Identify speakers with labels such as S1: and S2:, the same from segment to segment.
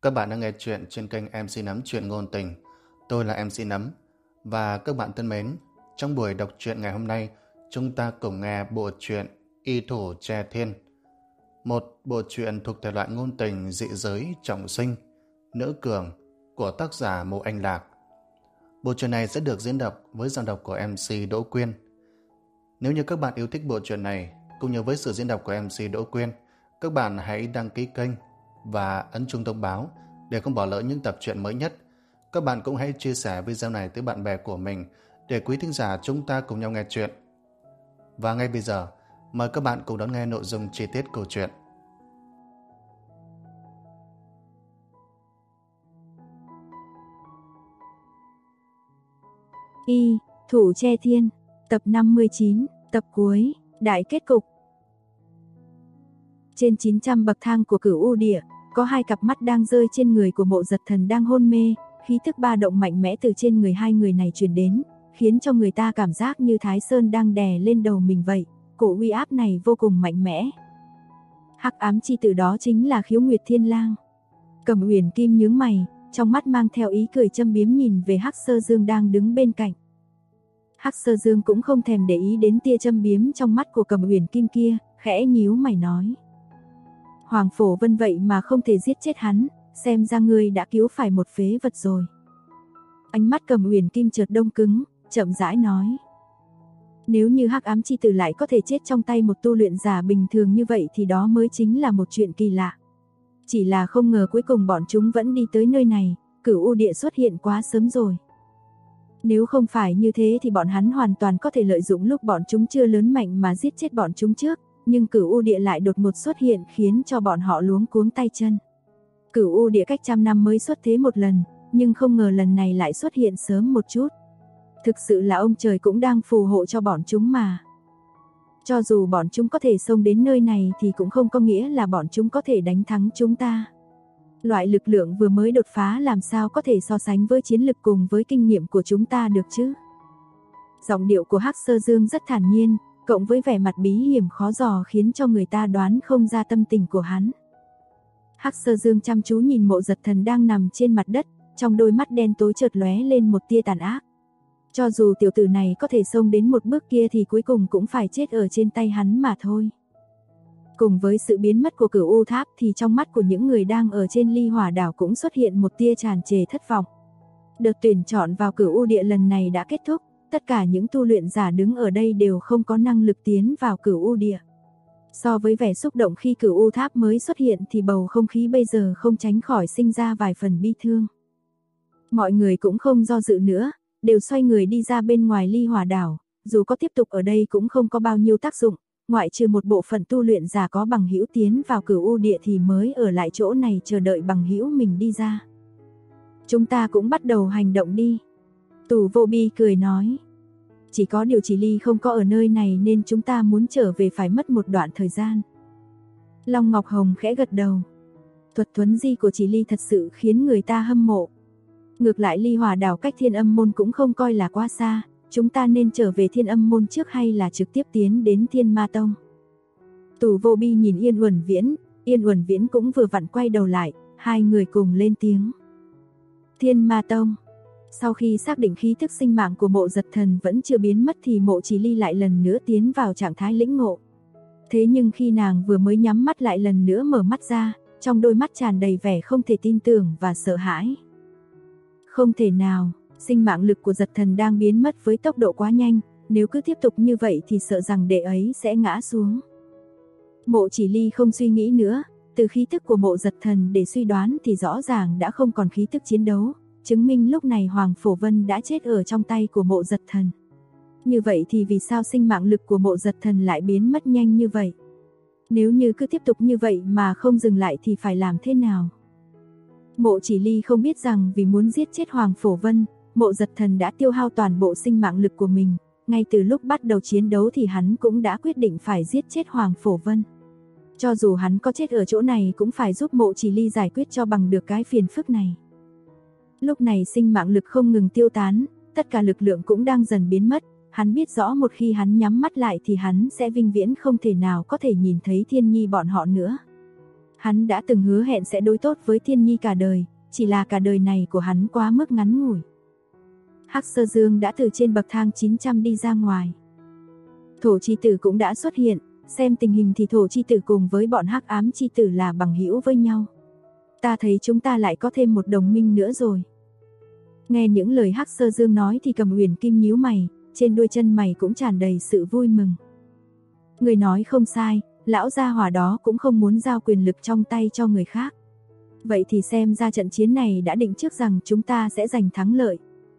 S1: Các bạn đang nghe chuyện trên kênh MC Nấm Chuyện Ngôn Tình. Tôi là MC Nấm. Và các bạn thân mến, trong buổi đọc truyện ngày hôm nay, chúng ta cùng nghe bộ truyện Y Thủ Tre Thiên. Một bộ truyện thuộc thể loại ngôn tình dị giới trọng sinh, nữ cường của tác giả Mộ Anh Lạc. Bộ truyện này sẽ được diễn đọc với giọng đọc của MC Đỗ Quyên. Nếu như các bạn yêu thích bộ truyện này, cũng như với sự diễn đọc của MC Đỗ Quyên, các bạn hãy đăng ký kênh và ấn chuông thông báo để không bỏ lỡ những tập truyện mới nhất. Các bạn cũng hãy chia sẻ video này tới bạn bè của mình để quý thính giả chúng ta cùng nhau nghe chuyện. Và ngay bây giờ, mời các bạn cùng đón nghe nội dung chi tiết câu chuyện.
S2: Y Thủ Tre Thiên, tập 59, tập cuối, đại kết cục. Trên 900 bậc thang của Cửu U Địa, có hai cặp mắt đang rơi trên người của Mộ Giật Thần đang hôn mê, khí tức ba động mạnh mẽ từ trên người hai người này truyền đến, khiến cho người ta cảm giác như Thái Sơn đang đè lên đầu mình vậy, cổ uy áp này vô cùng mạnh mẽ. Hắc ám chi tử đó chính là Khiếu Nguyệt Thiên Lang. Cẩm Uyển Kim nhướng mày, trong mắt mang theo ý cười châm biếm nhìn về Hắc Sơ Dương đang đứng bên cạnh. Hắc Sơ Dương cũng không thèm để ý đến tia châm biếm trong mắt của Cẩm Uyển Kim kia, khẽ nhíu mày nói: Hoàng Phổ Vân vậy mà không thể giết chết hắn, xem ra ngươi đã cứu phải một phế vật rồi. Ánh mắt Cẩm Uyển Kim chợt đông cứng, chậm rãi nói: Nếu như Hắc ám chi tử lại có thể chết trong tay một tu luyện giả bình thường như vậy thì đó mới chính là một chuyện kỳ lạ. Chỉ là không ngờ cuối cùng bọn chúng vẫn đi tới nơi này, Cửu U Địa xuất hiện quá sớm rồi. Nếu không phải như thế thì bọn hắn hoàn toàn có thể lợi dụng lúc bọn chúng chưa lớn mạnh mà giết chết bọn chúng trước, nhưng Cửu U Địa lại đột ngột xuất hiện khiến cho bọn họ luống cuống tay chân. Cửu U Địa cách trăm năm mới xuất thế một lần, nhưng không ngờ lần này lại xuất hiện sớm một chút. Thực sự là ông trời cũng đang phù hộ cho bọn chúng mà. Cho dù bọn chúng có thể xông đến nơi này thì cũng không có nghĩa là bọn chúng có thể đánh thắng chúng ta. Loại lực lượng vừa mới đột phá làm sao có thể so sánh với chiến lực cùng với kinh nghiệm của chúng ta được chứ. Giọng điệu của Hắc Sơ Dương rất thản nhiên, cộng với vẻ mặt bí hiểm khó dò khiến cho người ta đoán không ra tâm tình của hắn. Hắc Sơ Dương chăm chú nhìn Mộ Giật Thần đang nằm trên mặt đất, trong đôi mắt đen tối chợt lóe lên một tia tàn ác. Cho dù tiểu tử này có thể xông đến một bước kia thì cuối cùng cũng phải chết ở trên tay hắn mà thôi. Cùng với sự biến mất của Cửu U Tháp thì trong mắt của những người đang ở trên Ly Hỏa Đảo cũng xuất hiện một tia tràn trề thất vọng. Đợt tuyển chọn vào Cửu U Địa lần này đã kết thúc, tất cả những tu luyện giả đứng ở đây đều không có năng lực tiến vào Cửu U Địa. So với vẻ xúc động khi Cửu U Tháp mới xuất hiện thì bầu không khí bây giờ không tránh khỏi sinh ra vài phần bi thương. Mọi người cũng không do dự nữa, đều xoay người đi ra bên ngoài Ly Hỏa Đảo, dù có tiếp tục ở đây cũng không có bao nhiêu tác dụng, ngoại trừ một bộ phận tu luyện giả có bằng hữu tiến vào Cửu U Địa thì mới ở lại chỗ này chờ đợi bằng hữu mình đi ra. Chúng ta cũng bắt đầu hành động đi. Tù Vô Bi cười nói. Chỉ có điều Chỉ Ly không có ở nơi này nên chúng ta muốn trở về phải mất một đoạn thời gian. Long Ngọc Hồng khẽ gật đầu. Thuật thuấn di của Chỉ Ly thật sự khiến người ta hâm mộ. Ngược lại Ly Hỏa Đảo cách Thiên Âm Môn cũng không coi là quá xa, chúng ta nên trở về Thiên Âm Môn trước hay là trực tiếp tiến đến Thiên Ma Tông? Tù Vô Bi nhìn Yên Uẩn Viễn cũng vừa vặn quay đầu lại, hai người cùng lên tiếng. Thiên Ma Tông. Sau khi xác định khí thức sinh mạng của Mộ Giật Thần vẫn chưa biến mất thì Mộ Chỉ Ly lại lần nữa tiến vào trạng thái lĩnh ngộ. Thế nhưng khi nàng vừa mới nhắm mắt lại lần nữa mở mắt ra, trong đôi mắt tràn đầy vẻ không thể tin tưởng và sợ hãi. Không thể nào, sinh mạng lực của Giật Thần đang biến mất với tốc độ quá nhanh, nếu cứ tiếp tục như vậy thì sợ rằng đệ ấy sẽ ngã xuống. Mộ Chỉ Ly không suy nghĩ nữa, từ khí thức của Mộ Giật Thần để suy đoán thì rõ ràng đã không còn khí thức chiến đấu, chứng minh lúc này Hoàng Phổ Vân đã chết ở trong tay của Mộ Giật Thần. Như vậy thì vì sao sinh mạng lực của Mộ Giật Thần lại biến mất nhanh như vậy? Nếu như cứ tiếp tục như vậy mà không dừng lại thì phải làm thế nào? Mộ Chỉ Ly không biết rằng vì muốn giết chết Hoàng Phổ Vân, Mộ Giật Thần đã tiêu hao toàn bộ sinh mạng lực của mình. Ngay từ lúc bắt đầu chiến đấu thì hắn cũng đã quyết định phải giết chết Hoàng Phổ Vân. Cho dù hắn có chết ở chỗ này cũng phải giúp Mộ Chỉ Ly giải quyết cho bằng được cái phiền phức này. Lúc này sinh mạng lực không ngừng tiêu tán, tất cả lực lượng cũng đang dần biến mất. Hắn biết rõ một khi hắn nhắm mắt lại thì hắn sẽ vĩnh viễn không thể nào có thể nhìn thấy Thiên Nhi bọn họ nữa. Hắn đã từng hứa hẹn sẽ đối tốt với Thiên Nhi cả đời, chỉ là cả đời này của hắn quá mức ngắn ngủi. Hắc Sơ Dương đã từ trên bậc thang 900 đi ra ngoài. Thổ chi tử cũng đã xuất hiện, xem tình hình thì thổ chi tử cùng với bọn hắc ám chi tử là bằng hữu với nhau. Ta thấy chúng ta lại có thêm một đồng minh nữa rồi. Nghe những lời Hắc Sơ Dương nói thì Cầm Uyển Kim nhíu mày, trên đuôi chân mày cũng tràn đầy sự vui mừng. Người nói không sai, lão gia hỏa đó cũng không muốn giao quyền lực trong tay cho người khác. Vậy thì xem ra trận chiến này đã định trước rằng chúng ta sẽ giành thắng lợi.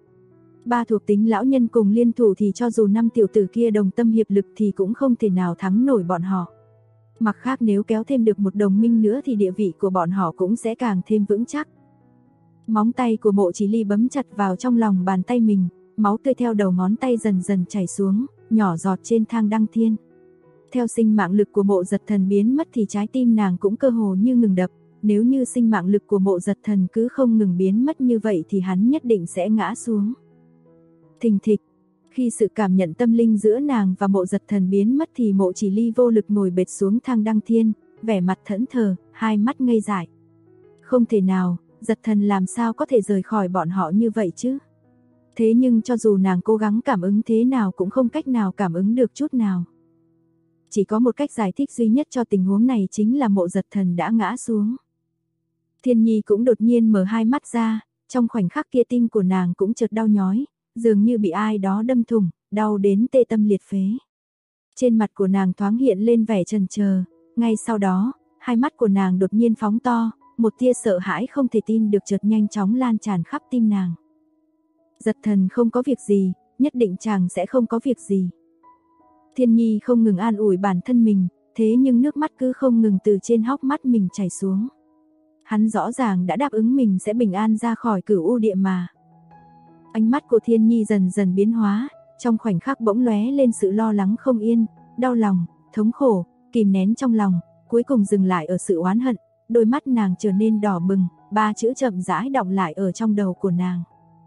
S2: Ba thuộc tính lão nhân cùng liên thủ thì cho dù 5 tiểu tử kia đồng tâm hiệp lực thì cũng không thể nào thắng nổi bọn họ. Mặt khác nếu kéo thêm được một đồng minh nữa thì địa vị của bọn họ cũng sẽ càng thêm vững chắc. Móng tay của Mộ Chỉ Ly bấm chặt vào trong lòng bàn tay mình, máu tươi theo đầu ngón tay dần dần chảy xuống, nhỏ giọt trên thang đăng thiên. Theo sinh mạng lực của Mộ Giật Thần biến mất thì trái tim nàng cũng cơ hồ như ngừng đập, nếu như sinh mạng lực của Mộ Giật Thần cứ không ngừng biến mất như vậy thì hắn nhất định sẽ ngã xuống. Thình thịch, khi sự cảm nhận tâm linh giữa nàng và Mộ Giật Thần biến mất thì Mộ Chỉ Ly vô lực ngồi bệt xuống thang đăng thiên, vẻ mặt thẫn thờ, hai mắt ngây dại. Không thể nào, Giật Thần làm sao có thể rời khỏi bọn họ như vậy chứ? Thế nhưng cho dù nàng cố gắng cảm ứng thế nào cũng không cách nào cảm ứng được chút nào. Chỉ có một cách giải thích duy nhất cho tình huống này chính là Mộ Giật Thần đã ngã xuống. Thiên Nhi cũng đột nhiên mở hai mắt ra, trong khoảnh khắc kia tim của nàng cũng chợt đau nhói, dường như bị ai đó đâm thủng, đau đến tê tâm liệt phế. Trên mặt của nàng thoáng hiện lên vẻ chần chờ, ngay sau đó, hai mắt của nàng đột nhiên phóng to, một tia sợ hãi không thể tin được chợt nhanh chóng lan tràn khắp tim nàng. Giật Thần không có việc gì, nhất định chàng sẽ không có việc gì. Thiên Nhi không ngừng an ủi bản thân mình, thế nhưng nước mắt cứ không ngừng từ trên hốc mắt mình chảy xuống. Hắn rõ ràng đã đáp ứng mình sẽ bình an ra khỏi Cửu U Địa mà. Ánh mắt của Thiên Nhi dần dần biến hóa, trong khoảnh khắc bỗng lóe lên sự lo lắng không yên, đau lòng, thống khổ, kìm nén trong lòng, cuối cùng dừng lại ở sự oán hận, đôi mắt nàng trở nên đỏ bừng, ba chữ chậm rãi đọng lại ở trong đầu của nàng.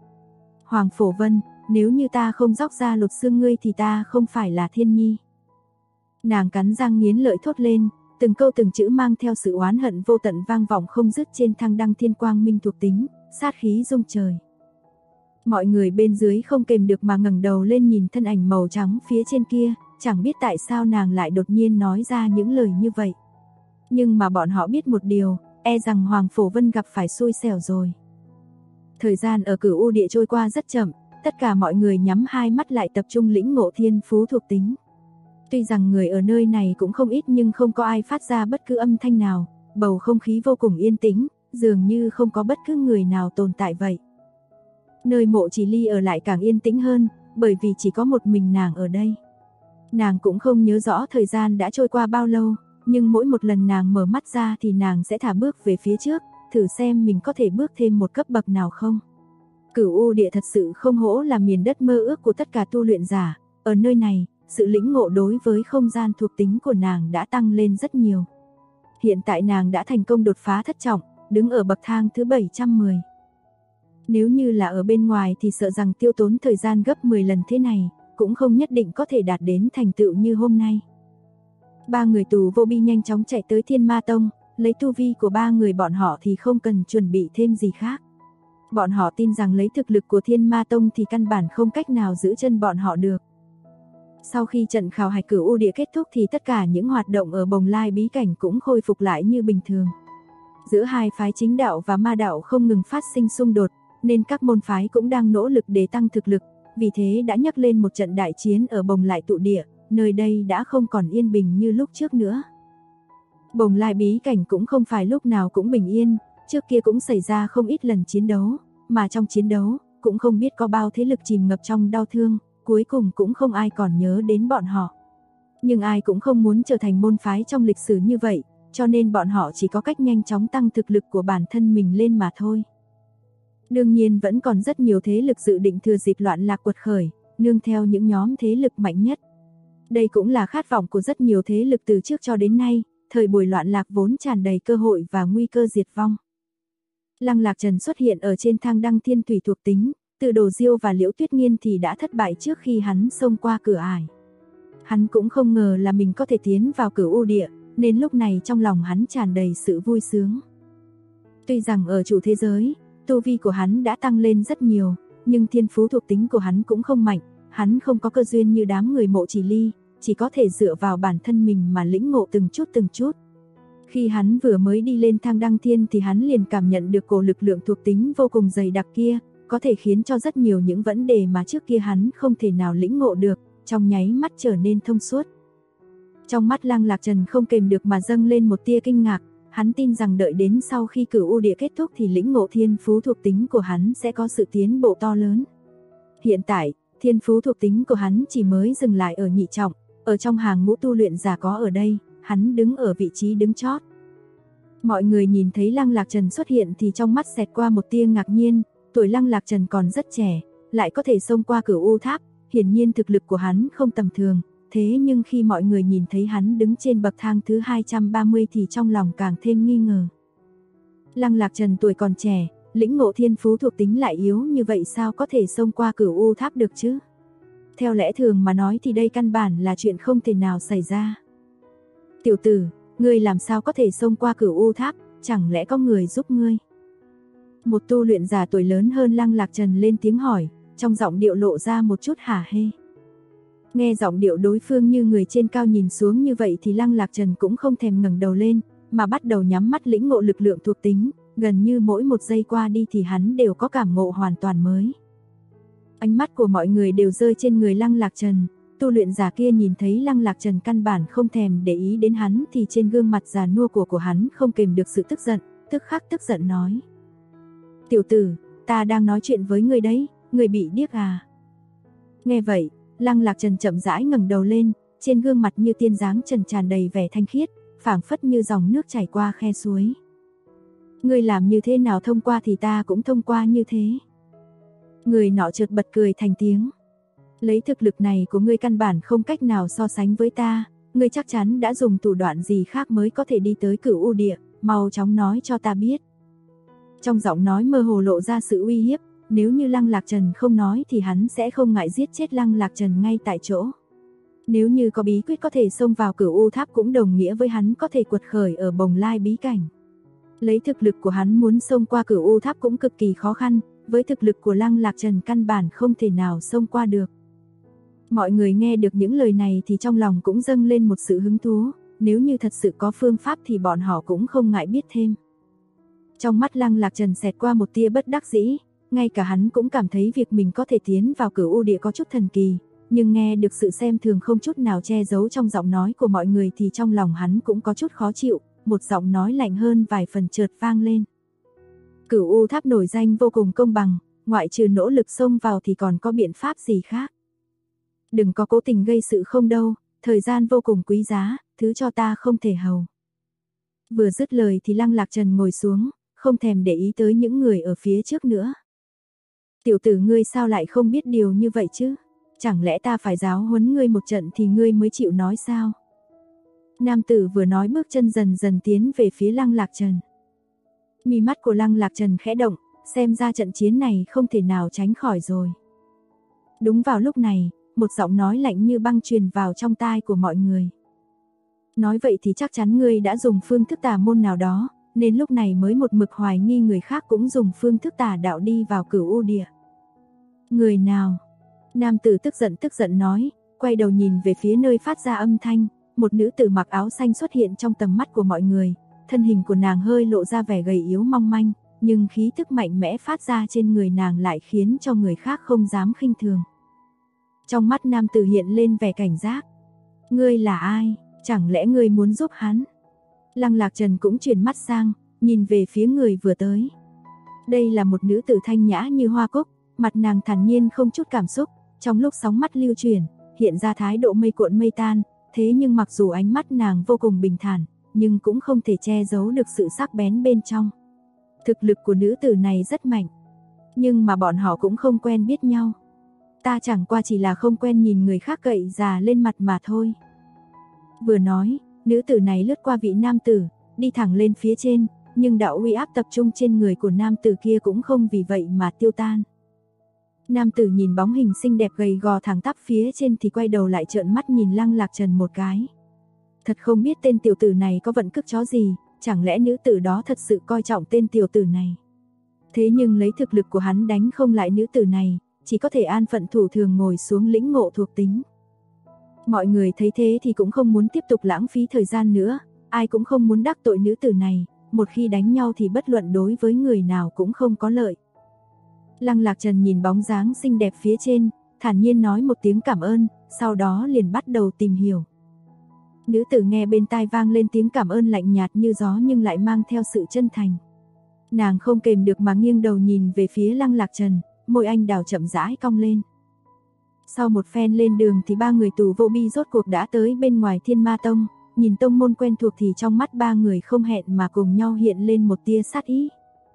S2: Hoàng Phổ Vân, nếu như ta không róc ra lột xương ngươi thì ta không phải là Thiên Nhi. Nàng cắn răng nghiến lợi thốt lên, từng câu từng chữ mang theo sự oán hận vô tận vang vọng không dứt trên thang đăng thiên quang minh thuộc tính, sát khí rung trời. Mọi người bên dưới không kềm được mà ngẩng đầu lên nhìn thân ảnh màu trắng phía trên kia, chẳng biết tại sao nàng lại đột nhiên nói ra những lời như vậy. Nhưng mà bọn họ biết một điều, e rằng Hoàng Phổ Vân gặp phải xui xẻo rồi. Thời gian ở Cửu U Địa trôi qua rất chậm, tất cả mọi người nhắm hai mắt lại tập trung lĩnh ngộ thiên phú thuộc tính. Tuy rằng người ở nơi này cũng không ít nhưng không có ai phát ra bất cứ âm thanh nào, bầu không khí vô cùng yên tĩnh, dường như không có bất cứ người nào tồn tại vậy. Nơi Mộ Chỉ Ly ở lại càng yên tĩnh hơn, bởi vì chỉ có một mình nàng ở đây. Nàng cũng không nhớ rõ thời gian đã trôi qua bao lâu, nhưng mỗi một lần nàng mở mắt ra thì nàng sẽ thả bước về phía trước, thử xem mình có thể bước thêm một cấp bậc nào không. Cửu U Địa thật sự không hổ là miền đất mơ ước của tất cả tu luyện giả, ở nơi này, sự lĩnh ngộ đối với không gian thuộc tính của nàng đã tăng lên rất nhiều. Hiện tại nàng đã thành công đột phá thất trọng, đứng ở bậc thang thứ 710. Nếu như là ở bên ngoài thì sợ rằng tiêu tốn thời gian gấp 10 lần thế này, cũng không nhất định có thể đạt đến thành tựu như hôm nay. Ba người tù vô bi nhanh chóng chạy tới Thiên Ma Tông, lấy tu vi của ba người bọn họ thì không cần chuẩn bị thêm gì khác. Bọn họ tin rằng lấy thực lực của Thiên Ma Tông thì căn bản không cách nào giữ chân bọn họ được. Sau khi trận khảo hạch Cửu U Địa kết thúc thì tất cả những hoạt động ở Bồng Lai bí cảnh cũng khôi phục lại như bình thường. Giữa hai phái chính đạo và ma đạo không ngừng phát sinh xung đột, nên các môn phái cũng đang nỗ lực để tăng thực lực, vì thế đã nhắc lên một trận đại chiến ở Bồng Lai tụ địa, nơi đây đã không còn yên bình như lúc trước nữa. Bồng Lai bí cảnh cũng không phải lúc nào cũng bình yên, trước kia cũng xảy ra không ít lần chiến đấu, mà trong chiến đấu, cũng không biết có bao thế lực chìm ngập trong đau thương, cuối cùng cũng không ai còn nhớ đến bọn họ. Nhưng ai cũng không muốn trở thành môn phái trong lịch sử như vậy, cho nên bọn họ chỉ có cách nhanh chóng tăng thực lực của bản thân mình lên mà thôi. Đương nhiên vẫn còn rất nhiều thế lực dự định thừa dịp loạn lạc quật khởi, nương theo những nhóm thế lực mạnh nhất. Đây cũng là khát vọng của rất nhiều thế lực từ trước cho đến nay, thời buổi loạn lạc vốn tràn đầy cơ hội và nguy cơ diệt vong. Lăng Lạc Trần xuất hiện ở trên thang đăng thiên thủy thuộc tính, Từ Đồ Diêu và Liễu Tuyết Nghiên thì đã thất bại trước khi hắn xông qua cửa ải. Hắn cũng không ngờ là mình có thể tiến vào Cửu U Địa, nên lúc này trong lòng hắn tràn đầy sự vui sướng. Tuy rằng ở chủ thế giới, tu vi của hắn đã tăng lên rất nhiều, nhưng thiên phú thuộc tính của hắn cũng không mạnh, hắn không có cơ duyên như đám người Mộ Chỉ Ly, chỉ có thể dựa vào bản thân mình mà lĩnh ngộ từng chút. Khi hắn vừa mới đi lên thang đăng thiên thì hắn liền cảm nhận được cổ lực lượng thuộc tính vô cùng dày đặc kia, có thể khiến cho rất nhiều những vấn đề mà trước kia hắn không thể nào lĩnh ngộ được, trong nháy mắt trở nên thông suốt. Trong mắt Lăng Lạc Trần không kềm được mà dâng lên một tia kinh ngạc, hắn tin rằng đợi đến sau khi Cửu U Địa kết thúc thì lĩnh ngộ thiên phú thuộc tính của hắn sẽ có sự tiến bộ to lớn. Hiện tại, thiên phú thuộc tính của hắn chỉ mới dừng lại ở nhị trọng, ở trong hàng ngũ tu luyện giả có ở đây, hắn đứng ở vị trí đứng chót. Mọi người nhìn thấy Lăng Lạc Trần xuất hiện thì trong mắt xẹt qua một tia ngạc nhiên, tuổi Lăng Lạc Trần còn rất trẻ, lại có thể xông qua Cửu U Tháp, hiển nhiên thực lực của hắn không tầm thường, thế nhưng khi mọi người nhìn thấy hắn đứng trên bậc thang thứ 230 thì trong lòng càng thêm nghi ngờ. Lăng Lạc Trần tuổi còn trẻ, lĩnh ngộ thiên phú thuộc tính lại yếu như vậy sao có thể xông qua Cửu U Tháp được chứ? Theo lẽ thường mà nói thì đây căn bản là chuyện không thể nào xảy ra. Tiểu tử, ngươi làm sao có thể xông qua Cửu U Tháp, chẳng lẽ có người giúp ngươi? Một tu luyện giả tuổi lớn hơn Lăng Lạc Trần lên tiếng hỏi, trong giọng điệu lộ ra một chút hả hê. Nghe giọng điệu đối phương như người trên cao nhìn xuống như vậy thì Lăng Lạc Trần cũng không thèm ngẩng đầu lên, mà bắt đầu nhắm mắt lĩnh ngộ lực lượng thuộc tính, gần như mỗi một giây qua đi thì hắn đều có cảm ngộ hoàn toàn mới. Ánh mắt của mọi người đều rơi trên người Lăng Lạc Trần, tu luyện giả kia nhìn thấy Lăng Lạc Trần căn bản không thèm để ý đến hắn thì trên gương mặt già nua của hắn không kềm được sự tức giận, tức khắc tức giận nói. Tiểu tử, ta đang nói chuyện với người đấy, người bị điếc à? Nghe vậy, Lăng Lạc Trần chậm rãi ngẩng đầu lên, trên gương mặt như tiên dáng trần tràn đầy vẻ thanh khiết, phảng phất như dòng nước chảy qua khe suối. Ngươi làm như thế nào thông qua thì ta cũng thông qua như thế. Người nọ chợt bật cười thành tiếng. Lấy thực lực này của ngươi căn bản không cách nào so sánh với ta, ngươi chắc chắn đã dùng thủ đoạn gì khác mới có thể đi tới Cửu U Địa, mau chóng nói cho ta biết. Trong giọng nói mơ hồ lộ ra sự uy hiếp, nếu như Lăng Lạc Trần không nói thì hắn sẽ không ngại giết chết Lăng Lạc Trần ngay tại chỗ. Nếu như có bí quyết có thể xông vào Cửu U Tháp cũng đồng nghĩa với hắn có thể quật khởi ở Bồng Lai bí cảnh. Lấy thực lực của hắn muốn xông qua Cửu U Tháp cũng cực kỳ khó khăn, với thực lực của Lăng Lạc Trần căn bản không thể nào xông qua được. Mọi người nghe được những lời này thì trong lòng cũng dâng lên một sự hứng thú, nếu như thật sự có phương pháp thì bọn họ cũng không ngại biết thêm. Trong mắt Lăng Lạc Trần xẹt qua một tia bất đắc dĩ, ngay cả hắn cũng cảm thấy việc mình có thể tiến vào Cửu U Địa có chút thần kỳ, nhưng nghe được sự xem thường không chút nào che giấu trong giọng nói của mọi người thì trong lòng hắn cũng có chút khó chịu, một giọng nói lạnh hơn vài phần chợt vang lên. Cửu U Tháp nổi danh vô cùng công bằng, ngoại trừ nỗ lực xông vào thì còn có biện pháp gì khác. Đừng có cố tình gây sự không đâu, thời gian vô cùng quý giá, thứ cho ta không thể hầu. Vừa dứt lời thì Lăng Lạc Trần ngồi xuống, không thèm để ý tới những người ở phía trước nữa. Tiểu tử ngươi sao lại không biết điều như vậy chứ? Chẳng lẽ ta phải giáo huấn ngươi một trận thì ngươi mới chịu nói sao? Nam tử vừa nói bước chân dần dần tiến về phía Lăng Lạc Trần. Mi mắt của Lăng Lạc Trần khẽ động, xem ra trận chiến này không thể nào tránh khỏi rồi. Đúng vào lúc này, một giọng nói lạnh như băng truyền vào trong tai của mọi người. Nói vậy thì chắc chắn ngươi đã dùng phương thức tà môn nào đó, nên lúc này mới một mực hoài nghi người khác cũng dùng phương thức tà đạo đi vào Cửu U Địa. Người nào? Nam tử tức giận nói, quay đầu nhìn về phía nơi phát ra âm thanh, một nữ tử mặc áo xanh xuất hiện trong tầm mắt của mọi người, thân hình của nàng hơi lộ ra vẻ gầy yếu mong manh, nhưng khí tức mạnh mẽ phát ra trên người nàng lại khiến cho người khác không dám khinh thường. Trong mắt nam tử hiện lên vẻ cảnh giác. Ngươi là ai? Chẳng lẽ ngươi muốn giúp hắn? Lăng Lạc Trần cũng chuyển mắt sang, nhìn về phía người vừa tới. Đây là một nữ tử thanh nhã như hoa cúc, mặt nàng thản nhiên không chút cảm xúc, trong lúc sóng mắt lưu chuyển, hiện ra thái độ mây cuộn mây tan, thế nhưng mặc dù ánh mắt nàng vô cùng bình thản, nhưng cũng không thể che giấu được sự sắc bén bên trong. Thực lực của nữ tử này rất mạnh, nhưng mà bọn họ cũng không quen biết nhau. Ta chẳng qua chỉ là không quen nhìn người khác cậy già lên mặt mà thôi. Vừa nói, nữ tử này lướt qua vị nam tử, đi thẳng lên phía trên, nhưng đạo uy áp tập trung trên người của nam tử kia cũng không vì vậy mà tiêu tan. Nam tử nhìn bóng hình xinh đẹp gầy gò thẳng tắp phía trên thì quay đầu lại trợn mắt nhìn Lăng Lạc Trần một cái. Thật không biết tên tiểu tử này có vận cước chó gì, chẳng lẽ nữ tử đó thật sự coi trọng tên tiểu tử này. Thế nhưng lấy thực lực của hắn đánh không lại nữ tử này, chỉ có thể an phận thủ thường ngồi xuống lĩnh ngộ thuộc tính. Mọi người thấy thế thì cũng không muốn tiếp tục lãng phí thời gian nữa, ai cũng không muốn đắc tội nữ tử này, một khi đánh nhau thì bất luận đối với người nào cũng không có lợi. Lăng Lạc Trần nhìn bóng dáng xinh đẹp phía trên, thản nhiên nói một tiếng cảm ơn, sau đó liền bắt đầu tìm hiểu. Nữ tử nghe bên tai vang lên tiếng cảm ơn lạnh nhạt như gió nhưng lại mang theo sự chân thành. Nàng không kềm được mà nghiêng đầu nhìn về phía Lăng Lạc Trần, môi anh đào chậm rãi cong lên. Sau một phen lên đường thì ba người tù vô bi rốt cuộc đã tới bên ngoài Thiên Ma Tông, nhìn tông môn quen thuộc thì trong mắt ba người không hẹn mà cùng nhau hiện lên một tia sát ý.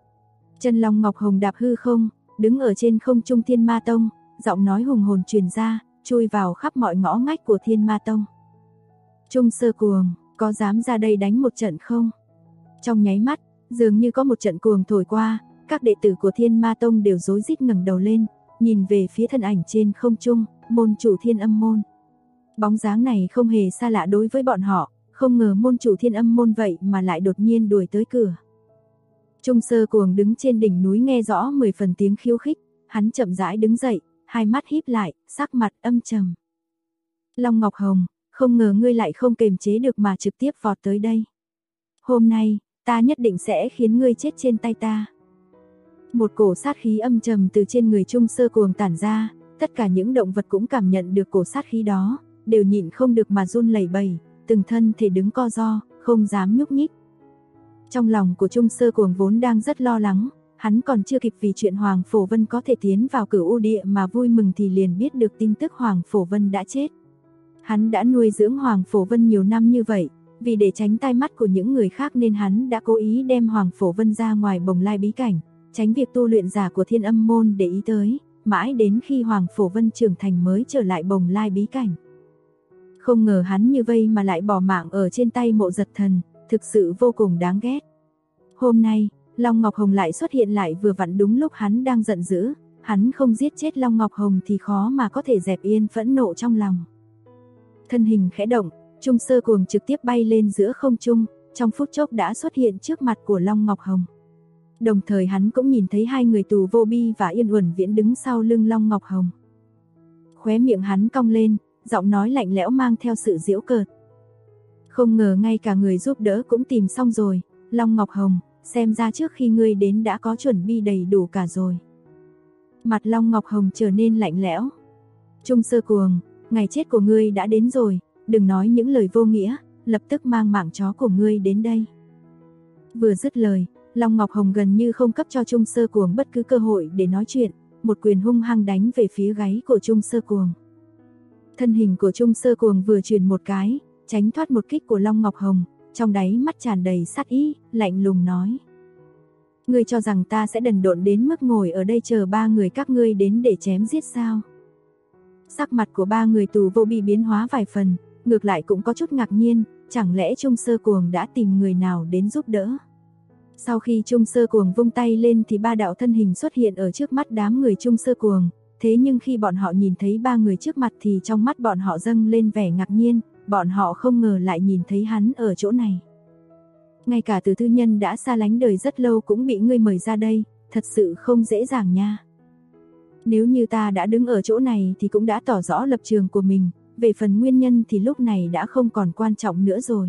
S2: Chân Long Ngọc Hồng đạp hư không, đứng ở trên không trung Thiên Ma Tông, giọng nói hùng hồn truyền ra, chui vào khắp mọi ngõ ngách của Thiên Ma Tông. Trung Sơ Cuồng, có dám ra đây đánh một trận không? Trong nháy mắt, dường như có một trận cuồng thổi qua, các đệ tử của Thiên Ma Tông đều rối rít ngẩng đầu lên, nhìn về phía thân ảnh trên không trung, môn chủ Thiên Âm Môn. Bóng dáng này không hề xa lạ đối với bọn họ, không ngờ môn chủ Thiên Âm Môn vậy mà lại đột nhiên đuổi tới cửa. Trung Sơ Cuồng đứng trên đỉnh núi nghe rõ 10 phần tiếng khiêu khích, hắn chậm rãi đứng dậy, hai mắt híp lại, sắc mặt âm trầm. Long Ngọc Hồng, không ngờ ngươi lại không kềm chế được mà trực tiếp vọt tới đây. Hôm nay, ta nhất định sẽ khiến ngươi chết trên tay ta. Một cổ sát khí âm trầm từ trên người Trung Sơ Cuồng tản ra, tất cả những động vật cũng cảm nhận được cổ sát khí đó, đều nhịn không được mà run lẩy bẩy, từng thân thể đứng co ro, không dám nhúc nhích. Trong lòng của Trung Sơ Cuồng vốn đang rất lo lắng, hắn còn chưa kịp vì chuyện Hoàng Phổ Vân có thể tiến vào Cửu U Địa mà vui mừng thì liền biết được tin tức Hoàng Phổ Vân đã chết. Hắn đã nuôi dưỡng Hoàng Phổ Vân nhiều năm như vậy, vì để tránh tai mắt của những người khác nên hắn đã cố ý đem Hoàng Phổ Vân ra ngoài Bồng Lai bí cảnh, tránh việc tu luyện giả của Thiên Âm Môn để ý tới, mãi đến khi Hoàng Phổ Vân trưởng thành mới trở lại Bồng Lai bí cảnh. Không ngờ hắn như vậy mà lại bỏ mạng ở trên tay Mộ Giật Thần, thực sự vô cùng đáng ghét. Hôm nay, Long Ngọc Hồng lại xuất hiện lại vừa vặn đúng lúc hắn đang giận dữ, hắn không giết chết Long Ngọc Hồng thì khó mà có thể dẹp yên phẫn nộ trong lòng. Thân hình khẽ động, Trung Sơ Cuồng trực tiếp bay lên giữa không trung, trong phút chốc đã xuất hiện trước mặt của Long Ngọc Hồng. Đồng thời hắn cũng nhìn thấy hai người tù Vô Bi và Yên Uẩn Viễn đứng sau lưng Long Ngọc Hồng. Khóe miệng hắn cong lên, giọng nói lạnh lẽo mang theo sự giễu cợt. Không ngờ ngay cả người giúp đỡ cũng tìm xong rồi, Long Ngọc Hồng, xem ra trước khi ngươi đến đã có chuẩn bị đầy đủ cả rồi. Mặt Long Ngọc Hồng trở nên lạnh lẽo. Trung Sơ Cuồng, ngày chết của ngươi đã đến rồi, đừng nói những lời vô nghĩa, lập tức mang mạng chó của ngươi đến đây. Vừa dứt lời, Long Ngọc Hồng gần như không cấp cho Trung Sơ Cuồng bất cứ cơ hội để nói chuyện, một quyền hung hăng đánh về phía gáy của Trung Sơ Cuồng. Thân hình của Trung Sơ Cuồng vừa chuyển một cái, tránh thoát một kích của Long Ngọc Hồng, trong đáy mắt tràn đầy sát ý, lạnh lùng nói. Ngươi cho rằng ta sẽ đần độn đến mức ngồi ở đây chờ ba người các ngươi đến để chém giết sao? Sắc mặt của ba người tù Vô Bi biến hóa vài phần, ngược lại cũng có chút ngạc nhiên, chẳng lẽ Trung Sơ Cuồng đã tìm người nào đến giúp đỡ? Sau khi Trung Sơ Cuồng vung tay lên thì ba đạo thân hình xuất hiện ở trước mắt đám người Trung Sơ Cuồng, thế nhưng khi bọn họ nhìn thấy ba người trước mặt thì trong mắt bọn họ dâng lên vẻ ngạc nhiên, bọn họ không ngờ lại nhìn thấy hắn ở chỗ này. Ngay cả Từ Thư Nhân đã xa lánh đời rất lâu cũng bị ngươi mời ra đây, thật sự không dễ dàng nha. Nếu như ta đã đứng ở chỗ này thì cũng đã tỏ rõ lập trường của mình, về phần nguyên nhân thì lúc này đã không còn quan trọng nữa rồi.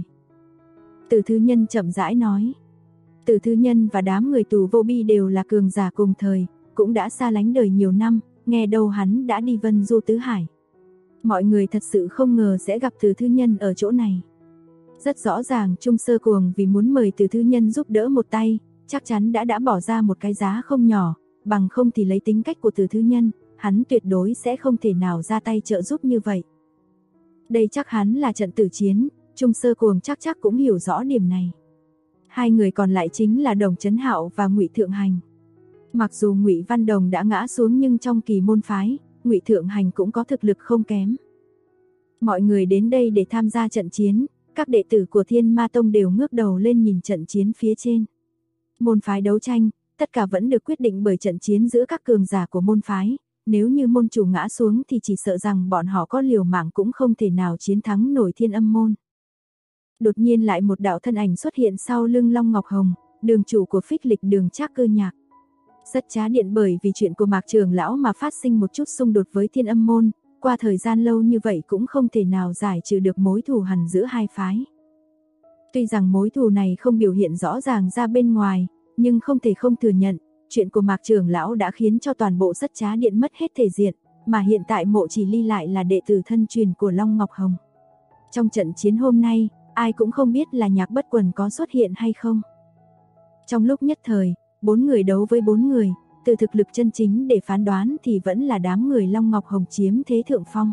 S2: Từ Thư Nhân chậm rãi nói. Từ Thư Nhân và đám người tù Vô Bi đều là cường giả cùng thời, cũng đã xa lánh đời nhiều năm, nghe đâu hắn đã đi vân du tứ hải. Mọi người thật sự không ngờ sẽ gặp Từ Thư Nhân ở chỗ này. Rất rõ ràng Trung Sơ Cuồng vì muốn mời Từ Thư Nhân giúp đỡ một tay, chắc chắn đã bỏ ra một cái giá không nhỏ, bằng không thì lấy tính cách của Từ Thư Nhân, hắn tuyệt đối sẽ không thể nào ra tay trợ giúp như vậy. Đây chắc hắn là trận tử chiến, Trung Sơ Cuồng chắc cũng hiểu rõ điểm này. Hai người còn lại chính là Đồng Chấn Hạo và Ngụy Thượng Hành. Mặc dù Ngụy Văn Đồng đã ngã xuống nhưng trong kỳ môn phái, Ngụy Thượng Hành cũng có thực lực không kém. Mọi người đến đây để tham gia trận chiến, các đệ tử của Thiên Ma Tông đều ngước đầu lên nhìn trận chiến phía trên. Môn phái đấu tranh, tất cả vẫn được quyết định bởi trận chiến giữa các cường giả của môn phái, nếu như môn chủ ngã xuống thì chỉ sợ rằng bọn họ có liều mạng cũng không thể nào chiến thắng nổi Thiên Âm Môn. Đột nhiên lại một đạo thân ảnh xuất hiện sau lưng Long Ngọc Hồng, đường chủ của Phích Lịch Đường Trác Cơ Nhạc. Rất trá điện bởi vì chuyện của Mạc Trường lão mà phát sinh một chút xung đột với Thiên Âm môn, qua thời gian lâu như vậy cũng không thể nào giải trừ được mối thù hằn giữa hai phái. Tuy rằng mối thù này không biểu hiện rõ ràng ra bên ngoài, nhưng không thể không thừa nhận, chuyện của Mạc Trường lão đã khiến cho toàn bộ Rất Trá Điện mất hết thể diện, mà hiện tại Mộ Chỉ Ly lại là đệ tử thân truyền của Long Ngọc Hồng. Trong trận chiến hôm nay, ai cũng không biết là Nhạc Bất Quần có xuất hiện hay không. Trong lúc nhất thời, 4 người đấu với 4 người, từ thực lực chân chính để phán đoán thì vẫn là đám người Long Ngọc Hồng chiếm thế thượng phong.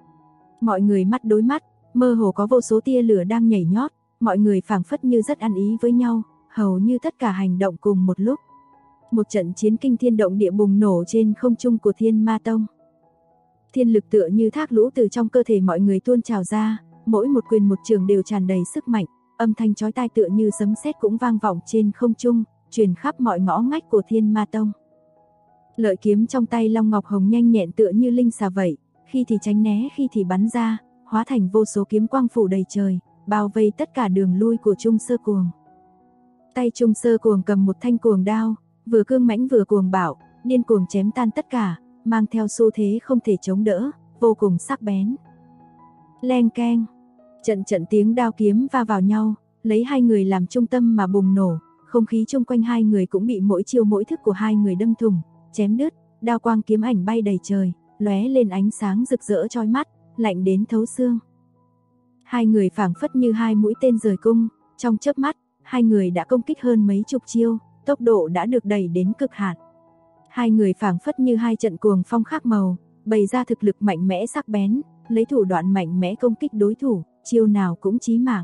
S2: Mọi người mắt đối mắt, mơ hồ có vô số tia lửa đang nhảy nhót, mọi người phảng phất như rất ăn ý với nhau, hầu như tất cả hành động cùng một lúc. Một trận chiến kinh thiên động địa bùng nổ trên không trung của Thiên Ma Tông. Thiên lực tựa như thác lũ từ trong cơ thể mọi người tuôn trào ra, mỗi một quyền một trường đều tràn đầy sức mạnh, âm thanh chói tai tựa như sấm sét cũng vang vọng trên không trung, truyền khắp mọi ngõ ngách của Thiên Ma Tông. Lợi kiếm trong tay Long Ngọc Hồng nhanh nhẹn tựa như linh xà vậy, khi thì tránh né khi thì bắn ra, hóa thành vô số kiếm quang phủ đầy trời, bao vây tất cả đường lui của Trung Sơ Cuồng. Tay Trung Sơ Cuồng cầm một thanh cuồng đao, vừa cương mãnh vừa cuồng bạo, điên cuồng chém tan tất cả, mang theo xu thế không thể chống đỡ, vô cùng sắc bén. Leng keng, trận trận tiếng đao kiếm va vào nhau, lấy hai người làm trung tâm mà bùng nổ, không khí chung quanh hai người cũng bị mỗi chiêu mỗi thức của hai người đâm thủng, chém đứt, đao quang kiếm ảnh bay đầy trời, lóe lên ánh sáng rực rỡ chói mắt, lạnh đến thấu xương. Hai người phảng phất như hai mũi tên rời cung, trong chớp mắt, hai người đã công kích hơn mấy chục chiêu, tốc độ đã được đẩy đến cực hạn. Hai người phảng phất như hai trận cuồng phong khác màu, bày ra thực lực mạnh mẽ sắc bén, lấy thủ đoạn mạnh mẽ công kích đối thủ, chiêu nào cũng chí mạng.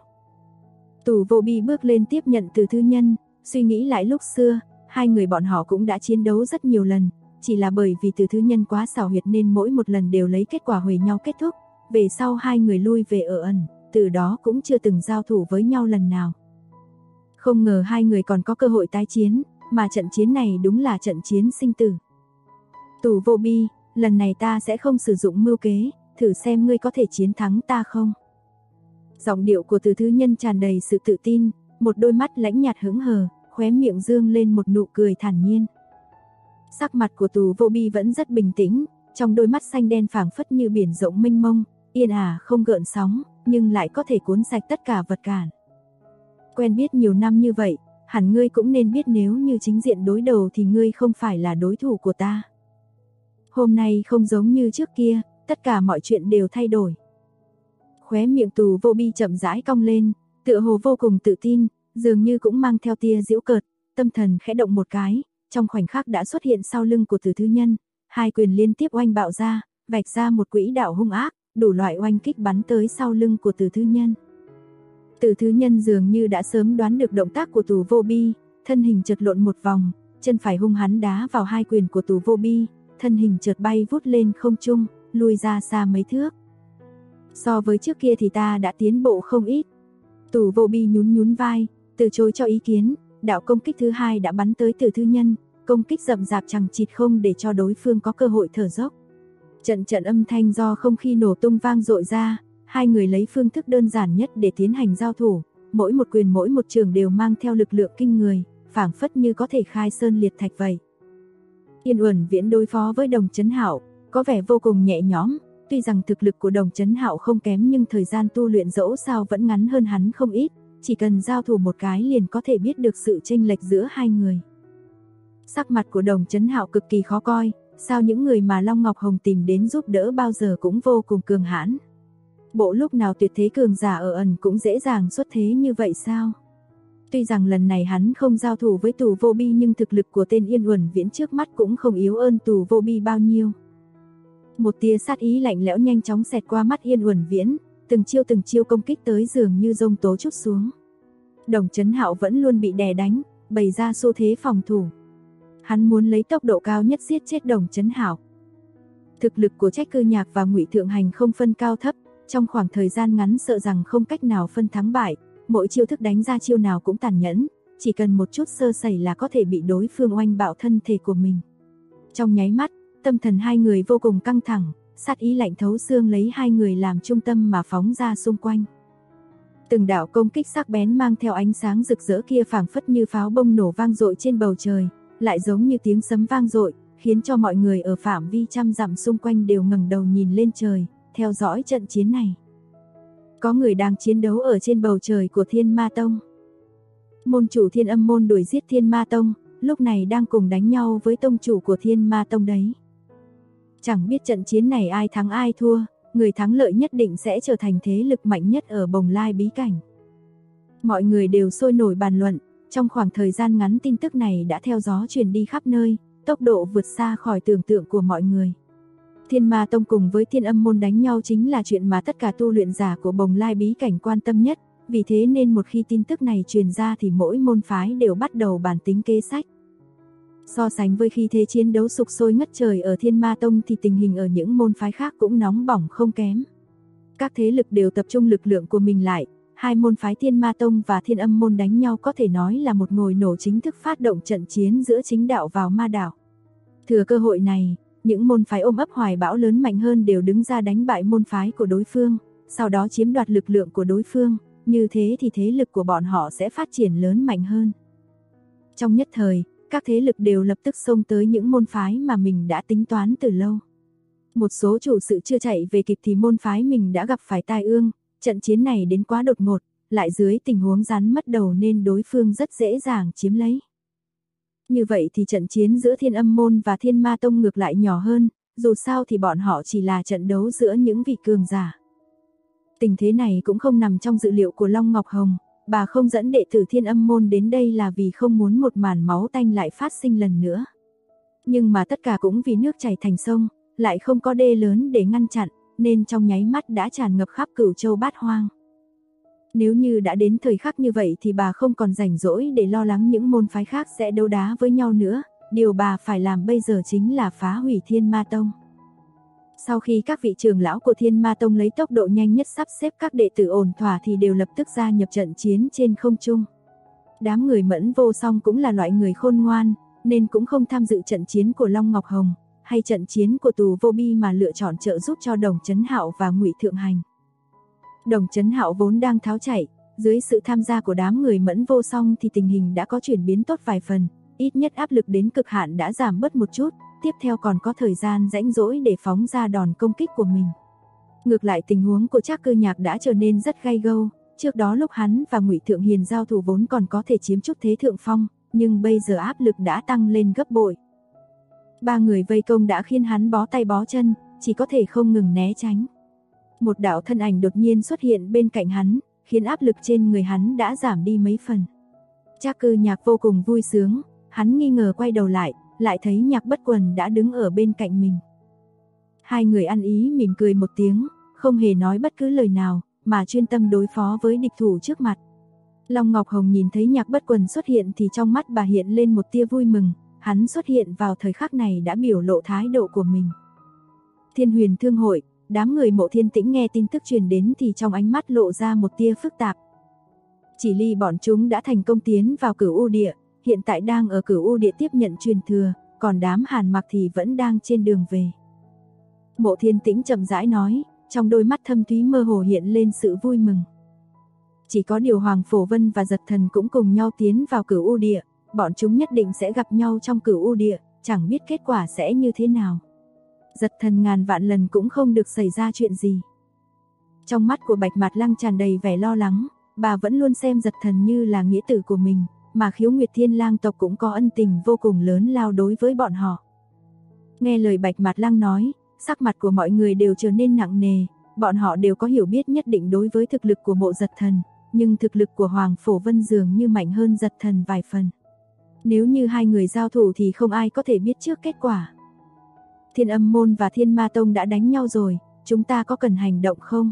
S2: Tù Vô Bi bước lên tiếp nhận Từ Thư Nhân, suy nghĩ lại lúc xưa, hai người bọn họ cũng đã chiến đấu rất nhiều lần, chỉ là bởi vì Từ Thư Nhân quá xảo huyệt nên mỗi một lần đều lấy kết quả huề nhau kết thúc, về sau hai người lui về ở ẩn, từ đó cũng chưa từng giao thủ với nhau lần nào. Không ngờ hai người còn có cơ hội tái chiến, mà trận chiến này đúng là trận chiến sinh tử. Tù Vô Bi, lần này ta sẽ không sử dụng mưu kế, thử xem ngươi có thể chiến thắng ta không. Giọng điệu của Từ Thư Nhân tràn đầy sự tự tin, một đôi mắt lãnh nhạt hững hờ, khóe miệng dương lên một nụ cười thản nhiên. Sắc mặt của Tù Vô Bi vẫn rất bình tĩnh, trong đôi mắt xanh đen phảng phất như biển rộng mênh mông, yên ả không gợn sóng, nhưng lại có thể cuốn sạch tất cả vật cản. Quen biết nhiều năm như vậy, hẳn ngươi cũng nên biết nếu như chính diện đối đầu thì ngươi không phải là đối thủ của ta. Hôm nay không giống như trước kia, tất cả mọi chuyện đều thay đổi. Khóe miệng Tù Vô Bi chậm rãi cong lên, tựa hồ vô cùng tự tin, dường như cũng mang theo tia giễu cợt, tâm thần khẽ động một cái, trong khoảnh khắc đã xuất hiện sau lưng của Từ Thư Nhân, hai quyền liên tiếp oanh bạo ra, vạch ra một quỹ đạo hung ác, đủ loại oanh kích bắn tới sau lưng của Từ Thư Nhân. Từ Thư Nhân dường như đã sớm đoán được động tác của Tù Vô Bi, thân hình chợt lộn một vòng, chân phải hung hãn đá vào hai quyền của Tù Vô Bi, thân hình chợt bay vút lên không trung, lui ra xa mấy thước. So với trước kia thì ta đã tiến bộ không ít. Tù Vô Bi nhún nhún vai, từ chối cho ý kiến, đạo công kích thứ hai đã bắn tới Từ Thư Nhân, công kích rậm rạp chằng chịt không để cho đối phương có cơ hội thở dốc. Trận trận âm thanh do không khí nổ tung vang dội ra, hai người lấy phương thức đơn giản nhất để tiến hành giao thủ, mỗi một quyền mỗi một trường đều mang theo lực lượng kinh người, phảng phất như có thể khai sơn liệt thạch vậy. Yên Uẩn Viễn đối phó với Đồng Chấn Hạo, có vẻ vô cùng nhẹ nhõm, tuy rằng thực lực của Đồng Chấn Hạo không kém nhưng thời gian tu luyện dẫu sao vẫn ngắn hơn hắn không ít, chỉ cần giao thủ một cái liền có thể biết được sự chênh lệch giữa hai người. Sắc mặt của Đồng Chấn Hạo cực kỳ khó coi, sao những người mà Long Ngọc Hồng tìm đến giúp đỡ bao giờ cũng vô cùng cường hãn. Bộ lúc nào tuyệt thế cường giả ở ẩn cũng dễ dàng xuất thế như vậy sao? Tuy rằng lần này hắn không giao thủ với Tù Vô Bi nhưng thực lực của tên Yên Uẩn Viễn trước mắt cũng không yếu hơn Tù Vô Bi bao nhiêu. Một tia sát ý lạnh lẽo nhanh chóng xẹt qua mắt Yên Uẩn Viễn, từng chiêu công kích tới dường như dông tố trút xuống. Đồng Chấn Hạo vẫn luôn bị đè đánh, bày ra xu thế phòng thủ. Hắn muốn lấy tốc độ cao nhất giết chết Đồng Chấn Hạo. Thực lực của Trách Cư Nhạc và Ngụy Thượng Hành không phân cao thấp, trong khoảng thời gian ngắn sợ rằng không cách nào phân thắng bại, mỗi chiêu thức đánh ra chiêu nào cũng tàn nhẫn, chỉ cần một chút sơ sẩy là có thể bị đối phương oanh bạo thân thể của mình. Trong nháy mắt, tâm thần hai người vô cùng căng thẳng, sát ý lạnh thấu xương lấy hai người làm trung tâm mà phóng ra xung quanh. Từng đạo công kích sắc bén mang theo ánh sáng rực rỡ kia phảng phất như pháo bông nổ vang dội trên bầu trời, lại giống như tiếng sấm vang dội, khiến cho mọi người ở phạm vi trăm dặm xung quanh đều ngẩng đầu nhìn lên trời, theo dõi trận chiến này. Có người đang chiến đấu ở trên bầu trời của Thiên Ma Tông. Môn chủ Thiên Âm môn đuổi giết Thiên Ma Tông, lúc này đang cùng đánh nhau với tông chủ của Thiên Ma Tông đấy. Chẳng biết trận chiến này ai thắng ai thua, người thắng lợi nhất định sẽ trở thành thế lực mạnh nhất ở Bồng Lai bí cảnh. Mọi người đều sôi nổi bàn luận, trong khoảng thời gian ngắn tin tức này đã theo gió truyền đi khắp nơi, tốc độ vượt xa khỏi tưởng tượng của mọi người. Thiên Ma Tông cùng với Thiên Âm môn đánh nhau chính là chuyện mà tất cả tu luyện giả của Bồng Lai bí cảnh quan tâm nhất, vì thế nên một khi tin tức này truyền ra thì mỗi môn phái đều bắt đầu bàn tính kế sách. So sánh với khi thế chiến đấu sục sôi ngất trời ở Thiên Ma Tông thì tình hình ở những môn phái khác cũng nóng bỏng không kém. Các thế lực đều tập trung lực lượng của mình lại, hai môn phái Thiên Ma Tông và Thiên Âm môn đánh nhau có thể nói là một ngồi nổ chính thức phát động trận chiến giữa chính đạo vào ma đạo. Thừa cơ hội này, những môn phái ôm ấp hoài bão lớn mạnh hơn đều đứng ra đánh bại môn phái của đối phương, sau đó chiếm đoạt lực lượng của đối phương, như thế thì thế lực của bọn họ sẽ phát triển lớn mạnh hơn. Trong nhất thời, các thế lực đều lập tức xông tới những môn phái mà mình đã tính toán từ lâu. Một số chủ sự chưa chạy về kịp thì môn phái mình đã gặp phải tai ương, trận chiến này đến quá đột ngột, lại dưới tình huống rắn mất đầu nên đối phương rất dễ dàng chiếm lấy. Như vậy thì trận chiến giữa Thiên Âm môn và Thiên Ma Tông ngược lại nhỏ hơn, dù sao thì bọn họ chỉ là trận đấu giữa những vị cường giả. Tình thế này cũng không nằm trong dự liệu của Long Ngọc Hồng, bà không dẫn đệ tử Thiên Âm môn đến đây là vì không muốn một màn máu tanh lại phát sinh lần nữa. Nhưng mà tất cả cũng vì nước chảy thành sông, lại không có đê lớn để ngăn chặn, nên trong nháy mắt đã tràn ngập khắp Cửu Châu Bát Hoang. Nếu như đã đến thời khắc như vậy thì bà không còn rảnh rỗi để lo lắng những môn phái khác sẽ đấu đá với nhau nữa, điều bà phải làm bây giờ chính là phá hủy Thiên Ma Tông. Sau khi các vị trưởng lão của Thiên Ma Tông lấy tốc độ nhanh nhất sắp xếp các đệ tử ổn thỏa thì đều lập tức gia nhập trận chiến trên không trung. Đám người Mẫn Vô Song cũng là loại người khôn ngoan, nên cũng không tham dự trận chiến của Long Ngọc Hồng, hay trận chiến của Tù Vô Bi mà lựa chọn trợ giúp cho Đồng Chấn Hạo và Ngụy Thượng Hành. Đồng Chấn Hạo vốn đang tháo chạy, dưới sự tham gia của đám người Mẫn Vô Song thì tình hình đã có chuyển biến tốt vài phần, ít nhất áp lực đến cực hạn đã giảm bớt một chút, tiếp theo còn có thời gian rãnh rỗi để phóng ra đòn công kích của mình. Ngược lại tình huống của Trác Cư Nhạc đã trở nên rất gay gâu, trước đó lúc hắn và Ngụy Thượng Hiền giao thủ vốn còn có thể chiếm chút thế thượng phong, nhưng bây giờ áp lực đã tăng lên gấp bội. Ba người vây công đã khiến hắn bó tay bó chân, chỉ có thể không ngừng né tránh. Một đạo thân ảnh đột nhiên xuất hiện bên cạnh hắn, khiến áp lực trên người hắn đã giảm đi mấy phần. Trác Cư Nhạc vô cùng vui sướng, hắn nghi ngờ quay đầu lại thấy Nhạc Bất Quần đã đứng ở bên cạnh mình. Hai người ăn ý mỉm cười một tiếng, không hề nói bất cứ lời nào, mà chuyên tâm đối phó với địch thủ trước mặt. Long Ngọc Hồng nhìn thấy Nhạc Bất Quần xuất hiện thì trong mắt bà hiện lên một tia vui mừng, hắn xuất hiện vào thời khắc này đã biểu lộ thái độ của mình. Thiên Huyền Thương hội, đám người Mộ Thiên Tĩnh nghe tin tức truyền đến thì trong ánh mắt lộ ra một tia phức tạp. Chỉ Ly bọn chúng đã thành công tiến vào Cửu U Địa, hiện tại đang ở Cửu U Địa tiếp nhận truyền thừa, còn đám Hàn Mặc thì vẫn đang trên đường về. Mộ Thiên Tĩnh chậm rãi nói, trong đôi mắt thâm thúy mơ hồ hiện lên sự vui mừng. Chỉ có điều Hoàng Phổ Vân và Giật Thần cũng cùng nhau tiến vào Cửu U Địa, bọn chúng nhất định sẽ gặp nhau trong Cửu U Địa, chẳng biết kết quả sẽ như thế nào. Giật Thần ngàn vạn lần cũng không được xảy ra chuyện gì. Trong mắt của Bạch Mạt Lăng tràn đầy vẻ lo lắng, bà vẫn luôn xem Giật Thần như là nghĩa tử của mình, mà Khiếu Nguyệt Thiên Lang tộc cũng có ân tình vô cùng lớn lao đối với bọn họ. Nghe lời Bạch Mạt Lăng nói, sắc mặt của mọi người đều trở nên nặng nề, bọn họ đều có hiểu biết nhất định đối với thực lực của Mộ Giật Thần, nhưng thực lực của Hoàng Phổ Vân dường như mạnh hơn Giật Thần vài phần. Nếu như hai người giao thủ thì không ai có thể biết trước kết quả. Thiên Âm môn và Thiên Ma Tông đã đánh nhau rồi, chúng ta có cần hành động không?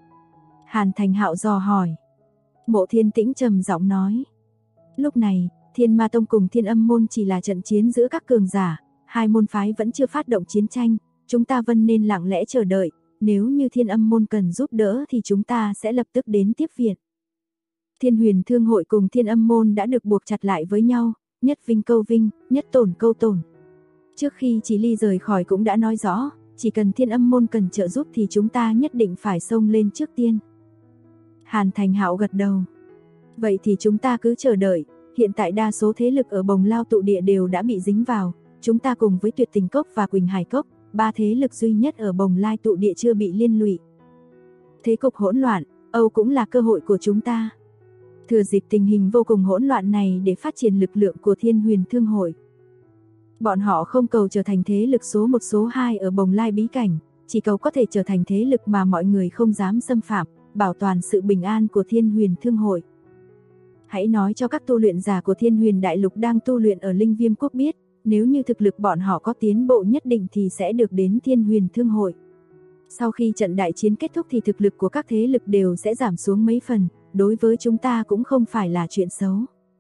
S2: Hàn Thành Hạo dò hỏi. Mộ Thiên Tĩnh trầm giọng nói. Lúc này, Thiên Ma Tông cùng Thiên Âm môn chỉ là trận chiến giữa các cường giả, hai môn phái vẫn chưa phát động chiến tranh, chúng ta vẫn nên lặng lẽ chờ đợi, nếu như Thiên Âm môn cần giúp đỡ thì chúng ta sẽ lập tức đến tiếp viện. Thiên Huyền Thương hội cùng Thiên Âm môn đã được buộc chặt lại với nhau, nhất vinh câu vinh, nhất tổn câu tổn. Trước khi Chỉ Ly rời khỏi cũng đã nói rõ, chỉ cần Thiên Âm môn cần trợ giúp thì chúng ta nhất định phải xông lên trước tiên. Hàn Thành Hạo gật đầu. Vậy thì chúng ta cứ chờ đợi, hiện tại đa số thế lực ở Bồng Lao tụ địa đều đã bị dính vào, chúng ta cùng với Tuyệt Tình Cốc và Quỳnh Hải Cốc, 3 thế lực duy nhất ở Bồng Lai tụ địa chưa bị liên lụy. Thế cục hỗn loạn, Âu cũng là cơ hội của chúng ta. Thừa dịp tình hình vô cùng hỗn loạn này để phát triển lực lượng của Thiên Huyền Thương hội. Bọn họ không cầu trở thành thế lực số 1 số 2 ở Bồng Lai bí cảnh, chỉ cầu có thể trở thành thế lực mà mọi người không dám xâm phạm, bảo toàn sự bình an của Thiên Huyền Thương hội. Hãy nói cho các tu luyện giả của Thiên Huyền Đại Lục đang tu luyện ở Linh Viêm Quốc biết, nếu như thực lực bọn họ có tiến bộ nhất định thì sẽ được đến Thiên Huyền Thương hội. Sau khi trận đại chiến kết thúc thì thực lực của các thế lực đều sẽ giảm xuống mấy phần, đối với chúng ta cũng không phải là chuyện xấu.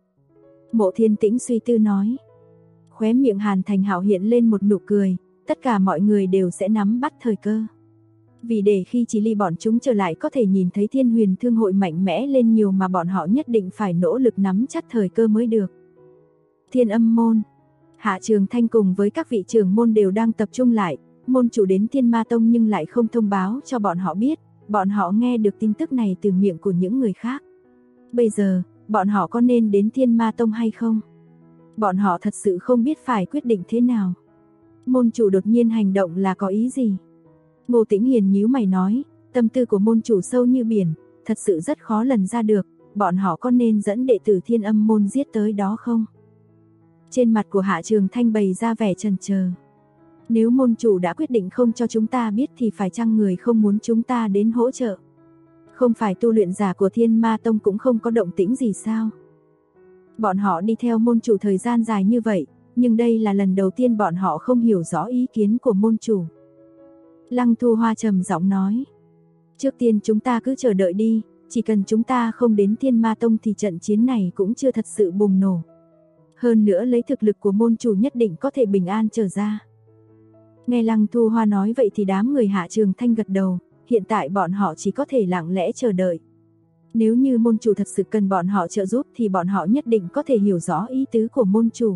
S2: Mộ Thiên Tĩnh suy tư nói. Khóe miệng Hàn Thành Hạo hiện lên một nụ cười, tất cả mọi người đều sẽ nắm bắt thời cơ. Vì để khi Chỉ Ly bọn chúng trở lại có thể nhìn thấy Thiên Huyền Thương hội mạnh mẽ lên nhiều mà bọn họ nhất định phải nỗ lực nắm chắc thời cơ mới được. Thiên Âm môn, Hạ Trường Thanh cùng với các vị trưởng môn đều đang tập trung lại, môn chủ đến Thiên Ma Tông nhưng lại không thông báo cho bọn họ biết, bọn họ nghe được tin tức này từ miệng của những người khác. Bây giờ, bọn họ có nên đến Thiên Ma Tông hay không? Bọn họ thật sự không biết phải quyết định thế nào. Môn chủ đột nhiên hành động là có ý gì? Ngô Tĩnh Hiền nhíu mày nói, tâm tư của môn chủ sâu như biển, thật sự rất khó lần ra được, bọn họ có nên dẫn đệ tử Thiên Âm môn giết tới đó không? Trên mặt của Hạ Trường Thanh bày ra vẻ chần chờ. Nếu môn chủ đã quyết định không cho chúng ta biết thì phải chăng người không muốn chúng ta đến hỗ trợ? Không phải tu luyện giả của Thiên Ma Tông cũng không có động tĩnh gì sao? Bọn họ đi theo môn chủ thời gian dài như vậy, nhưng đây là lần đầu tiên bọn họ không hiểu rõ ý kiến của môn chủ. Lăng Thu Hoa trầm giọng nói. Trước tiên chúng ta cứ chờ đợi đi, chỉ cần chúng ta không đến Thiên Ma Tông thì trận chiến này cũng chưa thật sự bùng nổ. Hơn nữa lấy thực lực của môn chủ nhất định có thể bình an trở ra. Nghe Lăng Thu Hoa nói vậy thì đám người Hạ Trường Thanh gật đầu, hiện tại bọn họ chỉ có thể lặng lẽ chờ đợi. Nếu như môn chủ thật sự cần bọn họ trợ giúp thì bọn họ nhất định có thể hiểu rõ ý tứ của môn chủ.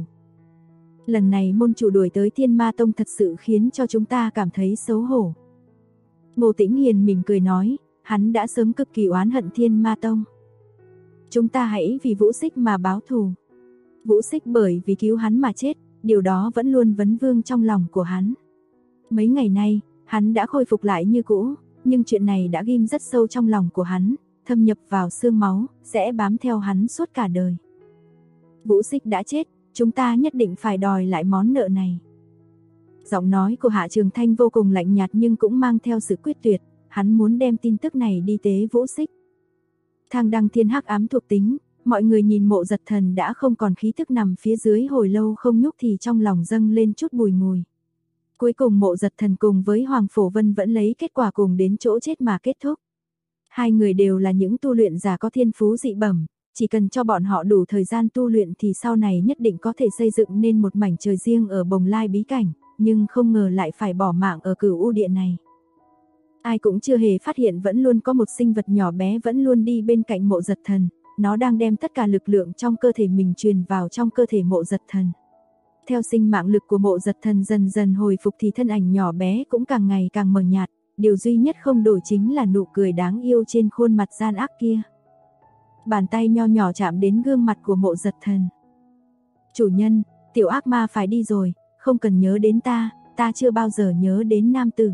S2: Lần này môn chủ đuổi tới Thiên Ma Tông thật sự khiến cho chúng ta cảm thấy xấu hổ. Ngô Tĩnh Hiền mỉm cười nói, hắn đã sớm cực kỳ oán hận Thiên Ma Tông. Chúng ta hãy vì Vũ Xích mà báo thù. Vũ Xích bởi vì cứu hắn mà chết, điều đó vẫn luôn vấn vương trong lòng của hắn. Mấy ngày nay, hắn đã khôi phục lại như cũ, nhưng chuyện này đã ghim rất sâu trong lòng của hắn, thâm nhập vào xương máu, sẽ bám theo hắn suốt cả đời. Vũ Xích đã chết, chúng ta nhất định phải đòi lại món nợ này. Giọng nói của Hạ Trường Thanh vô cùng lạnh nhạt nhưng cũng mang theo sự quyết tuyệt, hắn muốn đem tin tức này đi tế Vũ Xích. Thang Đăng Thiên hắc ám thuộc tính, mọi người nhìn Mộ Giật Thần đã không còn khí thức nằm phía dưới hồi lâu không nhúc thì trong lòng dâng lên chút bùi ngùi. Cuối cùng Mộ Giật Thần cùng với Hoàng Phổ Vân vẫn lấy kết quả cùng đến chỗ chết mà kết thúc. Hai người đều là những tu luyện giả có thiên phú dị bẩm, chỉ cần cho bọn họ đủ thời gian tu luyện thì sau này nhất định có thể xây dựng nên một mảnh trời riêng ở Bồng Lai bí cảnh, nhưng không ngờ lại phải bỏ mạng ở Cửu U Địa này. Ai cũng chưa hề phát hiện vẫn luôn có một sinh vật nhỏ bé vẫn luôn đi bên cạnh Mộ Giật Thần, nó đang đem tất cả lực lượng trong cơ thể mình truyền vào trong cơ thể Mộ Giật Thần. Theo sinh mạng lực của Mộ Giật Thần dần dần hồi phục thì thân ảnh nhỏ bé cũng càng ngày càng mờ nhạt, điều duy nhất không đổi chính là nụ cười đáng yêu trên khuôn mặt gian ác kia. Bàn tay nho nhỏ chạm đến gương mặt của Mộ Giật Thần. Chủ nhân, tiểu ác ma phải đi rồi, không cần nhớ đến ta, ta chưa bao giờ nhớ đến nam tử.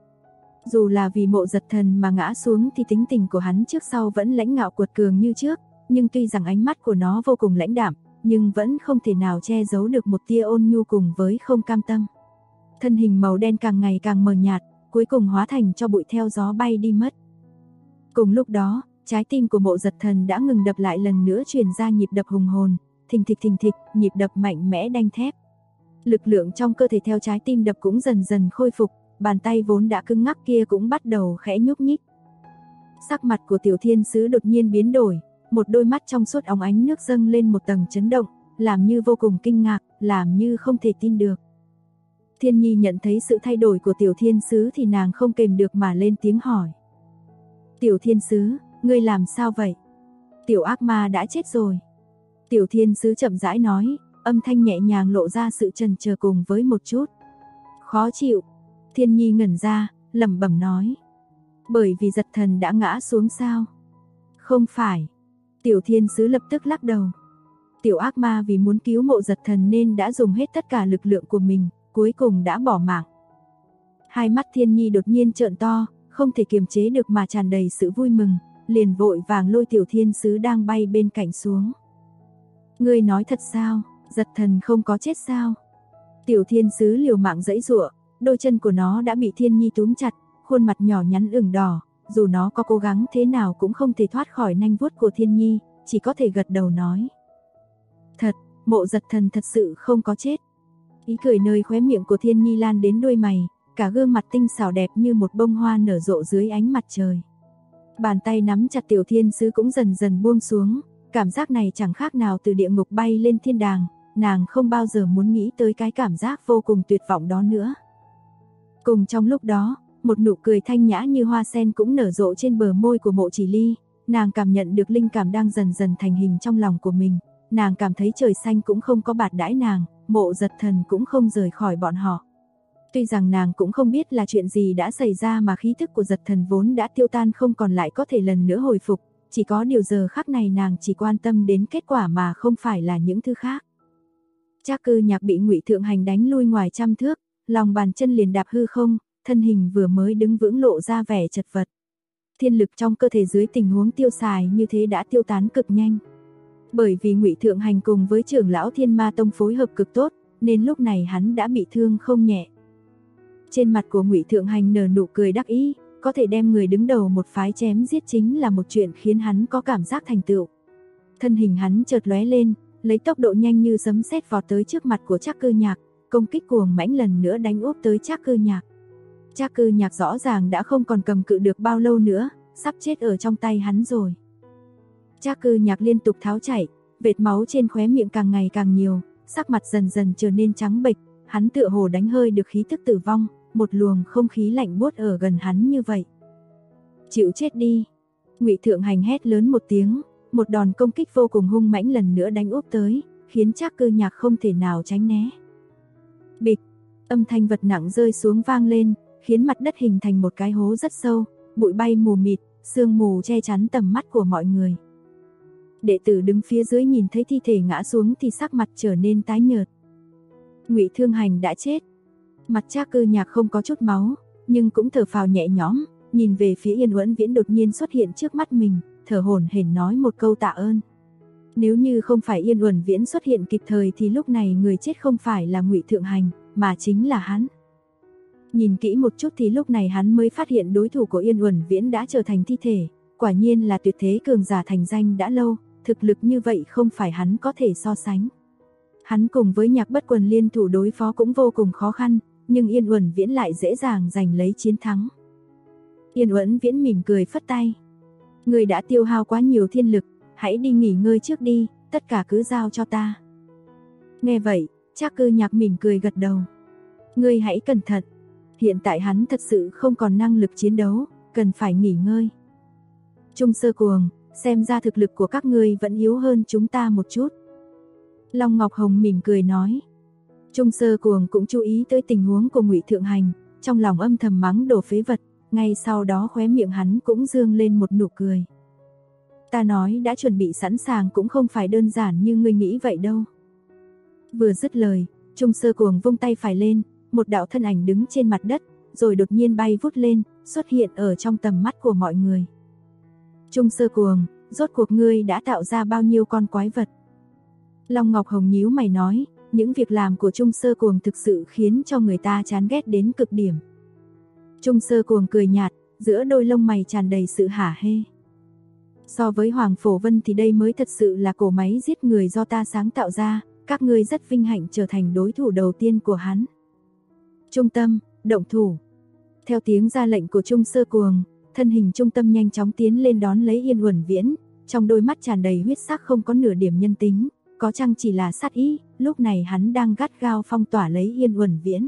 S2: Dù là vì Mộ Giật Thần mà ngã xuống thì tính tình của hắn trước sau vẫn lãnh ngạo cuột cường như trước, nhưng tuy rằng ánh mắt của nó vô cùng lãnh đạm, nhưng vẫn không thể nào che giấu được một tia ôn nhu cùng với không cam tâm. Thân hình màu đen càng ngày càng mờ nhạt, cuối cùng hóa thành cho bụi theo gió bay đi mất. Cùng lúc đó, trái tim của Mộ Giật Thần đã ngừng đập lại lần nữa truyền ra nhịp đập hùng hồn, thình thịch, nhịp đập mạnh mẽ đanh thép. Lực lượng trong cơ thể theo trái tim đập cũng dần dần khôi phục, bàn tay vốn đã cứng ngắc kia cũng bắt đầu khẽ nhúc nhích. Sắc mặt của Tiểu Thiên Sứ đột nhiên biến đổi, một đôi mắt trong suốt óng ánh nước dâng lên một tầng chấn động, làm như vô cùng kinh ngạc, làm như không thể tin được. Thiên Nhi nhận thấy sự thay đổi của Tiểu Thiên Sứ thì nàng không kềm được mà lên tiếng hỏi. Tiểu Thiên Sứ, ngươi làm sao vậy? Tiểu ác ma đã chết rồi. Tiểu Thiên Sứ chậm rãi nói, âm thanh nhẹ nhàng lộ ra sự chần chờ cùng với một chút khó chịu. Thiên Nhi ngẩn ra, lẩm bẩm nói. Bởi vì Giật Thần đã ngã xuống sao? Không phải. Tiểu thiên sứ lập tức lắc đầu. Tiểu ác ma vì muốn cứu Mộ Giật Thần nên đã dùng hết tất cả lực lượng của mình, cuối cùng đã bỏ mạng. Hai mắt Thiên Nhi đột nhiên trợn to, không thể kiềm chế được mà tràn đầy sự vui mừng, liền vội vàng lôi tiểu thiên sứ đang bay bên cạnh xuống. Ngươi nói thật sao, Giật Thần không có chết sao? Tiểu thiên sứ liều mạng giãy giụa, đôi chân của nó đã bị Thiên Nhi túm chặt, khuôn mặt nhỏ nhắn ửng đỏ, dù nó có cố gắng thế nào cũng không thể thoát khỏi nanh vuốt của Thiên Nhi, chỉ có thể gật đầu nói. Thật, Mộ Giật Thần thật sự không có chết. Ý cười nơi khóe miệng của Thiên Nhi lan đến đôi mày, cả gương mặt tinh xảo đẹp như một bông hoa nở rộ dưới ánh mặt trời. Bàn tay nắm chặt tiểu thiên sứ cũng dần dần buông xuống, cảm giác này chẳng khác nào từ địa ngục bay lên thiên đàng, nàng không bao giờ muốn nghĩ tới cái cảm giác vô cùng tuyệt vọng đó nữa. Cùng trong lúc đó, một nụ cười thanh nhã như hoa sen cũng nở rộ trên bờ môi của Mộ Chỉ Ly, nàng cảm nhận được linh cảm đang dần dần thành hình trong lòng của mình, nàng cảm thấy trời xanh cũng không có bạt đãi nàng, Mộ Giật Thần cũng không rời khỏi bọn họ. Tuy rằng nàng cũng không biết là chuyện gì đã xảy ra mà khí thức của Giật Thần vốn đã tiêu tan không còn lại có thể lần nữa hồi phục, chỉ có điều giờ khắc này nàng chỉ quan tâm đến kết quả mà không phải là những thứ khác. Trác Cư Nhạc bị Ngụy Thượng Hành đánh lui ngoài trăm thước, lòng bàn chân liền đạp hư không, thân hình vừa mới đứng vững lộ ra vẻ chật vật. Thiên lực trong cơ thể dưới tình huống tiêu xài như thế đã tiêu tán cực nhanh. Bởi vì Ngụy Thượng Hành cùng với trưởng lão Thiên Ma Tông phối hợp cực tốt, nên lúc này hắn đã bị thương không nhẹ. Trên mặt của Ngụy Thượng Hành nở nụ cười đắc ý, có thể đem người đứng đầu một phái chém giết chính là một chuyện khiến hắn có cảm giác thành tựu. Thân hình hắn chợt lóe lên, lấy tốc độ nhanh như sấm sét vọt tới trước mặt của Trác Cư Nhạc, công kích cuồng mãnh lần nữa đánh úp tới Trác Cư Nhạc. Trác Cư Nhạc rõ ràng đã không còn cầm cự được bao lâu nữa, sắp chết ở trong tay hắn rồi. Trác Cư Nhạc liên tục tháo chạy, vệt máu trên khóe miệng càng ngày càng nhiều, sắc mặt dần dần trở nên trắng bệch, hắn tựa hồ đánh hơi được khí tức tử vong, một luồng không khí lạnh buốt ở gần hắn như vậy. Chịu chết đi. Ngụy Thượng Hành hét lớn một tiếng, một đòn công kích vô cùng hung mãnh lần nữa đánh úp tới, khiến Trác Cư Nhạc không thể nào tránh né. Bịch, âm thanh vật nặng rơi xuống vang lên, khiến mặt đất hình thành một cái hố rất sâu, bụi bay mù mịt, sương mù che chắn tầm mắt của mọi người. Đệ tử đứng phía dưới nhìn thấy thi thể ngã xuống thì sắc mặt trở nên tái nhợt. Ngụy Thượng Hành đã chết. Mặt Trác Cư Nhạc không có chút máu, nhưng cũng thở phào nhẹ nhõm, nhìn về phía Yên Uẩn Viễn đột nhiên xuất hiện trước mắt mình, thở hổn hển nói một câu tạ ơn. Nếu như không phải Yên Uẩn Viễn xuất hiện kịp thời thì lúc này người chết không phải là Ngụy Thượng Hành, mà chính là hắn. Nhìn kỹ một chút thì lúc này hắn mới phát hiện đối thủ của Yên Uẩn Viễn đã trở thành thi thể, quả nhiên là tuyệt thế cường giả thành danh đã lâu, thực lực như vậy không phải hắn có thể so sánh. Hắn cùng với Nhạc Bất Quần liên thủ đối phó cũng vô cùng khó khăn, nhưng Yên Uẩn Viễn lại dễ dàng giành lấy chiến thắng. Yên Uẩn Viễn mỉm cười phất tay. Người đã tiêu hao quá nhiều thiên lực, hãy đi nghỉ ngơi trước đi, tất cả cứ giao cho ta. Nghe vậy, Trác Cư Nhạc mỉm cười gật đầu. Ngươi hãy cẩn thận, hiện tại hắn thật sự không còn năng lực chiến đấu, cần phải nghỉ ngơi. Trung Sơ Cuồng, xem ra thực lực của các ngươi vẫn yếu hơn chúng ta một chút. Long Ngọc Hồng mỉm cười nói. Trung Sơ Cuồng cũng chú ý tới tình huống của Ngụy Thượng Hành, trong lòng âm thầm mắng đồ phế vật, ngay sau đó khóe miệng hắn cũng dương lên một nụ cười. Ta nói đã chuẩn bị sẵn sàng cũng không phải đơn giản như ngươi nghĩ vậy đâu. Vừa dứt lời, Trung Sơ Cuồng vung tay phải lên, một đạo thân ảnh đứng trên mặt đất, rồi đột nhiên bay vút lên, xuất hiện ở trong tầm mắt của mọi người. Trung Sơ Cuồng, rốt cuộc ngươi đã tạo ra bao nhiêu con quái vật? Long Ngọc Hồng nhíu mày nói, những việc làm của Trung Sơ Cuồng thực sự khiến cho người ta chán ghét đến cực điểm. Trung Sơ Cuồng cười nhạt, giữa đôi lông mày tràn đầy sự hả hê. So với Hoàng Phổ Vân thì đây mới thật sự là cỗ máy giết người do ta sáng tạo ra, các ngươi rất vinh hạnh trở thành đối thủ đầu tiên của hắn. Trung Tâm, động thủ. Theo tiếng ra lệnh của Trung Sơ Cuồng, thân hình Trung Tâm nhanh chóng tiến lên đón lấy Yên Uẩn Viễn, trong đôi mắt tràn đầy huyết sắc không có nửa điểm nhân tính, có chăng chỉ là sát ý, lúc này hắn đang gắt gao phong tỏa lấy Yên Uẩn Viễn.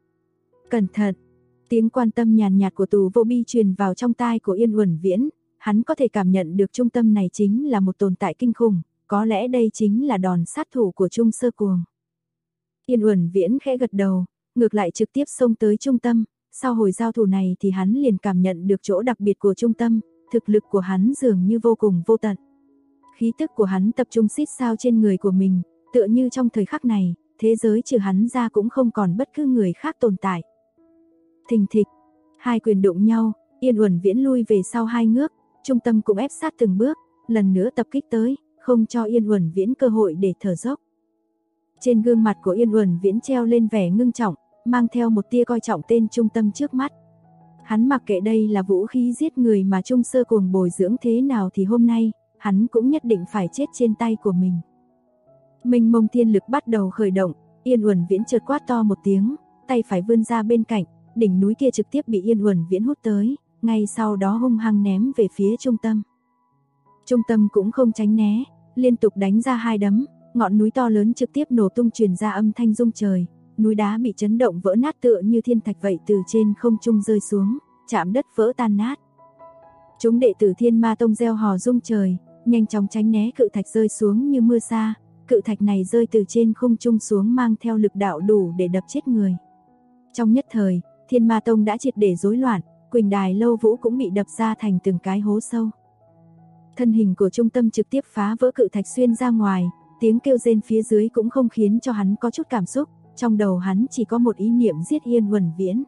S2: Cẩn thận! Tiếng quan tâm nhàn nhạt của Tù Vô Bi truyền vào trong tai của Yên Uẩn Viễn, hắn có thể cảm nhận được Trung Tâm này chính là một tồn tại kinh khủng, có lẽ đây chính là đòn sát thủ của Trung Sơ Cuồng. Yên Uẩn Viễn khẽ gật đầu, ngược lại trực tiếp xông tới Trung Tâm, sau hồi giao thủ này thì hắn liền cảm nhận được chỗ đặc biệt của Trung Tâm, thực lực của hắn dường như vô cùng vô tận. Khí tức của hắn tập trung xít sao trên người của mình, tựa như trong thời khắc này, thế giới trừ hắn ra cũng không còn bất cứ người khác tồn tại. Thình thịch, hai quyền đụng nhau, Yên Uẩn Viễn lui về sau 2 ngước, Trung Tâm cũng ép sát từng bước, lần nữa tập kích tới, không cho Yên Uẩn Viễn cơ hội để thở dốc. Trên gương mặt của Yên Uẩn Viễn treo lên vẻ ngưng trọng, mang theo một tia coi trọng tên Trung Tâm trước mắt. Hắn mặc kệ đây là vũ khí giết người mà Trung Sơ Cuồng bồi dưỡng thế nào thì hôm nay, hắn cũng nhất định phải chết trên tay của mình. Mênh mông thiên lực bắt đầu khởi động, Yên Uẩn Viễn chợt quát to một tiếng, tay phải vươn ra bên cạnh, đỉnh núi kia trực tiếp bị Yên Uẩn Viễn hút tới, ngay sau đó hung hăng ném về phía Trung Tâm. Trung Tâm cũng không tránh né, liên tục đánh ra 2 đấm, ngọn núi to lớn trực tiếp nổ tung truyền ra âm thanh rung trời, núi đá bị chấn động vỡ nát tựa như thiên thạch vậy từ trên không trung rơi xuống, chạm đất vỡ tan nát. Chúng đệ tử Thiên Ma Tông reo hò rung trời, nhanh chóng tránh né cự thạch rơi xuống như mưa sa, cự thạch này rơi từ trên không trung xuống mang theo lực đạo đủ để đập chết người. Trong nhất thời, Thiên Ma Tông đã triệt để rối loạn, Quỳnh Đài Lâu Vũ cũng bị đập ra thành từng cái hố sâu. Thân hình của Trung Tâm trực tiếp phá vỡ cự thạch xuyên ra ngoài, tiếng kêu rên phía dưới cũng không khiến cho hắn có chút cảm xúc, trong đầu hắn chỉ có một ý niệm giết Yên Uẩn Viễn.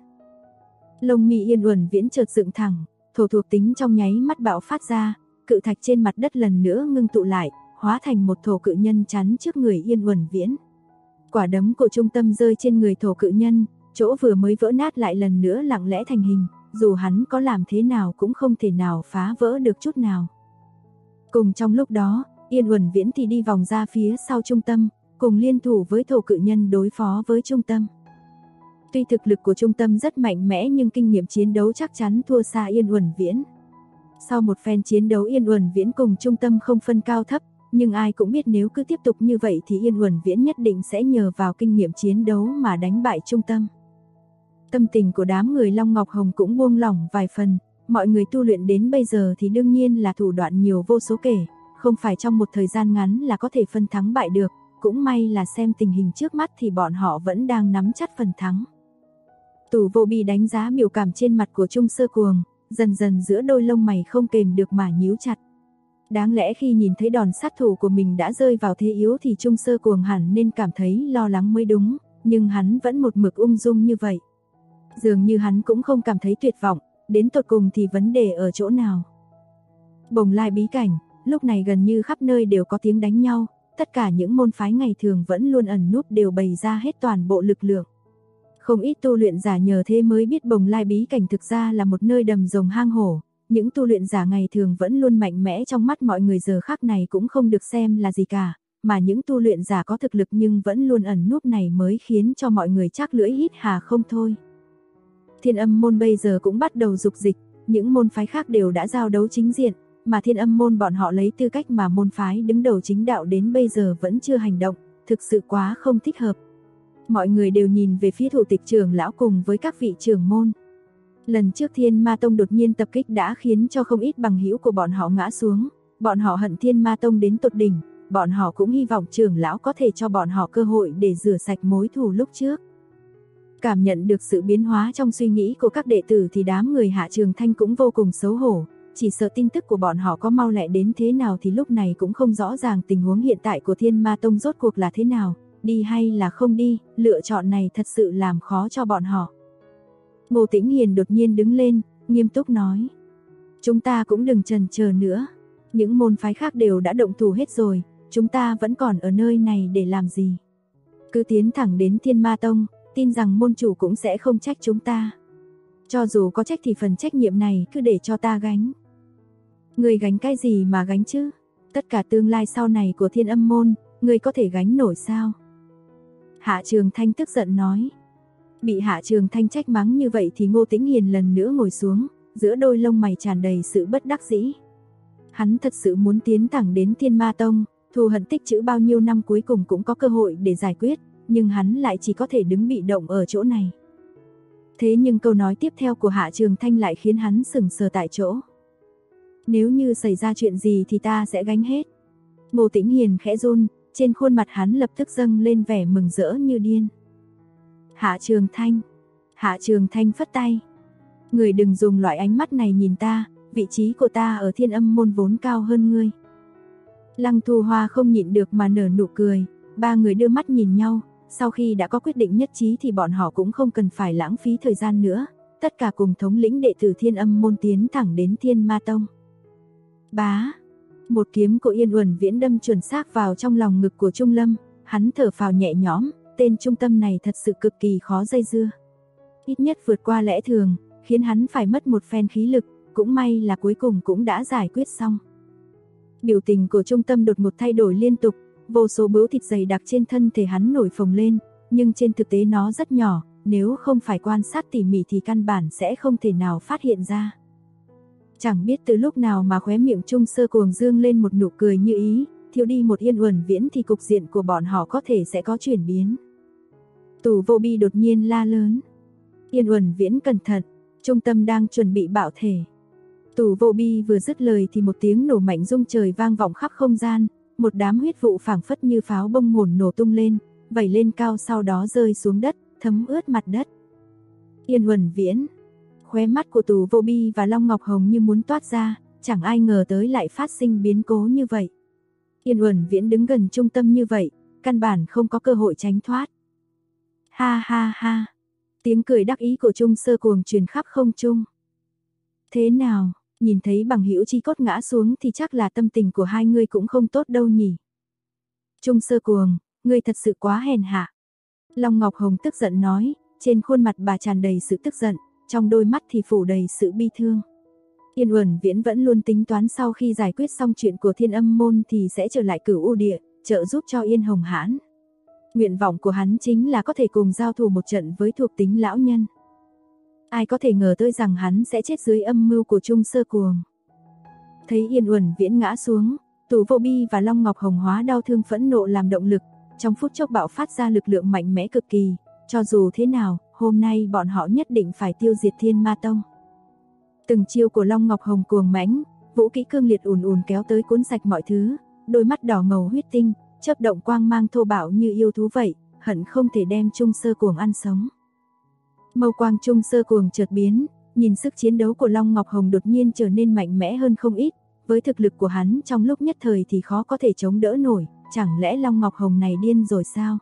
S2: Lông mi Yên Uẩn Viễn chợt dựng thẳng, thổ thuộc tính trong nháy mắt bạo phát ra, cự thạch trên mặt đất lần nữa ngưng tụ lại, hóa thành một thổ cự nhân chắn trước người Yên Uẩn Viễn. Quả đấm của Trung Tâm rơi trên người thổ cự nhân, chỗ vừa mới vỡ nát lại lần nữa lặng lẽ thành hình, dù hắn có làm thế nào cũng không thể nào phá vỡ được chút nào. Cùng trong lúc đó, Yên Uẩn Viễn thì đi vòng ra phía sau Trung Tâm, cùng liên thủ với thổ cự nhân đối phó với Trung Tâm. Tuy thực lực của Trung Tâm rất mạnh mẽ nhưng kinh nghiệm chiến đấu chắc chắn thua xa Yên Uẩn Viễn. Sau một phen chiến đấu Yên Uẩn Viễn cùng Trung Tâm không phân cao thấp, nhưng ai cũng biết nếu cứ tiếp tục như vậy thì Yên Uẩn Viễn nhất định sẽ nhờ vào kinh nghiệm chiến đấu mà đánh bại Trung Tâm. Tâm tình của đám người Long Ngọc Hồng cũng buông lỏng vài phần, mọi người tu luyện đến bây giờ thì đương nhiên là thủ đoạn nhiều vô số kể, không phải trong một thời gian ngắn là có thể phân thắng bại được, cũng may là xem tình hình trước mắt thì bọn họ vẫn đang nắm chắc phần thắng. Tù Vô Bi đánh giá biểu cảm trên mặt của Trung Sơ Cuồng, dần dần giữa đôi lông mày không kềm được mà nhíu chặt. Đáng lẽ khi nhìn thấy đòn sát thủ của mình đã rơi vào thế yếu thì Trung Sơ Cuồng hẳn nên cảm thấy lo lắng mới đúng, nhưng hắn vẫn một mực ung dung như vậy. Dường như hắn cũng không cảm thấy tuyệt vọng, đến tột cùng thì vấn đề ở chỗ nào. Bồng Lai bí cảnh, lúc này gần như khắp nơi đều có tiếng đánh nhau, tất cả những môn phái ngày thường vẫn luôn ẩn núp đều bày ra hết toàn bộ lực lượng. Không ít tu luyện giả nhờ thế mới biết Bồng Lai bí cảnh thực ra là một nơi đầm rồng hang hổ, những tu luyện giả ngày thường vẫn luôn mạnh mẽ trong mắt mọi người giờ khắc này cũng không được xem là gì cả, mà những tu luyện giả có thực lực nhưng vẫn luôn ẩn núp này mới khiến cho mọi người chắc lưỡi hít hà không thôi. Thiên Âm môn bây giờ cũng bắt đầu dục dịch, những môn phái khác đều đã giao đấu chính diện, mà Thiên Âm môn bọn họ lấy tư cách mà môn phái đứng đầu chính đạo đến bây giờ vẫn chưa hành động, thực sự quá không thích hợp. Mọi người đều nhìn về phía thủ tịch trưởng lão cùng với các vị trưởng môn. Lần trước Thiên Ma Tông đột nhiên tập kích đã khiến cho không ít bằng hữu của bọn họ ngã xuống, bọn họ hận Thiên Ma Tông đến tột đỉnh, bọn họ cũng hy vọng trưởng lão có thể cho bọn họ cơ hội để rửa sạch mối thù lúc trước. Cảm nhận được sự biến hóa trong suy nghĩ của các đệ tử thì đám người Hạ Trường Thanh cũng vô cùng xấu hổ, chỉ sợ tin tức của bọn họ có mau lẹ đến thế nào thì lúc này cũng không rõ ràng tình huống hiện tại của Thiên Ma Tông rốt cuộc là thế nào, đi hay là không đi, lựa chọn này thật sự làm khó cho bọn họ. Ngô Tĩnh Hiền đột nhiên đứng lên, nghiêm túc nói: "Chúng ta cũng đừng chần chờ nữa, những môn phái khác đều đã động thủ hết rồi, chúng ta vẫn còn ở nơi này để làm gì? Cứ tiến thẳng đến Thiên Ma Tông, tin rằng môn chủ cũng sẽ không trách chúng ta. Cho dù có trách thì phần trách nhiệm này cứ để cho ta gánh." "Người gánh cái gì mà gánh chứ? Tất cả tương lai sau này của Thiên Âm môn, người có thể gánh nổi sao?" Hạ Trường Thanh tức giận nói. Bị Hạ Trường Thanh trách mắng như vậy thì Ngô Tĩnh Hiền lần nữa ngồi xuống, giữa đôi lông mày tràn đầy sự bất đắc dĩ. Hắn thật sự muốn tiến thẳng đến Thiên Ma Tông, thù hận tích trữ bao nhiêu năm cuối cùng cũng có cơ hội để giải quyết, nhưng hắn lại chỉ có thể đứng bị động ở chỗ này. Thế nhưng câu nói tiếp theo của Hạ Trường Thanh lại khiến hắn sững sờ tại chỗ. "Nếu như xảy ra chuyện gì thì ta sẽ gánh hết." Ngô Tĩnh Hiền khẽ run, trên khuôn mặt hắn lập tức dâng lên vẻ mừng rỡ như điên. Hạ Trường Thanh phất tay. "Người đừng dùng loại ánh mắt này nhìn ta, vị trí của ta ở Thiên Âm môn vốn cao hơn ngươi. Lăng Thu Hoa không nhịn được mà nở nụ cười, ba người đưa mắt nhìn nhau, sau khi đã có quyết định nhất trí thì bọn họ cũng không cần phải lãng phí thời gian nữa, tất cả cùng thống lĩnh đệ tử Thiên Âm môn tiến thẳng đến Thiên Ma Tông. Bá, một kiếm của Yên Uẩn Viễn đâm chuẩn xác vào trong lòng ngực của Trung Lâm, hắn thở phào nhẹ nhõm, tên trung tâm này thật sự cực kỳ khó dây dưa. Ít nhất vượt qua lẽ thường, khiến hắn phải mất một phen khí lực, cũng may là cuối cùng cũng đã giải quyết xong. Biểu tình của trung tâm đột ngột thay đổi liên tục, vô số bướu thịt dày đặc trên thân thể hắn nổi phồng lên, nhưng trên thực tế nó rất nhỏ, nếu không phải quan sát tỉ mỉ thì căn bản sẽ không thể nào phát hiện ra. Chẳng biết từ lúc nào mà khóe miệng Trung Sơ Cuồng dương lên một nụ cười như ý, thiếu đi một Yên Uẩn Viễn thì cục diện của bọn họ có thể sẽ có chuyển biến. Tù Vô Bi đột nhiên la lớn. Yên Uẩn Viễn cẩn thận, trung tâm đang chuẩn bị bạo thể. Tù Vô Bi vừa dứt lời thì một tiếng nổ mạnh rung trời vang vọng khắp không gian, một đám huyết vụ phảng phất như pháo bông ngổn nổ tung lên, vẩy lên cao sau đó rơi xuống đất, thấm ướt mặt đất. Yên Uẩn Viễn, khóe mắt của Tù Vô Bi và Long Ngọc Hồng như muốn toát ra, chẳng ai ngờ tới lại phát sinh biến cố như vậy. Yên Uẩn Viễn đứng gần trung tâm như vậy, căn bản không có cơ hội tránh thoát. Ha ha ha, tiếng cười đắc ý của Trung Sơ Cuồng truyền khắp không trung. Thế nào, nhìn thấy bằng hữu chi cốt ngã xuống thì chắc là tâm tình của hai người cũng không tốt đâu nhỉ. Trung Sơ Cuồng, ngươi thật sự quá hèn hạ. Long Ngọc Hồng tức giận nói, trên khuôn mặt bà tràn đầy sự tức giận, trong đôi mắt thì phủ đầy sự bi thương. Yên Uẩn Viễn vẫn luôn tính toán sau khi giải quyết xong chuyện của Thiên Âm môn thì sẽ trở lại Cửu U địa, trợ giúp cho Yên Hồng Hãn. Nguyện vọng của hắn chính là có thể cùng giao thủ một trận với thuộc tính lão nhân. Ai có thể ngờ tới rằng hắn sẽ chết dưới âm mưu của Trung Sơ Cuồng. Thấy Yên Uẩn Viễn ngã xuống, Tù Vô Bi và Long Ngọc Hồng hóa đau thương phẫn nộ làm động lực, trong phút chốc bạo phát ra lực lượng mạnh mẽ cực kỳ, cho dù thế nào, hôm nay bọn họ nhất định phải tiêu diệt Thiên Ma Tông. Từng chiêu của Long Ngọc Hồng cuồng mãnh, vũ kỹ cương liệt ùn ùn kéo tới cuốn sạch mọi thứ, đôi mắt đỏ ngầu huyết tinh, chớp động quang mang thô bạo như yêu thú vậy, hận không thể đem Trung Sơ Cuồng ăn sống. Mâu quang Trung Sơ Cuồng chợt biến, nhìn sức chiến đấu của Long Ngọc Hồng đột nhiên trở nên mạnh mẽ hơn không ít, với thực lực của hắn trong lúc nhất thời thì khó có thể chống đỡ nổi, chẳng lẽ Long Ngọc Hồng này điên rồi sao?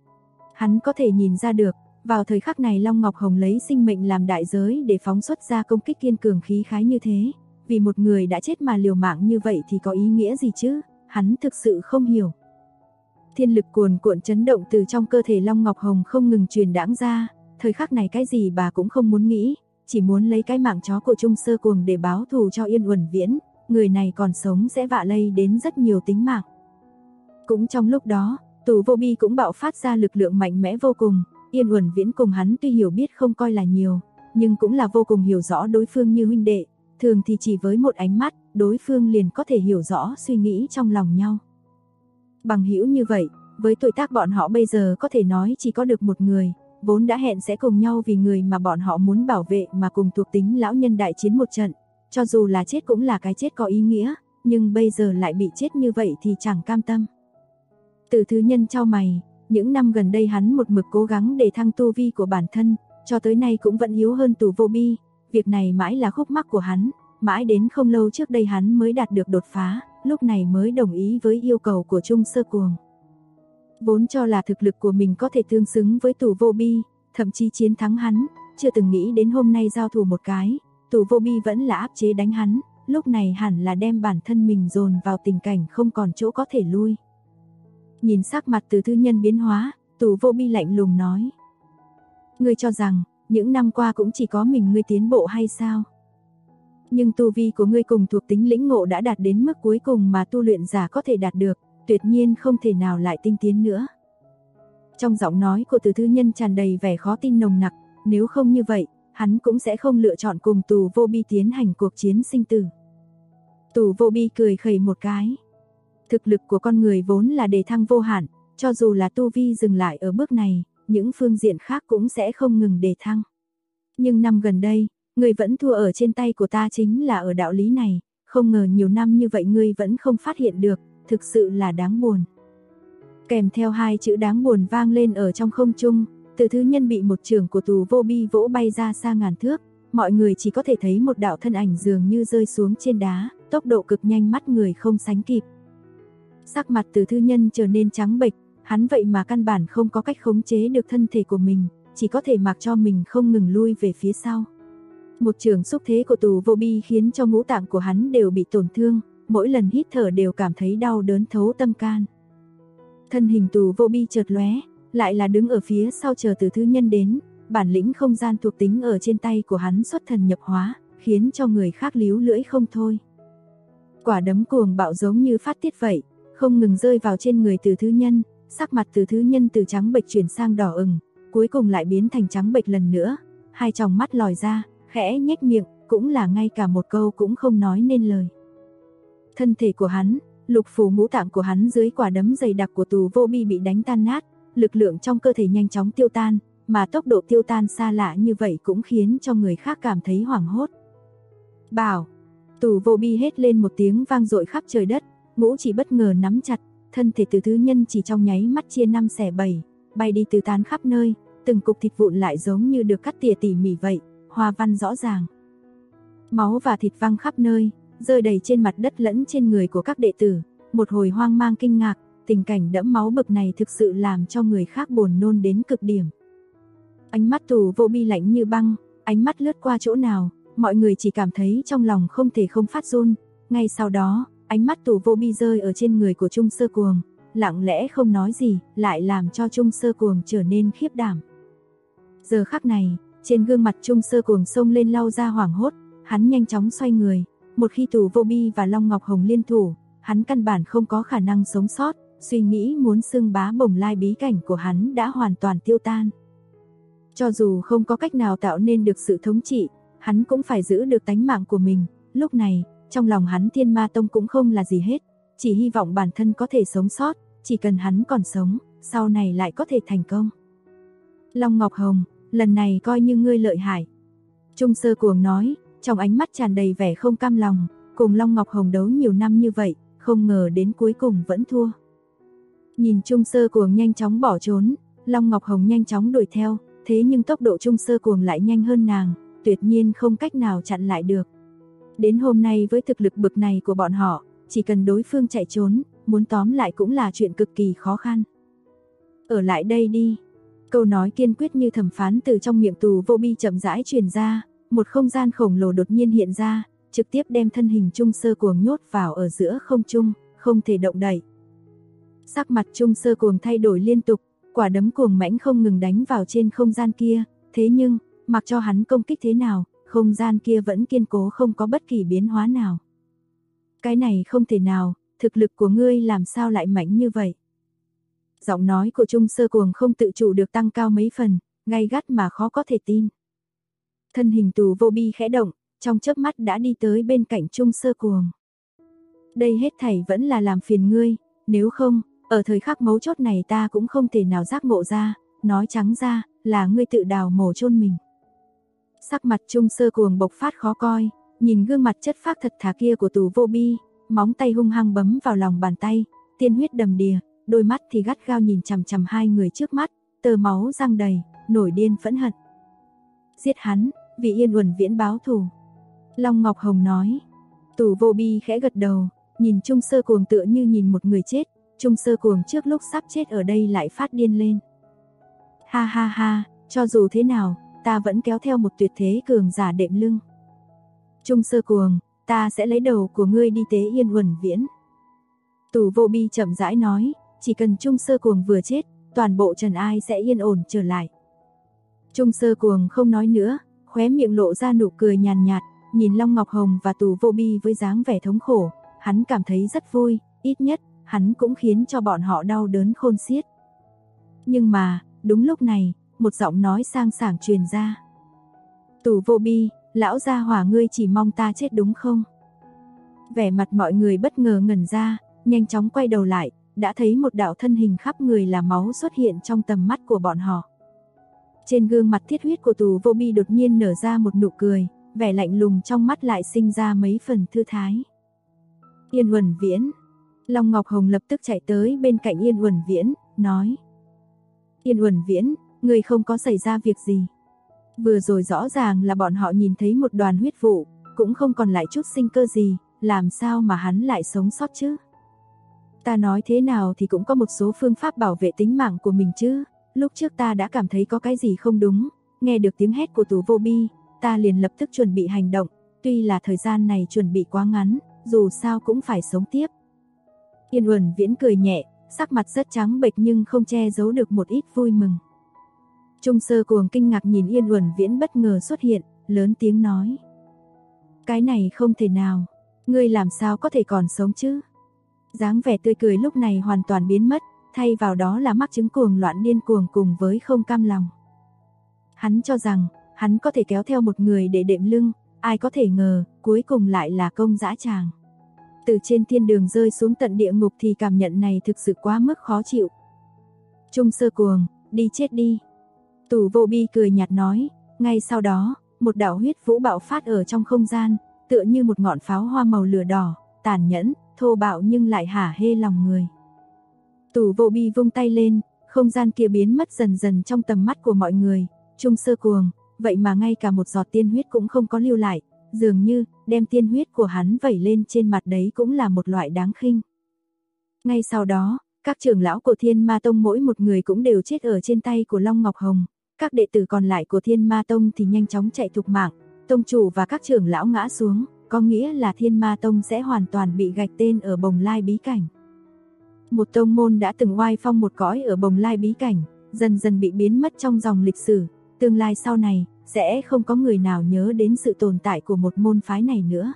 S2: Hắn có thể nhìn ra được, vào thời khắc này Long Ngọc Hồng lấy sinh mệnh làm đại giới để phóng xuất ra công kích kiên cường khí khái như thế, vì một người đã chết mà liều mạng như vậy thì có ý nghĩa gì chứ, hắn thực sự không hiểu. Thiên lực cuồn cuộn chấn động từ trong cơ thể Long Ngọc Hồng không ngừng truyền đãng ra, thời khắc này cái gì bà cũng không muốn nghĩ, chỉ muốn lấy cái mạng chó của Trung Sơ Cuồng để báo thù cho Yên Uẩn Viễn, người này còn sống sẽ vạ lây đến rất nhiều tính mạng. Cũng trong lúc đó, Tù Vô Bi cũng bạo phát ra lực lượng mạnh mẽ vô cùng, Yên Uẩn Viễn cùng hắn tuy hiểu biết không coi là nhiều, nhưng cũng là vô cùng hiểu rõ đối phương như huynh đệ, thường thì chỉ với một ánh mắt, đối phương liền có thể hiểu rõ suy nghĩ trong lòng nhau. Bằng hữu như vậy, với tuổi tác bọn họ bây giờ có thể nói chỉ có được một người, vốn đã hẹn sẽ cùng nhau vì người mà bọn họ muốn bảo vệ mà cùng thuộc tính lão nhân đại chiến một trận, cho dù là chết cũng là cái chết có ý nghĩa, nhưng bây giờ lại bị chết như vậy thì chẳng cam tâm. Từ Thứ Nhân chau mày, những năm gần đây hắn một mực cố gắng để thăng tu vi của bản thân, cho tới nay cũng vẫn yếu hơn Tù Vô Bi, việc này mãi là khúc mắc của hắn, mãi đến không lâu trước đây hắn mới đạt được đột phá, lúc này mới đồng ý với yêu cầu của Trung Sơ Cuồng. Vốn cho là thực lực của mình có thể tương xứng với Tù Vô Bi, thậm chí chiến thắng hắn, chưa từng nghĩ đến hôm nay giao thủ một cái, Tù Vô Bi vẫn là áp chế đánh hắn, lúc này hẳn là đem bản thân mình dồn vào tình cảnh không còn chỗ có thể lui. Nhìn sắc mặt Từ Thứ Nhân biến hóa, Tù Vô Bi lạnh lùng nói: "Ngươi cho rằng, những năm qua cũng chỉ có mình ngươi tiến bộ hay sao? Nhưng tu vi của ngươi cùng thuộc tính lĩnh ngộ đã đạt đến mức cuối cùng mà tu luyện giả có thể đạt được, tuyệt nhiên không thể nào lại tinh tiến nữa." Trong giọng nói của Từ Thứ Nhân tràn đầy vẻ khó tin nồng nặc, nếu không như vậy, hắn cũng sẽ không lựa chọn cùng Tù Vô Bi tiến hành cuộc chiến sinh tử. Tù Vô Bi cười khẩy một cái. Thực lực của con người vốn là đề thăng vô hạn, cho dù là tu vi dừng lại ở bước này, những phương diện khác cũng sẽ không ngừng đề thăng. Nhưng năm gần đây, ngươi vẫn thua ở trên tay của ta chính là ở đạo lý này, không ngờ nhiều năm như vậy ngươi vẫn không phát hiện được, thực sự là đáng buồn. Kèm theo hai chữ đáng buồn vang lên ở trong không trung, Từ Thứ Nhân bị một chưởng của Tù Vô Bi vỗ bay ra xa ngàn thước, mọi người chỉ có thể thấy một đạo thân ảnh dường như rơi xuống trên đá, tốc độ cực nhanh mắt người không sánh kịp. Sắc mặt Từ Thư Nhân trở nên trắng bệch, hắn vậy mà căn bản không có cách khống chế được thân thể của mình, chỉ có thể mặc cho mình không ngừng lui về phía sau. Một trường xúc thế của Tù Vô Bi khiến cho ngũ tạng của hắn đều bị tổn thương, mỗi lần hít thở đều cảm thấy đau đớn thấu tâm can. Thân hình Tù Vô Bi chợt lóe, lại là đứng ở phía sau chờ Từ Thư Nhân đến, bản lĩnh không gian thuộc tính ở trên tay của hắn xuất thần nhập hóa, khiến cho người khác líu lưỡi không thôi. Quả đấm cuồng bạo giống như phát tiết vậy, không ngừng rơi vào trên người Từ Thư Nhân, sắc mặt Từ Thư Nhân từ trắng bệch chuyển sang đỏ ửng, cuối cùng lại biến thành trắng bệch lần nữa, hai tròng mắt lòi ra, khẽ nhếch miệng, cũng là ngay cả một câu cũng không nói nên lời. Thân thể của hắn, lục phủ ngũ tạng của hắn dưới quả đấm dày đặc của Tù Vô Bi bị đánh tan nát, lực lượng trong cơ thể nhanh chóng tiêu tan, mà tốc độ tiêu tan xa lạ như vậy cũng khiến cho người khác cảm thấy hoảng hốt. Bảo, Tù Vô Bi hét lên một tiếng vang dội khắp trời đất, ngũ chỉ bất ngờ nắm chặt, thân thể Từ Thư Nhân chỉ trong nháy mắt chia 5 xẻ 7, bay đi tứ tán khắp nơi, từng cục thịt vụn lại giống như được cắt tỉa tỉ mỉ vậy, hoa văn rõ ràng. Máu và thịt văng khắp nơi, rơi đầy trên mặt đất lẫn trên người của các đệ tử, một hồi hoang mang kinh ngạc, tình cảnh đẫm máu bực này thực sự làm cho người khác buồn nôn đến cực điểm. Ánh mắt Tù Vô Bi lạnh như băng, ánh mắt lướt qua chỗ nào, mọi người chỉ cảm thấy trong lòng không thể không phát run. Ngay sau đó, ánh mắt Tù Vô Bi rơi ở trên người của Trung Sơ Cuồng, lặng lẽ không nói gì, lại làm cho Trung Sơ Cuồng trở nên khiếp đảm. Giờ khắc này, trên gương mặt Trung Sơ Cuồng xông lên lau ra hoảng hốt, hắn nhanh chóng xoay người, một khi Tù Vô Bi và Long Ngọc Hồng liên thủ, hắn căn bản không có khả năng sống sót, suy nghĩ muốn xưng bá Bồng Lai bí cảnh của hắn đã hoàn toàn tiêu tan. Cho dù không có cách nào tạo nên được sự thống trị, hắn cũng phải giữ được tánh mạng của mình, lúc này, trong lòng hắn Thiên Ma Tông cũng không là gì hết, chỉ hy vọng bản thân có thể sống sót, chỉ cần hắn còn sống, sau này lại có thể thành công. Long Ngọc Hồng, lần này coi như ngươi lợi hại. Trung Sơ Cuồng nói, trong ánh mắt tràn đầy vẻ không cam lòng, cùng Long Ngọc Hồng đấu nhiều năm như vậy, không ngờ đến cuối cùng vẫn thua. Nhìn Trung Sơ Cuồng nhanh chóng bỏ trốn, Long Ngọc Hồng nhanh chóng đuổi theo, thế nhưng tốc độ Trung Sơ Cuồng lại nhanh hơn nàng, tuyệt nhiên không cách nào chặn lại được. Đến hôm nay với thực lực bực này của bọn họ, chỉ cần đối phương chạy trốn, muốn tóm lại cũng là chuyện cực kỳ khó khăn. Ở lại đây đi. Câu nói kiên quyết như thẩm phán từ trong miệng Tù Vô Bi chậm rãi truyền ra, một không gian khổng lồ đột nhiên hiện ra, trực tiếp đem thân hình Trung Sơ Cuồng nhốt vào ở giữa không trung, không thể động đậy. Sắc mặt Trung Sơ Cuồng thay đổi liên tục, quả đấm cuồng mãnh không ngừng đánh vào trên không gian kia, thế nhưng, mặc cho hắn công kích thế nào, không gian kia vẫn kiên cố không có bất kỳ biến hóa nào. Cái này không thể nào, thực lực của ngươi làm sao lại mạnh như vậy? Giọng nói của Trung Sơ Cuồng không tự chủ được tăng cao mấy phần, gay gắt mà khó có thể tin. Thân hình Tù Vô Bi khẽ động, trong chớp mắt đã đi tới bên cạnh Trung Sơ Cuồng. Đây hết thảy vẫn là làm phiền ngươi, nếu không, ở thời khắc mấu chốt này ta cũng không thể nào giác ngộ ra, nói trắng ra, là ngươi tự đào mổ chôn mình. Sắc mặt Trung Sơ Cuồng bộc phát khó coi, nhìn gương mặt chất phác thật thà kia của Tù Vô Bi, móng tay hung hăng bấm vào lòng bàn tay, tiên huyết đầm đìa, đôi mắt thì gắt gao nhìn chằm chằm hai người trước mắt, tơ máu răng đầy, nổi điên phẫn hận. Giết hắn, vì Yên Uẩn Viễn báo thù. Long Ngọc Hồng nói. Tù Vô Bi khẽ gật đầu, nhìn Trung Sơ Cuồng tựa như nhìn một người chết, Trung Sơ Cuồng trước lúc sắp chết ở đây lại phát điên lên. Ha ha ha, cho dù thế nào, ta vẫn kéo theo một tuyệt thế cường giả đệm lưng. Trung Sơ Cuồng, ta sẽ lấy đầu của ngươi đi tế Yên Uẩn Viễn. Tù Vô Bi chậm rãi nói, chỉ cần Trung Sơ Cuồng vừa chết, toàn bộ Trần Ai sẽ yên ổn trở lại. Trung Sơ Cuồng không nói nữa, khóe miệng lộ ra nụ cười nhàn nhạt, nhìn Long Ngọc Hồng và Tù Vô Bi với dáng vẻ thống khổ, hắn cảm thấy rất vui, ít nhất, hắn cũng khiến cho bọn họ đau đớn khôn xiết. Nhưng mà, đúng lúc này, một giọng nói sang sảng truyền ra. Tù Vô Bi, lão gia hỏa ngươi chỉ mong ta chết đúng không? Vẻ mặt mọi người bất ngờ ngẩn ra, nhanh chóng quay đầu lại, đã thấy một đạo thân hình khắp người là máu xuất hiện trong tầm mắt của bọn họ. Trên gương mặt thiết huyết của Tù Vô Bi đột nhiên nở ra một nụ cười, vẻ lạnh lùng trong mắt lại sinh ra mấy phần thư thái. Yên Uẩn Viễn. Long Ngọc Hồng lập tức chạy tới bên cạnh Yên Uẩn Viễn, nói. Yên Uẩn Viễn, người không có xảy ra việc gì. Vừa rồi rõ ràng là bọn họ nhìn thấy một đoàn huyết vụ, cũng không còn lại chút sinh cơ gì, làm sao mà hắn lại sống sót chứ? Ta nói thế nào thì cũng có một số phương pháp bảo vệ tính mạng của mình chứ, lúc trước ta đã cảm thấy có cái gì không đúng, nghe được tiếng hét của Tù Vô Bi, ta liền lập tức chuẩn bị hành động, tuy là thời gian này chuẩn bị quá ngắn, dù sao cũng phải sống tiếp. Yên Uẩn Viễn cười nhẹ, sắc mặt rất trắng bệch nhưng không che giấu được một ít vui mừng. Trung Sơ Cuồng kinh ngạc nhìn Yên Uẩn Viễn bất ngờ xuất hiện, lớn tiếng nói. Cái này không thể nào, ngươi làm sao có thể còn sống chứ? Dáng vẻ tươi cười lúc này hoàn toàn biến mất, thay vào đó là mắc chứng cuồng loạn điên cuồng cùng với không cam lòng. Hắn cho rằng, hắn có thể kéo theo một người để đệm lưng, ai có thể ngờ, cuối cùng lại là công dã tràng. Từ trên thiên đường rơi xuống tận địa ngục thì cảm nhận này thực sự quá mức khó chịu. Trung Sơ Cuồng, đi chết đi. Tù Vô Bi cười nhạt nói, ngay sau đó, một đạo huyết vũ bạo phát ở trong không gian, tựa như một ngọn pháo hoa màu lửa đỏ, tàn nhẫn, thô bạo nhưng lại hả hê lòng người. Tù Vô Bi vung tay lên, không gian kia biến mất dần dần trong tầm mắt của mọi người. Trung Sơ Cuồng, vậy mà ngay cả một giọt tiên huyết cũng không có lưu lại, dường như đem tiên huyết của hắn vẩy lên trên mặt đấy cũng là một loại đáng khinh. Ngay sau đó, các trưởng lão của Thiên Ma Tông mỗi một người cũng đều chết ở trên tay của Long Ngọc Hồng, các đệ tử còn lại của Thiên Ma Tông thì nhanh chóng chạy thục mạng, tông chủ và các trưởng lão ngã xuống, có nghĩa là Thiên Ma Tông sẽ hoàn toàn bị gạch tên ở Bồng Lai bí cảnh. Một tông môn đã từng oai phong một cõi ở Bồng Lai bí cảnh, dần dần bị biến mất trong dòng lịch sử, tương lai sau này sẽ không có người nào nhớ đến sự tồn tại của một môn phái này nữa.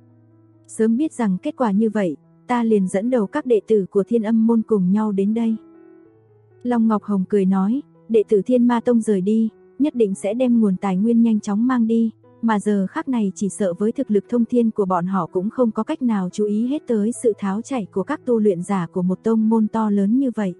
S2: Sớm biết rằng kết quả như vậy, ta liền dẫn đầu các đệ tử của Thiên Âm môn cùng nhau đến đây. Long Ngọc Hồng cười nói, đệ tử Thiên Ma Tông rời đi, nhất định sẽ đem nguồn tài nguyên nhanh chóng mang đi, mà giờ khắc này chỉ sợ với thực lực thông thiên của bọn họ cũng không có cách nào chú ý hết tới sự tháo chảy của các tu luyện giả của một tông môn to lớn như vậy.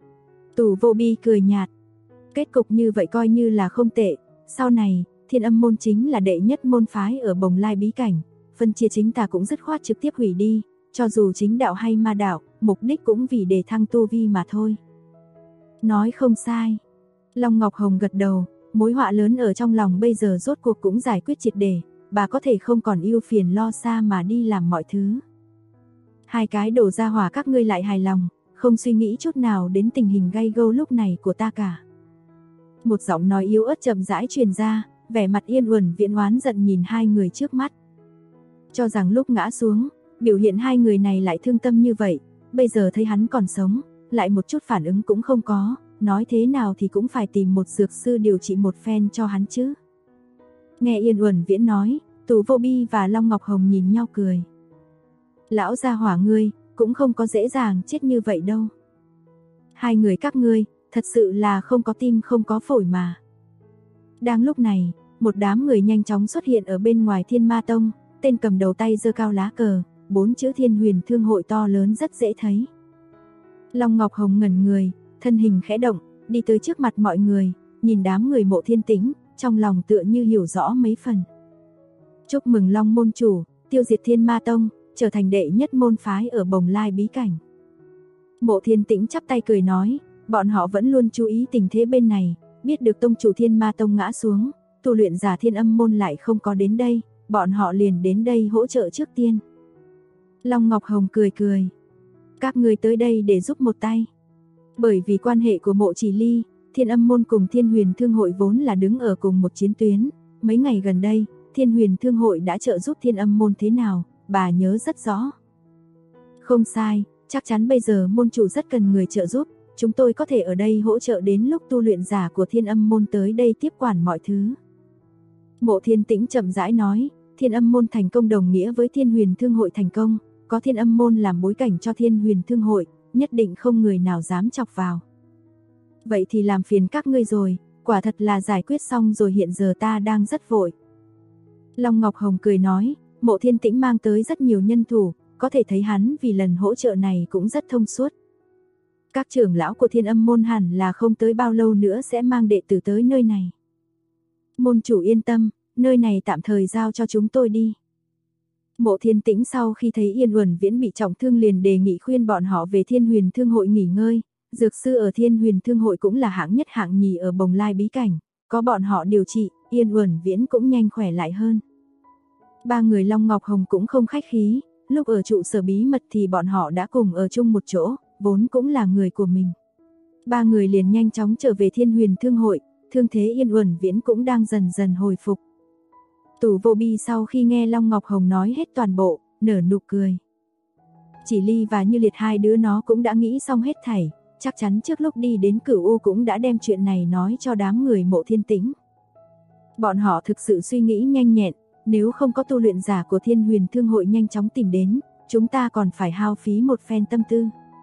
S2: Tù Vô Bi cười nhạt, kết cục như vậy coi như là không tệ, sau này, Thiên Âm môn chính là đệ nhất môn phái ở Bồng Lai bí cảnh, phân chia chính ta cũng dứt khoát trực tiếp hủy đi, cho dù chính đạo hay ma đạo, mục đích cũng vì để thăng tu vi mà thôi. Nói không sai. Long Ngọc Hồng gật đầu, mối họa lớn ở trong lòng bây giờ rốt cuộc cũng giải quyết triệt để, bà có thể không còn ưu phiền lo xa mà đi làm mọi thứ. Hai cái đổ ra hỏa các ngươi lại hài lòng, không suy nghĩ chút nào đến tình hình gay go lúc này của ta cả. Một giọng nói yếu ớt chậm rãi truyền ra, vẻ mặt Yên Uẩn Viễn oán giận nhìn hai người trước mắt. Cho rằng lúc ngã xuống, biểu hiện hai người này lại thương tâm như vậy, bây giờ thấy hắn còn sống, lại một chút phản ứng cũng không có, nói thế nào thì cũng phải tìm một dược sư điều trị một phen cho hắn chứ. Nghe Yên Uẩn Viễn nói, Tù Vô Bi và Long Ngọc Hồng nhìn nhau cười. Lão gia hỏa ngươi, cũng không có dễ dàng chết như vậy đâu. Hai người các ngươi, thật sự là không có tim không có phổi mà. Đang lúc này, một đám người nhanh chóng xuất hiện ở bên ngoài Thiên Ma Tông, tên cầm đầu tay giơ cao lá cờ, 4 chữ Thiên Huyền Thương hội to lớn rất dễ thấy. Long Ngọc Hồng ngẩn người, thân hình khẽ động, đi tới trước mặt mọi người, nhìn đám người Mộ Thiên Tĩnh, trong lòng tựa như hiểu rõ mấy phần. Chúc mừng Long môn chủ, tiêu diệt Thiên Ma Tông, trở thành đệ nhất môn phái ở Bồng Lai bí cảnh. Mộ Thiên Tĩnh chắp tay cười nói, bọn họ vẫn luôn chú ý tình thế bên này, biết được tông chủ Thiên Ma Tông ngã xuống, tu luyện giả Thiên Âm môn lại không có đến đây, bọn họ liền đến đây hỗ trợ trước tiên. Long Ngọc Hồng cười cười, các ngươi tới đây để giúp một tay. Bởi vì quan hệ của Mộ Chỉ Ly, Thiên Âm môn cùng Thiên Huyền Thương hội vốn là đứng ở cùng một chiến tuyến, mấy ngày gần đây, Thiên Huyền Thương hội đã trợ giúp Thiên Âm môn thế nào, bà nhớ rất rõ. Không sai, chắc chắn bây giờ môn chủ rất cần người trợ giúp, chúng tôi có thể ở đây hỗ trợ đến lúc tu luyện giả của Thiên Âm môn tới đây tiếp quản mọi thứ. Mộ Thiên Tĩnh chậm rãi nói, Thiên Âm môn thành công đồng nghĩa với Thiên Huyền Thương hội thành công, có Thiên Âm môn làm bối cảnh cho Thiên Huyền Thương hội, nhất định không người nào dám chọc vào. Vậy thì làm phiền các ngươi rồi, quả thật là giải quyết xong rồi, hiện giờ ta đang rất vội. Long Ngọc Hồng cười nói, Mộ Thiên Tĩnh mang tới rất nhiều nhân thủ, có thể thấy hắn vì lần hỗ trợ này cũng rất thông suốt. Các trưởng lão của Thiên Âm môn hẳn là không tới bao lâu nữa sẽ mang đệ tử tới nơi này. Môn chủ yên tâm, nơi này tạm thời giao cho chúng tôi đi. Mộ Thiên Tĩnh sau khi thấy Yên Uẩn Viễn bị trọng thương liền đề nghị khuyên bọn họ về Thiên Huyền Thương hội nghỉ ngơi, dược sư ở Thiên Huyền Thương hội cũng là hạng nhất hạng nhì ở Bồng Lai bí cảnh, có bọn họ điều trị, Yên Uẩn Viễn cũng nhanh khỏe lại hơn. Ba người Long Ngọc Hồng cũng không khách khí, lúc ở trụ sở bí mật thì bọn họ đã cùng ở chung một chỗ, vốn cũng là người của mình. Ba người liền nhanh chóng trở về Thiên Huyền Thương hội, thương thế Yên Uẩn Viễn cũng đang dần dần hồi phục. Tù Vô Bi sau khi nghe Long Ngọc Hồng nói hết toàn bộ, nở nụ cười. Chỉ Ly và Như Liệt hai đứa nó cũng đã nghĩ xong hết thảy, chắc chắn trước lúc đi đến Cửu U cũng đã đem chuyện này nói cho đám người Mộ Thiên Tĩnh. Bọn họ thực sự suy nghĩ nhanh nhẹn, nếu không có tu luyện giả của Thiên Huyền Thương hội nhanh chóng tìm đến, chúng ta còn phải hao phí một phen tâm tư.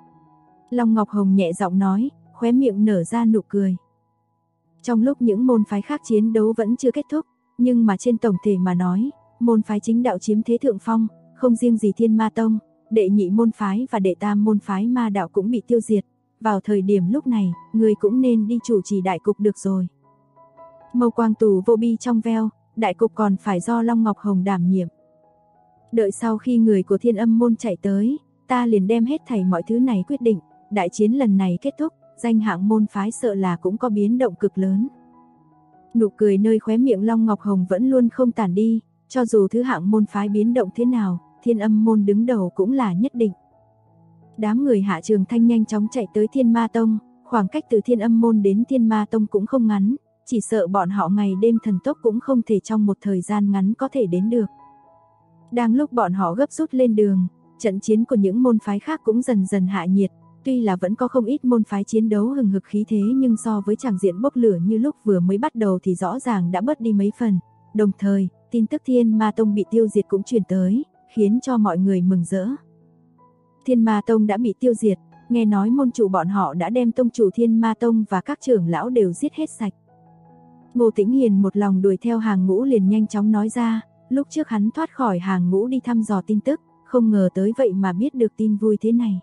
S2: Long Ngọc Hồng nhẹ giọng nói, khóe miệng nở ra nụ cười. Trong lúc những môn phái khác chiến đấu vẫn chưa kết thúc, nhưng mà trên tổng thể mà nói, môn phái chính đạo chiếm thế thượng phong, không riêng gì Thiên Ma Tông, đệ nhị môn phái và đệ tam môn phái Ma đạo cũng bị tiêu diệt. Vào thời điểm lúc này, người cũng nên đi chủ trì đại cục được rồi. Mâu quang Tù Vô Bi trong veo, đại cục còn phải do Long Ngọc Hồng đảm nhiệm. Đợi sau khi người của Thiên Âm môn chạy tới, ta liền đem hết thảy mọi thứ này quyết định, đại chiến lần này kết thúc, danh hạng môn phái sợ là cũng có biến động cực lớn. Nụ cười nơi khóe miệng Long Ngọc Hồng vẫn luôn không tản đi, cho dù thứ hạng môn phái biến động thế nào, Thiên Âm môn đứng đầu cũng là nhất định. Đám người Hạ Trường Thanh nhanh chóng chạy tới Thiên Ma Tông, khoảng cách từ Thiên Âm môn đến Thiên Ma Tông cũng không ngắn, chỉ sợ bọn họ ngày đêm thần tốc cũng không thể trong một thời gian ngắn có thể đến được. Đang lúc bọn họ gấp rút lên đường, trận chiến của những môn phái khác cũng dần dần hạ nhiệt, tuy là vẫn có không ít môn phái chiến đấu hừng hực khí thế nhưng so với tràng diện bốc lửa như lúc vừa mới bắt đầu thì rõ ràng đã bớt đi mấy phần. Đồng thời, tin tức Thiên Ma Tông bị tiêu diệt cũng truyền tới, khiến cho mọi người mừng rỡ. Thiên Ma Tông đã bị tiêu diệt, nghe nói môn chủ bọn họ đã đem tông chủ Thiên Ma Tông và các trưởng lão đều giết hết sạch. Ngô Tĩnh Hiền một lòng đuổi theo hàng ngũ liền nhanh chóng nói ra, lúc trước hắn thoát khỏi hàng ngũ đi thăm dò tin tức, không ngờ tới vậy mà biết được tin vui thế này.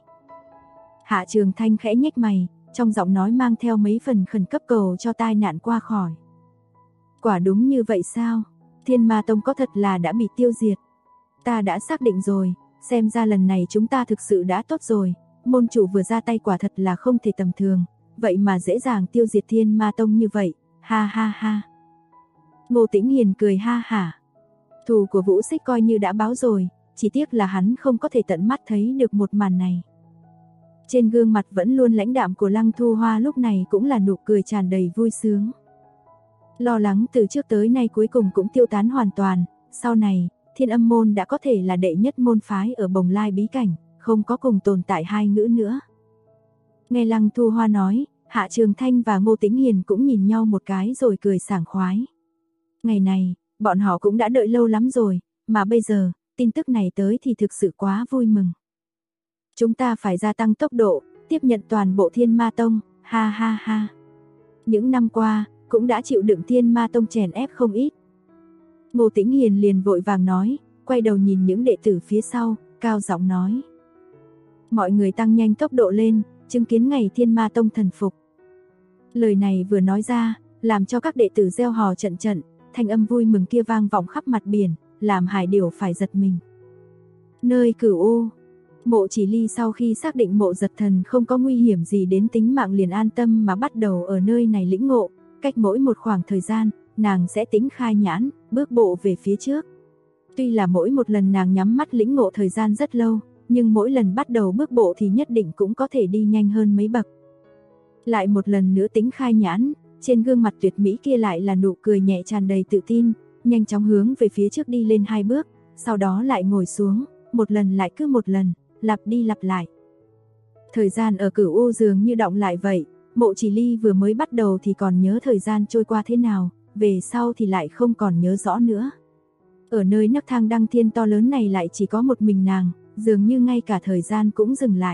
S2: Hạ Trường Thanh khẽ nhếch mày, trong giọng nói mang theo mấy phần khẩn cấp cầu cho tai nạn qua khỏi. Quả đúng như vậy sao? Thiên Ma Tông có thật là đã bị tiêu diệt? Ta đã xác định rồi, xem ra lần này chúng ta thực sự đã tốt rồi, môn chủ vừa ra tay quả thật là không thể tầm thường, vậy mà dễ dàng tiêu diệt Thiên Ma Tông như vậy, ha ha ha. Ngô Tĩnh Hiền cười ha hả. Thù của Vũ Xích coi như đã báo rồi, chỉ tiếc là hắn không có thể tận mắt thấy được một màn này. Trên gương mặt vẫn luôn lãnh đạm của Lăng Thu Hoa lúc này cũng là nụ cười tràn đầy vui sướng. Lo lắng từ trước tới nay cuối cùng cũng tiêu tán hoàn toàn, sau này, Thiên Âm môn đã có thể là đệ nhất môn phái ở Bồng Lai bí cảnh, không có cùng tồn tại hai ngữ nữa. Nghe Lăng Thu Hoa nói, Hạ Trường Thanh và Ngô Tĩnh Hiền cũng nhìn nhau một cái rồi cười sảng khoái. Ngày này, bọn họ cũng đã đợi lâu lắm rồi, mà bây giờ, tin tức này tới thì thực sự quá vui mừng. Chúng ta phải gia tăng tốc độ, tiếp nhận toàn bộ Thiên Ma Tông, ha ha ha. Những năm qua, cũng đã chịu đựng Thiên Ma Tông chèn ép không ít. Ngô Tĩnh Hiền liền vội vàng nói, quay đầu nhìn những đệ tử phía sau, cao giọng nói. Mọi người tăng nhanh tốc độ lên, chứng kiến ngày Thiên Ma Tông thần phục. Lời này vừa nói ra, làm cho các đệ tử reo hò trận trận, thanh âm vui mừng kia vang vọng khắp mặt biển, làm Hải Điểu phải giật mình. Nơi Cửu U, Mộ Chỉ Ly sau khi xác định Mộ Giật Thần không có nguy hiểm gì đến tính mạng liền an tâm mà bắt đầu ở nơi này lĩnh ngộ, cách mỗi một khoảng thời gian, nàng sẽ tính khai nhãn, bước bộ về phía trước. Tuy là mỗi một lần nàng nhắm mắt lĩnh ngộ thời gian rất lâu, nhưng mỗi lần bắt đầu bước bộ thì nhất định cũng có thể đi nhanh hơn mấy bậc. Lại một lần nữa tính khai nhãn, trên gương mặt tuyệt mỹ kia lại là nụ cười nhẹ tràn đầy tự tin, nhanh chóng hướng về phía trước đi lên 2 bước, sau đó lại ngồi xuống, một lần lại cứ một lần, lặp đi lặp lại. Thời gian ở Cửu U dường như đọng lại vậy, Mộ Chỉ Ly vừa mới bắt đầu thì còn nhớ thời gian trôi qua thế nào, về sau thì lại không còn nhớ rõ nữa. Ở nơi nấc thang đăng thiên to lớn này lại chỉ có một mình nàng, dường như ngay cả thời gian cũng dừng lại.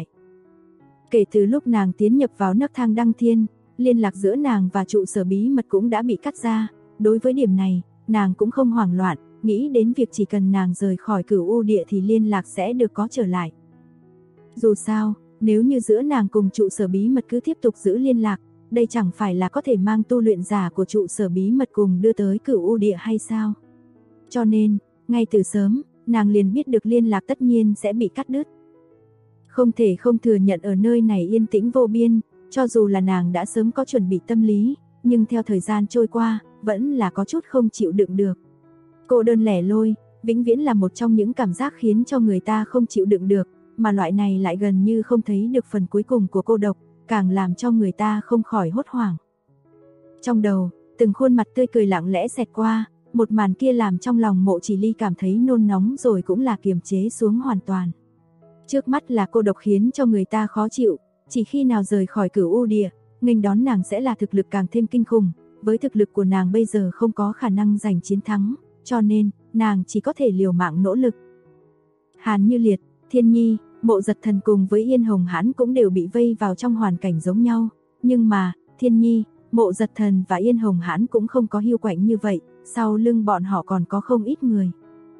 S2: Kể từ lúc nàng tiến nhập vào nấc thang đăng thiên, liên lạc giữa nàng và trụ sở bí mật cũng đã bị cắt ra, đối với điểm này, nàng cũng không hoảng loạn, nghĩ đến việc chỉ cần nàng rời khỏi Cửu U địa thì liên lạc sẽ được có trở lại. Dù sao, nếu như giữa nàng cùng trụ sở bí mật cứ tiếp tục giữ liên lạc, đây chẳng phải là có thể mang tu luyện giả của trụ sở bí mật cùng đưa tới Cửu U địa hay sao? Cho nên, ngay từ sớm, nàng liền biết được liên lạc tất nhiên sẽ bị cắt đứt. Không thể không thừa nhận ở nơi này yên tĩnh vô biên, cho dù là nàng đã sớm có chuẩn bị tâm lý, nhưng theo thời gian trôi qua, vẫn là có chút không chịu đựng được. Cô đơn lẻ loi, vĩnh viễn là một trong những cảm giác khiến cho người ta không chịu đựng được, mà loại này lại gần như không thấy được phần cuối cùng của cô độc, càng làm cho người ta không khỏi hốt hoảng. Trong đầu, từng khuôn mặt tươi cười lặng lẽ xẹt qua, một màn kia làm trong lòng Mộ Chỉ Ly cảm thấy nôn nóng rồi cũng là kiềm chế xuống hoàn toàn. Trước mắt là cô độc khiến cho người ta khó chịu, chỉ khi nào rời khỏi Cửu U Địa, nghênh đón nàng sẽ là thực lực càng thêm kinh khủng, với thực lực của nàng bây giờ không có khả năng giành chiến thắng, cho nên, nàng chỉ có thể liều mạng nỗ lực. Hàn Như Liệt, Thiên Nhi, Mộ Giật Thần cùng với Yên Hồng Hãn cũng đều bị vây vào trong hoàn cảnh giống nhau, nhưng mà, Thiên Nhi, Mộ Giật Thần và Yên Hồng Hãn cũng không có hiu quạnh như vậy, sau lưng bọn họ còn có không ít người.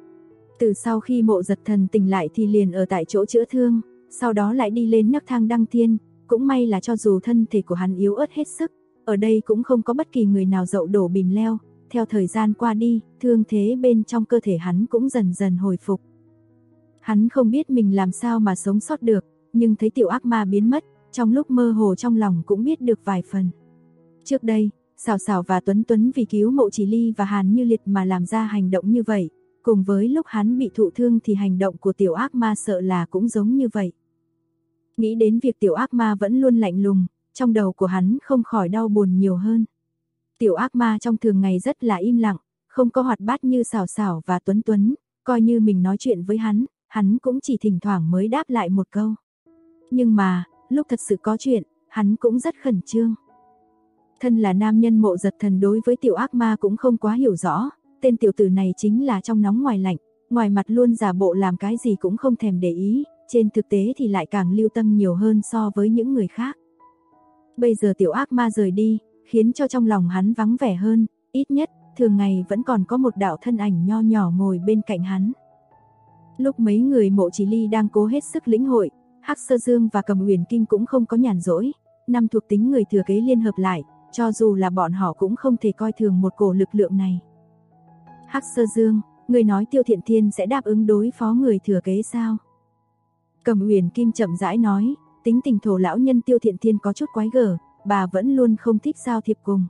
S2: Từ sau khi Mộ Giật Thần tỉnh lại thì liền ở tại chỗ chữa thương, sau đó lại đi lên nấc thang đăng thiên, cũng may là cho dù thân thể của hắn yếu ớt hết sức, ở đây cũng không có bất kỳ người nào dậu đổ bìm leo, theo thời gian qua đi, thương thế bên trong cơ thể hắn cũng dần dần hồi phục. Hắn không biết mình làm sao mà sống sót được, nhưng thấy tiểu ác ma biến mất, trong lúc mơ hồ trong lòng cũng biết được vài phần. Trước đây, Sảo Sảo và Tuấn Tuấn vì cứu Mộ Chỉ Ly và Hàn Như Liệt mà làm ra hành động như vậy, cùng với lúc hắn bị thụ thương thì hành động của tiểu ác ma sợ là cũng giống như vậy. Nghĩ đến việc tiểu ác ma vẫn luôn lạnh lùng, trong đầu của hắn không khỏi đau buồn nhiều hơn. Tiểu ác ma trong thường ngày rất là im lặng, không có hoạt bát như Sảo Sảo và Tuấn Tuấn, coi như mình nói chuyện với hắn cũng chỉ thỉnh thoảng mới đáp lại một câu. Nhưng mà, lúc thật sự có chuyện, hắn cũng rất khẩn trương. Thân là nam nhân Mộ Giật Thần đối với tiểu ác ma cũng không quá hiểu rõ, tên tiểu tử này chính là trong nóng ngoài lạnh, ngoài mặt luôn giả bộ làm cái gì cũng không thèm để ý, trên thực tế thì lại càng lưu tâm nhiều hơn so với những người khác. Bây giờ tiểu ác ma rời đi, khiến cho trong lòng hắn vắng vẻ hơn, ít nhất, thường ngày vẫn còn có một đạo thân ảnh nho nhỏ ngồi bên cạnh hắn. Lúc mấy người Mộ Chỉ Ly đang cố hết sức lĩnh hội, Hắc Sơ Dương và Cầm Uyển Kim cũng không có nhàn rỗi, năm thuộc tính người thừa kế liên hợp lại, cho dù là bọn họ cũng không thể coi thường một cổ lực lượng này. Hắc Sơ Dương, người nói Tiêu Thiện Thiên sẽ đáp ứng đối phó người thừa kế sao? Cầm Uyển Kim chậm rãi nói, tính tình thổ lão nhân Tiêu Thiện Thiên có chút quái gở, bà vẫn luôn không thích giao thiệp cùng.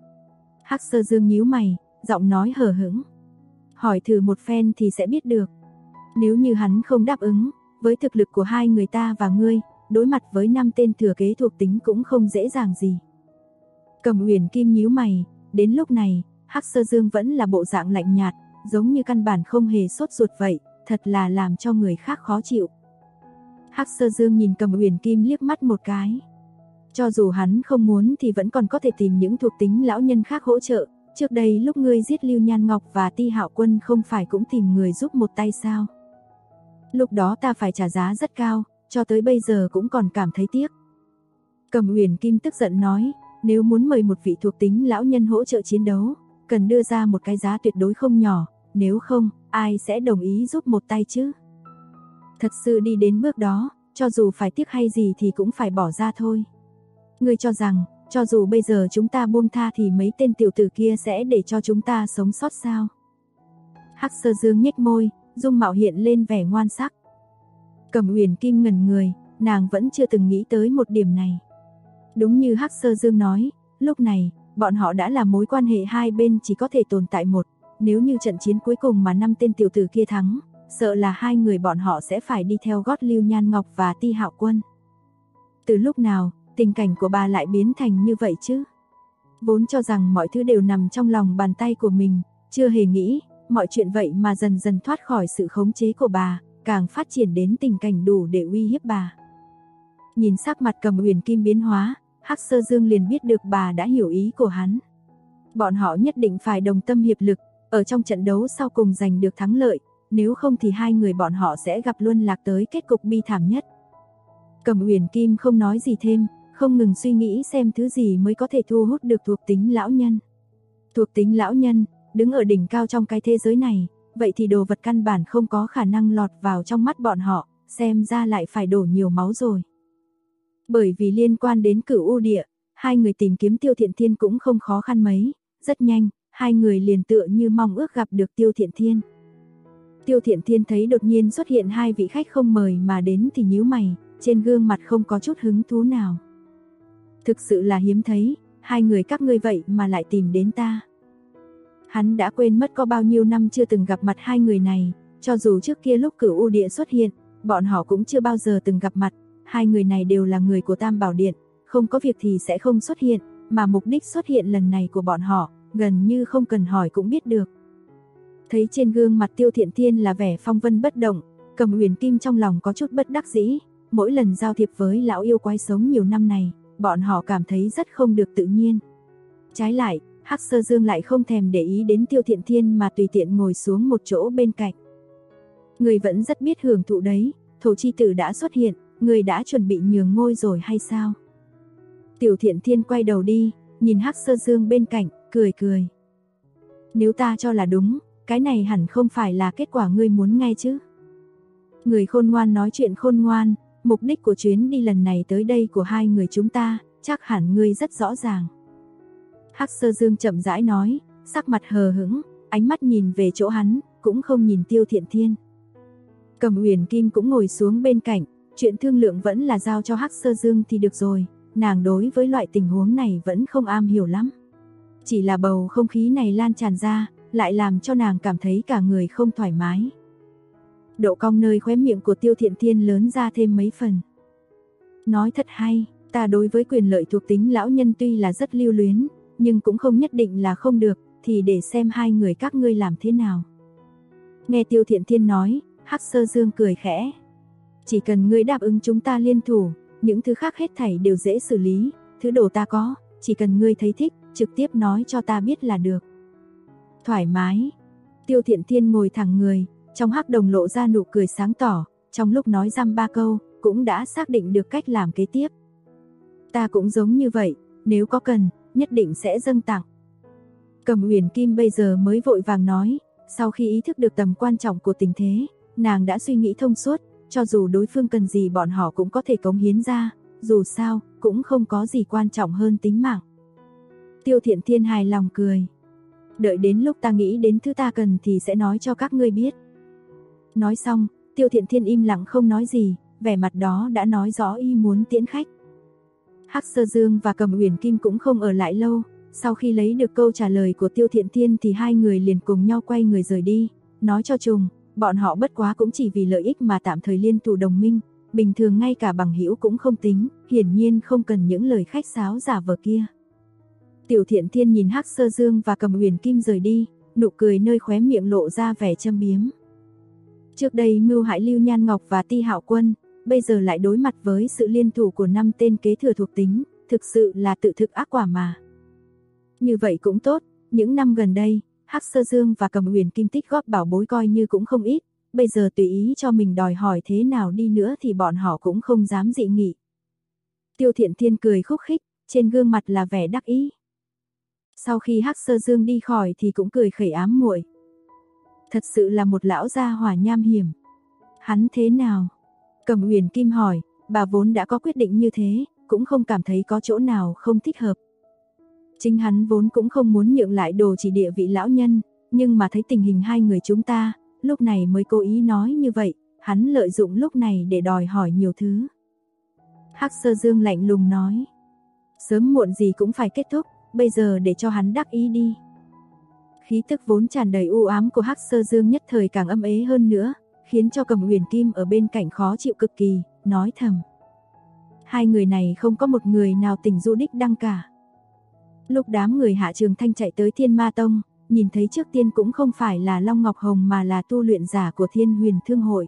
S2: Hắc Sơ Dương nhíu mày, giọng nói hờ hững. Hỏi thử một phen thì sẽ biết được. Nếu như hắn không đáp ứng, với thực lực của hai người ta và ngươi, đối mặt với 5 tên thừa kế thuộc tính cũng không dễ dàng gì. Cầm Uyển Kim nhíu mày, đến lúc này, Hắc Sơ Dương vẫn là bộ dạng lạnh nhạt, giống như căn bản không hề sốt ruột vậy, thật là làm cho người khác khó chịu. Hắc Sơ Dương nhìn Cầm Uyển Kim liếc mắt một cái. Cho dù hắn không muốn thì vẫn còn có thể tìm những thuộc tính lão nhân khác hỗ trợ, trước đây lúc ngươi giết Lưu Nhan Ngọc và Ti Hạo Quân không phải cũng tìm người giúp một tay sao? Lúc đó ta phải trả giá rất cao, cho tới bây giờ cũng còn cảm thấy tiếc. Cầm Uyển Kim tức giận nói, nếu muốn mời một vị thuộc tính lão nhân hỗ trợ chiến đấu, cần đưa ra một cái giá tuyệt đối không nhỏ, nếu không, ai sẽ đồng ý giúp một tay chứ? Thật sự đi đến bước đó, cho dù phải tiếc hay gì thì cũng phải bỏ ra thôi. Ngươi cho rằng, cho dù bây giờ chúng ta buông tha thì mấy tên tiểu tử kia sẽ để cho chúng ta sống sót sao? Hắc Sơ Dương nhếch môi, dung mạo hiện lên vẻ ngoan sắc. Cầm Uyển Kim ngẩn người, nàng vẫn chưa từng nghĩ tới một điểm này. Đúng như Hắc Sơ Dương nói, lúc này, bọn họ đã là mối quan hệ hai bên chỉ có thể tồn tại một, nếu như trận chiến cuối cùng mà 5 tên tiểu tử kia thắng, sợ là hai người bọn họ sẽ phải đi theo gót Lưu Nhan Ngọc và Ti Hạo Quân. Từ lúc nào, tình cảnh của bà lại biến thành như vậy chứ? Vốn cho rằng mọi thứ đều nằm trong lòng bàn tay của mình, chưa hề nghĩ, mọi chuyện vậy mà dần dần thoát khỏi sự khống chế của bà, càng phát triển đến tình cảnh đủ để uy hiếp bà. Nhìn sắc mặt Cầm Uyển Kim biến hóa, Hắc Sơ Dương liền biết được bà đã hiểu ý của hắn. Bọn họ nhất định phải đồng tâm hiệp lực, ở trong trận đấu sau cùng giành được thắng lợi, nếu không thì hai người bọn họ sẽ gặp luân lạc tới kết cục bi thảm nhất. Cầm Uyển Kim không nói gì thêm, không ngừng suy nghĩ xem thứ gì mới có thể thu hút được thuộc tính lão nhân. Thuộc tính lão nhân, đứng ở đỉnh cao trong cái thế giới này, vậy thì đồ vật căn bản không có khả năng lọt vào trong mắt bọn họ, xem ra lại phải đổ nhiều máu rồi. Bởi vì liên quan đến Cửu U Địa, hai người tìm kiếm Tiêu Thiện Thiên cũng không khó khăn mấy, rất nhanh, hai người liền tựa như mong ước gặp được Tiêu Thiện Thiên. Tiêu Thiện Thiên thấy đột nhiên xuất hiện hai vị khách không mời mà đến thì nhíu mày, trên gương mặt không có chút hứng thú nào. Thực sự là hiếm thấy, hai người các ngươi vậy mà lại tìm đến ta. Hắn đã quên mất có bao nhiêu năm chưa từng gặp mặt hai người này, cho dù trước kia lúc Cửu U Địa xuất hiện, bọn họ cũng chưa bao giờ từng gặp mặt, hai người này đều là người của Tam Bảo Điện, không có việc thì sẽ không xuất hiện, mà mục đích xuất hiện lần này của bọn họ, gần như không cần hỏi cũng biết được. Thấy trên gương mặt Tiêu Thiện Thiên là vẻ phong vân bất động, Cầm Uyển Kim trong lòng có chút bất đắc dĩ, mỗi lần giao thiệp với lão yêu quái sống nhiều năm này, bọn họ cảm thấy rất không được tự nhiên. Trái lại, Hắc Sơ Dương lại không thèm để ý đến Tiêu Thiện Thiên mà tùy tiện ngồi xuống một chỗ bên cạnh. Người vẫn rất biết hưởng thụ đấy, Thổ chi tử đã xuất hiện, người đã chuẩn bị nhường ngôi rồi hay sao? Tiểu Thiện Thiên quay đầu đi, nhìn Hắc Sơ Dương bên cạnh, cười cười. Nếu ta cho là đúng, cái này hẳn không phải là kết quả ngươi muốn nghe chứ? Người khôn ngoan nói chuyện khôn ngoan, mục đích của chuyến đi lần này tới đây của hai người chúng ta, chắc hẳn ngươi rất rõ ràng. Hắc Sơ Dương chậm rãi nói, sắc mặt hờ hững, ánh mắt nhìn về chỗ hắn, cũng không nhìn Tiêu Thiện Thiên. Cầm Uyển Kim cũng ngồi xuống bên cạnh, chuyện thương lượng vẫn là giao cho Hắc Sơ Dương thì được rồi, nàng đối với loại tình huống này vẫn không am hiểu lắm. Chỉ là bầu không khí này lan tràn ra, lại làm cho nàng cảm thấy cả người không thoải mái. Độ cong nơi khóe miệng của Tiêu Thiện Thiên lớn ra thêm mấy phần. Nói thật hay, ta đối với quyền lợi thuộc tính lão nhân tuy là rất lưu luyến, nhưng cũng không nhất định là không được, thì để xem hai người các ngươi làm thế nào. Nghe Tiêu Thiện Thiên nói, Hắc Sơ Dương cười khẽ. Chỉ cần ngươi đáp ứng chúng ta liên thủ, những thứ khác hết thảy đều dễ xử lý, thứ đồ ta có, chỉ cần ngươi thấy thích, trực tiếp nói cho ta biết là được. Thoải mái. Tiêu Thiện Thiên ngồi thẳng người, trong hắc đồng lộ ra nụ cười sáng tỏ, trong lúc nói dăm ba câu, cũng đã xác định được cách làm kế tiếp. Ta cũng giống như vậy, nếu có cần, nhất định sẽ dâng tặng. Cầm Uyển Kim bây giờ mới vội vàng nói, sau khi ý thức được tầm quan trọng của tình thế, nàng đã suy nghĩ thông suốt, cho dù đối phương cần gì bọn họ cũng có thể cống hiến ra, dù sao, cũng không có gì quan trọng hơn tính mạng. Tiêu Thiện Thiên hài lòng cười. Đợi đến lúc ta nghĩ đến thứ ta cần thì sẽ nói cho các ngươi biết. Nói xong, Tiêu Thiện Thiên im lặng không nói gì, vẻ mặt đó đã nói rõ ý muốn tiễn khách. Hắc Sơ Dương và Cầm Uyển Kim cũng không ở lại lâu, sau khi lấy được câu trả lời của Tiêu Thiện Thiên thì hai người liền cùng nhau quay người rời đi, nói cho trùng, bọn họ bất quá cũng chỉ vì lợi ích mà tạm thời liên thủ đồng minh, bình thường ngay cả bằng hữu cũng không tính, hiển nhiên không cần những lời khách sáo giả vờ kia. Tiểu Thiện Thiên nhìn Hắc Sơ Dương và Cầm Uyển Kim rời đi, nụ cười nơi khóe miệng lộ ra vẻ châm biếm. Trước đây mưu hại Lưu Nhan Ngọc và Ti Hạo Quân, bây giờ lại đối mặt với sự liên thủ của 5 tên kế thừa thuộc tính, thực sự là tự thực ác quả mà. Như vậy cũng tốt, những năm gần đây, Hắc Sơ Dương và Cầm Uyển Kim tích góp bảo bối coi như cũng không ít, bây giờ tùy ý cho mình đòi hỏi thế nào đi nữa thì bọn họ cũng không dám dị nghị. Tiêu Thiện Thiên cười khúc khích, trên gương mặt là vẻ đắc ý. Sau khi Hắc Sơ Dương đi khỏi thì cũng cười khẩy ám muội. Thật sự là một lão gia hỏa nham hiểm. Hắn thế nào? Cầm Uyển Kim hỏi, bà vốn đã có quyết định như thế, cũng không cảm thấy có chỗ nào không thích hợp. Chính hắn vốn cũng không muốn nhượng lại đồ chỉ địa vị lão nhân, nhưng mà thấy tình hình hai người chúng ta, lúc này mới cố ý nói như vậy, hắn lợi dụng lúc này để đòi hỏi nhiều thứ. Hắc Sơ Dương lạnh lùng nói, sớm muộn gì cũng phải kết thúc, bây giờ để cho hắn đắc ý đi. Khí tức vốn tràn đầy u ám của Hắc Sơ Dương nhất thời càng âm ế hơn nữa, khiến cho Cầm Uyển Kim ở bên cạnh khó chịu cực kỳ, nói thầm. Hai người này không có một người nào tình du đích đăng cả. Lúc đám người Hạ Trường Thanh chạy tới Thiên Ma Tông, nhìn thấy trước tiên cũng không phải là Long Ngọc Hồng mà là tu luyện giả của Thiên Huyền Thương Hội.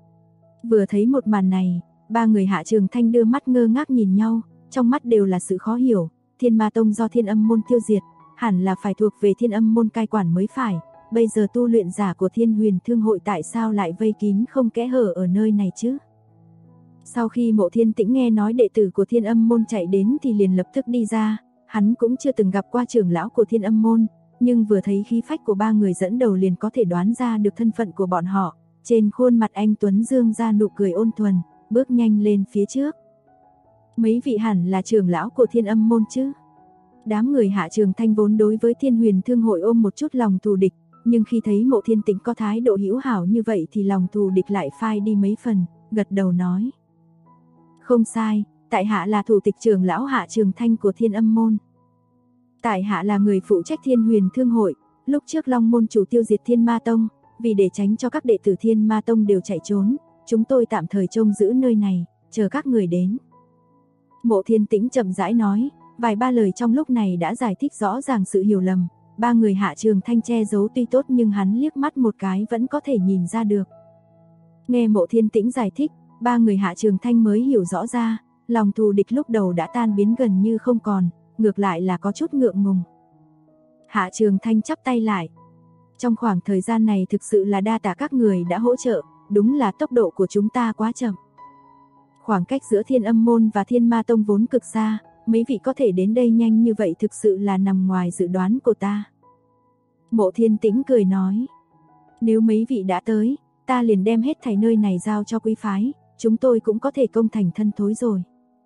S2: Vừa thấy một màn này, ba người Hạ Trường Thanh đưa mắt ngơ ngác nhìn nhau, trong mắt đều là sự khó hiểu. Thiên Ma Tông do Thiên Âm Môn tiêu diệt, hẳn là phải thuộc về Thiên Âm Môn cai quản mới phải, bây giờ tu luyện giả của Thiên Huyền Thương Hội tại sao lại vây kín không kẽ hở ở nơi này chứ? Sau khi Mộ Thiên Tĩnh nghe nói đệ tử của Thiên Âm Môn chạy đến thì liền lập tức đi ra, hắn cũng chưa từng gặp qua trưởng lão của Thiên Âm Môn, nhưng vừa thấy khí phách của ba người dẫn đầu liền có thể đoán ra được thân phận của bọn họ, trên khuôn mặt anh Tuấn dương ra nụ cười ôn thuần, bước nhanh lên phía trước. Mấy vị hẳn là trưởng lão của Thiên Âm Môn chứ? Đám người Hạ Trường Thanh vốn đối với Thiên Huyền Thương Hội ôm một chút lòng thù địch, nhưng khi thấy Mộ Thiên Tĩnh có thái độ hữu hảo như vậy thì lòng thù địch lại phai đi mấy phần, gật đầu nói. Không sai, tại hạ là thủ tịch trưởng lão Hạ Trường Thanh của Thiên Âm Môn. Tại hạ là người phụ trách Thiên Huyền Thương hội, lúc trước Long môn chủ tiêu diệt Thiên Ma Tông, vì để tránh cho các đệ tử Thiên Ma Tông đều chạy trốn, chúng tôi tạm thời trông giữ nơi này, chờ các người đến. Mộ Thiên Tĩnh chậm rãi nói, vài ba lời trong lúc này đã giải thích rõ ràng sự hiểu lầm. Ba người Hạ Trường Thanh che giấu tuy tốt nhưng hắn liếc mắt một cái vẫn có thể nhìn ra được. Nghe Mộ Thiên Tĩnh giải thích, ba người Hạ Trường Thanh mới hiểu rõ ra, lòng thù địch lúc đầu đã tan biến gần như không còn, ngược lại là có chút ngượng ngùng. Hạ Trường Thanh chắp tay lại. Trong khoảng thời gian này thực sự là đa tạ các người đã hỗ trợ, đúng là tốc độ của chúng ta quá chậm. Khoảng cách giữa Thiên Âm môn và Thiên Ma Tông vốn cực xa, mấy vị có thể đến đây nhanh như vậy thực sự là nằm ngoài dự đoán của ta. Mộ Thiên Tĩnh cười nói, nếu mấy vị đã tới, ta liền đem hết thảy nơi này giao cho quý phái, chúng tôi cũng có thể công thành thân thối rồi.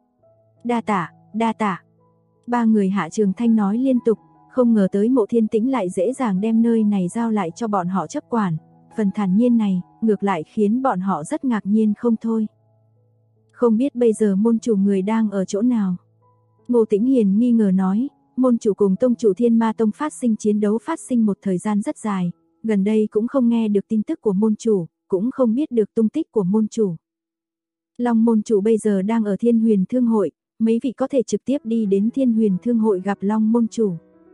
S2: Đa tạ, đa tạ. Ba người Hạ Trường Thanh nói liên tục, không ngờ tới Mộ Thiên Tĩnh lại dễ dàng đem nơi này giao lại cho bọn họ chấp quản. Phần thản nhiên này, ngược lại khiến bọn họ rất ngạc nhiên không thôi. Không biết bây giờ môn chủ người đang ở chỗ nào? Ngô Tĩnh Hiền nghi ngờ nói, môn chủ cùng tông chủ Thiên Ma Tông phát sinh chiến đấu phát sinh một thời gian rất dài, gần đây cũng không nghe được tin tức của môn chủ, cũng không biết được tung tích của môn chủ. Long môn chủ bây giờ đang ở Thiên Huyền Thương hội, mấy vị có thể trực tiếp đi đến Thiên Huyền Thương hội gặp Long môn chủ.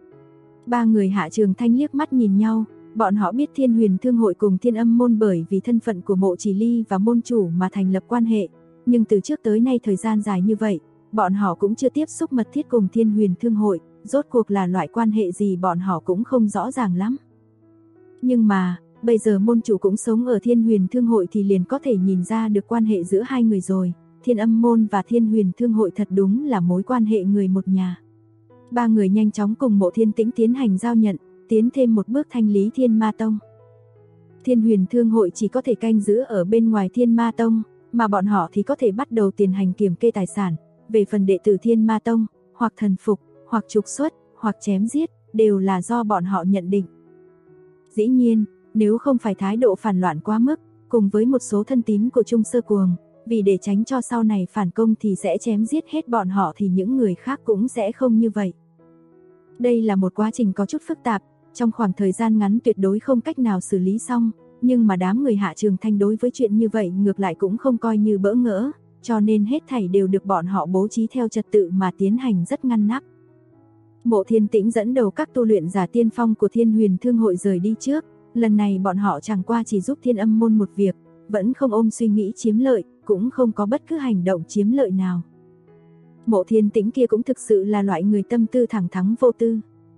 S2: Ba người Hạ Trường Thanh liếc mắt nhìn nhau, bọn họ biết Thiên Huyền Thương hội cùng Thiên Âm môn bởi vì thân phận của Mộ Chỉ Ly và môn chủ mà thành lập quan hệ, nhưng từ trước tới nay thời gian dài như vậy, bọn họ cũng chưa tiếp xúc mật thiết cùng Thiên Huyền Thương hội, rốt cuộc là loại quan hệ gì bọn họ cũng không rõ ràng lắm. Nhưng mà, bây giờ môn chủ cũng sống ở Thiên Huyền Thương hội thì liền có thể nhìn ra được quan hệ giữa hai người rồi, Thiên Âm môn và Thiên Huyền Thương hội thật đúng là mối quan hệ người một nhà. Ba người nhanh chóng cùng Mộ Thiên Tĩnh tiến hành giao nhận, tiến thêm một bước thanh lý Thiên Ma Tông. Thiên Huyền Thương hội chỉ có thể canh giữ ở bên ngoài Thiên Ma Tông, mà bọn họ thì có thể bắt đầu tiến hành kiểm kê tài sản. Về phần đệ tử Thiên Ma Tông, hoặc thần phục, hoặc trục xuất, hoặc chém giết, đều là do bọn họ nhận định. Dĩ nhiên, nếu không phải thái độ phản loạn quá mức, cùng với một số thân tín của Trung Sơ Cuồng, vì để tránh cho sau này phản công thì sẽ chém giết hết bọn họ thì những người khác cũng sẽ không như vậy. Đây là một quá trình có chút phức tạp, trong khoảng thời gian ngắn tuyệt đối không cách nào xử lý xong, nhưng mà đám người Hạ Trường Thanh đối với chuyện như vậy ngược lại cũng không coi như bỡ ngỡ, cho nên hết thảy đều được bọn họ bố trí theo trật tự mà tiến hành rất ngăn nắp. Mộ Thiên Tĩnh dẫn đầu các tu luyện giả tiên phong của Thiên Huyền Thương hội rời đi trước, lần này bọn họ chẳng qua chỉ giúp Thiên Âm môn một việc, vẫn không ôm suy nghĩ chiếm lợi, cũng không có bất cứ hành động chiếm lợi nào. Mộ Thiên Tĩnh kia cũng thực sự là loại người tâm tư thẳng thắn vô tư.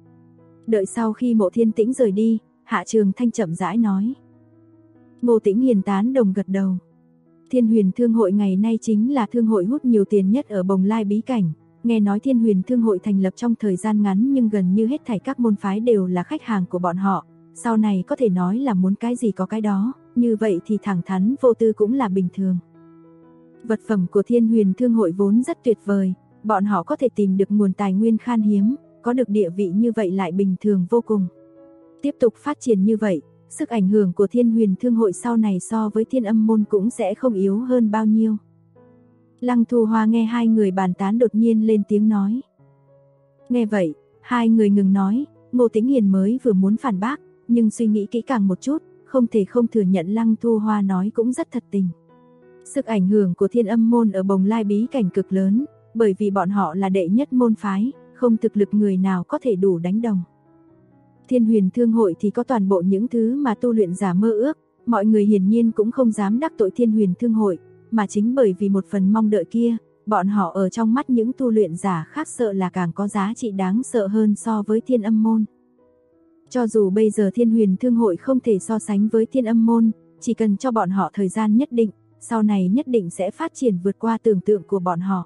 S2: Đợi sau khi Mộ Thiên Tĩnh rời đi, Hạ Trường Thanh chậm rãi nói. Ngô Tĩnh Hiền tán đồng gật đầu. Thiên Huyền Thương hội ngày nay chính là thương hội hút nhiều tiền nhất ở Bồng Lai bí cảnh. Nghe nói Thiên Huyền Thương hội thành lập trong thời gian ngắn nhưng gần như hết thảy các môn phái đều là khách hàng của bọn họ. Sau này có thể nói là muốn cái gì có cái đó, như vậy thì thẳng thắn vô tư cũng là bình thường. Vật phẩm của Thiên Huyền Thương hội vốn rất tuyệt vời, bọn họ có thể tìm được nguồn tài nguyên khan hiếm, có được địa vị như vậy lại bình thường vô cùng. Tiếp tục phát triển như vậy, sức ảnh hưởng của Thiên Huyền Thương hội sau này so với Thiên Âm môn cũng sẽ không yếu hơn bao nhiêu. Lăng Thu Hoa nghe hai người bàn tán đột nhiên lên tiếng nói. Nghe vậy, hai người ngừng nói, Ngô Tĩnh Hiền mới vừa muốn phản bác, nhưng suy nghĩ kỹ càng một chút, không thể không thừa nhận Lăng Thu Hoa nói cũng rất thật tình. Sức ảnh hưởng của Thiên Âm môn ở Bồng Lai bí cảnh cực lớn, bởi vì bọn họ là đệ nhất môn phái, không thực lực người nào có thể đủ đánh đồng. Thiên Huyền Thương hội thì có toàn bộ những thứ mà tu luyện giả mơ ước, mọi người hiển nhiên cũng không dám đắc tội Thiên Huyền Thương hội, mà chính bởi vì một phần mong đợi kia, bọn họ ở trong mắt những tu luyện giả khác sợ là càng có giá trị đáng sợ hơn so với Thiên Âm môn. Cho dù bây giờ Thiên Huyền Thương hội không thể so sánh với Thiên Âm môn, chỉ cần cho bọn họ thời gian nhất định, sau này nhất định sẽ phát triển vượt qua tưởng tượng của bọn họ.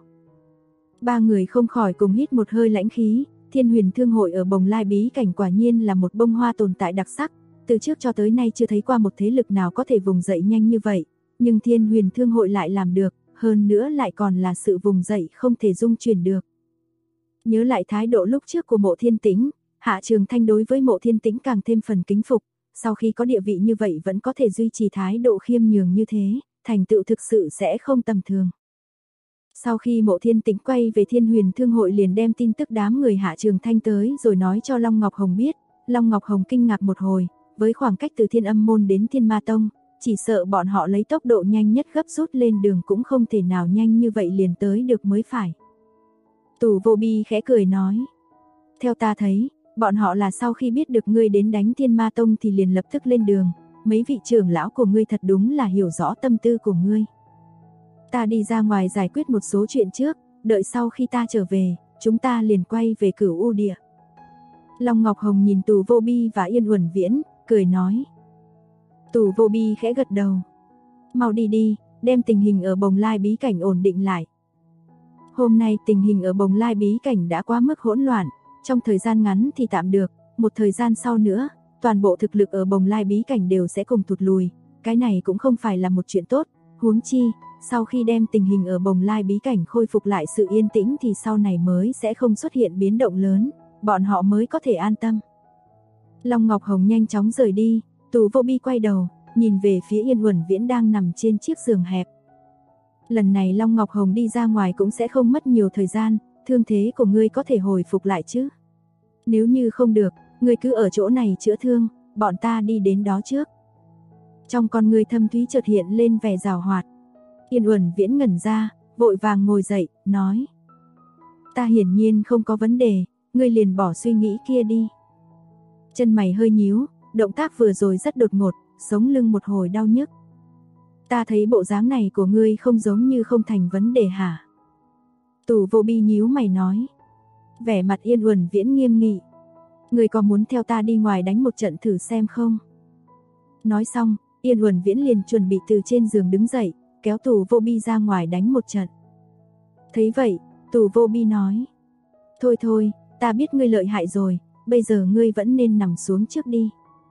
S2: Ba người không khỏi cùng hít một hơi lãnh khí, Thiên Huyền Thương hội ở Bồng Lai bí cảnh quả nhiên là một bông hoa tồn tại đặc sắc, từ trước cho tới nay chưa thấy qua một thế lực nào có thể vùng dậy nhanh như vậy, nhưng Thiên Huyền Thương hội lại làm được, hơn nữa lại còn là sự vùng dậy không thể dung chuyển được. Nhớ lại thái độ lúc trước của Mộ Thiên Tĩnh, Hạ Trường Thanh đối với Mộ Thiên Tĩnh càng thêm phần kính phục, sau khi có địa vị như vậy vẫn có thể duy trì thái độ khiêm nhường như thế, thành tựu thực sự sẽ không tầm thường. Sau khi Mộ Thiên Tĩnh quay về Thiên Huyền Thương hội liền đem tin tức đám người Hạ Trường Thanh tới rồi nói cho Long Ngọc Hồng biết. Long Ngọc Hồng kinh ngạc một hồi, với khoảng cách từ Thiên Âm Môn đến Thiên Ma Tông, chỉ sợ bọn họ lấy tốc độ nhanh nhất gấp rút lên đường cũng không thể nào nhanh như vậy liền tới được mới phải. Tù Vô Bi khẽ cười nói, theo ta thấy, bọn họ là sau khi biết được ngươi đến đánh Thiên Ma Tông thì liền lập tức lên đường, mấy vị trưởng lão của ngươi thật đúng là hiểu rõ tâm tư của ngươi. Ta đi ra ngoài giải quyết một số chuyện trước, đợi sau khi ta trở về, chúng ta liền quay về Cửu U Địa. Long Ngọc Hồng nhìn Tù Vô Bi và Yên Uẩn Viễn, cười nói. Tù Vô Bi khẽ gật đầu. Mau đi đi, đem tình hình ở Bồng Lai bí cảnh ổn định lại. Hôm nay tình hình ở Bồng Lai bí cảnh đã quá mức hỗn loạn, trong thời gian ngắn thì tạm được, một thời gian sau nữa, toàn bộ thực lực ở Bồng Lai bí cảnh đều sẽ cùng thụt lùi, cái này cũng không phải là một chuyện tốt, huống chi, sau khi đem tình hình ở Bồng Lai bí cảnh khôi phục lại sự yên tĩnh thì sau này mới sẽ không xuất hiện biến động lớn, bọn họ mới có thể an tâm. Long Ngọc Hồng nhanh chóng rời đi, Tù Vô Bi quay đầu, nhìn về phía Yên Uẩn Viễn đang nằm trên chiếc giường hẹp. Lần này Long Ngọc Hồng đi ra ngoài cũng sẽ không mất nhiều thời gian, thương thế của ngươi có thể hồi phục lại chứ? Nếu như không được, ngươi cứ ở chỗ này chữa thương, bọn ta đi đến đó trước. Trong con ngươi thâm thúy chợt hiện lên vẻ giảo hoạt. Yên Uẩn Viễn ngẩn ra, vội vàng ngồi dậy, nói. Ta hiển nhiên không có vấn đề, ngươi liền bỏ suy nghĩ kia đi. Chân mày hơi nhíu, động tác vừa rồi rất đột ngột, sống lưng một hồi đau nhức. Ta thấy bộ dáng này của ngươi không giống như không thành vấn đề hả? Tù Vô Bi nhíu mày nói. Vẻ mặt Yên Uẩn Viễn nghiêm nghị. Ngươi có muốn theo ta đi ngoài đánh một trận thử xem không? Nói xong, Yên Uẩn Viễn liền chuẩn bị từ trên giường đứng dậy, kéo Tù Vô Bi ra ngoài đánh một trận. Thấy vậy, Tù Vô Bi nói. Thôi thôi, ta biết ngươi lợi hại rồi, bây giờ ngươi vẫn nên nằm xuống trước đi.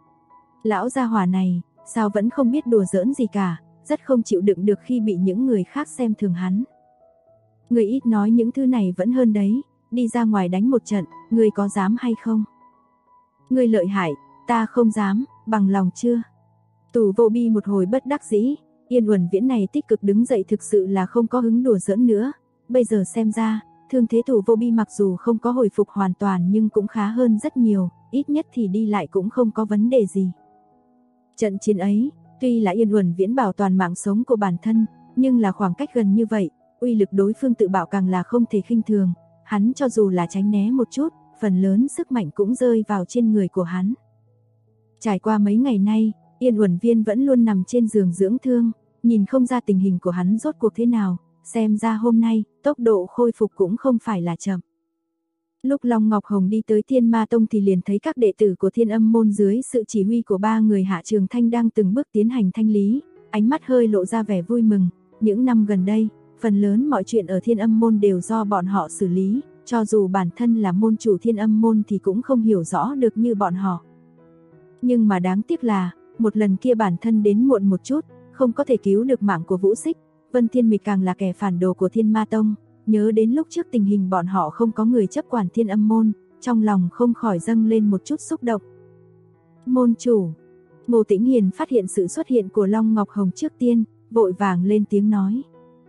S2: Lão gia hỏa này, sao vẫn không biết đùa giỡn gì cả, rất không chịu đựng được khi bị những người khác xem thường hắn. Ngươi ít nói những thứ này vẫn hơn đấy, đi ra ngoài đánh một trận, ngươi có dám hay không? Ngươi lợi hại, ta không dám, bằng lòng chưa? Tù Vô Bi một hồi bất đắc dĩ, Yên Uẩn Viễn này tích cực đứng dậy thực sự là không có hứng đùa giỡn nữa. Bây giờ xem ra, thương thế Tù Vô Bi mặc dù không có hồi phục hoàn toàn nhưng cũng khá hơn rất nhiều, ít nhất thì đi lại cũng không có vấn đề gì. Trận chiến ấy, tuy là Yên Uẩn Viễn bảo toàn mạng sống của bản thân, nhưng là khoảng cách gần như vậy, uy lực đối phương tự bảo càng là không thể khinh thường, hắn cho dù là tránh né một chút, phần lớn sức mạnh cũng rơi vào trên người của hắn. Trải qua mấy ngày nay, Yên Uẩn Viên vẫn luôn nằm trên giường dưỡng thương, nhìn không ra tình hình của hắn rốt cuộc thế nào, xem ra hôm nay, tốc độ khôi phục cũng không phải là chậm. Lúc Long Ngọc Hồng đi tới Thiên Ma Tông thì liền thấy các đệ tử của Thiên Âm Môn dưới sự chỉ huy của ba người Hạ Trường Thanh đang từng bước tiến hành thanh lý, ánh mắt hơi lộ ra vẻ vui mừng. Những năm gần đây, phần lớn mọi chuyện ở Thiên Âm Môn đều do bọn họ xử lý, cho dù bản thân là môn chủ Thiên Âm Môn thì cũng không hiểu rõ được như bọn họ. Nhưng mà đáng tiếc là, một lần kia bản thân đến muộn một chút, không có thể cứu được mạng của Vũ Xích. Vân Thiên Mịch càng là kẻ phản đồ của Thiên Ma Tông, nhớ đến lúc trước tình hình bọn họ không có người chấp quản Thiên Âm Môn, trong lòng không khỏi dâng lên một chút xúc động. Môn chủ, Ngô Tĩnh Hiền phát hiện sự xuất hiện của Long Ngọc Hồng trước tiên, vội vàng lên tiếng nói.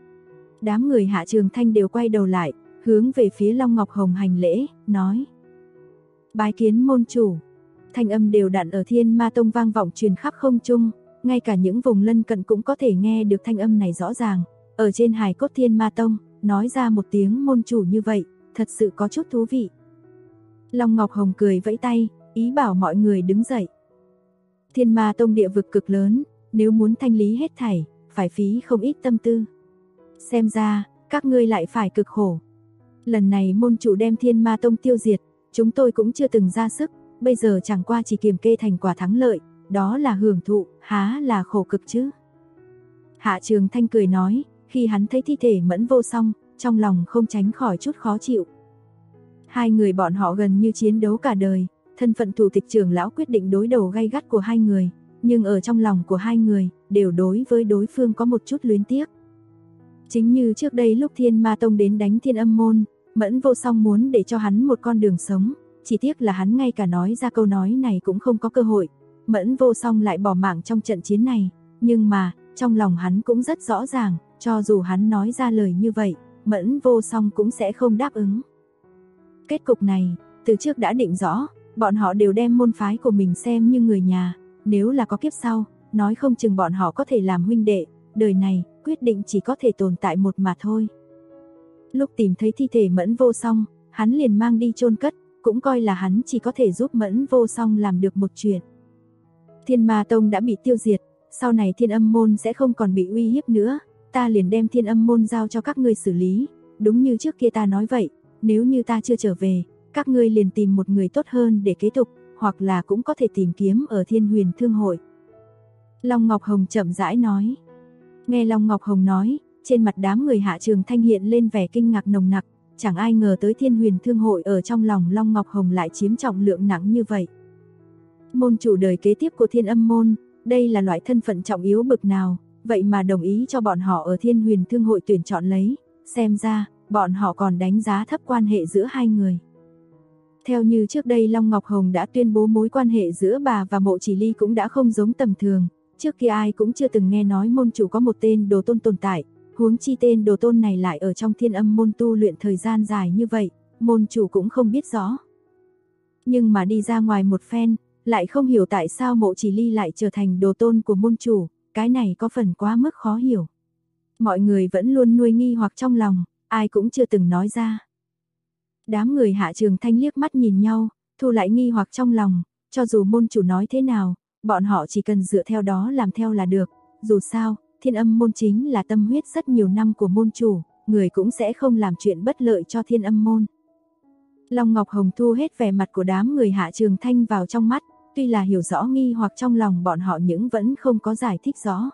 S2: Đám người Hạ Trường Thanh đều quay đầu lại, hướng về phía Long Ngọc Hồng hành lễ, nói. Bái kiến môn chủ. Thanh âm đều đặn ở Thiên Ma Tông vang vọng truyền khắp không trung, ngay cả những vùng lân cận cũng có thể nghe được thanh âm này rõ ràng. Ở trên hài cốt Thiên Ma Tông, nói ra một tiếng môn chủ như vậy, thật sự có chút thú vị. Long Ngọc Hồng cười vẫy tay, ý bảo mọi người đứng dậy. Thiên Ma Tông địa vực cực lớn, nếu muốn thanh lý hết thảy, phải phí không ít tâm tư. Xem ra, các ngươi lại phải cực khổ. Lần này môn chủ đem Thiên Ma Tông tiêu diệt, chúng tôi cũng chưa từng ra sức, bây giờ chẳng qua chỉ kiềm kê thành quả thắng lợi, đó là hưởng thụ, há là khổ cực chứ. Hạ Trường Thanh cười nói, khi hắn thấy thi thể Mẫn Vô Song, trong lòng không tránh khỏi chút khó chịu. Hai người bọn họ gần như chiến đấu cả đời, thân phận thủ tịch trưởng lão quyết định đối đầu gay gắt của hai người, nhưng ở trong lòng của hai người, đều đối với đối phương có một chút luyến tiếc. Chính như trước đây lúc Thiên Ma Tông đến đánh Thiên Âm Môn, Mẫn Vô Song muốn để cho hắn một con đường sống, chỉ tiếc là hắn ngay cả nói ra câu nói này cũng không có cơ hội. Mẫn Vô Song lại bỏ mạng trong trận chiến này, nhưng mà, trong lòng hắn cũng rất rõ ràng, cho dù hắn nói ra lời như vậy, Mẫn Vô Song cũng sẽ không đáp ứng. Kết cục này, từ trước đã định rõ, bọn họ đều đem môn phái của mình xem như người nhà, nếu là có kiếp sau, nói không chừng bọn họ có thể làm huynh đệ, đời này, quyết định chỉ có thể tồn tại một mà thôi. Lúc tìm thấy thi thể Mẫn Vô Song, hắn liền mang đi chôn cất, cũng coi là hắn chỉ có thể giúp Mẫn Vô Song làm được một chuyện. Thiên Ma Tông đã bị tiêu diệt, sau này Thiên Âm Môn sẽ không còn bị uy hiếp nữa, ta liền đem Thiên Âm Môn giao cho các ngươi xử lý, đúng như trước kia ta nói vậy, nếu như ta chưa trở về, các ngươi liền tìm một người tốt hơn để kế tục, hoặc là cũng có thể tìm kiếm ở Thiên Huyền Thương hội. Long Ngọc Hồng chậm rãi nói. Nghe Long Ngọc Hồng nói, trên mặt đám người Hạ Trường Thanh hiện lên vẻ kinh ngạc nồng nặc, chẳng ai ngờ tới Thiên Huyền Thương hội ở trong lòng Long Ngọc Hồng lại chiếm trọng lượng nặng như vậy. Môn chủ đời kế tiếp của Thiên Âm Môn, đây là loại thân phận trọng yếu bực nào, vậy mà đồng ý cho bọn họ ở Thiên Huyền Thương hội tuyển chọn lấy, xem ra, bọn họ còn đánh giá thấp quan hệ giữa hai người. Theo như trước đây Long Ngọc Hồng đã tuyên bố mối quan hệ giữa bà và Mộ Chỉ Ly cũng đã không giống tầm thường, trước kia ai cũng chưa từng nghe nói môn chủ có một tên đồ tôn tồn tại, huống chi tên đồ tôn này lại ở trong Thiên Âm Môn tu luyện thời gian dài như vậy, môn chủ cũng không biết rõ. Nhưng mà đi ra ngoài một phen, lại không hiểu tại sao Mộ Chỉ Ly lại trở thành đồ tôn của môn chủ, cái này có phần quá mức khó hiểu. Mọi người vẫn luôn nuôi nghi hoặc trong lòng, ai cũng chưa từng nói ra. Đám người Hạ Trường Thanh liếc mắt nhìn nhau, thu lại nghi hoặc trong lòng, cho dù môn chủ nói thế nào, bọn họ chỉ cần dựa theo đó làm theo là được, dù sao, Thiên Âm Môn chính là tâm huyết rất nhiều năm của môn chủ, người cũng sẽ không làm chuyện bất lợi cho Thiên Âm Môn. Long Ngọc Hồng thu hết vẻ mặt của đám người Hạ Trường Thanh vào trong mắt, tuy là hiểu rõ nghi hoặc trong lòng bọn họ nhưng vẫn không có giải thích rõ.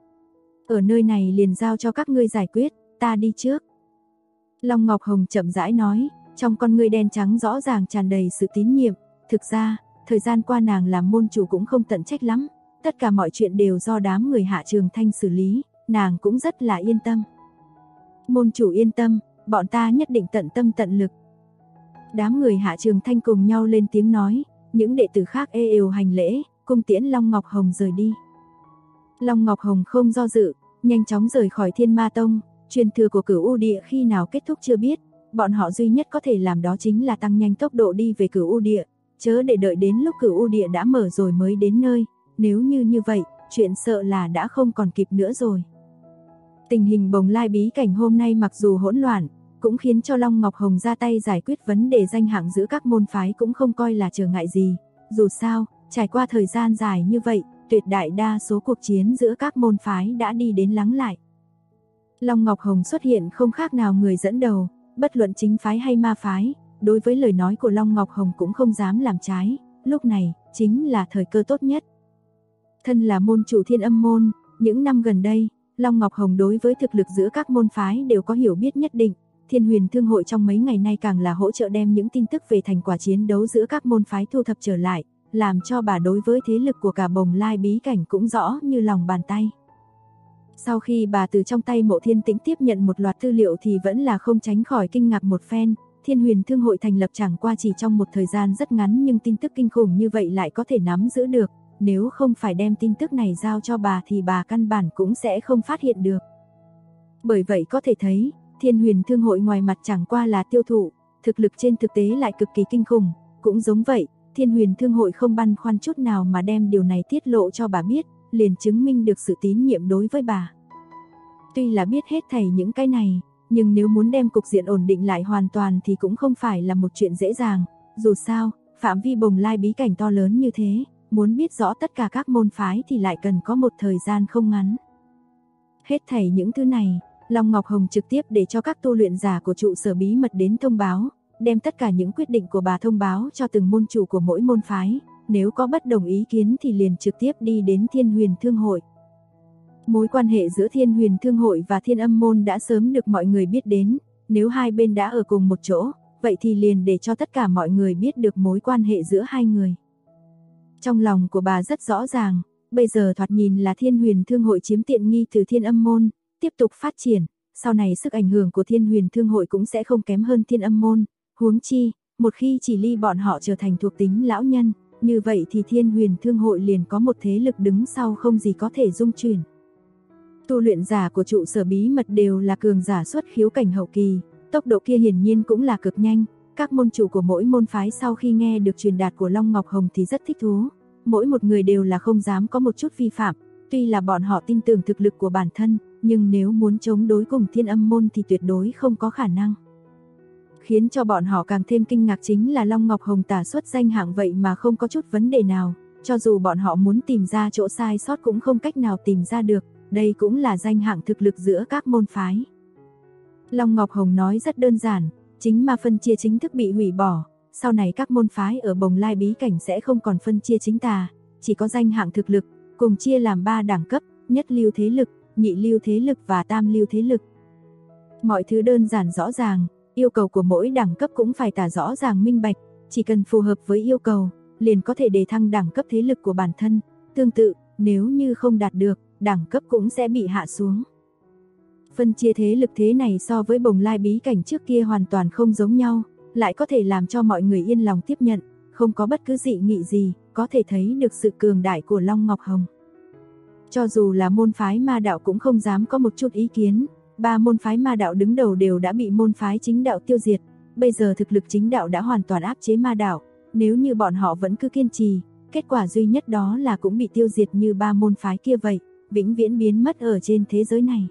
S2: Ở nơi này liền giao cho các ngươi giải quyết, ta đi trước. Long Ngọc Hồng chậm rãi nói, trong con ngươi đen trắng rõ ràng tràn đầy sự tín nhiệm, thực ra, thời gian qua nàng làm môn chủ cũng không tận trách lắm, tất cả mọi chuyện đều do đám người Hạ Trường Thanh xử lý, nàng cũng rất là yên tâm. Môn chủ yên tâm, bọn ta nhất định tận tâm tận lực. Đám người Hạ Trường Thanh cùng nhau lên tiếng nói, những đệ tử khác ê ều hành lễ, cung tiễn Long Ngọc Hồng rời đi. Long Ngọc Hồng không do dự, nhanh chóng rời khỏi Thiên Ma Tông, truyền thừa của Cửu U Địa khi nào kết thúc chưa biết, bọn họ duy nhất có thể làm đó chính là tăng nhanh tốc độ đi về Cửu U Địa, chớ để đợi đến lúc Cửu U Địa đã mở rồi mới đến nơi, nếu như vậy, chuyện sợ là đã không còn kịp nữa rồi. Tình hình Bồng Lai bí cảnh hôm nay mặc dù hỗn loạn, cũng khiến cho Long Ngọc Hồng ra tay giải quyết vấn đề danh hạng giữa các môn phái cũng không coi là trở ngại gì, dù sao, trải qua thời gian dài như vậy, tuyệt đại đa số cuộc chiến giữa các môn phái đã đi đến lắng lại. Long Ngọc Hồng xuất hiện không khác nào người dẫn đầu, bất luận chính phái hay ma phái, đối với lời nói của Long Ngọc Hồng cũng không dám làm trái, lúc này, chính là thời cơ tốt nhất. Thân là môn chủ Thiên Âm Môn, những năm gần đây, Long Ngọc Hồng đối với thực lực giữa các môn phái đều có hiểu biết nhất định, Thiên Huyền Thương hội trong mấy ngày nay càng là hỗ trợ đem những tin tức về thành quả chiến đấu giữa các môn phái thu thập trở lại, làm cho bà đối với thế lực của cả Bồng Lai bí cảnh cũng rõ như lòng bàn tay. Sau khi bà từ trong tay Mộ Thiên Tĩnh tiếp nhận một loạt tư liệu thì vẫn là không tránh khỏi kinh ngạc một phen, Thiên Huyền Thương hội thành lập chẳng qua chỉ trong một thời gian rất ngắn nhưng tin tức kinh khủng như vậy lại có thể nắm giữ được, nếu không phải đem tin tức này giao cho bà thì bà căn bản cũng sẽ không phát hiện được. Bởi vậy có thể thấy, Thiên Huyền Thương hội ngoài mặt chẳng qua là tiêu thụ, thực lực trên thực tế lại cực kỳ kinh khủng, cũng giống vậy, Thiên Huyền Thương hội không băn khoăn chút nào mà đem điều này tiết lộ cho bà biết, liền chứng minh được sự tín nhiệm đối với bà. Tuy là biết hết thảy những cái này, nhưng nếu muốn đem cục diện ổn định lại hoàn toàn thì cũng không phải là một chuyện dễ dàng, dù sao, phạm vi Bồng Lai bí cảnh to lớn như thế, muốn biết rõ tất cả các môn phái thì lại cần có một thời gian không ngắn. Hết thảy những thứ này, Long Ngọc Hồng trực tiếp để cho các tu luyện giả của trụ sở bí mật đến thông báo, đem tất cả những quyết định của bà thông báo cho từng môn chủ của mỗi môn phái, nếu có bất đồng ý kiến thì liền trực tiếp đi đến Thiên Huyền Thương hội. Mối quan hệ giữa Thiên Huyền Thương hội và Thiên Âm Môn đã sớm được mọi người biết đến, nếu hai bên đã ở cùng một chỗ, vậy thì liền để cho tất cả mọi người biết được mối quan hệ giữa hai người. Trong lòng của bà rất rõ ràng, bây giờ thoạt nhìn là Thiên Huyền Thương hội chiếm tiện nghi từ Thiên Âm Môn, tiếp tục phát triển, sau này sức ảnh hưởng của Thiên Huyền Thương hội cũng sẽ không kém hơn Thiên Âm Môn, huống chi, một khi Chỉ Ly bọn họ trở thành thuộc tính lão nhân, như vậy thì Thiên Huyền Thương hội liền có một thế lực đứng sau không gì có thể dung chuyển. Tu luyện giả của trụ sở bí mật đều là cường giả xuất khiếu cảnh hậu kỳ, tốc độ kia hiển nhiên cũng là cực nhanh. Các môn chủ của mỗi môn phái sau khi nghe được truyền đạt của Long Ngọc Hồng thì rất thích thú. Mỗi một người đều là không dám có một chút vi phạm, tuy là bọn họ tin tưởng thực lực của bản thân, nhưng nếu muốn chống đối cùng Thiên Âm môn thì tuyệt đối không có khả năng. Khiến cho bọn họ càng thêm kinh ngạc chính là Long Ngọc Hồng tả xuất danh hạng vậy mà không có chút vấn đề nào, cho dù bọn họ muốn tìm ra chỗ sai sót cũng không cách nào tìm ra được, đây cũng là danh hạng thực lực giữa các môn phái. Long Ngọc Hồng nói rất đơn giản, chính ma phân chia chính thức bị hủy bỏ, sau này các môn phái ở Bồng Lai bí cảnh sẽ không còn phân chia chính tà, chỉ có danh hạng thực lực, cùng chia làm 3 đẳng cấp, nhất lưu thế lực, nhị lưu thế lực và tam lưu thế lực. Mọi thứ đơn giản rõ ràng, yêu cầu của mỗi đẳng cấp cũng phải tả rõ ràng minh bạch, chỉ cần phù hợp với yêu cầu, liền có thể đề thăng đẳng cấp thế lực của bản thân, tương tự, nếu như không đạt được, đẳng cấp cũng sẽ bị hạ xuống. Phân chia thế lực thế này so với Bồng Lai bí cảnh trước kia hoàn toàn không giống nhau, lại có thể làm cho mọi người yên lòng tiếp nhận, không có bất cứ dị nghị gì, có thể thấy được sự cường đại của Long Ngọc Hồng. Cho dù là môn phái ma đạo cũng không dám có một chút ý kiến, 3 môn phái ma đạo đứng đầu đều đã bị môn phái chính đạo tiêu diệt, bây giờ thực lực chính đạo đã hoàn toàn áp chế ma đạo, nếu như bọn họ vẫn cứ kiên trì, kết quả duy nhất đó là cũng bị tiêu diệt như 3 môn phái kia vậy, vĩnh viễn biến mất ở trên thế giới này.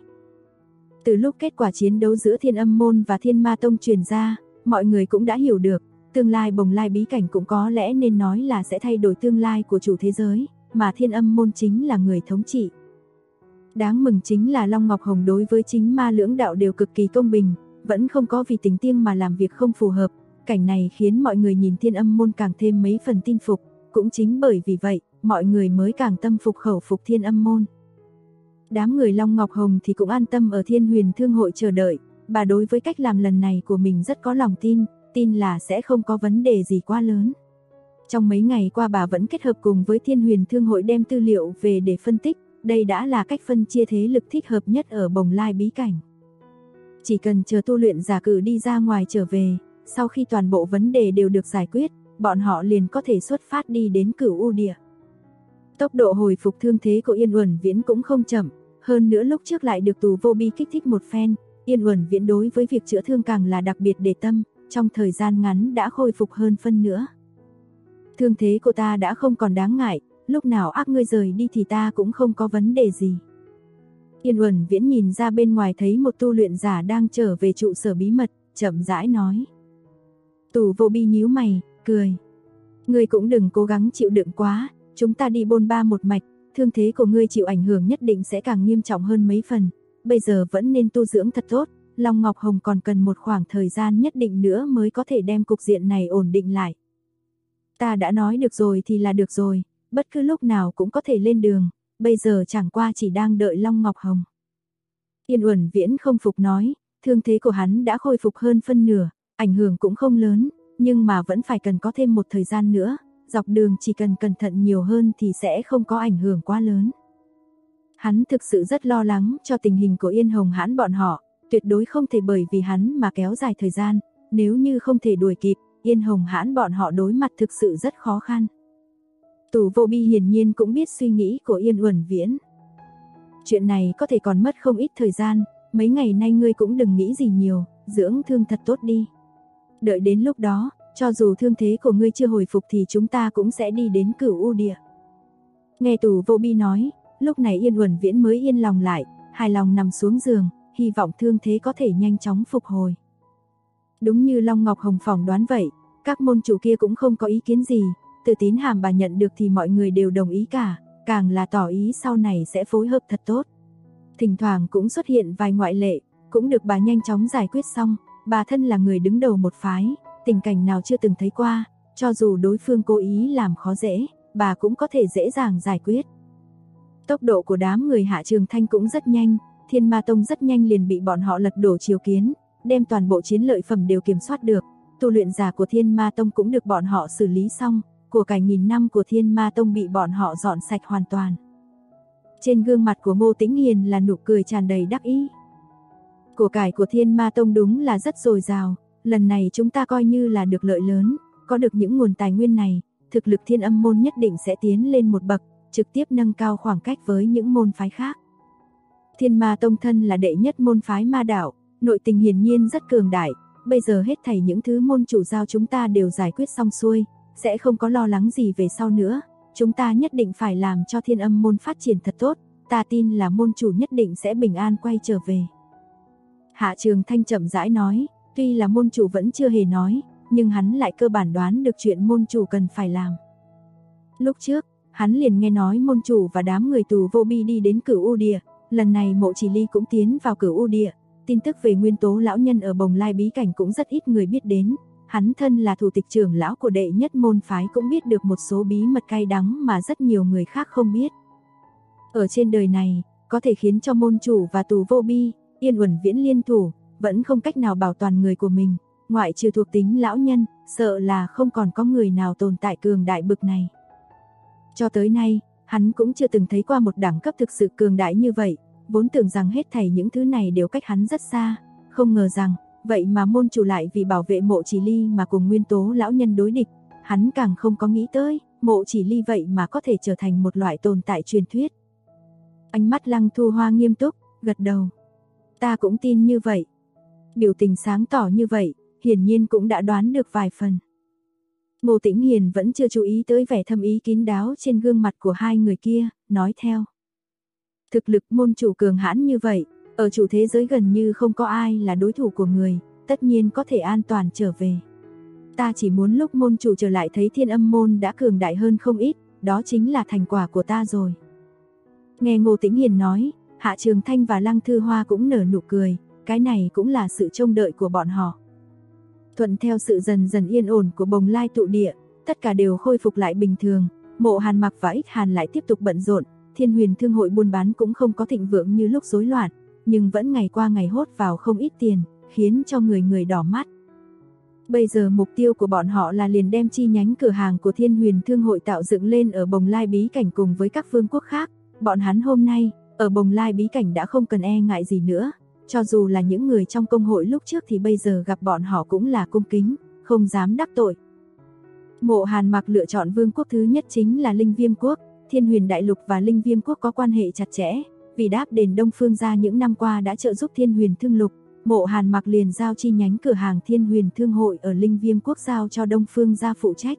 S2: Từ lúc kết quả chiến đấu giữa Thiên Âm môn và Thiên Ma tông truyền ra, mọi người cũng đã hiểu được, tương lai Bồng Lai bí cảnh cũng có lẽ nên nói là sẽ thay đổi tương lai của chủ thế giới, mà Thiên Âm môn chính là người thống trị. Đáng mừng chính là Long Ngọc Hồng đối với chính ma lưỡng đạo đều cực kỳ công bình, vẫn không có vì tính riêng mà làm việc không phù hợp, cảnh này khiến mọi người nhìn Thiên Âm môn càng thêm mấy phần tin phục, cũng chính bởi vì vậy, mọi người mới càng tâm phục khẩu phục Thiên Âm môn. Đám người Long Ngọc Hồng thì cũng an tâm ở Thiên Huyền Thương hội chờ đợi, bà đối với cách làm lần này của mình rất có lòng tin là sẽ không có vấn đề gì quá lớn. Trong mấy ngày qua bà vẫn kết hợp cùng với Thiên Huyền Thương hội đem tư liệu về để phân tích, đây đã là cách phân chia thế lực thích hợp nhất ở Bồng Lai bí cảnh. Chỉ cần chờ tu luyện giả cử đi ra ngoài trở về, sau khi toàn bộ vấn đề đều được giải quyết, bọn họ liền có thể xuất phát đi đến Cửu U Địa. Tốc độ hồi phục thương thế của Yên Uẩn Viễn cũng không chậm, hơn nữa lúc trước lại được Tù Vô Bi kích thích một phen, Yên Uẩn Viễn đối với việc chữa thương càng là đặc biệt để tâm, trong thời gian ngắn đã khôi phục hơn phân nữa. Thương thế của ta đã không còn đáng ngại, lúc nào ác ngươi rời đi thì ta cũng không có vấn đề gì. Yên Uẩn Viễn nhìn ra bên ngoài thấy một tu luyện giả đang trở về trụ sở bí mật, chậm rãi nói. Tù Vô Bi nhíu mày, cười. Ngươi cũng đừng cố gắng chịu đựng quá, chúng ta đi bôn ba một mạch, thương thế của ngươi chịu ảnh hưởng nhất định sẽ càng nghiêm trọng hơn mấy phần, bây giờ vẫn nên tu dưỡng thật tốt, Long Ngọc Hồng còn cần một khoảng thời gian nhất định nữa mới có thể đem cục diện này ổn định lại. Ta đã nói được rồi thì là được rồi, bất cứ lúc nào cũng có thể lên đường, bây giờ chẳng qua chỉ đang đợi Long Ngọc Hồng. Yên Uẩn Viễn không phục nói, thương thế của hắn đã khôi phục hơn phân nửa, ảnh hưởng cũng không lớn, nhưng mà vẫn phải cần có thêm một thời gian nữa, dọc đường chỉ cần cẩn thận nhiều hơn thì sẽ không có ảnh hưởng quá lớn. Hắn thực sự rất lo lắng cho tình hình của Yên Hồng Hãn bọn họ, tuyệt đối không thể bởi vì hắn mà kéo dài thời gian, nếu như không thể đuổi kịp, Yên Hồng Hãn bọn họ đối mặt thực sự rất khó khăn. Tù Vô Bi hiển nhiên cũng biết suy nghĩ của Yên Uẩn Viễn. Chuyện này có thể còn mất không ít thời gian, mấy ngày nay ngươi cũng đừng nghĩ gì nhiều, dưỡng thương thật tốt đi. Đợi đến lúc đó, cho dù thương thế của ngươi chưa hồi phục thì chúng ta cũng sẽ đi đến Cửu U Địa. Nghe Tù Vô Bi nói, lúc này Yên Uẩn Viễn mới yên lòng lại, hài lòng nằm xuống giường, hy vọng thương thế có thể nhanh chóng phục hồi. Đúng như Long Ngọc Hồng phỏng đoán vậy, các môn chủ kia cũng không có ý kiến gì, từ tín hàm bà nhận được thì mọi người đều đồng ý cả, càng là tỏ ý sau này sẽ phối hợp thật tốt. Thỉnh thoảng cũng xuất hiện vài ngoại lệ, cũng được bà nhanh chóng giải quyết xong, bà thân là người đứng đầu một phái, tình cảnh nào chưa từng thấy qua, cho dù đối phương cố ý làm khó dễ, bà cũng có thể dễ dàng giải quyết. Tốc độ của đám người Hạ Trường Thanh cũng rất nhanh, Thiên Ma Tông rất nhanh liền bị bọn họ lật đổ triều kiến, đem toàn bộ chiến lợi phẩm đều kiểm soát được, tu luyện giả của Thiên Ma Tông cũng được bọn họ xử lý xong, của cải nghìn năm của Thiên Ma Tông bị bọn họ dọn sạch hoàn toàn. Trên gương mặt của Ngô Tĩnh Hiền là nụ cười tràn đầy đắc ý. Của cải của Thiên Ma Tông đúng là rất dồi dào, lần này chúng ta coi như là được lợi lớn, có được những nguồn tài nguyên này, thực lực Thiên Âm môn nhất định sẽ tiến lên một bậc, trực tiếp nâng cao khoảng cách với những môn phái khác. Thiên Ma Tông thân là đệ nhất môn phái ma đạo, nội tình hiển nhiên rất cường đại, bây giờ hết thảy những thứ môn chủ giao chúng ta đều giải quyết xong xuôi, sẽ không có lo lắng gì về sau nữa, chúng ta nhất định phải làm cho Thiên Âm môn phát triển thật tốt, ta tin là môn chủ nhất định sẽ bình an quay trở về. Hạ Trường Thanh chậm rãi nói, tuy là môn chủ vẫn chưa hề nói, nhưng hắn lại cơ bản đoán được chuyện môn chủ cần phải làm. Lúc trước, hắn liền nghe nói môn chủ và đám người tù vô bi đi đến Cửu U Địa, lần này Mộ Chỉ Ly cũng tiến vào Cửu U Địa, tin tức về Nguyên Tố lão nhân ở Bồng Lai bí cảnh cũng rất ít người biết đến, hắn thân là thủ tịch trưởng lão của đệ nhất môn phái cũng biết được một số bí mật cay đắng mà rất nhiều người khác không biết. Ở trên đời này, có thể khiến cho môn chủ và tù vô bi, Yên Uẩn Viễn liên thủ, vẫn không cách nào bảo toàn người của mình, ngoại trừ thuộc tính lão nhân, sợ là không còn có người nào tồn tại cường đại bực này. Cho tới nay, hắn cũng chưa từng thấy qua một đẳng cấp thực sự cường đại như vậy, vốn tưởng rằng hết thảy những thứ này đều cách hắn rất xa, không ngờ rằng, vậy mà môn chủ lại vì bảo vệ Mộ Chỉ Ly mà cùng Nguyên Tố lão nhân đối địch, hắn càng không có nghĩ tới, Mộ Chỉ Ly vậy mà có thể trở thành một loại tồn tại truyền thuyết. Ánh mắt Lăng Thu Hoa nghiêm túc, gật đầu. Ta cũng tin như vậy. Biểu tình sáng tỏ như vậy, hiển nhiên cũng đã đoán được vài phần. Ngô Tĩnh Hiền vẫn chưa chú ý tới vẻ thâm ý kín đáo trên gương mặt của hai người kia, nói theo. Thực lực môn chủ cường hãn như vậy, ở chủ thế giới gần như không có ai là đối thủ của người, tất nhiên có thể an toàn trở về. Ta chỉ muốn lúc môn chủ trở lại thấy Thiên Âm môn đã cường đại hơn không ít, đó chính là thành quả của ta rồi. Nghe Ngô Tĩnh Hiền nói, Hạ Trường Thanh và Lăng Thư Hoa cũng nở nụ cười, cái này cũng là sự trông đợi của bọn họ. Thuận theo sự dần dần yên ổn của Bồng Lai tụ địa, tất cả đều khôi phục lại bình thường, Mộ Hàn Mặc và Ích Hàn lại tiếp tục bận rộn, Thiên Huyền thương hội buôn bán cũng không có thịnh vượng như lúc rối loạn, nhưng vẫn ngày qua ngày hốt vào không ít tiền, khiến cho người người đỏ mắt. Bây giờ mục tiêu của bọn họ là liền đem chi nhánh cửa hàng của Thiên Huyền thương hội tạo dựng lên ở Bồng Lai bí cảnh cùng với các vương quốc khác, bọn hắn hôm nay, ở Bồng Lai bí cảnh đã không cần e ngại gì nữa. Cho dù là những người trong công hội lúc trước thì bây giờ gặp bọn họ cũng là cung kính, không dám đắc tội. Mộ Hàn Mặc lựa chọn vương quốc thứ nhất chính là Linh Viêm quốc, Thiên Huyền Đại Lục và Linh Viêm quốc có quan hệ chặt chẽ, vì đáp đền Đông Phương gia những năm qua đã trợ giúp Thiên Huyền Thương Lục, Mộ Hàn Mặc liền giao chi nhánh cửa hàng Thiên Huyền Thương hội ở Linh Viêm quốc giao cho Đông Phương gia phụ trách.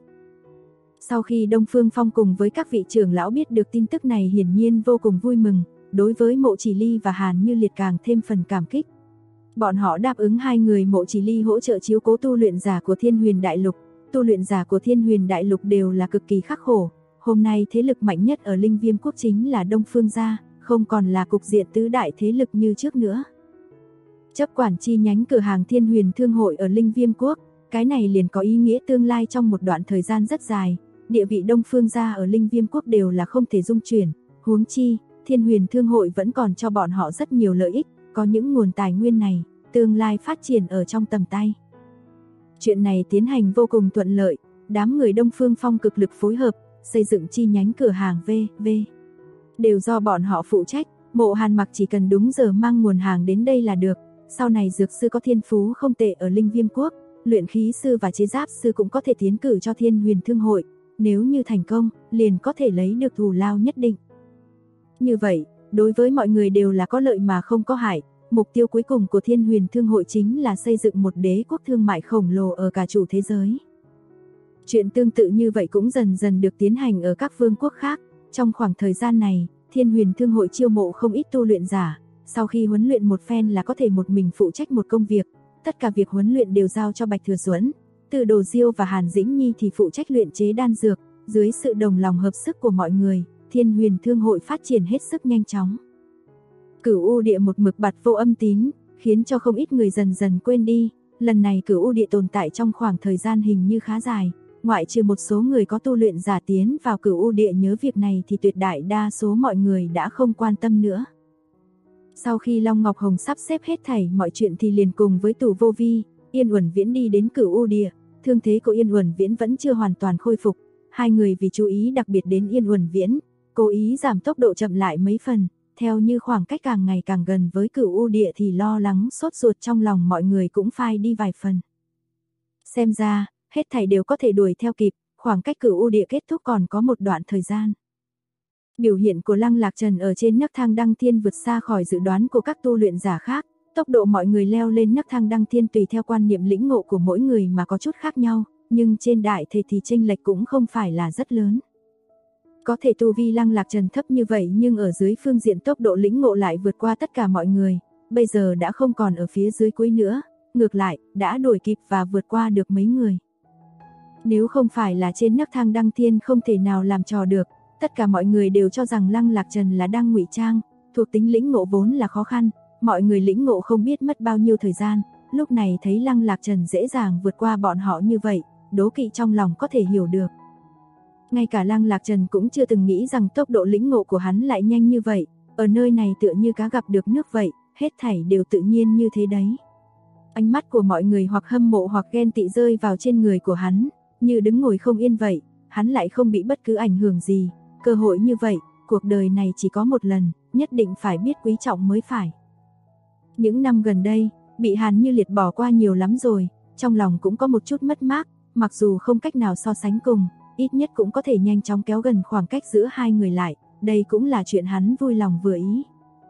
S2: Sau khi Đông Phương Phong cùng với các vị trưởng lão biết được tin tức này hiển nhiên vô cùng vui mừng. Đối với Mộ Chỉ Ly và Hàn Như Liệt càng thêm phần cảm kích. Bọn họ đáp ứng hai người Mộ Chỉ Ly hỗ trợ chiếu cố tu luyện giả của Thiên Huyền Đại Lục. Tu luyện giả của Thiên Huyền Đại Lục đều là cực kỳ khắc khổ. Hôm nay thế lực mạnh nhất ở Linh Viêm quốc chính là Đông Phương gia, không còn là cục diện tứ đại thế lực như trước nữa. Chấp quản chi nhánh cửa hàng Thiên Huyền Thương hội ở Linh Viêm quốc, cái này liền có ý nghĩa tương lai trong một đoạn thời gian rất dài. Địa vị Đông Phương gia ở Linh Viêm quốc đều là không thể dung chuyển, huống chi Thiên Huyền Thương hội vẫn còn cho bọn họ rất nhiều lợi ích, có những nguồn tài nguyên này, tương lai phát triển ở trong tầm tay. Chuyện này tiến hành vô cùng thuận lợi, đám người Đông Phương Phong cực lực phối hợp, xây dựng chi nhánh cửa hàng v.v. đều do bọn họ phụ trách, Mộ Hàn Mặc chỉ cần đúng giờ mang nguồn hàng đến đây là được, sau này dược sư có thiên phú không tệ ở Linh Viêm quốc, luyện khí sư và chế giáp sư cũng có thể tiến cử cho Thiên Huyền Thương hội, nếu như thành công, liền có thể lấy được thù lao nhất định. Như vậy, đối với mọi người đều là có lợi mà không có hại, mục tiêu cuối cùng của Thiên Huyền Thương hội chính là xây dựng một đế quốc thương mại khổng lồ ở cả chủ thế giới. Chuyện tương tự như vậy cũng dần dần được tiến hành ở các vương quốc khác, trong khoảng thời gian này, Thiên Huyền Thương hội chiêu mộ không ít tu luyện giả, sau khi huấn luyện một phen là có thể một mình phụ trách một công việc, tất cả việc huấn luyện đều giao cho Bạch Thừa Duẫn, Từ Đồ Diêu và Hàn Dĩnh Nhi thì phụ trách luyện chế đan dược, dưới sự đồng lòng hợp sức của mọi người. Thiên Huyền Thương hội phát triển hết sức nhanh chóng. Cửu U Địa một mực bặt vô âm tín, khiến cho không ít người dần dần quên đi. Lần này Cửu U Địa tồn tại trong khoảng thời gian hình như khá dài, ngoại trừ một số người có tu luyện giả tiến vào Cửu U Địa nhớ việc này thì tuyệt đại đa số mọi người đã không quan tâm nữa. Sau khi Long Ngọc Hồng sắp xếp hết thảy mọi chuyện thì liền cùng với Tù Vô Vi, Yên Uẩn Viễn đi đến Cửu U Địa. Thương thế của Yên Uẩn Viễn vẫn chưa hoàn toàn khôi phục, hai người vì chú ý đặc biệt đến Yên Uẩn Viễn, cố ý giảm tốc độ chậm lại mấy phần, theo như khoảng cách càng ngày càng gần với Cửu U Địa thì lo lắng sốt ruột trong lòng mọi người cũng phai đi vài phần. Xem ra, hết thảy đều có thể đuổi theo kịp, khoảng cách Cửu U Địa kết thúc còn có một đoạn thời gian. Biểu hiện của Lăng Lạc Trần ở trên nấc thang đăng thiên vượt xa khỏi dự đoán của các tu luyện giả khác, tốc độ mọi người leo lên nấc thang đăng thiên tùy theo quan niệm lĩnh ngộ của mỗi người mà có chút khác nhau, nhưng trên đại thể thì chênh lệch cũng không phải là rất lớn. Có thể tu vi Lăng Lạc Trần thấp như vậy nhưng ở dưới phương diện tốc độ lĩnh ngộ lại vượt qua tất cả mọi người, bây giờ đã không còn ở phía dưới cuối nữa, ngược lại, đã đuổi kịp và vượt qua được mấy người. Nếu không phải là trên nấc thang đăng thiên không thể nào làm trò được, tất cả mọi người đều cho rằng Lăng Lạc Trần là đang ngụy trang, thuộc tính lĩnh ngộ vốn là khó khăn, mọi người lĩnh ngộ không biết mất bao nhiêu thời gian, lúc này thấy Lăng Lạc Trần dễ dàng vượt qua bọn họ như vậy, đố kỵ trong lòng có thể hiểu được. Ngay cả Lăng Lạc Trần cũng chưa từng nghĩ rằng tốc độ lĩnh ngộ của hắn lại nhanh như vậy, ở nơi này tựa như cá gặp được nước vậy, hết thảy đều tự nhiên như thế đấy. Ánh mắt của mọi người hoặc hâm mộ hoặc ghen tị rơi vào trên người của hắn, như đứng ngồi không yên vậy, hắn lại không bị bất cứ ảnh hưởng gì, cơ hội như vậy, cuộc đời này chỉ có một lần, nhất định phải biết quý trọng mới phải. Những năm gần đây, bị Hàn Như Liệt bỏ qua nhiều lắm rồi, trong lòng cũng có một chút mất mát, mặc dù không cách nào so sánh cùng, ít nhất cũng có thể nhanh chóng kéo gần khoảng cách giữa hai người lại, đây cũng là chuyện hắn vui lòng vừa ý.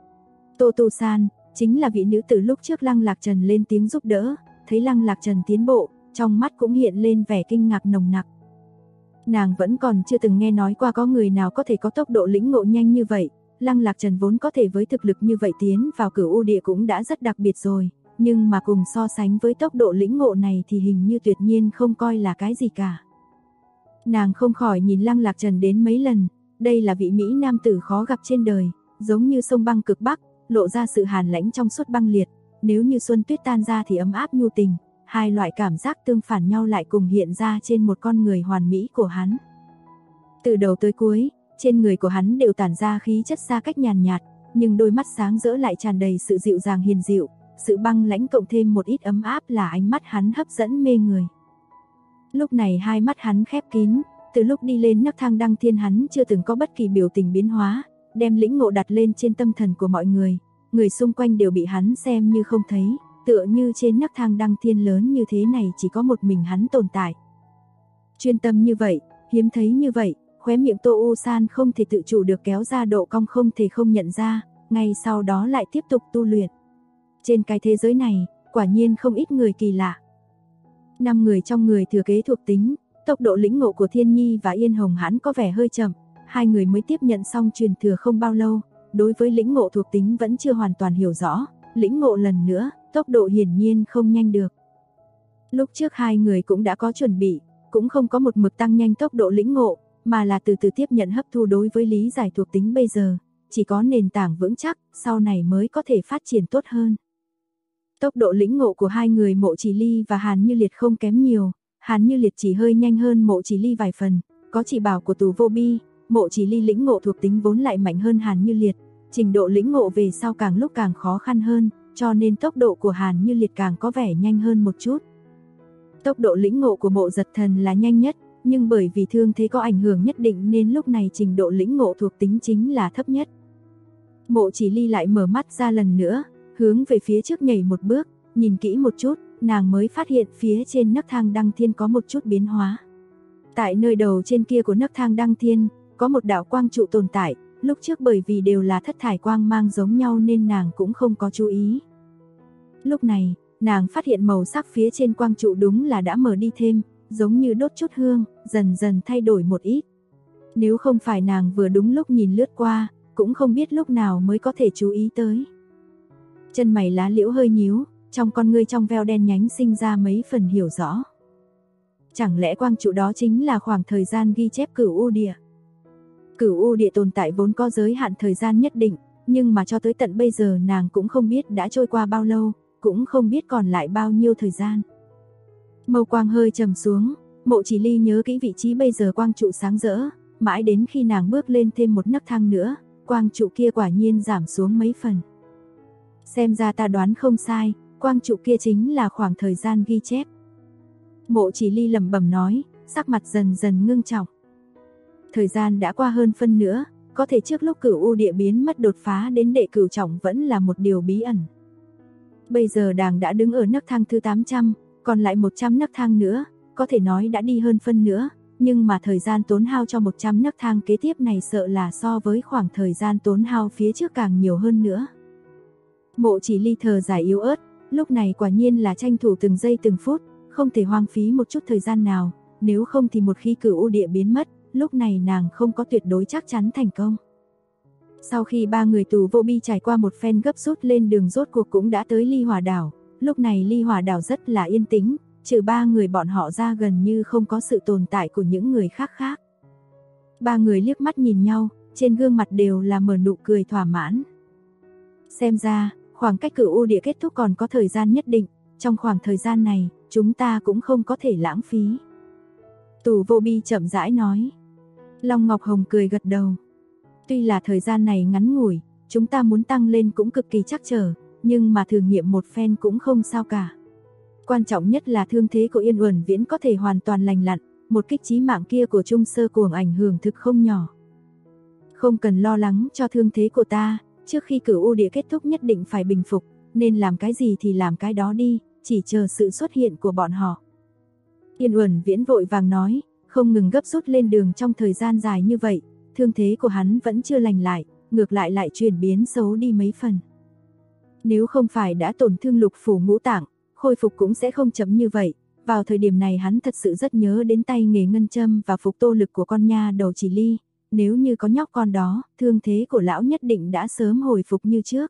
S2: Tô Tu San, chính là vị nữ tử lúc trước Lăng Lạc Trần lên tiếng giúp đỡ, thấy Lăng Lạc Trần tiến bộ, trong mắt cũng hiện lên vẻ kinh ngạc nồng nặc. Nàng vẫn còn chưa từng nghe nói qua có người nào có thể có tốc độ lĩnh ngộ nhanh như vậy, Lăng Lạc Trần vốn có thể với thực lực như vậy tiến vào Cửu U Địa cũng đã rất đặc biệt rồi, nhưng mà cùng so sánh với tốc độ lĩnh ngộ này thì hình như tuyệt nhiên không coi là cái gì cả. Nàng không khỏi nhìn Lăng Lạc Trần đến mấy lần, đây là vị Mỹ nam tử khó gặp trên đời, giống như sông băng cực Bắc, lộ ra sự hàn lãnh trong suốt băng liệt, nếu như xuân tuyết tan ra thì ấm áp nhu tình, hai loại cảm giác tương phản nhau lại cùng hiện ra trên một con người hoàn mỹ của hắn. Từ đầu tới cuối, trên người của hắn đều tản ra khí chất xa cách nhàn nhạt, nhưng đôi mắt sáng rỡ lại tràn đầy sự dịu dàng hiền dịu, sự băng lãnh cộng thêm một ít ấm áp là ánh mắt hắn hấp dẫn mê người. Lúc này hai mắt hắn khép kín, từ lúc đi lên nấc thang đăng thiên hắn chưa từng có bất kỳ biểu tình biến hóa, đem lĩnh ngộ đặt lên trên tâm thần của mọi người, người xung quanh đều bị hắn xem như không thấy, tựa như trên nấc thang đăng thiên lớn như thế này chỉ có một mình hắn tồn tại. Chuyên tâm như vậy, hiếm thấy như vậy, khóe miệng Tô U San không thể tự chủ được kéo ra độ cong không thể không nhận ra, ngay sau đó lại tiếp tục tu luyện. Trên cái thế giới này, quả nhiên không ít người kỳ lạ. 5 người trong người thừa kế thuộc tính, tốc độ lĩnh ngộ của Thiên Nhi và Yên Hồng hắn có vẻ hơi chậm, hai người mới tiếp nhận xong truyền thừa không bao lâu, đối với lĩnh ngộ thuộc tính vẫn chưa hoàn toàn hiểu rõ, lĩnh ngộ lần nữa, tốc độ hiển nhiên không nhanh được. Lúc trước hai người cũng đã có chuẩn bị, cũng không có một mực tăng nhanh tốc độ lĩnh ngộ, mà là từ từ tiếp nhận hấp thu đối với lý giải thuộc tính bây giờ, chỉ có nền tảng vững chắc, sau này mới có thể phát triển tốt hơn. Tốc độ lĩnh ngộ của hai người Mộ Chỉ Ly và Hàn Như Liệt không kém nhiều, Hàn Như Liệt chỉ hơi nhanh hơn Mộ Chỉ Ly vài phần, có chỉ bảo của Tù Vô Bi, Mộ Chỉ Ly lĩnh ngộ thuộc tính vốn lại mạnh hơn Hàn Như Liệt, trình độ lĩnh ngộ về sau càng lúc càng khó khăn hơn, cho nên tốc độ của Hàn Như Liệt càng có vẻ nhanh hơn một chút. Tốc độ lĩnh ngộ của Mộ Giật Thần là nhanh nhất, nhưng bởi vì thương thế có ảnh hưởng nhất định nên lúc này trình độ lĩnh ngộ thuộc tính chính là thấp nhất. Mộ Chỉ Ly lại mở mắt ra lần nữa, hướng về phía trước nhảy một bước, nhìn kỹ một chút, nàng mới phát hiện phía trên nấc thang đăng thiên có một chút biến hóa. Tại nơi đầu trên kia của nấc thang đăng thiên, có một đạo quang trụ tồn tại, lúc trước bởi vì đều là thất thải quang mang giống nhau nên nàng cũng không có chú ý. Lúc này, nàng phát hiện màu sắc phía trên quang trụ đúng là đã mở đi thêm, giống như đốt chút hương, dần dần thay đổi một ít. Nếu không phải nàng vừa đúng lúc nhìn lướt qua, cũng không biết lúc nào mới có thể chú ý tới. Chân mày lá liễu hơi nhíu, trong con ngươi trong veo đen nhánh sinh ra mấy phần hiểu rõ. Chẳng lẽ quang trụ đó chính là khoảng thời gian ghi chép Cửu U Địa? Cửu U Địa tồn tại vốn có giới hạn thời gian nhất định, nhưng mà cho tới tận bây giờ nàng cũng không biết đã trôi qua bao lâu, cũng không biết còn lại bao nhiêu thời gian. Mâu quang hơi trầm xuống, Mộ Chỉ Ly nhớ kỹ vị trí bây giờ quang trụ sáng rỡ, mãi đến khi nàng bước lên thêm một nấc thang nữa, quang trụ kia quả nhiên giảm xuống mấy phần. Xem ra ta đoán không sai, quang trụ kia chính là khoảng thời gian ghi chép. Mộ Chỉ Ly lẩm bẩm nói, sắc mặt dần dần ngưng trọng. Thời gian đã qua hơn phân nữa, có thể trước lúc Cửu U Địa biến mất đột phá đến đệ cửu trọng vẫn là một điều bí ẩn. Bây giờ nàng đã đứng ở nấc thang thứ 800, còn lại 100 nấc thang nữa, có thể nói đã đi hơn phân nữa, nhưng mà thời gian tốn hao cho 100 nấc thang kế tiếp này sợ là so với khoảng thời gian tốn hao phía trước càng nhiều hơn nữa. Mộ Chỉ Ly thở dài yếu ớt, lúc này quả nhiên là tranh thủ từng giây từng phút, không thể hoang phí một chút thời gian nào, nếu không thì một khi Cửu U Địa biến mất, lúc này nàng không có tuyệt đối chắc chắn thành công. Sau khi ba người tù vô bi trải qua một phen gấp rút lên đường rốt cuộc cũng đã tới Ly Hỏa Đảo, lúc này Ly Hỏa Đảo rất là yên tĩnh, trừ ba người bọn họ ra gần như không có sự tồn tại của những người khác khác. Ba người liếc mắt nhìn nhau, trên gương mặt đều là mở nụ cười thỏa mãn. Xem ra, khoảng cách Cửu U Địa kết thúc còn có thời gian nhất định, trong khoảng thời gian này, chúng ta cũng không có thể lãng phí. Tù vô bi chậm rãi nói. Long Ngọc Hồng cười gật đầu. Tuy là thời gian này ngắn ngủi, chúng ta muốn tăng lên cũng cực kỳ trắc trở, nhưng mà thử nghiệm một phen cũng không sao cả. Quan trọng nhất là thương thế của Yên Uẩn Viễn có thể hoàn toàn lành lặn, một kích chí mạng kia của Trung Sơ Cuồng ảnh hưởng thực không nhỏ. Không cần lo lắng cho thương thế của ta, trước khi Cửu U Địa kết thúc nhất định phải bình phục, nên làm cái gì thì làm cái đó đi, chỉ chờ sự xuất hiện của bọn họ. Yên Uẩn Viễn vội vàng nói, không ngừng gấp rút lên đường trong thời gian dài như vậy, thương thế của hắn vẫn chưa lành lại, ngược lại chuyển biến xấu đi mấy phần. Nếu không phải đã tổn thương lục phủ ngũ tạng, khôi phục cũng sẽ không chậm như vậy. Vào thời điểm này hắn thật sự rất nhớ đến tay nghề ngân châm và phục tô lực của con nha đầu Chỉ Ly. Nếu như có nhóc con đó, thương thế của lão nhất định đã sớm hồi phục như trước.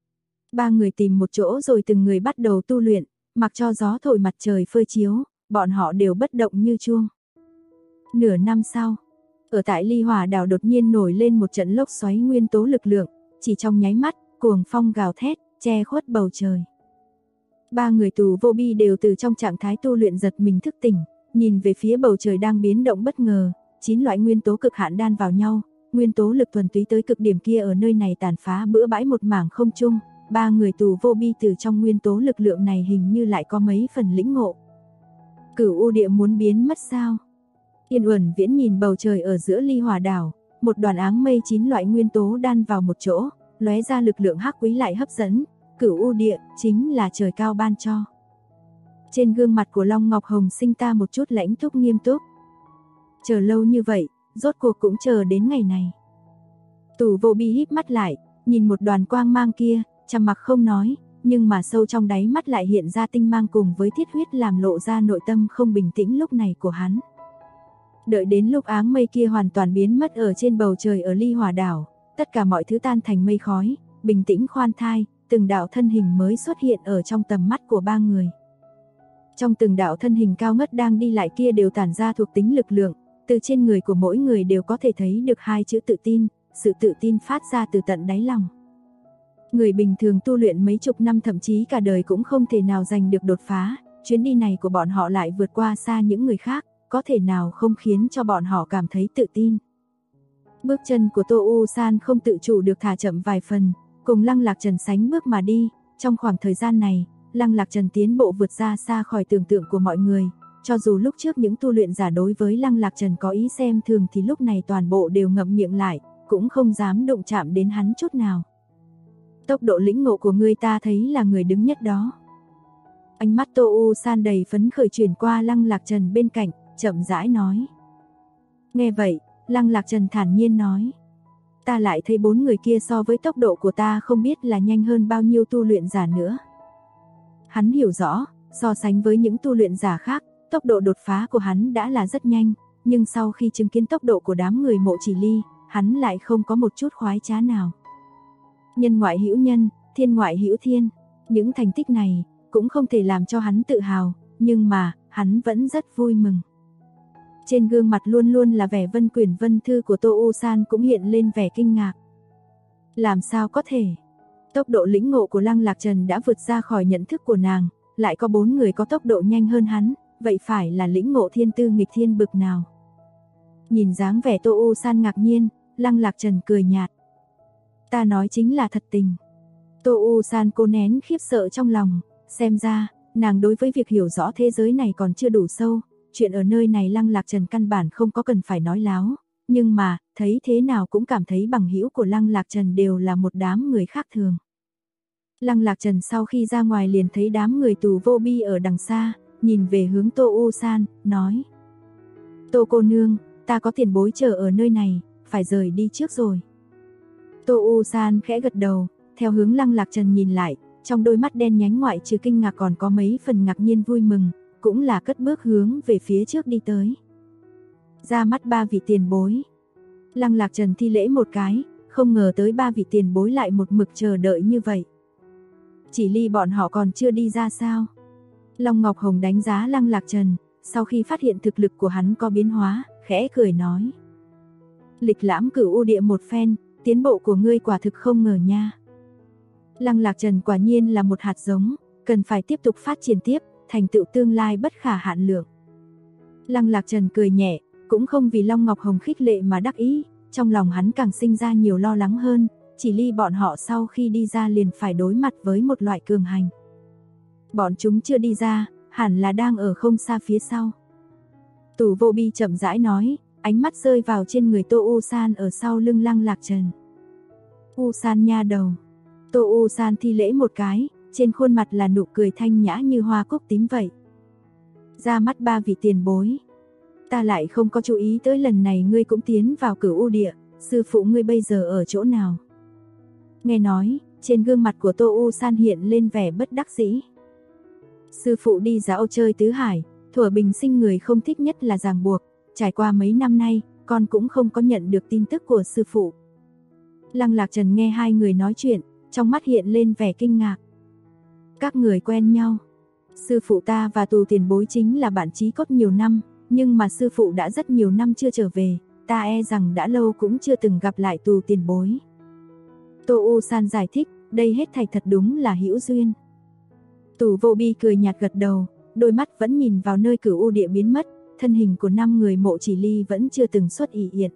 S2: Ba người tìm một chỗ rồi từng người bắt đầu tu luyện, mặc cho gió thổi mặt trời phơi chiếu, bọn họ đều bất động như chuông. Nửa năm sau, ở tại Ly Hỏa Đảo đột nhiên nổi lên một trận lốc xoáy nguyên tố lực lượng, chỉ trong nháy mắt, cuồng phong gào thét, che khuất bầu trời. Ba người tù vô bi đều từ trong trạng thái tu luyện giật mình thức tỉnh, nhìn về phía bầu trời đang biến động bất ngờ, 9 loại nguyên tố cực hạn đan vào nhau, nguyên tố lực thuần túy tới cực điểm kia ở nơi này tàn phá bừa bãi một mảng không trung, ba người tù vô bi từ trong nguyên tố lực lượng này hình như lại có mấy phần lĩnh ngộ. Cửu U Địa muốn biến mất sao? Yên Uẩn Viễn nhìn bầu trời ở giữa Ly Hỏa Đảo, một đoàn áng mây 9 loại nguyên tố đan vào một chỗ, lóe ra lực lượng hắc quý lại hấp dẫn, Cửu U Địa chính là trời cao ban cho. Trên gương mặt của Long Ngọc Hồng sinh ta một chút lãnh túc nghiêm túc. Chờ lâu như vậy, rốt cuộc cũng chờ đến ngày này. Tù vô bi híp mắt lại, nhìn một đoàn quang mang kia, trầm mặc không nói, nhưng mà sâu trong đáy mắt lại hiện ra tinh mang cùng với thiết huyết làm lộ ra nội tâm không bình tĩnh lúc này của hắn. Đợi đến lúc áng mây kia hoàn toàn biến mất ở trên bầu trời ở Ly Hỏa Đảo, tất cả mọi thứ tan thành mây khói, bình tĩnh khoan thai, từng đạo thân hình mới xuất hiện ở trong tầm mắt của ba người. Trong từng đạo thân hình cao ngất đang đi lại kia đều tản ra thuộc tính lực lượng, từ trên người của mỗi người đều có thể thấy được hai chữ tự tin, sự tự tin phát ra từ tận đáy lòng. Người bình thường tu luyện mấy chục năm thậm chí cả đời cũng không thể nào giành được đột phá, chuyến đi này của bọn họ lại vượt qua xa những người khác, có thể nào không khiến cho bọn họ cảm thấy tự tin. Bước chân của Tô U San không tự chủ được thả chậm vài phần, cùng Lăng Lạc Trần sánh bước mà đi, trong khoảng thời gian này, Lăng Lạc Trần tiến bộ vượt ra xa khỏi tưởng tượng của mọi người, cho dù lúc trước những tu luyện giả đối với Lăng Lạc Trần có ý xem thường thì lúc này toàn bộ đều ngậm miệng lại, cũng không dám đụng chạm đến hắn chút nào. Tốc độ lĩnh ngộ của ngươi ta thấy là người đứng nhất đó. Ánh mắt Tô U San đầy phấn khởi chuyển qua Lăng Lạc Trần bên cạnh, chậm rãi nói. Nghe vậy, Lăng Lạc Trần thản nhiên nói. Ta lại thấy 4 người kia so với tốc độ của ta không biết là nhanh hơn bao nhiêu tu luyện giả nữa. Hắn hiểu rõ, so sánh với những tu luyện giả khác, tốc độ đột phá của hắn đã là rất nhanh, nhưng sau khi chứng kiến tốc độ của đám người Mộ Chỉ Ly, hắn lại không có một chút khoái trá nào. Nhân ngoại hữu nhân, thiên ngoại hữu thiên, những thành tích này cũng không thể làm cho hắn tự hào, nhưng mà hắn vẫn rất vui mừng. Trên gương mặt luôn luôn là vẻ vân quyển vân thư của Tô U San cũng hiện lên vẻ kinh ngạc. Làm sao có thể? Tốc độ lĩnh ngộ của Lăng Lạc Trần đã vượt ra khỏi nhận thức của nàng, lại có 4 người có tốc độ nhanh hơn hắn, vậy phải là lĩnh ngộ thiên tư nghịch thiên bực nào? Nhìn dáng vẻ Tô U San ngạc nhiên, Lăng Lạc Trần cười nhạt. Ta nói chính là thật tình. Tô U San cố nén khiếp sợ trong lòng, xem ra, nàng đối với việc hiểu rõ thế giới này còn chưa đủ sâu, chuyện ở nơi này Lăng Lạc Trần căn bản không có cần phải nói láo, nhưng mà, thấy thế nào cũng cảm thấy bằng hữu của Lăng Lạc Trần đều là một đám người khác thường. Lăng Lạc Trần sau khi ra ngoài liền thấy đám người tù vô bi ở đằng xa, nhìn về hướng Tô U San, nói. Tô cô nương, ta có tiền bối chờ ở nơi này, phải rời đi trước rồi. Tô U San khẽ gật đầu, theo hướng Lăng Lạc Trần nhìn lại, trong đôi mắt đen nhánh ngoại trừ kinh ngạc còn có mấy phần ngạc nhiên vui mừng, cũng là cất bước hướng về phía trước đi tới. Ra mắt ba vị tiền bối. Lăng Lạc Trần thi lễ một cái, không ngờ tới ba vị tiền bối lại một mực chờ đợi như vậy. Chỉ Ly bọn họ còn chưa đi ra sao? Long Ngọc Hồng đánh giá Lăng Lạc Trần, sau khi phát hiện thực lực của hắn có biến hóa, khẽ cười nói. Lịch lãm Cửu U Địa một phen, tiến bộ của ngươi quả thực không ngờ nha. Lăng Lạc Trần quả nhiên là một hạt giống, cần phải tiếp tục phát triển tiếp, thành tựu tương lai bất khả hạn lượng. Lăng Lạc Trần cười nhẹ, cũng không vì Long Ngọc Hồng khích lệ mà đắc ý, trong lòng hắn càng sinh ra nhiều lo lắng hơn, Chỉ Ly bọn họ sau khi đi ra liền phải đối mặt với một loại cường hành. Bọn chúng chưa đi ra, hẳn là đang ở không xa phía sau. Tù Vô Bi chậm rãi nói, ánh mắt rơi vào trên người Tô U San ở sau lưng Lăng Lạc Trần. U San nha đầu. Tô U San thi lễ một cái, trên khuôn mặt là nụ cười thanh nhã như hoa cúc tím vậy. Ra mắt ba vị tiền bối. Ta lại không có chú ý tới lần này ngươi cũng tiến vào Cửu U Địa, sư phụ ngươi bây giờ ở chỗ nào? Nghe nói, trên gương mặt của Tô U San hiện lên vẻ bất đắc dĩ. Sư phụ đi dạo chơi tứ hải, thuở bình sinh người không thích nhất là ràng buộc, trải qua mấy năm nay, con cũng không có nhận được tin tức của sư phụ. Lăng Lạc Trần nghe hai người nói chuyện, trong mắt hiện lên vẻ kinh ngạc. Các người quen nhau. Sư phụ ta và Tù tiền bối chính là bạn chí cốt nhiều năm, nhưng mà sư phụ đã rất nhiều năm chưa trở về, ta e rằng đã lâu cũng chưa từng gặp lại Tù tiền bối. Tô U San giải thích, đây hết thảy thật đúng là hữu duyên. Tù Vô Bi cười nhạt gật đầu, đôi mắt vẫn nhìn vào nơi Cửu U Địa biến mất, thân hình của 5 người Mộ Chỉ Ly vẫn chưa từng xuất hiện.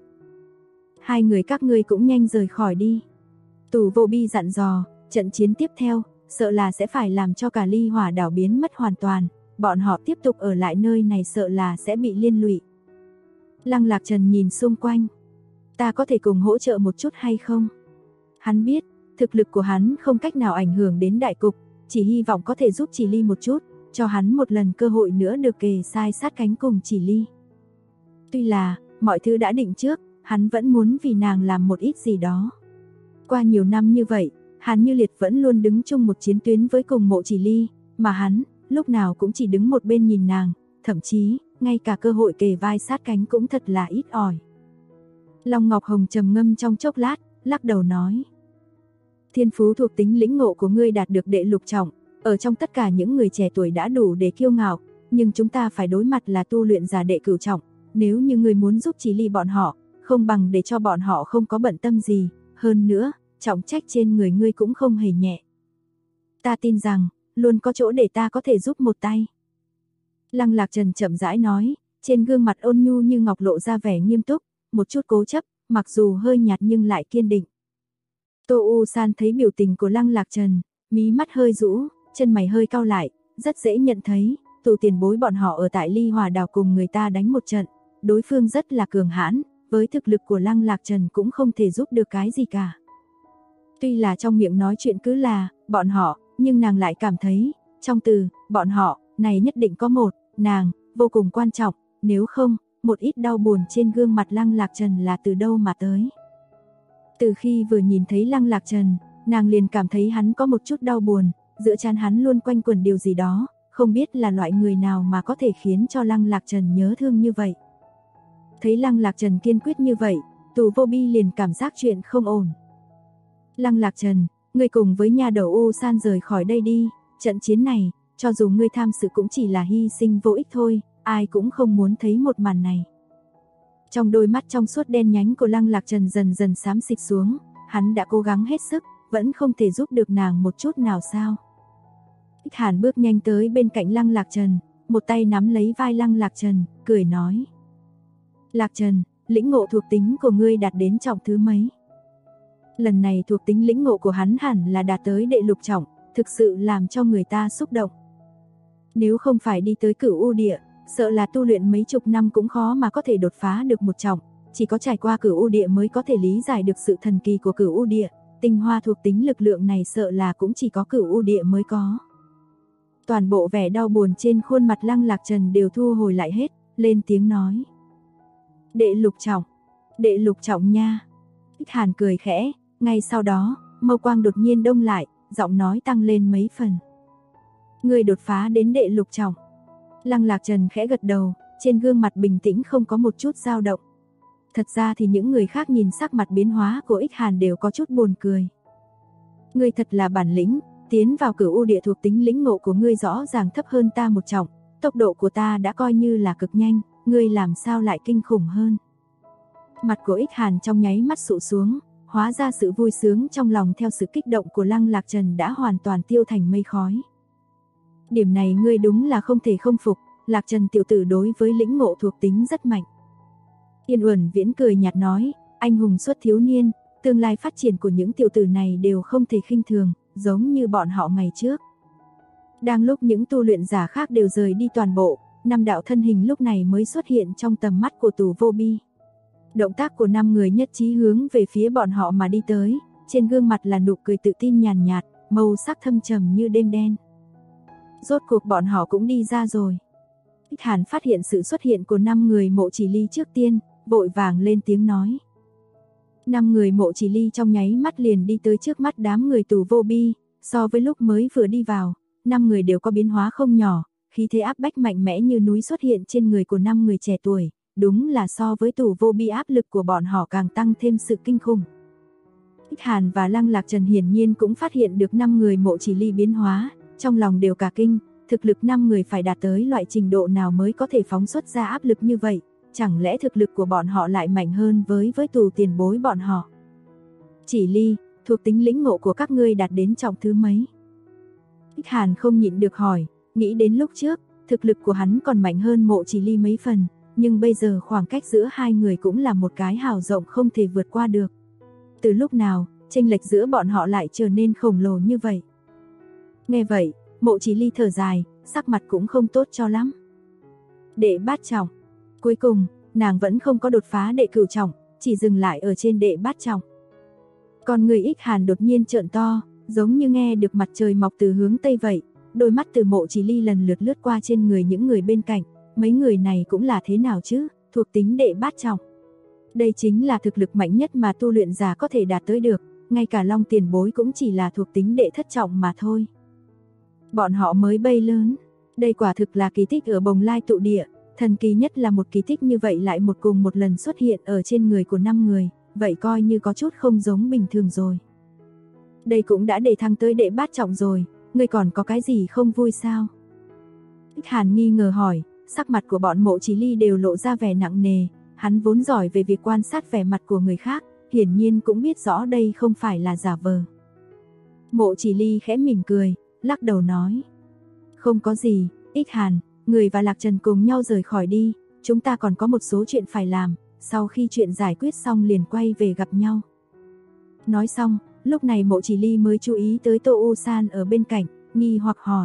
S2: Hai người các ngươi cũng nhanh rời khỏi đi. Tù Vô Bi dặn dò, trận chiến tiếp theo, sợ là sẽ phải làm cho cả Ly Hỏa đảo biến mất hoàn toàn, bọn họ tiếp tục ở lại nơi này sợ là sẽ bị liên lụy. Lăng Lạc Trần nhìn xung quanh, ta có thể cùng hỗ trợ một chút hay không? Hắn biết, thực lực của hắn không cách nào ảnh hưởng đến đại cục, chỉ hy vọng có thể giúp Chỉ Ly một chút, cho hắn một lần cơ hội nữa được kề sai sát cánh cùng Chỉ Ly. Tuy là, mọi thứ đã định trước, hắn vẫn muốn vì nàng làm một ít gì đó. Qua nhiều năm như vậy, Hàn Như Liệt vẫn luôn đứng chung một chiến tuyến với cùng Mộ Chỉ Ly, mà hắn, lúc nào cũng chỉ đứng một bên nhìn nàng, thậm chí, ngay cả cơ hội kề vai sát cánh cũng thật là ít ỏi. Long Ngọc Hồng trầm ngâm trong chốc lát, lắc đầu nói. Thiên phú thuộc tính lĩnh ngộ của ngươi đạt được đệ lục trọng, ở trong tất cả những người trẻ tuổi đã đủ để kiêu ngạo, nhưng chúng ta phải đối mặt là tu luyện giả đệ cửu trọng, nếu như ngươi muốn giúp Chỉ Ly bọn họ, không bằng để cho bọn họ không có bận tâm gì, hơn nữa, trọng trách trên người ngươi cũng không hề nhẹ. Ta tin rằng, luôn có chỗ để ta có thể giúp một tay. Lăng Lạc Trần chậm rãi nói, trên gương mặt ôn nhu như ngọc lộ ra vẻ nghiêm túc, một chút cố chấp, mặc dù hơi nhạt nhưng lại kiên định. Tô U San thấy biểu tình của Lăng Lạc Trần, mí mắt hơi rũ, chân mày hơi cau lại, rất dễ nhận thấy, Tù tiền bối bọn họ ở tại Ly Hỏa đảo cùng người ta đánh một trận, đối phương rất là cường hãn, với thực lực của Lăng Lạc Trần cũng không thể giúp được cái gì cả. Tuy là trong miệng nói chuyện cứ là bọn họ, nhưng nàng lại cảm thấy, trong từ bọn họ này nhất định có một nàng vô cùng quan trọng, nếu không, một ít đau buồn trên gương mặt Lăng Lạc Trần là từ đâu mà tới. Từ khi vừa nhìn thấy Lăng Lạc Trần, nàng liền cảm thấy hắn có một chút đau buồn, giữa trán hắn luôn quanh quẩn điều gì đó, không biết là loại người nào mà có thể khiến cho Lăng Lạc Trần nhớ thương như vậy. Thấy Lăng Lạc Trần kiên quyết như vậy, Tù Vô Bi liền cảm giác chuyện không ổn. Lăng Lạc Trần, ngươi cùng với nhà đầu U San rời khỏi đây đi, trận chiến này, cho dù ngươi tham sự cũng chỉ là hy sinh vô ích thôi, ai cũng không muốn thấy một màn này. Trong đôi mắt trong suốt đen nhánh của Lăng Lạc Trần dần dần xám xịt xuống, hắn đã cố gắng hết sức, vẫn không thể giúp được nàng một chút nào sao. Ích Hàn bước nhanh tới bên cạnh Lăng Lạc Trần, một tay nắm lấy vai Lăng Lạc Trần, cười nói. Lạc Trần, lĩnh ngộ thuộc tính của ngươi đạt đến trọng thứ mấy? Lần này thuộc tính lĩnh ngộ của hắn hẳn là đạt tới đệ lục trọng, thực sự làm cho người ta xúc động. Nếu không phải đi tới Cửu U Địa, sợ là tu luyện mấy chục năm cũng khó mà có thể đột phá được một trọng, chỉ có trải qua Cửu U Địa mới có thể lý giải được sự thần kỳ của Cửu U Địa, tinh hoa thuộc tính lực lượng này sợ là cũng chỉ có Cửu U Địa mới có. Toàn bộ vẻ đau buồn trên khuôn mặt Lăng Lạc Trần đều thu hồi lại hết, lên tiếng nói. Đệ lục trọng nha. Ích Hàn cười khẽ, ngay sau đó, mâu quang đột nhiên đông lại, giọng nói tăng lên mấy phần. Người đột phá đến đệ lục trọng. Lăng Lạc Trần khẽ gật đầu, trên gương mặt bình tĩnh không có một chút dao động. Thật ra thì những người khác nhìn sắc mặt biến hóa của Ích Hàn đều có chút buồn cười. Ngươi thật là bản lĩnh, tiến vào Cửu U địa thuộc tính lĩnh ngộ của ngươi rõ ràng thấp hơn ta một trọng, tốc độ của ta đã coi như là cực nhanh, ngươi làm sao lại kinh khủng hơn. Mặt của Ích Hàn trong nháy mắt sụ xuống, hóa ra sự vui sướng trong lòng theo sự kích động của Lăng Lạc Trần đã hoàn toàn tiêu thành mây khói. Điểm này ngươi đúng là không thể không phục, Lạc Trần tiểu tử đối với lĩnh ngộ thuộc tính rất mạnh. Yên Uẩn Viễn cười nhạt nói, anh hùng xuất thiếu niên, tương lai phát triển của những tiểu tử này đều không thể khinh thường, giống như bọn họ ngày trước. Đang lúc những tu luyện giả khác đều rời đi toàn bộ, 5 đạo thân hình lúc này mới xuất hiện trong tầm mắt của Tù Vô Bi. Động tác của 5 người nhất trí hướng về phía bọn họ mà đi tới, trên gương mặt là nụ cười tự tin nhàn nhạt, màu sắc thâm trầm như đêm đen. Rốt cuộc bọn họ cũng đi ra rồi. Ích Hàn phát hiện sự xuất hiện của 5 người Mộ Chỉ Ly trước tiên, vội vàng lên tiếng nói. 5 người Mộ Chỉ Ly trong nháy mắt liền đi tới trước mắt đám người Tù Vô Bi, so với lúc mới vừa đi vào, 5 người đều có biến hóa không nhỏ, khí thế áp bách mạnh mẽ như núi xuất hiện trên người của 5 người trẻ tuổi, đúng là so với Tù Vô Bi áp lực của bọn họ càng tăng thêm sự kinh khủng. Ích Hàn và Lăng Lạc Trần hiển nhiên cũng phát hiện được 5 người Mộ Chỉ Ly biến hóa, trong lòng đều cả kinh, thực lực 5 người phải đạt tới loại trình độ nào mới có thể phóng xuất ra áp lực như vậy, chẳng lẽ thực lực của bọn họ lại mạnh hơn với Tù tiền bối bọn họ. Chỉ Ly, thuộc tính lĩnh ngộ của các ngươi đạt đến trọng thứ mấy? Ích Hàn không nhịn được hỏi, nghĩ đến lúc trước, thực lực của hắn còn mạnh hơn Mộ Chỉ Ly mấy phần, nhưng bây giờ khoảng cách giữa hai người cũng là một cái hào rộng không thể vượt qua được. Từ lúc nào, chênh lệch giữa bọn họ lại trở nên khổng lồ như vậy? Nghe vậy, Mộ Chỉ Ly thở dài, sắc mặt cũng không tốt cho lắm. Đệ bát trọng. Cuối cùng, nàng vẫn không có đột phá đệ cửu trọng, chỉ dừng lại ở trên đệ bát trọng. Còn người Ích Hàn đột nhiên trợn to, giống như nghe được mặt trời mọc từ hướng Tây vậy, đôi mắt từ Mộ Chỉ Ly lần lượt lướt qua trên người những người bên cạnh, mấy người này cũng là thế nào chứ, thuộc tính đệ bát trọng. Đây chính là thực lực mạnh nhất mà tu luyện giả có thể đạt tới được, ngay cả Long tiền bối cũng chỉ là thuộc tính đệ thất trọng mà thôi. Bọn họ mới bay lớn, đây quả thực là kỳ tích ở Bồng Lai tụ địa, thần kỳ nhất là một kỳ tích như vậy lại cùng một lần xuất hiện ở trên người của 5 người, vậy coi như có chút không giống bình thường rồi. Đây cũng đã để thăng tới đệ bát trọng rồi, ngươi còn có cái gì không vui sao? Ích Hàn nghi ngờ hỏi, sắc mặt của bọn Mộ Chỉ Ly đều lộ ra vẻ nặng nề, hắn vốn giỏi về việc quan sát vẻ mặt của người khác, hiển nhiên cũng biết rõ đây không phải là giả vờ. Mộ Chỉ Ly khẽ mỉm cười, lắc đầu nói. Không có gì, Ích Hàn, người và Lạc Trần cùng nhau rời khỏi đi, chúng ta còn có một số chuyện phải làm, sau khi chuyện giải quyết xong liền quay về gặp nhau. Nói xong, lúc này Mộ Chỉ Ly mới chú ý tới Tô U San ở bên cạnh, nghi hoặc hỏi.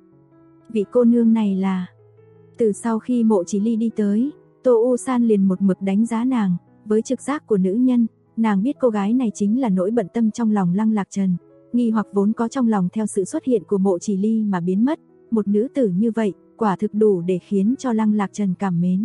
S2: Vị cô nương này là... Từ sau khi Mộ Chỉ Ly đi tới, Tô U San liền một mực đánh giá nàng, với trực giác của nữ nhân, nàng biết cô gái này chính là nỗi bận tâm trong lòng Lăng Lạc Trần, nghi hoặc vốn có trong lòng theo sự xuất hiện của Mộ Chỉ Ly mà biến mất, một nữ tử như vậy, quả thực đủ để khiến cho Lăng Lạc Trần cảm mến.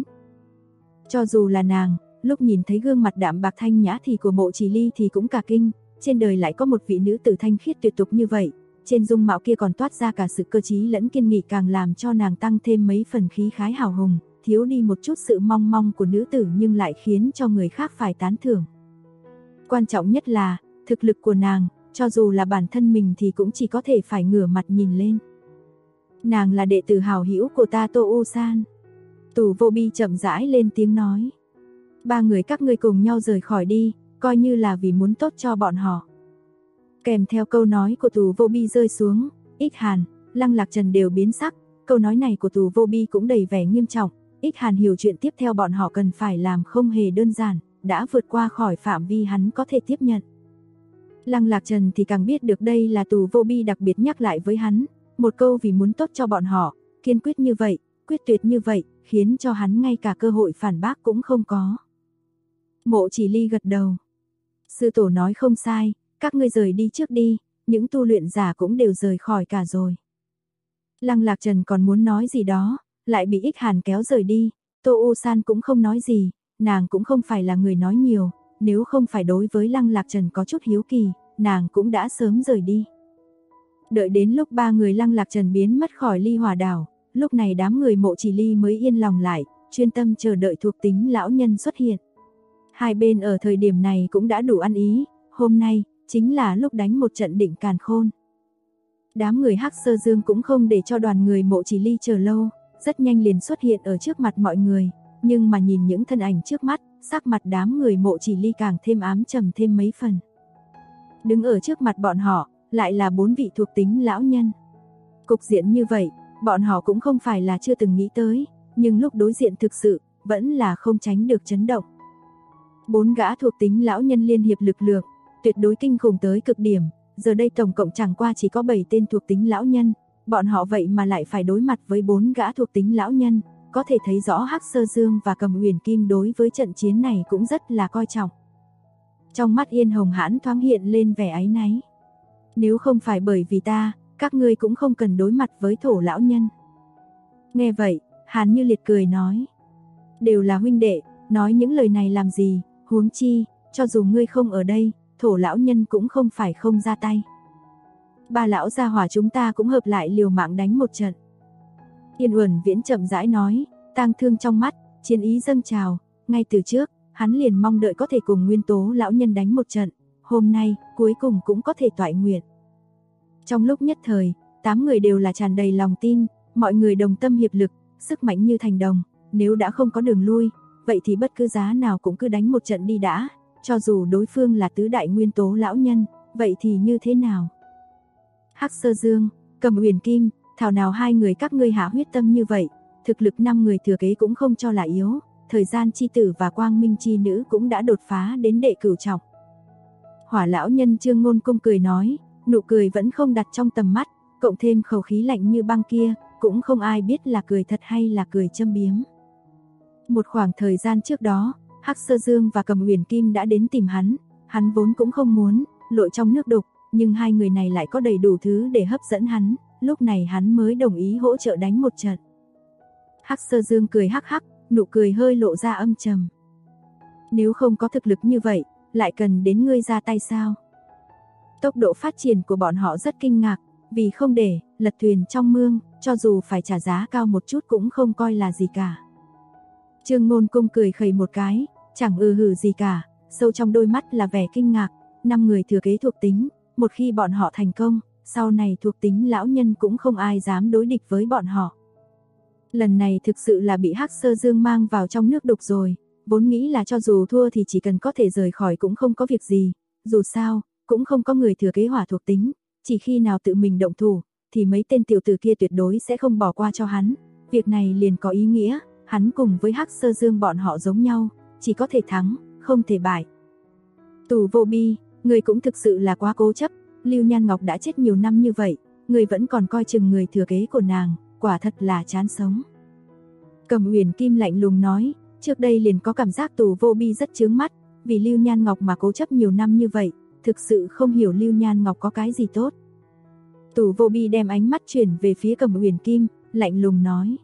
S2: Cho dù là nàng, lúc nhìn thấy gương mặt đạm bạc thanh nhã thì của Mộ Chỉ Ly thì cũng cả kinh, trên đời lại có một vị nữ tử thanh khiết tuyệt tục như vậy, trên dung mạo kia còn toát ra cả sự cơ trí lẫn kiên nghị càng làm cho nàng tăng thêm mấy phần khí khái hào hùng, thiếu đi một chút sự mong mong của nữ tử nhưng lại khiến cho người khác phải tán thưởng. Quan trọng nhất là, thực lực của nàng, cho dù là bản thân mình thì cũng chỉ có thể phải ngửa mặt nhìn lên. Nàng là đệ tử hảo hữu của ta Tô U San. Tù Vô Bi chậm rãi lên tiếng nói. 3 người các ngươi cùng nhau rời khỏi đi, coi như là vì muốn tốt cho bọn họ. Kèm theo câu nói của Tù Vô Bi rơi xuống, Ích Hàn, Lăng Lạc Trần đều biến sắc, câu nói này của Tù Vô Bi cũng đầy vẻ nghiêm trọng. Ích Hàn hiểu chuyện tiếp theo bọn họ cần phải làm không hề đơn giản, đã vượt qua khỏi phạm vi hắn có thể tiếp nhận. Lăng Lạc Trần thì càng biết được đây là Tù Vô Bi đặc biệt nhắc lại với hắn, một câu vì muốn tốt cho bọn họ, kiên quyết như vậy, quyết tuyệt như vậy, khiến cho hắn ngay cả cơ hội phản bác cũng không có. Mộ Chỉ Ly gật đầu. Sư tổ nói không sai, các ngươi rời đi trước đi, những tu luyện giả cũng đều rời khỏi cả rồi. Lăng Lạc Trần còn muốn nói gì đó, lại bị Ích Hàn kéo rời đi, Tô U San cũng không nói gì, nàng cũng không phải là người nói nhiều, nếu không phải đối với Lăng Lạc Trần có chút hiếu kỳ, nàng cũng đã sớm rời đi. Đợi đến lúc ba người Lăng Lạc Trần biến mất khỏi Ly Hỏa đảo, lúc này đám người Mộ Chỉ Ly mới yên lòng lại, chuyên tâm chờ đợi thuộc tính lão nhân xuất hiện. Hai bên ở thời điểm này cũng đã đủ ăn ý, hôm nay chính là lúc đánh một trận định càn khôn. Đám người Hắc Sơ Dương cũng không để cho đoàn người Mộ Chỉ Ly chờ lâu, rất nhanh liền xuất hiện ở trước mặt mọi người, nhưng mà nhìn những thân ảnh trước mắt, sắc mặt đám người Mộ Chỉ Ly càng thêm ám trầm thêm mấy phần. Đứng ở trước mặt bọn họ, lại là 4 vị thuộc tính lão nhân. Cục diện như vậy, bọn họ cũng không phải là chưa từng nghĩ tới, nhưng lúc đối diện thực sự, vẫn là không tránh được chấn động. 4 gã thuộc tính lão nhân liên hiệp lực lượng, tuyệt đối kinh khủng tới cực điểm, giờ đây tổng cộng chẳng qua chỉ có 7 tên thuộc tính lão nhân, bọn họ vậy mà lại phải đối mặt với 4 gã thuộc tính lão nhân, có thể thấy rõ Hắc Sơ Dương và Cầm Uyển Kim đối với trận chiến này cũng rất là coi trọng. Trong mắt Yên Hồng Hãn thoáng hiện lên vẻ áy náy. Nếu không phải bởi vì ta, các ngươi cũng không cần đối mặt với Thổ lão nhân. Nghe vậy, Hàn Như Liệt cười nói, đều là huynh đệ, nói những lời này làm gì, huống chi, cho dù ngươi không ở đây, Thổ lão nhân cũng không phải không ra tay. Ba lão gia hỏa chúng ta cũng hợp lại liều mạng đánh một trận. Yên Uẩn Viễn chậm rãi nói, tang thương trong mắt, chiến ý dâng trào, ngay từ trước, hắn liền mong đợi có thể cùng Nguyên Tố lão nhân đánh một trận, hôm nay, cuối cùng cũng có thể toại nguyện. Trong lúc nhất thời, 8 người đều là tràn đầy lòng tin, mọi người đồng tâm hiệp lực, sức mạnh như thành đồng, nếu đã không có đường lui, vậy thì bất cứ giá nào cũng cứ đánh một trận đi đã, cho dù đối phương là tứ đại Nguyên Tố lão nhân, vậy thì như thế nào? Hắc Sơ Dương, Cầm Uyển Kim, thảo nào hai người các ngươi hạ huyết tâm như vậy, thực lực 5 người thừa kế cũng không cho là yếu, thời gian chi tử và quang minh chi nữ cũng đã đột phá đến đệ cửu trọng. Hỏa lão nhân Trương Ngôn Cung cười nói, nụ cười vẫn không đặt trong tầm mắt, cộng thêm khẩu khí lạnh như băng kia, cũng không ai biết là cười thật hay là cười châm biếm. Một khoảng thời gian trước đó, Hắc Sơ Dương và Cầm Uyển Kim đã đến tìm hắn vốn cũng không muốn lội trong nước đục, nhưng hai người này lại có đầy đủ thứ để hấp dẫn hắn, lúc này hắn mới đồng ý hỗ trợ đánh một trận. Hắc Sơ Dương cười hắc hắc, nụ cười hơi lộ ra âm trầm. Nếu không có thực lực như vậy, lại cần đến ngươi ra tay sao? Tốc độ phát triển của bọn họ rất kinh ngạc, vì không để lật thuyền trong mương, cho dù phải trả giá cao một chút cũng không coi là gì cả. Trương Ngôn Cung cười khẩy một cái, chẳng hử gì cả, sâu trong đôi mắt là vẻ kinh ngạc, 5 người thừa kế thuộc tính, một khi bọn họ thành công, sau này thuộc tính lão nhân cũng không ai dám đối địch với bọn họ. Lần này thực sự là bị Hắc Sơ Dương mang vào trong nước đục rồi, vốn nghĩ là cho dù thua thì chỉ cần có thể rời khỏi cũng không có việc gì, dù sao, cũng không có người thừa kế hỏa thuộc tính, chỉ khi nào tự mình động thủ, thì mấy tên tiểu tử kia tuyệt đối sẽ không bỏ qua cho hắn, việc này liền có ý nghĩa, hắn cùng với Hắc Sơ Dương bọn họ giống nhau, chỉ có thể thắng, không thể bại. Tù Vô Bi, người cũng thực sự là quá cố chấp, Lưu Nhan Ngọc đã chết nhiều năm như vậy, người vẫn còn coi chừng người thừa kế của nàng, quả thật là chán sống. Cầm Uyển Kim lạnh lùng nói, trước đây liền có cảm giác Tù Vô Bi rất chướng mắt, vì Lưu Nhan Ngọc mà cố chấp nhiều năm như vậy, thực sự không hiểu Lưu Nhan Ngọc có cái gì tốt. Tù Vô Bi đem ánh mắt chuyển về phía Cầm Uyển Kim, lạnh lùng nói,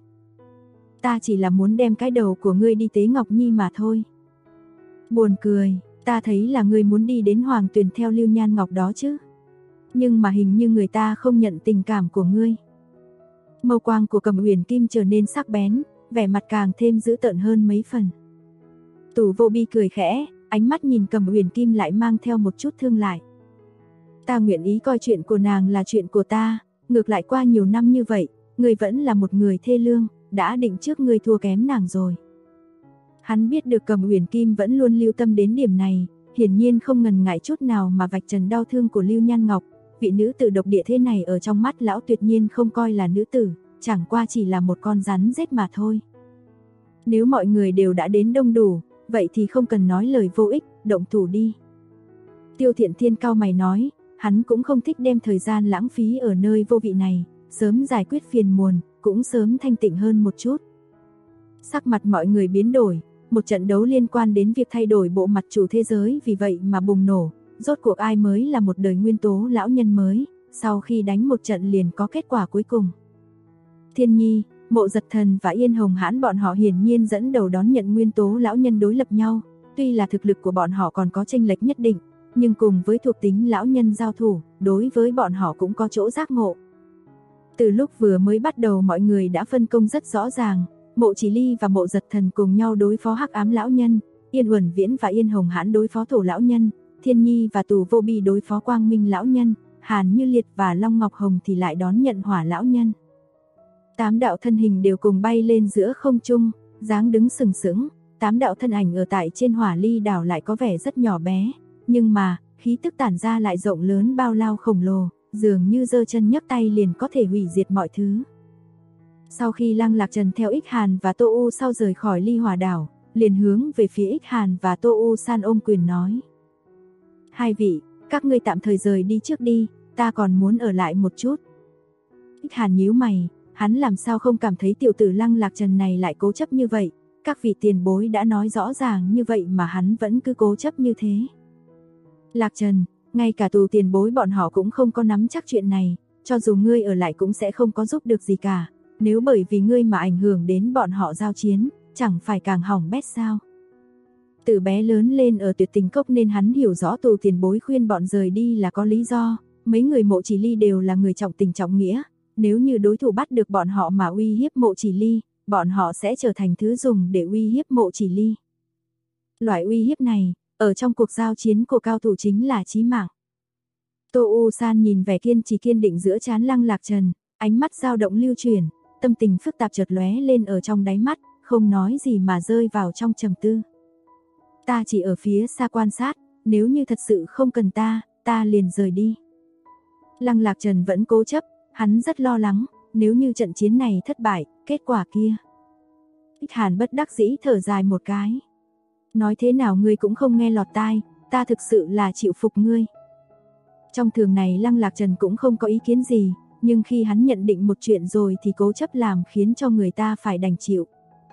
S2: ta chỉ là muốn đem cái đầu của ngươi đi tế Ngọc Nhi mà thôi. Buồn cười, ta thấy là ngươi muốn đi đến Hoàng Tuyền theo Lưu Nhan Ngọc đó chứ. Nhưng mà hình như người ta không nhận tình cảm của ngươi. Mâu quang của Cầm Uyển Kim trở nên sắc bén, vẻ mặt càng thêm dữ tợn hơn mấy phần. Tù Vô Bi cười khẽ, ánh mắt nhìn Cầm Uyển Kim lại mang theo một chút thương lại. Ta nguyện ý coi chuyện của nàng là chuyện của ta, ngược lại qua nhiều năm như vậy, ngươi vẫn là một người thê lương, đã định trước ngươi thua kém nàng rồi. Hắn biết được Cầm Uyển Kim vẫn luôn lưu tâm đến điểm này, hiển nhiên không ngần ngại chút nào mà vạch trần đau thương của Lưu Nhan Ngọc, vị nữ tử độc địa thế này ở trong mắt lão tuyệt nhiên không coi là nữ tử, chẳng qua chỉ là một con rắn rết mà thôi. Nếu mọi người đều đã đến đông đủ, vậy thì không cần nói lời vô ích, động thủ đi. Tiêu Thiện Thiên cau mày nói, hắn cũng không thích đem thời gian lãng phí ở nơi vô vị này, sớm giải quyết phiền muộn, cũng sớm thanh tịnh hơn một chút. Sắc mặt mọi người biến đổi, một trận đấu liên quan đến việc thay đổi bộ mặt chủ thế giới vì vậy mà bùng nổ, rốt cuộc ai mới là một đời nguyên tố lão nhân mới, sau khi đánh một trận liền có kết quả cuối cùng. Thiên Nhi, Mộ Giật Thần và Yên Hồng Hãn bọn họ hiển nhiên dẫn đầu đón nhận nguyên tố lão nhân đối lập nhau, tuy là thực lực của bọn họ còn có chênh lệch nhất định, nhưng cùng với thuộc tính lão nhân giao thủ, đối với bọn họ cũng có chỗ giác ngộ. Từ lúc vừa mới bắt đầu mọi người đã phân công rất rõ ràng, Mộ Chỉ Ly và Mộ Giật Thần cùng nhau đối phó Hắc Ám lão nhân, Yên Uẩn Viễn và Yên Hồng Hãn đối phó Thổ lão nhân, Thiên Nhi và Tù Vô Bi đối phó Quang Minh lão nhân, Hàn Như Liệt và Long Ngọc Hồng thì lại đón nhận Hỏa lão nhân. 8 đạo thân hình đều cùng bay lên giữa không trung, dáng đứng sừng sững, 8 đạo thân ảnh ở tại trên Hỏa Ly đảo lại có vẻ rất nhỏ bé, nhưng mà, khí tức tản ra lại rộng lớn bao lao khổng lồ, dường như giơ chân nhấc tay liền có thể hủy diệt mọi thứ. Sau khi Lăng Lạc Trần theo Ích Hàn và Tô U sau rời khỏi Ly Hỏa đảo, liền hướng về phía Ích Hàn và Tô U San ôm quyền nói: "Hai vị, các ngươi tạm thời rời đi trước đi, ta còn muốn ở lại một chút." Ích Hàn nhíu mày, hắn làm sao không cảm thấy tiểu tử Lăng Lạc Trần này lại cố chấp như vậy, các vị tiền bối đã nói rõ ràng như vậy mà hắn vẫn cứ cố chấp như thế. Lạc Trần, ngay cả Tù tiền bối bọn họ cũng không có nắm chắc chuyện này, cho dù ngươi ở lại cũng sẽ không có giúp được gì cả, nếu bởi vì ngươi mà ảnh hưởng đến bọn họ giao chiến, chẳng phải càng hỏng bét sao? Từ bé lớn lên ở Tuyệt Tình Cốc nên hắn hiểu rõ Tù tiền bối khuyên bọn rời đi là có lý do, mấy người Mộ Chỉ Ly đều là người trọng tình trọng nghĩa, nếu như đối thủ bắt được bọn họ mà uy hiếp Mộ Chỉ Ly, bọn họ sẽ trở thành thứ dùng để uy hiếp Mộ Chỉ Ly. Loại uy hiếp này, ở trong cuộc giao chiến của cao thủ chính là chí mạng. Tô U San nhìn vẻ kiên trì kiên định giữa trán Lăng Lạc Trần, ánh mắt dao động lưu chuyển, tâm tình phức tạp chợt lóe lên ở trong đáy mắt, không nói gì mà rơi vào trong trầm tư. Ta chỉ ở phía xa quan sát, nếu như thật sự không cần ta liền rời đi. Lăng Lạc Trần vẫn cố chấp, hắn rất lo lắng, nếu như trận chiến này thất bại, kết quả kia. Ích Hàn bất đắc dĩ thở dài một cái. Nói thế nào ngươi cũng không nghe lọt tai, ta thực sự là chịu phục ngươi. Trong thường này Lăng Lạc Trần cũng không có ý kiến gì, nhưng khi hắn nhận định một chuyện rồi thì cố chấp làm khiến cho người ta phải đành chịu.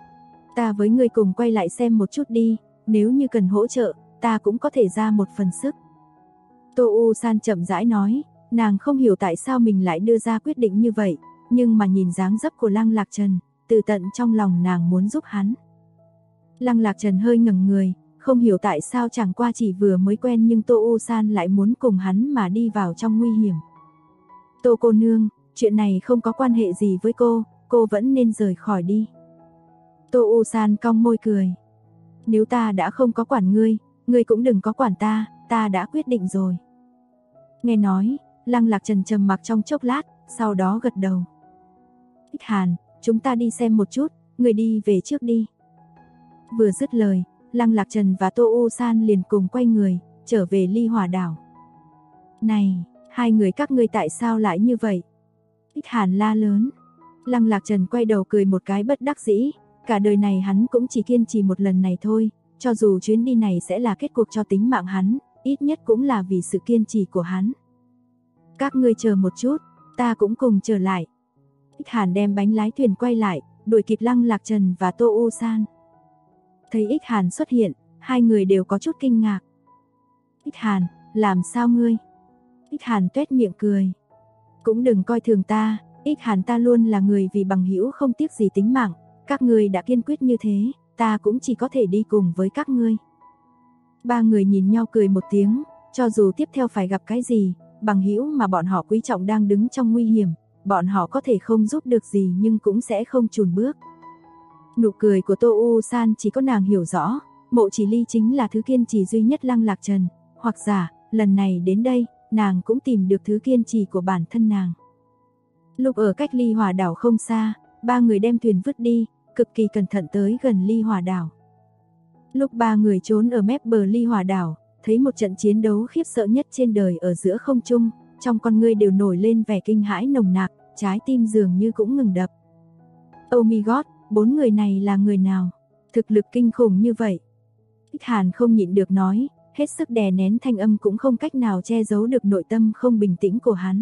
S2: Ta với ngươi cùng quay lại xem một chút đi, nếu như cần hỗ trợ, ta cũng có thể ra một phần sức. Tô U San chậm rãi nói, nàng không hiểu tại sao mình lại đưa ra quyết định như vậy, nhưng mà nhìn dáng dấp của Lăng Lạc Trần, từ tận trong lòng nàng muốn giúp hắn. Lăng Lạc Trần hơi ngẩng người, không hiểu tại sao chẳng qua chỉ vừa mới quen nhưng Tô U San lại muốn cùng hắn mà đi vào trong nguy hiểm. Tô cô nương, chuyện này không có quan hệ gì với cô vẫn nên rời khỏi đi. Tô U San cong môi cười. Nếu ta đã không có quản ngươi cũng đừng có quản ta đã quyết định rồi. Nghe nói, Lăng Lạc Trần trầm mặc trong chốc lát, sau đó gật đầu. Ích Hàn, chúng ta đi xem một chút, ngươi đi về trước đi. Vừa dứt lời, Lăng Lạc Trần và Tô U San liền cùng quay người, trở về Ly Hỏa đảo. Này, hai người các ngươi tại sao lại như vậy? Ích Hàn la lớn. Lăng Lạc Trần quay đầu cười một cái bất đắc dĩ, cả đời này hắn cũng chỉ kiên trì một lần này thôi, cho dù chuyến đi này sẽ là kết cục cho tính mạng hắn, ít nhất cũng là vì sự kiên trì của hắn. Các ngươi chờ một chút, ta cũng cùng trở lại. Ích Hàn đem bánh lái thuyền quay lại, đuổi kịp Lăng Lạc Trần và Tô U San. Thấy Ích Hàn xuất hiện, hai người đều có chút kinh ngạc. Ích Hàn, làm sao ngươi? Ích Hàn tuét miệng cười. Cũng đừng coi thường ta, Ích Hàn ta luôn là người vì bằng hữu không tiếc gì tính mạng, các ngươi đã kiên quyết như thế, ta cũng chỉ có thể đi cùng với các ngươi. Ba người nhìn nhau cười một tiếng, cho dù tiếp theo phải gặp cái gì, bằng hữu mà bọn họ quý trọng đang đứng trong nguy hiểm, bọn họ có thể không giúp được gì nhưng cũng sẽ không chùn bước. Nụ cười của Tô U San chỉ có nàng hiểu rõ, Mộ Chỉ Ly chính là thứ kiên trì duy nhất Lăng Lạc Trần, hoặc giả, lần này đến đây, nàng cũng tìm được thứ kiên trì của bản thân nàng. Lúc ở cách Ly Hỏa đảo không xa, ba người đem thuyền vứt đi, cực kỳ cẩn thận tới gần Ly Hỏa đảo. Lúc ba người trốn ở mép bờ Ly Hỏa đảo, thấy một trận chiến đấu khiếp sợ nhất trên đời ở giữa không trung, trong con ngươi đều nổi lên vẻ kinh hãi nồng nặc, trái tim dường như cũng ngừng đập. Oh my god, 4 người này là người nào? Thực lực kinh khủng như vậy. Ích Hàn không nhịn được nói, hết sức đè nén thanh âm cũng không cách nào che giấu được nội tâm không bình tĩnh của hắn.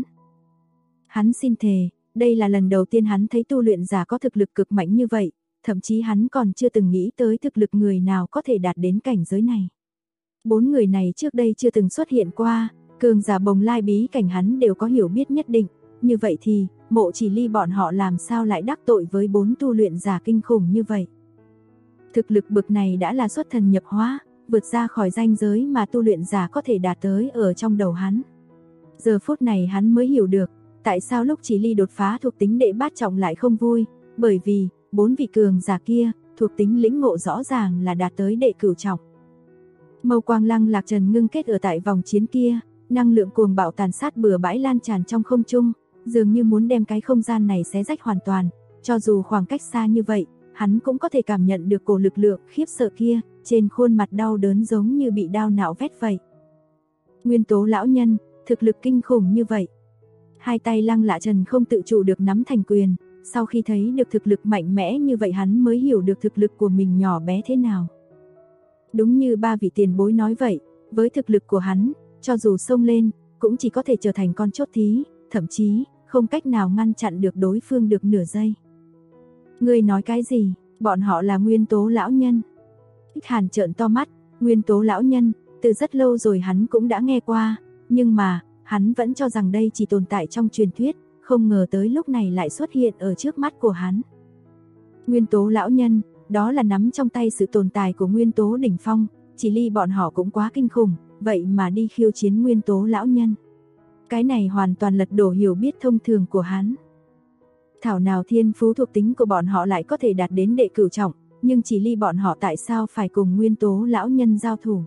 S2: Hắn xin thề, đây là lần đầu tiên hắn thấy tu luyện giả có thực lực cực mạnh như vậy, thậm chí hắn còn chưa từng nghĩ tới thực lực người nào có thể đạt đến cảnh giới này. 4 người này trước đây chưa từng xuất hiện qua, cường giả bồng lai bí cảnh hắn đều có hiểu biết nhất định, như vậy thì, Mộ Chỉ Ly bọn họ làm sao lại đắc tội với 4 tu luyện giả kinh khủng như vậy. Thực lực bực này đã là xuất thần nhập hóa, vượt ra khỏi ranh giới mà tu luyện giả có thể đạt tới ở trong đầu hắn. Giờ phút này hắn mới hiểu được, tại sao lúc Chỉ Ly đột phá thuộc tính đệ bát trọng lại không vui, bởi vì, 4 vị cường giả kia, thuộc tính lĩnh ngộ rõ ràng là đạt tới đệ cửu trọng. Mâu quang Lăng Lạc Trần ngưng kết ở tại vòng chiến kia, năng lượng cuồng bạo tàn sát bừa bãi lan tràn trong không trung, dường như muốn đem cái không gian này xé rách hoàn toàn, cho dù khoảng cách xa như vậy, hắn cũng có thể cảm nhận được cổ lực lượng khiếp sợ kia, trên khuôn mặt đau đớn giống như bị đao nạo vét vậy. Nguyên tố lão nhân, thực lực kinh khủng như vậy. Hai tay Lăng Lạ Trần không tự chủ được nắm thành quyền, sau khi thấy được thực lực mạnh mẽ như vậy hắn mới hiểu được thực lực của mình nhỏ bé thế nào. Đúng như ba vị tiền bối nói vậy, với thực lực của hắn, cho dù xông lên, cũng chỉ có thể trở thành con chốt thí, thậm chí không cách nào ngăn chặn được đối phương được nửa giây. Ngươi nói cái gì? Bọn họ là nguyên tố lão nhân. Ích Hàn trợn to mắt, nguyên tố lão nhân, từ rất lâu rồi hắn cũng đã nghe qua, nhưng mà, hắn vẫn cho rằng đây chỉ tồn tại trong truyền thuyết, không ngờ tới lúc này lại xuất hiện ở trước mắt của hắn. Nguyên tố lão nhân, đó là nắm trong tay sự tồn tại của nguyên tố đỉnh phong, Chỉ Ly bọn họ cũng quá kinh khủng, vậy mà đi khiêu chiến nguyên tố lão nhân. Cái này hoàn toàn lật đổ hiểu biết thông thường của hắn. Thảo nào thiên phú thuộc tính của bọn họ lại có thể đạt đến đệ cửu trọng, nhưng Chỉ Ly bọn họ tại sao phải cùng nguyên tố lão nhân giao thủ?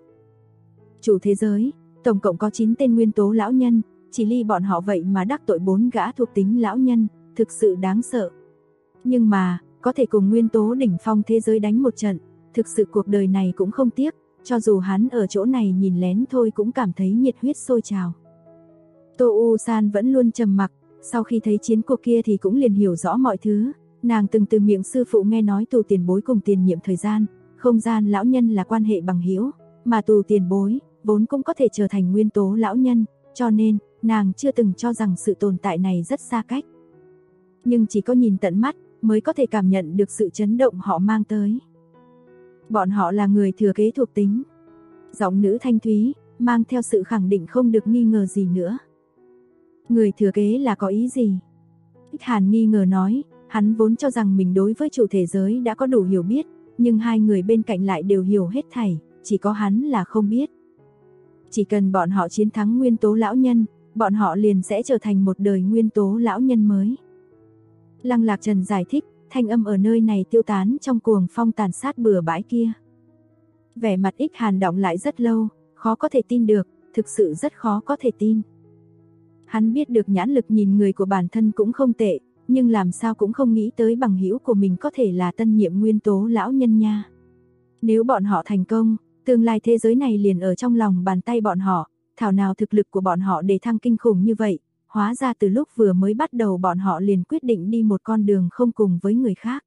S2: Chủ thế giới, tổng cộng có 9 tên nguyên tố lão nhân, Chỉ Ly bọn họ vậy mà đắc tội 4 gã thuộc tính lão nhân, thực sự đáng sợ. Nhưng mà, có thể cùng nguyên tố đỉnh phong thế giới đánh một trận, thực sự cuộc đời này cũng không tiếc, cho dù hắn ở chỗ này nhìn lén thôi cũng cảm thấy nhiệt huyết sôi trào. Tô U San vẫn luôn trầm mặc, sau khi thấy chiến cuộc kia thì cũng liền hiểu rõ mọi thứ, nàng từng từ miệng sư phụ nghe nói Tù tiền bối cùng tiền nhiệm thời gian, không gian lão nhân là quan hệ bằng hữu, mà Tù tiền bối vốn cũng có thể trở thành nguyên tố lão nhân, cho nên nàng chưa từng cho rằng sự tồn tại này rất xa cách. Nhưng chỉ có nhìn tận mắt mới có thể cảm nhận được sự chấn động họ mang tới. Bọn họ là người thừa kế thuộc tính. Giọng nữ thanh thúy, mang theo sự khẳng định không được nghi ngờ gì nữa. Người thừa kế là có ý gì? Ích Hàn nghi ngờ nói, hắn vốn cho rằng mình đối với chủ thể giới đã có đủ hiểu biết, nhưng hai người bên cạnh lại đều hiểu hết thảy, chỉ có hắn là không biết. Chỉ cần bọn họ chiến thắng nguyên tố lão nhân, bọn họ liền sẽ trở thành một đời nguyên tố lão nhân mới. Lăng Lạc Trần giải thích, thanh âm ở nơi này tiêu tán trong cuồng phong tàn sát bừa bãi kia. Vẻ mặt Ích Hàn đọng lại rất lâu, khó có thể tin được, thực sự rất khó có thể tin. Hắn biết được nhãn lực nhìn người của bản thân cũng không tệ, nhưng làm sao cũng không nghĩ tới bằng hữu của mình có thể là tân nhiệm nguyên tố lão nhân nha. Nếu bọn họ thành công, tương lai thế giới này liền ở trong lòng bàn tay bọn họ, thảo nào thực lực của bọn họ đề thăng kinh khủng như vậy, hóa ra từ lúc vừa mới bắt đầu bọn họ liền quyết định đi một con đường không cùng với người khác.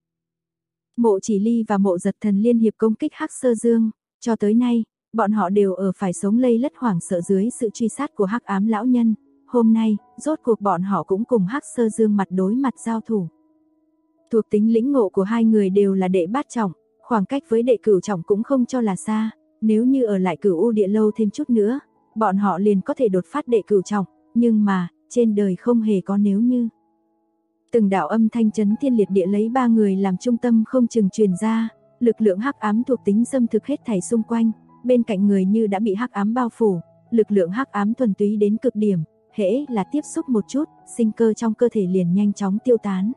S2: Mộ Chỉ Ly và Mộ Giật Thần liên hiệp công kích Hắc Sơ Dương, cho tới nay, bọn họ đều ở phải sống lây lất hoảng sợ dưới sự truy sát của Hắc Ám lão nhân. Hôm nay, rốt cuộc bọn họ cũng cùng Hắc Sơ Dương mặt đối mặt giao thủ. Thuộc tính lĩnh ngộ của hai người đều là đệ bát trọng, khoảng cách với đệ cửu trọng cũng không cho là xa, nếu như ở lại Cửu U Địa lâu thêm chút nữa, bọn họ liền có thể đột phát đệ cửu trọng, nhưng mà, trên đời không hề có nếu như. Từng đạo âm thanh chấn thiên liệt địa lấy ba người làm trung tâm không chừng truyền ra, lực lượng hắc ám thuộc tính xâm thực hết thảy xung quanh, bên cạnh người như đã bị hắc ám bao phủ, lực lượng hắc ám thuần túy đến cực điểm, hễ là tiếp xúc một chút, sinh cơ trong cơ thể liền nhanh chóng tiêu tán.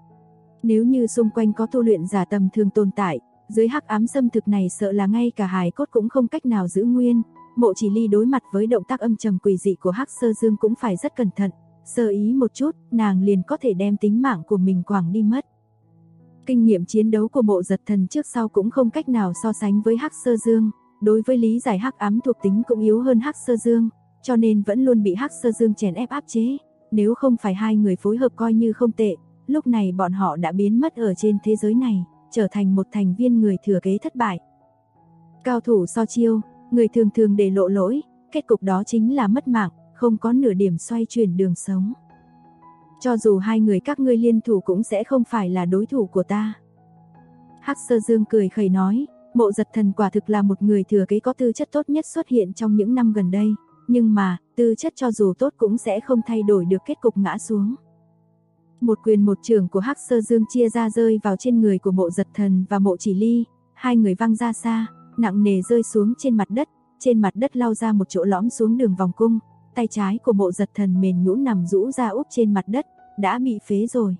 S2: Nếu như xung quanh có tu luyện giả tầm thường tồn tại, dưới hắc ám xâm thực này sợ là ngay cả hài cốt cũng không cách nào giữ nguyên. Mộ Chỉ Ly đối mặt với động tác âm trầm quỷ dị của Hắc Sơ Dương cũng phải rất cẩn thận, sơ ý một chút, nàng liền có thể đem tính mạng của mình quẳng đi mất. Kinh nghiệm chiến đấu của Mộ Giật Thần trước sau cũng không cách nào so sánh với Hắc Sơ Dương, đối với lý giải hắc ám thuộc tính cũng yếu hơn Hắc Sơ Dương, cho nên vẫn luôn bị Hắc Sơ Dương chèn ép áp chế, nếu không phải hai người phối hợp coi như không tệ, lúc này bọn họ đã biến mất ở trên thế giới này, trở thành một thành viên người thừa kế thất bại. Cao thủ so chiêu, người thường thường để lộ lỗi, kết cục đó chính là mất mạng, không có nửa điểm xoay chuyển đường sống. Cho dù hai người các ngươi liên thủ cũng sẽ không phải là đối thủ của ta. Hắc Sơ Dương cười khẩy nói, Mộ Giật Thần quả thực là một người thừa kế có tư chất tốt nhất xuất hiện trong những năm gần đây, nhưng mà, tư chất cho dù tốt cũng sẽ không thay đổi được kết cục ngã xuống. Một quyền một chưởng của Hắc Sơ Dương chia ra rơi vào trên người của Mộ Giật Thần và Mộ Chỉ Ly, hai người văng ra xa, nặng nề rơi xuống trên mặt đất lao ra một chỗ lõm xuống đường vòng cung, tay trái của Mộ Giật Thần mềm nhũn nằm rũ ra úp trên mặt đất, đã bị phế rồi.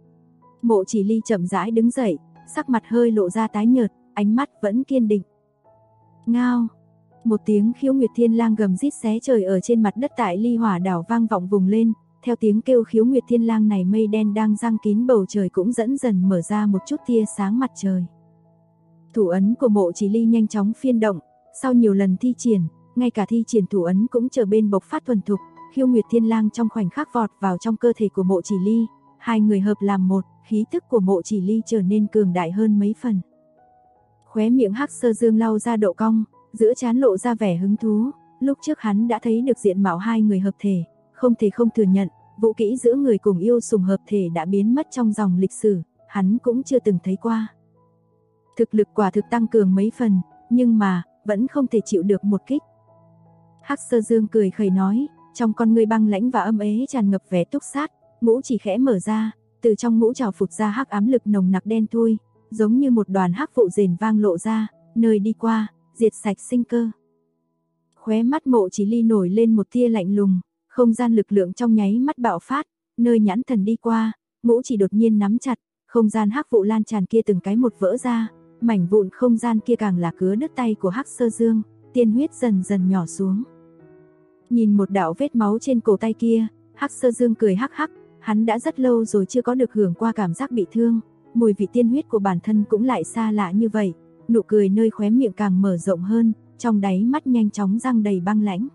S2: Mộ Chỉ Ly chậm rãi đứng dậy, sắc mặt hơi lộ ra tái nhợt, ánh mắt vẫn kiên định. Ngao, một tiếng Khiếu Nguyệt Thiên Lang gầm rít xé trời ở trên mặt đất tại Ly Hỏa đảo vang vọng vùng lên, theo tiếng kêu Khiếu Nguyệt Thiên Lang này mây đen đang giăng kín bầu trời cũng dần dần mở ra một chút tia sáng mặt trời. Thủ ấn của Mộ Chỉ Ly nhanh chóng phiên động, sau nhiều lần thi triển, ngay cả thi triển thủ ấn cũng trở bên bộc phát thuần thục, Khiếu Nguyệt Thiên Lang trong khoảnh khắc vọt vào trong cơ thể của Mộ Chỉ Ly, hai người hợp làm một, khí thức của Mộ Chỉ Ly trở nên cường đại hơn mấy phần. Khóe miệng Hắc Sơ Dương lau ra độ cong, giữa trán lộ ra vẻ hứng thú, lúc trước hắn đã thấy được diện mạo hai người hợp thể, không thể không thừa nhận, vũ kỹ giữa người cùng yêu sùng hợp thể đã biến mất trong dòng lịch sử, hắn cũng chưa từng thấy qua. Thực lực quả thực tăng cường mấy phần, nhưng mà, vẫn không thể chịu được một kích. Hắc Sơ Dương cười khẩy nói, trong con ngươi băng lãnh và âm ế tràn ngập vẻ túc sát, ngũ chỉ khẽ mở ra, từ trong ngũ trảo phụt ra hắc ám lực nồng nặc đen thui, giống như một đoàn hắc vụ rền vang lộ ra, nơi đi qua, diệt sạch sinh cơ. Khóe mắt Mộ Chỉ Ly nổi lên một tia lạnh lùng, không gian lực lượng trong nháy mắt bạo phát, nơi nhãn thần đi qua, ngũ chỉ đột nhiên nắm chặt, không gian hắc vụ lan tràn kia từng cái một vỡ ra, mảnh vụn không gian kia càng là cứa đứt tay của Hắc Sơ Dương, tiên huyết dần dần nhỏ xuống. Nhìn một đạo vết máu trên cổ tay kia, Hắc Sơ Dương cười hắc hắc, hắn đã rất lâu rồi chưa có được hưởng qua cảm giác bị thương, mùi vị tiên huyết của bản thân cũng lại xa lạ như vậy, nụ cười nơi khóe miệng càng mở rộng hơn, trong đáy mắt nhanh chóng răng đầy băng lãnh.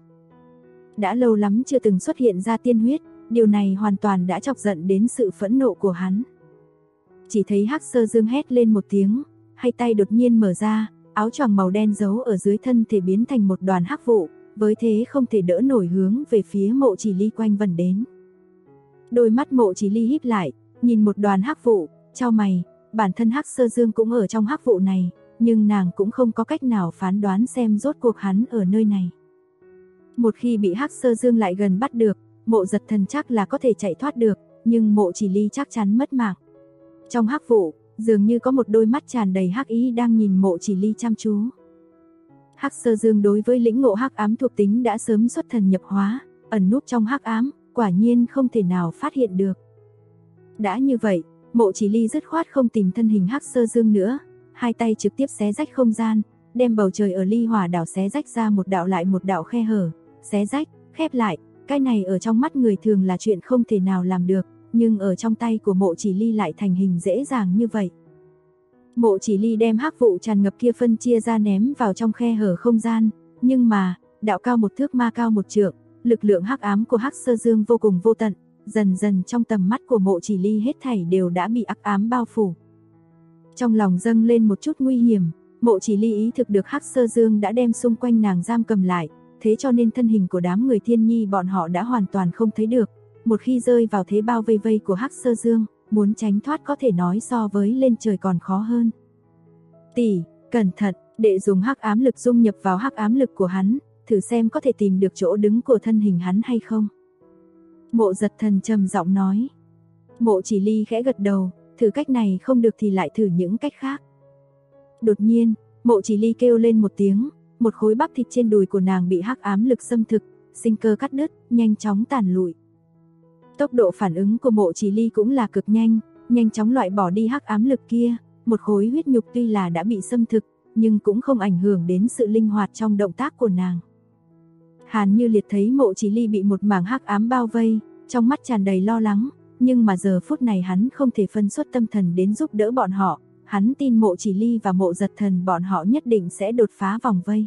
S2: Đã lâu lắm chưa từng xuất hiện ra tiên huyết, điều này hoàn toàn đã chọc giận đến sự phẫn nộ của hắn. Chỉ thấy Hắc Sơ Dương hét lên một tiếng, hai tay đột nhiên mở ra, áo choàng màu đen giấu ở dưới thân thể biến thành một đoàn hắc vụ, với thế không thể đỡ nổi hướng về phía Mộ Chỉ Ly quanh vần đến. Đôi mắt Mộ Chỉ Ly híp lại, nhìn một đoàn hắc vụ, chau mày, bản thân Hắc Sơ Dương cũng ở trong hắc vụ này, nhưng nàng cũng không có cách nào phán đoán xem rốt cuộc hắn ở nơi này. Một khi bị Hắc Sơ Dương lại gần bắt được, Mộ Giật Thần chắc là có thể chạy thoát được, nhưng Mộ Chỉ Ly chắc chắn mất mạng. Trong hắc vụ, dường như có một đôi mắt tràn đầy hắc ý đang nhìn Mộ Chỉ Ly chăm chú. Hắc Sơ Dương đối với lĩnh ngộ hắc ám thuộc tính đã sớm xuất thần nhập hóa, ẩn núp trong hắc ám, quả nhiên không thể nào phát hiện được. Đã như vậy, Mộ Chỉ Ly dứt khoát không tìm thân hình Hắc Sơ Dương nữa, hai tay trực tiếp xé rách không gian, đem bầu trời ở Ly Hỏa đảo xé rách ra một đạo lại một đạo khe hở, xé rách, khép lại, cái này ở trong mắt người thường là chuyện không thể nào làm được, nhưng ở trong tay của Mộ Chỉ Ly lại thành hình dễ dàng như vậy. Mộ Chỉ Ly đem hắc vụ tràn ngập kia phân chia ra ném vào trong khe hở không gian, nhưng mà, đạo cao một thước ma cao một trượng, lực lượng hắc ám của Hắc Sơ Dương vô cùng vô tận, dần dần trong tầm mắt của Mộ Chỉ Ly hết thảy đều đã bị hắc ám bao phủ. Trong lòng dâng lên một chút nguy hiểm, Mộ Chỉ Ly ý thức được Hắc Sơ Dương đã đem xung quanh nàng giam cầm lại, thế cho nên thân hình của đám người Thiên Nhi bọn họ đã hoàn toàn không thấy được. Một khi rơi vào thế bao vây vây của Hắc Sơ Dương, muốn tránh thoát có thể nói so với lên trời còn khó hơn. Tỷ, cẩn thận, đệ dùng hắc ám lực dung nhập vào hắc ám lực của hắn, thử xem có thể tìm được chỗ đứng của thân hình hắn hay không. Mộ Giật Thần trầm giọng nói. Mộ Chỉ Ly khẽ gật đầu, thử cách này không được thì lại thử những cách khác. Đột nhiên, Mộ Chỉ Ly kêu lên một tiếng, một khối bắp thịt trên đùi của nàng bị hắc ám lực xâm thực, sinh cơ cắt đứt, nhanh chóng tàn lụi. Tốc độ phản ứng của Mộ Chỉ Ly cũng là cực nhanh, nhanh chóng loại bỏ đi hắc ám lực kia, một khối huyết nhục tuy là đã bị xâm thực, nhưng cũng không ảnh hưởng đến sự linh hoạt trong động tác của nàng. Hàn Như Liệt thấy Mộ Chỉ Ly bị một mảng hắc ám bao vây, trong mắt tràn đầy lo lắng, nhưng mà giờ phút này hắn không thể phân xuất tâm thần đến giúp đỡ bọn họ, hắn tin Mộ Chỉ Ly và Mộ Giật Thần bọn họ nhất định sẽ đột phá vòng vây.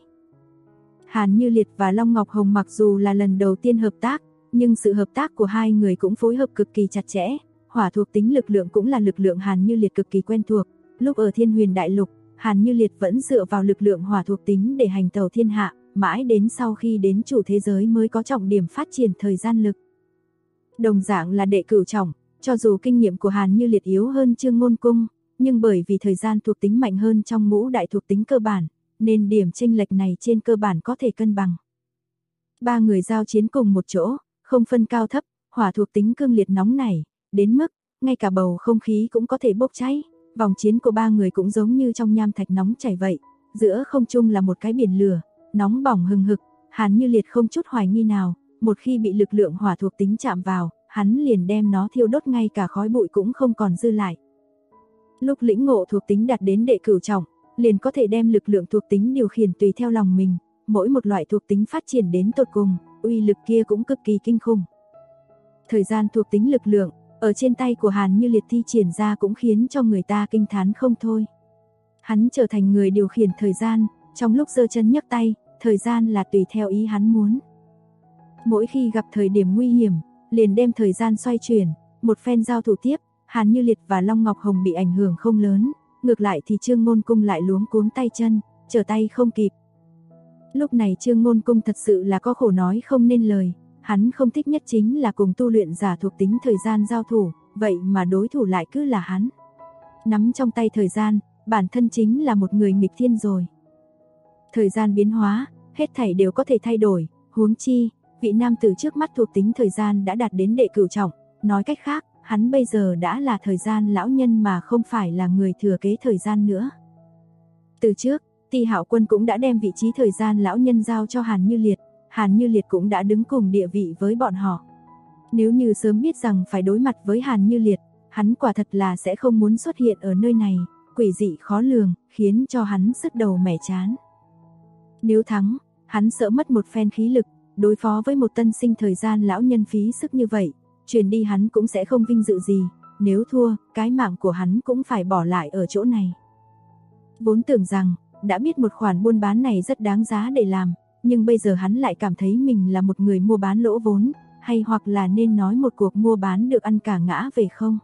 S2: Hàn Như Liệt và Long Ngọc Hồng mặc dù là lần đầu tiên hợp tác, nhưng sự hợp tác của hai người cũng phối hợp cực kỳ chặt chẽ, hỏa thuộc tính lực lượng cũng là lực lượng Hàn Như Liệt cực kỳ quen thuộc, lúc ở Thiên Huyền Đại Lục, Hàn Như Liệt vẫn dựa vào lực lượng hỏa thuộc tính để hành tẩu thiên hạ, mãi đến sau khi đến chủ thế giới mới có trọng điểm phát triển thời gian lực. Đồng dạng là đệ cửu trọng, cho dù kinh nghiệm của Hàn Như Liệt yếu hơn Trương Ngôn Cung, nhưng bởi vì thời gian thuộc tính mạnh hơn trong ngũ đại thuộc tính cơ bản, nên điểm chênh lệch này trên cơ bản có thể cân bằng. Ba người giao chiến cùng một chỗ, không phân cao thấp, hỏa thuộc tính cương liệt nóng nảy, đến mức, ngay cả bầu không khí cũng có thể bốc cháy. Vòng chiến của ba người cũng giống như trong nham thạch nóng chảy vậy, giữa không trung là một cái biển lửa, nóng bỏng hừng hực, Hàn Như Liệt không chút hoài nghi nào, một khi bị lực lượng hỏa thuộc tính chạm vào, hắn liền đem nó thiêu đốt ngay cả khói bụi cũng không còn dư lại. Lúc lĩnh ngộ thuộc tính đạt đến đệ cửu trọng, liền có thể đem lực lượng thuộc tính điều khiển tùy theo lòng mình, mỗi một loại thuộc tính phát triển đến tột cùng, uy lực kia cũng cực kỳ kinh khủng. Thời gian thuộc tính lực lượng, ở trên tay của Hàn Như Liệt thi triển ra cũng khiến cho người ta kinh thán không thôi. Hắn trở thành người điều khiển thời gian, trong lúc giơ chân nhấc tay, thời gian là tùy theo ý hắn muốn. Mỗi khi gặp thời điểm nguy hiểm, liền đem thời gian xoay chuyển, một phen giao thủ tiếp, Hàn Như Liệt và Long Ngọc Hồng bị ảnh hưởng không lớn, ngược lại thì Trương Ngôn Cung lại luống cuống tay chân, trở tay không kịp. Lúc này Trương Ngôn Cung thật sự là có khổ nói không nên lời, hắn không thích nhất chính là cùng tu luyện giả thuộc tính thời gian giao thủ, vậy mà đối thủ lại cứ là hắn. Nắm trong tay thời gian, bản thân chính là một người nghịch thiên rồi. Thời gian biến hóa, hết thảy đều có thể thay đổi, huống chi, vị nam tử trước mắt thuộc tính thời gian đã đạt đến đệ cửu trọng, nói cách khác, hắn bây giờ đã là thời gian lão nhân mà không phải là người thừa kế thời gian nữa. Từ trước, Ti Hạo Quân cũng đã đem vị trí thời gian lão nhân giao cho Hàn Như Liệt cũng đã đứng cùng địa vị với bọn họ. Nếu như sớm biết rằng phải đối mặt với Hàn Như Liệt, hắn quả thật là sẽ không muốn xuất hiện ở nơi này, quỷ dị khó lường, khiến cho hắn sứt đầu mẻ chán. Nếu thắng, hắn sợ mất một phen khí lực, đối phó với một tân sinh thời gian lão nhân phí sức như vậy, truyền đi hắn cũng sẽ không vinh dự gì, nếu thua, cái mạng của hắn cũng phải bỏ lại ở chỗ này. Vốn tưởng rằng, đã biết một khoản buôn bán này rất đáng giá để làm, nhưng bây giờ hắn lại cảm thấy mình là một người mua bán lỗ vốn, hay hoặc là nên nói một cuộc mua bán được ăn cả ngã về không.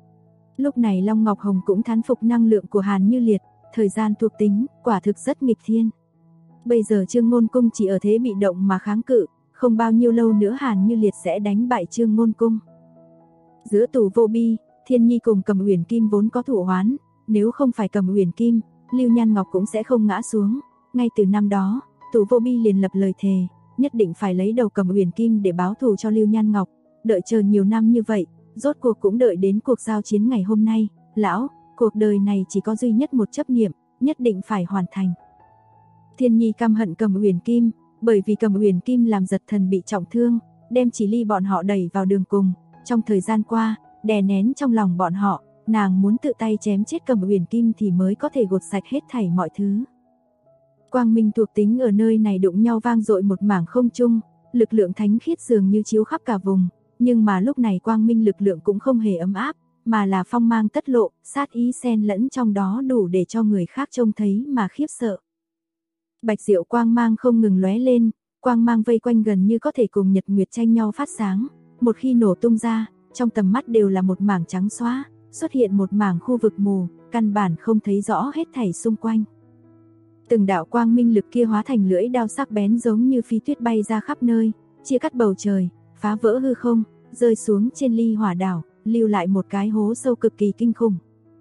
S2: Lúc này Long Ngọc Hồng cũng thán phục năng lượng của Hàn Như Liệt, thời gian thuộc tính, quả thực rất nghịch thiên. Bây giờ Trương Ngôn Cung chỉ ở thế bị động mà kháng cự, không bao nhiêu lâu nữa Hàn Như Liệt sẽ đánh bại Trương Ngôn Cung. Giữa Tù Vô Bi, Thiên Nhi cùng Cầm Uyển Kim vốn có thủ oán, nếu không phải Cầm Uyển Kim, Lưu Nhan Ngọc cũng sẽ không ngã xuống. Ngay từ năm đó, Tù Vô Bi liền lập lời thề, nhất định phải lấy đầu Cầm Uyển Kim để báo thù cho Lưu Nhan Ngọc. Đợi chờ nhiều năm như vậy, rốt cuộc cũng đợi đến cuộc giao chiến ngày hôm nay. Lão, cuộc đời này chỉ có duy nhất một chấp niệm, nhất định phải hoàn thành. Thiên Nhi căm hận Cầm Uyển Kim, bởi vì Cầm Uyển Kim làm Giật Thần bị trọng thương, đem Chỉ Ly bọn họ đẩy vào đường cùng. Trong thời gian qua, đè nén trong lòng bọn họ, nàng muốn tự tay chém chết Cầm Uyển Kim thì mới có thể gột sạch hết thảy mọi thứ. Quang minh thuộc tính ở nơi này đụng nhau vang dội một mảng không trung, lực lượng thánh khiết dường như chiếu khắp cả vùng, nhưng mà lúc này quang minh lực lượng cũng không hề ấm áp, mà là phong mang tất lộ, sát ý xen lẫn trong đó đủ để cho người khác trông thấy mà khiếp sợ. Bạch diệu quang mang không ngừng lóe lên, quang mang vây quanh gần như có thể cùng nhật nguyệt tranh nhau phát sáng, một khi nổ tung ra, trong tầm mắt đều là một mảng trắng xóa, xuất hiện một mảng khu vực mù, căn bản không thấy rõ hết thảy xung quanh. Từng đạo quang minh lực kia hóa thành lưỡi đao sắc bén giống như phi tuyết bay ra khắp nơi, chia cắt bầu trời, phá vỡ hư không, rơi xuống trên Ly Hỏa đảo, lưu lại một cái hố sâu cực kỳ kinh khủng.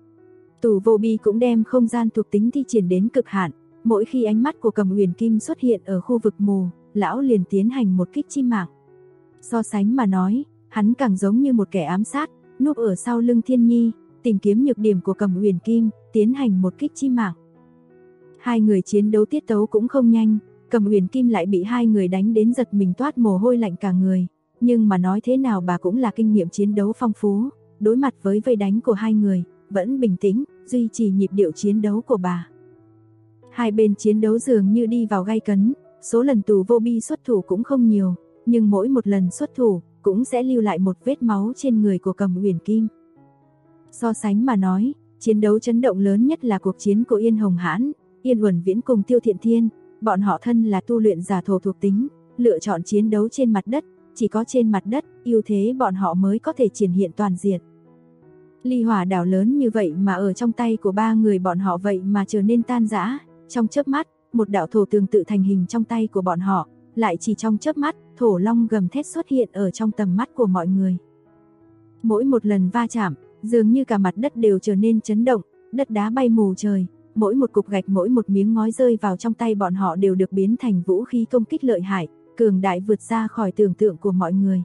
S2: Tù Vô Bi cũng đem không gian thuộc tính thi triển đến cực hạn, mỗi khi ánh mắt của Cầm Uyển Kim xuất hiện ở khu vực mù, lão liền tiến hành một kích chi mạng. So sánh mà nói, hắn càng giống như một kẻ ám sát, núp ở sau lưng Thiên Nhi, tìm kiếm nhược điểm của Cầm Uyển Kim, tiến hành một kích chi mạng. Hai người chiến đấu tiết tấu cũng không nhanh, Cầm Uyển Kim lại bị hai người đánh đến giật mình toát mồ hôi lạnh cả người, nhưng mà nói thế nào bà cũng là kinh nghiệm chiến đấu phong phú, đối mặt với vây đánh của hai người, vẫn bình tĩnh, duy trì nhịp điệu chiến đấu của bà. Hai bên chiến đấu dường như đi vào gay cấn, số lần Tù Vô Bi xuất thủ cũng không nhiều, nhưng mỗi một lần xuất thủ cũng sẽ lưu lại một vết máu trên người của Cầm Uyển Kim. So sánh mà nói, chiến đấu chấn động lớn nhất là cuộc chiến của Yên Hồng Hãn, Yên Uẩn Viễn cùng Tiêu Thiện Thiên, bọn họ thân là tu luyện giả thổ thuộc tính, lựa chọn chiến đấu trên mặt đất, chỉ có trên mặt đất, ưu thế bọn họ mới có thể triển hiện toàn diện. Ly Hỏa đảo lớn như vậy mà ở trong tay của ba người bọn họ vậy mà trở nên tan rã, trong chớp mắt, một đạo thổ tương tự thành hình trong tay của bọn họ, lại chỉ trong chớp mắt, thổ long gầm thét xuất hiện ở trong tầm mắt của mọi người. Mỗi một lần va chạm, dường như cả mặt đất đều trở nên chấn động, đất đá bay mù trời, mỗi một cục gạch mỗi một miếng ngói rơi vào trong tay bọn họ đều được biến thành vũ khí công kích lợi hại, cường đại vượt ra khỏi tưởng tượng của mọi người.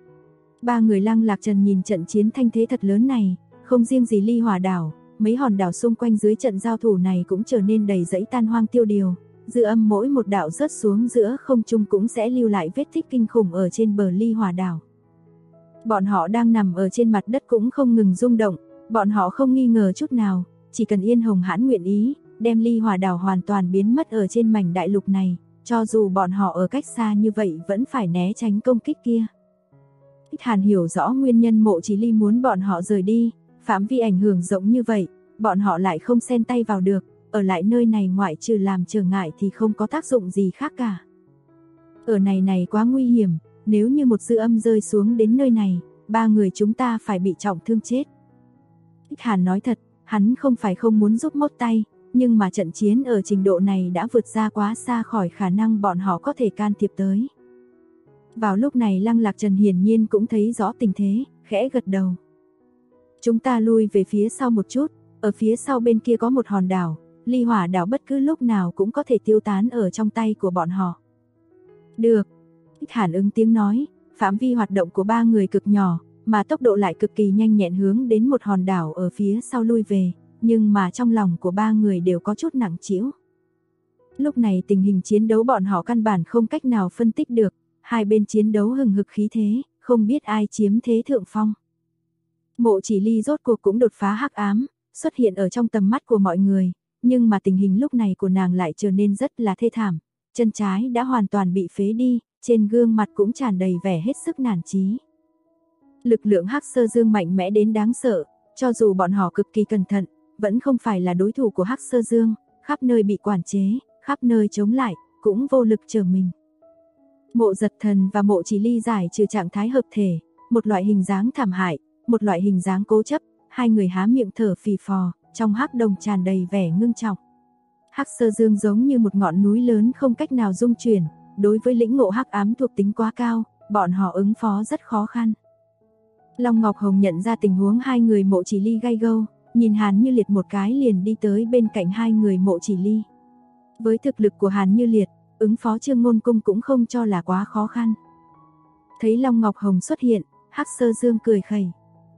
S2: Ba người Lăng Lạc Trần nhìn trận chiến thanh thế thật lớn này, không riêng gì Ly Hỏa đảo, mấy hòn đảo xung quanh dưới trận giao thủ này cũng trở nên đầy rẫy tan hoang tiêu điều, dư âm mỗi một đạo rớt xuống giữa không trung cũng sẽ lưu lại vết tích kinh khủng ở trên bờ Ly Hỏa đảo. Bọn họ đang nằm ở trên mặt đất cũng không ngừng rung động, bọn họ không nghi ngờ chút nào, chỉ cần Yên Hồng Hãn nguyện ý, đem Ly Hỏa đảo hoàn toàn biến mất ở trên mảnh đại lục này, cho dù bọn họ ở cách xa như vậy vẫn phải né tránh công kích kia. Thích Hàn hiểu rõ nguyên nhân Mộ Chỉ Ly muốn bọn họ rời đi, phạm vi ảnh hưởng rộng như vậy, bọn họ lại không xen tay vào được, ở lại nơi này ngoại trừ làm trở ngại thì không có tác dụng gì khác cả. Ở này quá nguy hiểm, nếu như một dư âm rơi xuống đến nơi này, ba người chúng ta phải bị trọng thương chết. Thích Hàn nói thật, hắn không phải không muốn giúp một tay, nhưng mà trận chiến ở trình độ này đã vượt ra quá xa khỏi khả năng bọn họ có thể can thiệp tới. Vào lúc này Lăng Lạc Trần hiển nhiên cũng thấy rõ tình thế, khẽ gật đầu. Chúng ta lui về phía sau một chút, ở phía sau bên kia có một hòn đảo, Ly Hỏa đảo bất cứ lúc nào cũng có thể tiêu tán ở trong tay của bọn họ. Được. Thích Hàn ứng tiếng nói, phạm vi hoạt động của ba người cực nhỏ, mà tốc độ lại cực kỳ nhanh nhẹn hướng đến một hòn đảo ở phía sau lui về, nhưng mà trong lòng của ba người đều có chút nặng trĩu. Lúc này tình hình chiến đấu bọn họ căn bản không cách nào phân tích được, hai bên chiến đấu hừng hực khí thế, không biết ai chiếm thế thượng phong. Mộ Chỉ Ly rốt cuộc cũng đột phá hắc ám, xuất hiện ở trong tầm mắt của mọi người, nhưng mà tình hình lúc này của nàng lại trở nên rất là thê thảm, chân trái đã hoàn toàn bị phế đi, trên gương mặt cũng tràn đầy vẻ hết sức nản chí. Lực lượng Hắc Sơ Dương mạnh mẽ đến đáng sợ, cho dù bọn họ cực kỳ cẩn thận, vẫn không phải là đối thủ của Hắc Sơ Dương, khắp nơi bị quản chế, khắp nơi chống lại, cũng vô lực trở mình. Mộ Giật Thần và Mộ Chỉ Ly giải trừ trạng thái hợp thể, một loại hình dáng thảm hại, một loại hình dáng cố chấp, hai người há miệng thở phì phò, trong hắc đồng tràn đầy vẻ ngưng trọng. Hắc Sơ Dương giống như một ngọn núi lớn không cách nào dung chuyển, đối với lĩnh ngộ hắc ám thuộc tính quá cao, bọn họ ứng phó rất khó khăn. Long Ngọc Hồng nhận ra tình huống hai người Mộ Chỉ Ly gay gâu, nhìn Hàn Như Liệt một cái liền đi tới bên cạnh hai người Mộ Chỉ Ly. Với thực lực của Hàn Như Liệt, ứng phó Trương Ngôn Cung cũng không cho là quá khó khăn. Thấy Long Ngọc Hồng xuất hiện, Hắc Sơ Dương cười khẩy.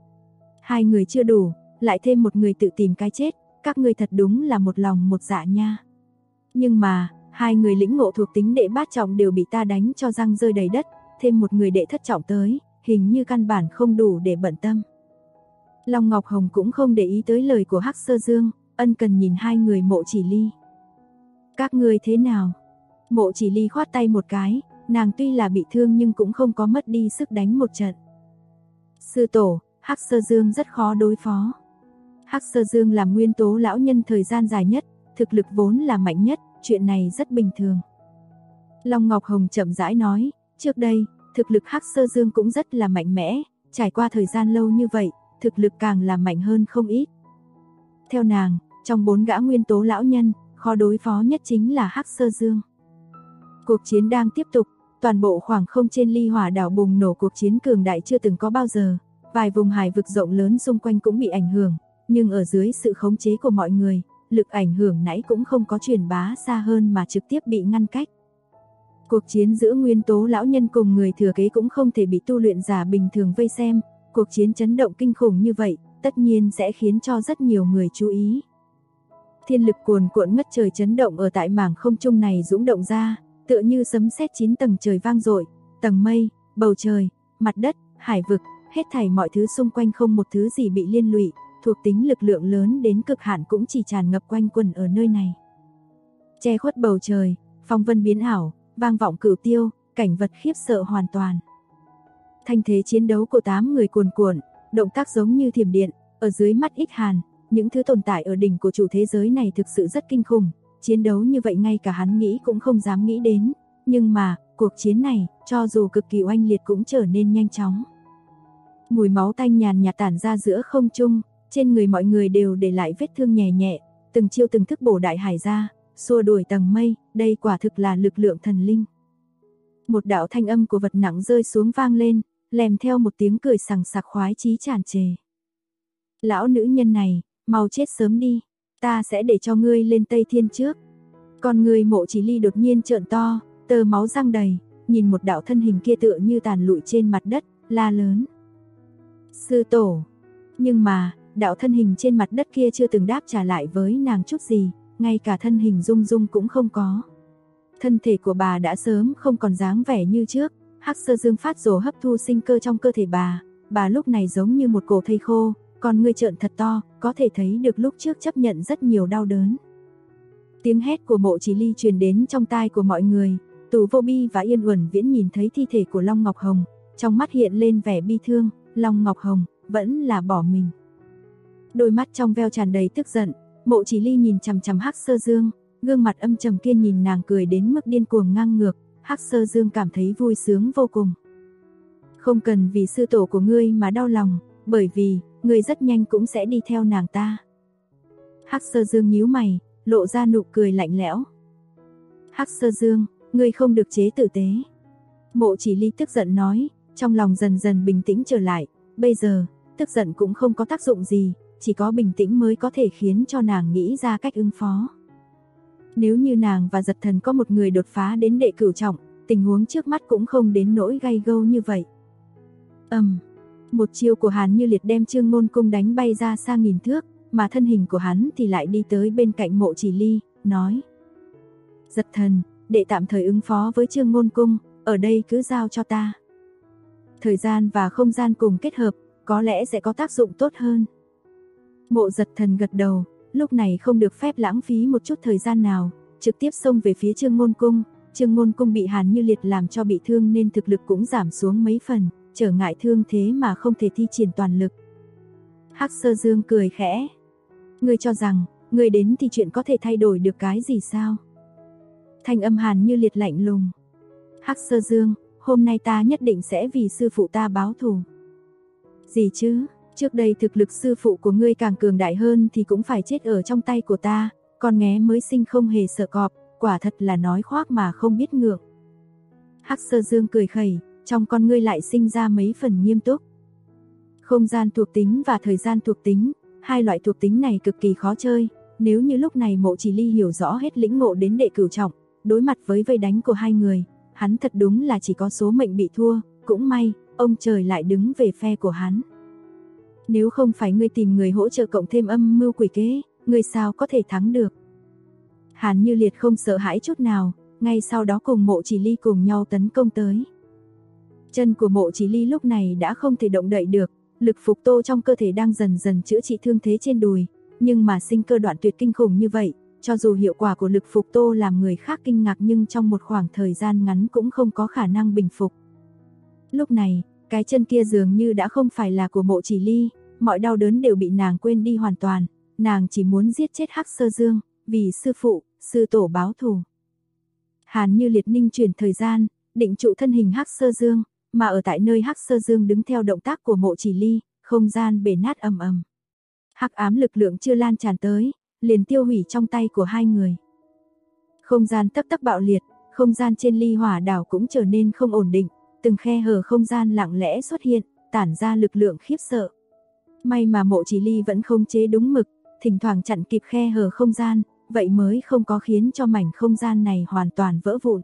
S2: Hai người chưa đủ, lại thêm một người tự tìm cái chết, các ngươi thật đúng là một lòng một dạ nha. Nhưng mà, hai người lĩnh ngộ thuộc tính đệ bát trọng đều bị ta đánh cho răng rơi đầy đất, thêm một người đệ thất trọng tới, hình như căn bản không đủ để bận tâm. Long Ngọc Hồng cũng không để ý tới lời của Hắc Sơ Dương, ân cần nhìn hai người Mộ Chỉ Ly. Các ngươi thế nào? Mộ Chỉ Ly khoát tay một cái, nàng tuy là bị thương nhưng cũng không có mất đi sức đánh một trận. Sư tổ, Hắc Sơ Dương rất khó đối phó. Hắc Sơ Dương làm nguyên tố lão nhân thời gian dài nhất, thực lực vốn là mạnh nhất, chuyện này rất bình thường. Long Ngọc Hồng chậm rãi nói, trước đây, thực lực Hắc Sơ Dương cũng rất là mạnh mẽ, trải qua thời gian lâu như vậy, thực lực càng là mạnh hơn không ít. Theo nàng, trong 4 gã nguyên tố lão nhân, khó đối phó nhất chính là Hắc Sơ Dương. Cuộc chiến đang tiếp tục, toàn bộ khoảng không trên Ly Hỏa đảo bùng nổ cuộc chiến cường đại chưa từng có bao giờ, vài vùng hải vực rộng lớn xung quanh cũng bị ảnh hưởng, nhưng ở dưới sự khống chế của mọi người, lực ảnh hưởng nãy cũng không có truyền bá xa hơn mà trực tiếp bị ngăn cách. Cuộc chiến giữa nguyên tố lão nhân cùng người thừa kế cũng không thể bị tu luyện giả bình thường vây xem, cuộc chiến chấn động kinh khủng như vậy, tất nhiên sẽ khiến cho rất nhiều người chú ý. Thiên lực cuồn cuộn ngất trời chấn động ở tại mảng không trung này dũng động ra, tựa như sấm sét 9 tầng trời vang dội, tầng mây, bầu trời, mặt đất, hải vực, hết thảy mọi thứ xung quanh không một thứ gì bị liên lụy, thuộc tính lực lượng lớn đến cực hạn cũng chỉ tràn ngập quanh quẩn ở nơi này. Che khuất bầu trời, phong vân biến ảo, vang vọng cửu tiêu, cảnh vật khiếp sợ hoàn toàn. Thanh thế chiến đấu của 8 người cuồn cuộn, động tác giống như thiểm điện, ở dưới mắt Ích Hàn, những thứ tồn tại ở đỉnh của chủ thế giới này thực sự rất kinh khủng, chiến đấu như vậy ngay cả hắn nghĩ cũng không dám nghĩ đến, nhưng mà, cuộc chiến này, cho dù cực kỳ oanh liệt cũng trở nên nhanh chóng. Mùi máu tanh nhàn nhạt tản ra giữa không trung, trên người mọi người đều để lại vết thương nhẹ nhẹ, từng chiêu từng thức bổ đại hải ra, xua đuổi tầng mây, đây quả thực là lực lượng thần linh. Một đạo thanh âm của vật nặng rơi xuống vang lên, lèm theo một tiếng cười sằng sặc khoái chí tràn trề. Lão nữ nhân này, mau chết sớm đi, ta sẽ để cho ngươi lên Tây Thiên trước. Con người Mộ Chỉ Ly đột nhiên trợn to, tơ máu răng đầy, nhìn một đạo thân hình kia tựa như tàn lụi trên mặt đất, la lớn. Sư tổ. Nhưng mà, đạo thân hình trên mặt đất kia chưa từng đáp trả lại với nàng chút gì, ngay cả thân hình rung rung cũng không có. Thân thể của bà đã sớm không còn dáng vẻ như trước, Hắc Sơ Dương phát rồ hấp thu sinh cơ trong cơ thể bà lúc này giống như một cổ thây khô, còn người trợn thật to, có thể thấy được lúc trước chấp nhận rất nhiều đau đớn. Tiếng hét của Mộ Chỉ Ly truyền đến trong tai của mọi người, Tù Vô Bi và Yên Uẩn Viễn nhìn thấy thi thể của Long Ngọc Hồng, trong mắt hiện lên vẻ bi thương, Long Ngọc Hồng vẫn là bỏ mình. Đôi mắt trong veo tràn đầy tức giận, Mộ Chỉ Ly nhìn chằm chằm Hắc Sơ Dương, gương mặt âm trầm kia nhìn nàng cười đến mức điên cuồng ngang ngược, Hắc Sơ Dương cảm thấy vui sướng vô cùng. Không cần vì sư tổ của ngươi mà đau lòng, bởi vì, ngươi rất nhanh cũng sẽ đi theo nàng ta. Hắc Sơ Dương nhíu mày, lộ ra nụ cười lạnh lẽo. Hắc Sơ Dương, ngươi không được chế tử tế. Mộ Chỉ Ly tức giận nói, trong lòng dần dần bình tĩnh trở lại, bây giờ, tức giận cũng không có tác dụng gì, chỉ có bình tĩnh mới có thể khiến cho nàng nghĩ ra cách ứng phó. Nếu như nàng và Giật Thần có một người đột phá đến đệ cửu trọng, tình huống trước mắt cũng không đến nỗi gay gâu như vậy. Một chiêu của Hàn Như Liệt đem Trương Ngôn Cung đánh bay ra xa nghìn thước, mà thân hình của hắn thì lại đi tới bên cạnh Mộ Chỉ Ly, nói: Giật Thần, đệ tạm thời ứng phó với Trương Ngôn Cung, ở đây cứ giao cho ta. Thời gian và không gian cùng kết hợp, có lẽ sẽ có tác dụng tốt hơn. Mộ Giật Thần gật đầu, lúc này không được phép lãng phí một chút thời gian nào, trực tiếp xông về phía Trương Ngôn Cung. Trương Ngôn Cung bị Hàn Như Liệt làm cho bị thương nên thực lực cũng giảm xuống mấy phần, trở ngại thương thế mà không thể thi triển toàn lực. Hắc Sơ Dương cười khẽ. Ngươi cho rằng, ngươi đến thì chuyện có thể thay đổi được cái gì sao? Thanh âm Hàn Như Liệt lạnh lùng. Hắc Sơ Dương, hôm nay ta nhất định sẽ vì sư phụ ta báo thù. Gì chứ? Trước đây thực lực sư phụ của ngươi càng cường đại hơn thì cũng phải chết ở trong tay của ta, con nghé mới sinh không hề sợ cọp, quả thật là nói khoác mà không biết ngượng. Hắc Sơ Dương cười khẩy, trong con ngươi lại sinh ra mấy phần nghiêm túc. Không gian thuộc tính và thời gian thuộc tính, hai loại thuộc tính này cực kỳ khó chơi, nếu như lúc này Mộ Chỉ Ly hiểu rõ hết lĩnh ngộ đến đệ cửu trọng, đối mặt với vây đánh của hai người, hắn thật đúng là chỉ có số mệnh bị thua, cũng may, ông trời lại đứng về phe của hắn. Nếu không phải ngươi tìm người hỗ trợ cộng thêm âm mưu quỷ kế, ngươi sao có thể thắng được? Hàn Như Liệt không sợ hãi chút nào, ngay sau đó cùng Mộ Chỉ Ly cùng nhau tấn công tới. Chân của Mộ Chỉ Ly lúc này đã không thể động đậy được, lực phục tô trong cơ thể đang dần dần chữa trị thương thế trên đùi, nhưng mà sinh cơ đoạn tuyệt kinh khủng như vậy, cho dù hiệu quả của lực phục tô làm người khác kinh ngạc nhưng trong một khoảng thời gian ngắn cũng không có khả năng bình phục. Lúc này, cái chân kia dường như đã không phải là của Mộ Chỉ Ly, mọi đau đớn đều bị nàng quên đi hoàn toàn, nàng chỉ muốn giết chết Hắc Sơ Dương, vì sư phụ, sư tổ báo thù. Hàn Như Liệt ninh chuyển thời gian, định trụ thân hình Hắc Sơ Dương, mà ở tại nơi Hắc Sơ Dương đứng theo động tác của Mộ Chỉ Ly, không gian bể nát ầm ầm. Hắc ám lực lượng chưa lan tràn tới, liền tiêu hủy trong tay của hai người. Không gian tấp tấp bạo liệt, không gian trên Ly Hỏa đảo cũng trở nên không ổn định, từng khe hở không gian lặng lẽ xuất hiện, tản ra lực lượng khiếp sợ. May mà Mộ Chỉ Ly vẫn không chế đúng mực, thỉnh thoảng chặn kịp khe hở không gian, vậy mới không có khiến cho mảnh không gian này hoàn toàn vỡ vụn.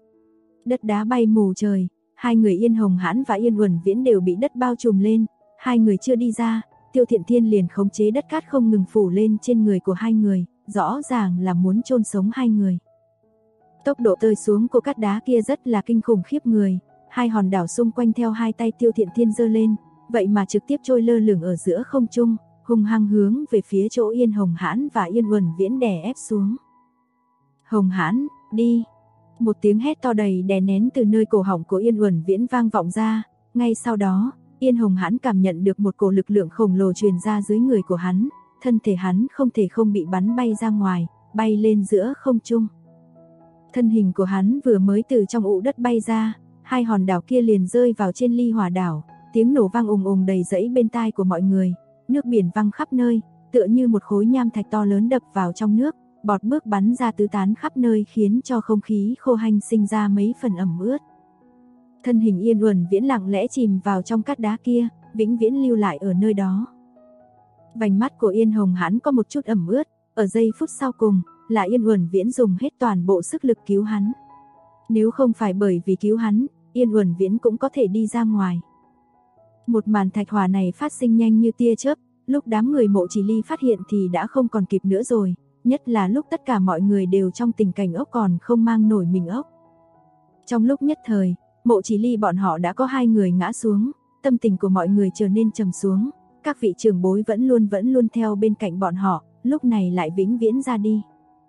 S2: Đất đá bay mù trời, hai người Yên Hồng Hãn và Yên Uẩn Viễn đều bị đất bao trùm lên, hai người chưa đi ra, Tiêu Thiện Thiên liền khống chế đất cát không ngừng phủ lên trên người của hai người, rõ ràng là muốn chôn sống hai người. Tốc độ tơi xuống của cát đá kia rất là kinh khủng khiếp người, hai hòn đảo xung quanh theo hai tay Tiêu Thiện Thiên giơ lên, vậy mà trực tiếp trôi lơ lửng ở giữa không trung, hung hăng hướng về phía chỗ Yên Hồng Hãn và Yên Uẩn Viễn đè ép xuống. Hồng Hãn, đi! Một tiếng hét to đầy đè nén từ nơi cổ họng của Yên Uẩn Viễn vang vọng ra, ngay sau đó, Yên Hồng Hãn cảm nhận được một cổ lực lượng khổng lồ truyền ra dưới người của hắn, thân thể hắn không thể không bị bắn bay ra ngoài, bay lên giữa không trung. Thân hình của hắn vừa mới từ trong ụ đất bay ra, hai hòn đảo kia liền rơi vào trên Ly Hỏa đảo, tiếng nổ vang ùng ùng đầy rẫy bên tai của mọi người, nước biển văng khắp nơi, tựa như một khối nham thạch to lớn đập vào trong nước, bọt nước bắn ra tứ tán khắp nơi khiến cho không khí khô hanh sinh ra mấy phần ẩm ướt. Thân hình Yên Uẩn Viễn lặng lẽ chìm vào trong cát đá kia, vĩnh viễn lưu lại ở nơi đó. Vành mắt của Yên Hồng Hãn có một chút ẩm ướt, ở giây phút sau cùng, là Yên Uẩn Viễn dùng hết toàn bộ sức lực cứu hắn. Nếu không phải bởi vì cứu hắn, Yên Uẩn Viễn cũng có thể đi ra ngoài. Một màn thạch hỏa này phát sinh nhanh như tia chớp, lúc đám người Mộ Chỉ Ly phát hiện thì đã không còn kịp nữa rồi, nhất là lúc tất cả mọi người đều trong tình cảnh ốc còn không mang nổi mình ốc. Trong lúc nhất thời, Mộ Chỉ Ly bọn họ đã có 2 người ngã xuống, tâm tình của mọi người trở nên trầm xuống, các vị trưởng bối vẫn luôn theo bên cạnh bọn họ, lúc này lại vĩnh viễn ra đi.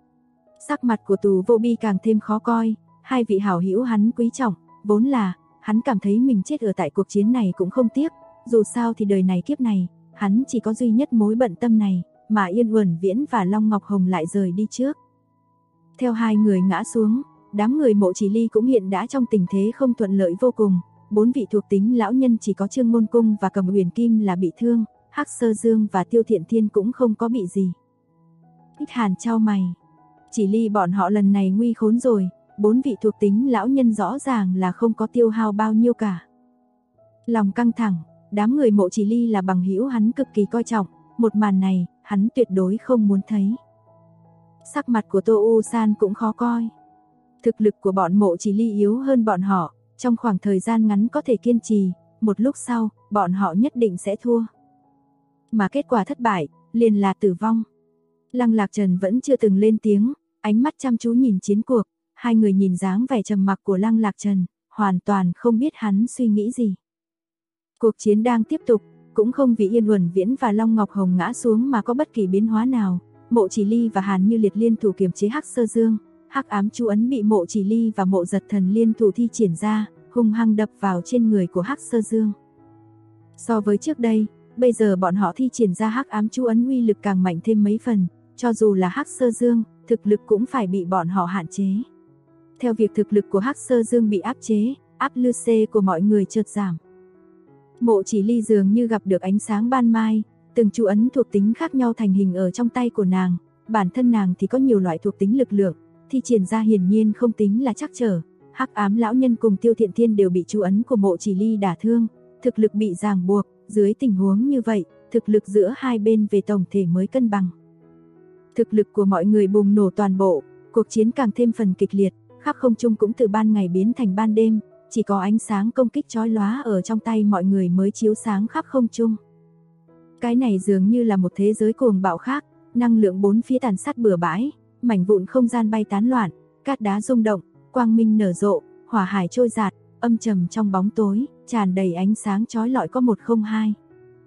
S2: Sắc mặt của Tù Vô Bi càng thêm khó coi, 2 vị hảo hữu hắn quý trọng, vốn là hắn cảm thấy mình chết ở tại cuộc chiến này cũng không tiếc, dù sao thì đời này kiếp này, hắn chỉ có duy nhất mối bận tâm này, mà Yên Uẩn Viễn và Long Ngọc Hồng lại rời đi trước. Theo 2 người ngã xuống, đám người Mộ Chỉ Ly cũng hiện đã trong tình thế không thuận lợi vô cùng, 4 vị thuộc tính lão nhân chỉ có Trương Môn Cung và Cầm Uyển Kim là bị thương, Hắc Sơ Dương và Tiêu Thiện Thiên cũng không có bị gì. Hích Hàn chau mày, Chỉ Ly bọn họ lần này nguy khốn rồi, 4 vị thuộc tính lão nhân rõ ràng là không có tiêu hao bao nhiêu cả. Lòng căng thẳng, đám người Mộ Chỉ Ly là bằng hữu hắn cực kỳ coi trọng, một màn này, hắn tuyệt đối không muốn thấy. Sắc mặt của Tô U San cũng khó coi. Thực lực của bọn Mộ Chỉ Ly yếu hơn bọn họ, trong khoảng thời gian ngắn có thể kiên trì, một lúc sau, bọn họ nhất định sẽ thua. Mà kết quả thất bại, liền là tử vong. Lăng Lạc Trần vẫn chưa từng lên tiếng, ánh mắt chăm chú nhìn chiến cuộc, 2 người nhìn dáng vẻ trầm mặc của Lăng Lạc Trần, hoàn toàn không biết hắn suy nghĩ gì. Cuộc chiến đang tiếp tục, cũng không vì Yên Uẩn Viễn và Long Ngọc Hồng ngã xuống mà có bất kỳ biến hóa nào. Mộ Chỉ Ly và Hàn Như Liệt liên thủ kiềm chế Hắc Sơ Dương, Hắc ám chú ấn bị Mộ Chỉ Ly và Mộ Giật Thần liên thủ thi triển ra, hung hăng đập vào trên người của Hắc Sơ Dương. So với trước đây, bây giờ bọn họ thi triển ra Hắc ám chú ấn uy lực càng mạnh thêm mấy phần, cho dù là Hắc Sơ Dương, thực lực cũng phải bị bọn họ hạn chế. Theo việc thực lực của Hắc Sơ Dương bị áp chế, áp lực của mọi người chợt giảm. Mộ Chỉ Ly dường như gặp được ánh sáng ban mai, từng chú ấn thuộc tính khác nhau thành hình ở trong tay của nàng, bản thân nàng thì có nhiều loại thuộc tính lực lượng, thi triển ra hiển nhiên không tính là trắc trở. Hắc ám lão nhân cùng Tiêu Thiện Thiên đều bị chú ấn của Mộ Chỉ Ly đả thương, thực lực bị ràng buộc, dưới tình huống như vậy, thực lực giữa hai bên về tổng thể mới cân bằng. Thực lực của mọi người bùng nổ toàn bộ, cuộc chiến càng thêm phần kịch liệt, khắp không trung cũng từ ban ngày biến thành ban đêm, chỉ có ánh sáng công kích chói lóa ở trong tay mọi người mới chiếu sáng khắp không trung. Cái này dường như là một thế giới cuồng bạo khác, năng lượng bốn phía tàn sát bừa bãi, mảnh vụn không gian bay tán loạn, cát đá rung động, quang minh nở rộ, hỏa hải trôi dạt, âm trầm trong bóng tối, tràn đầy ánh sáng chói lọi có 102.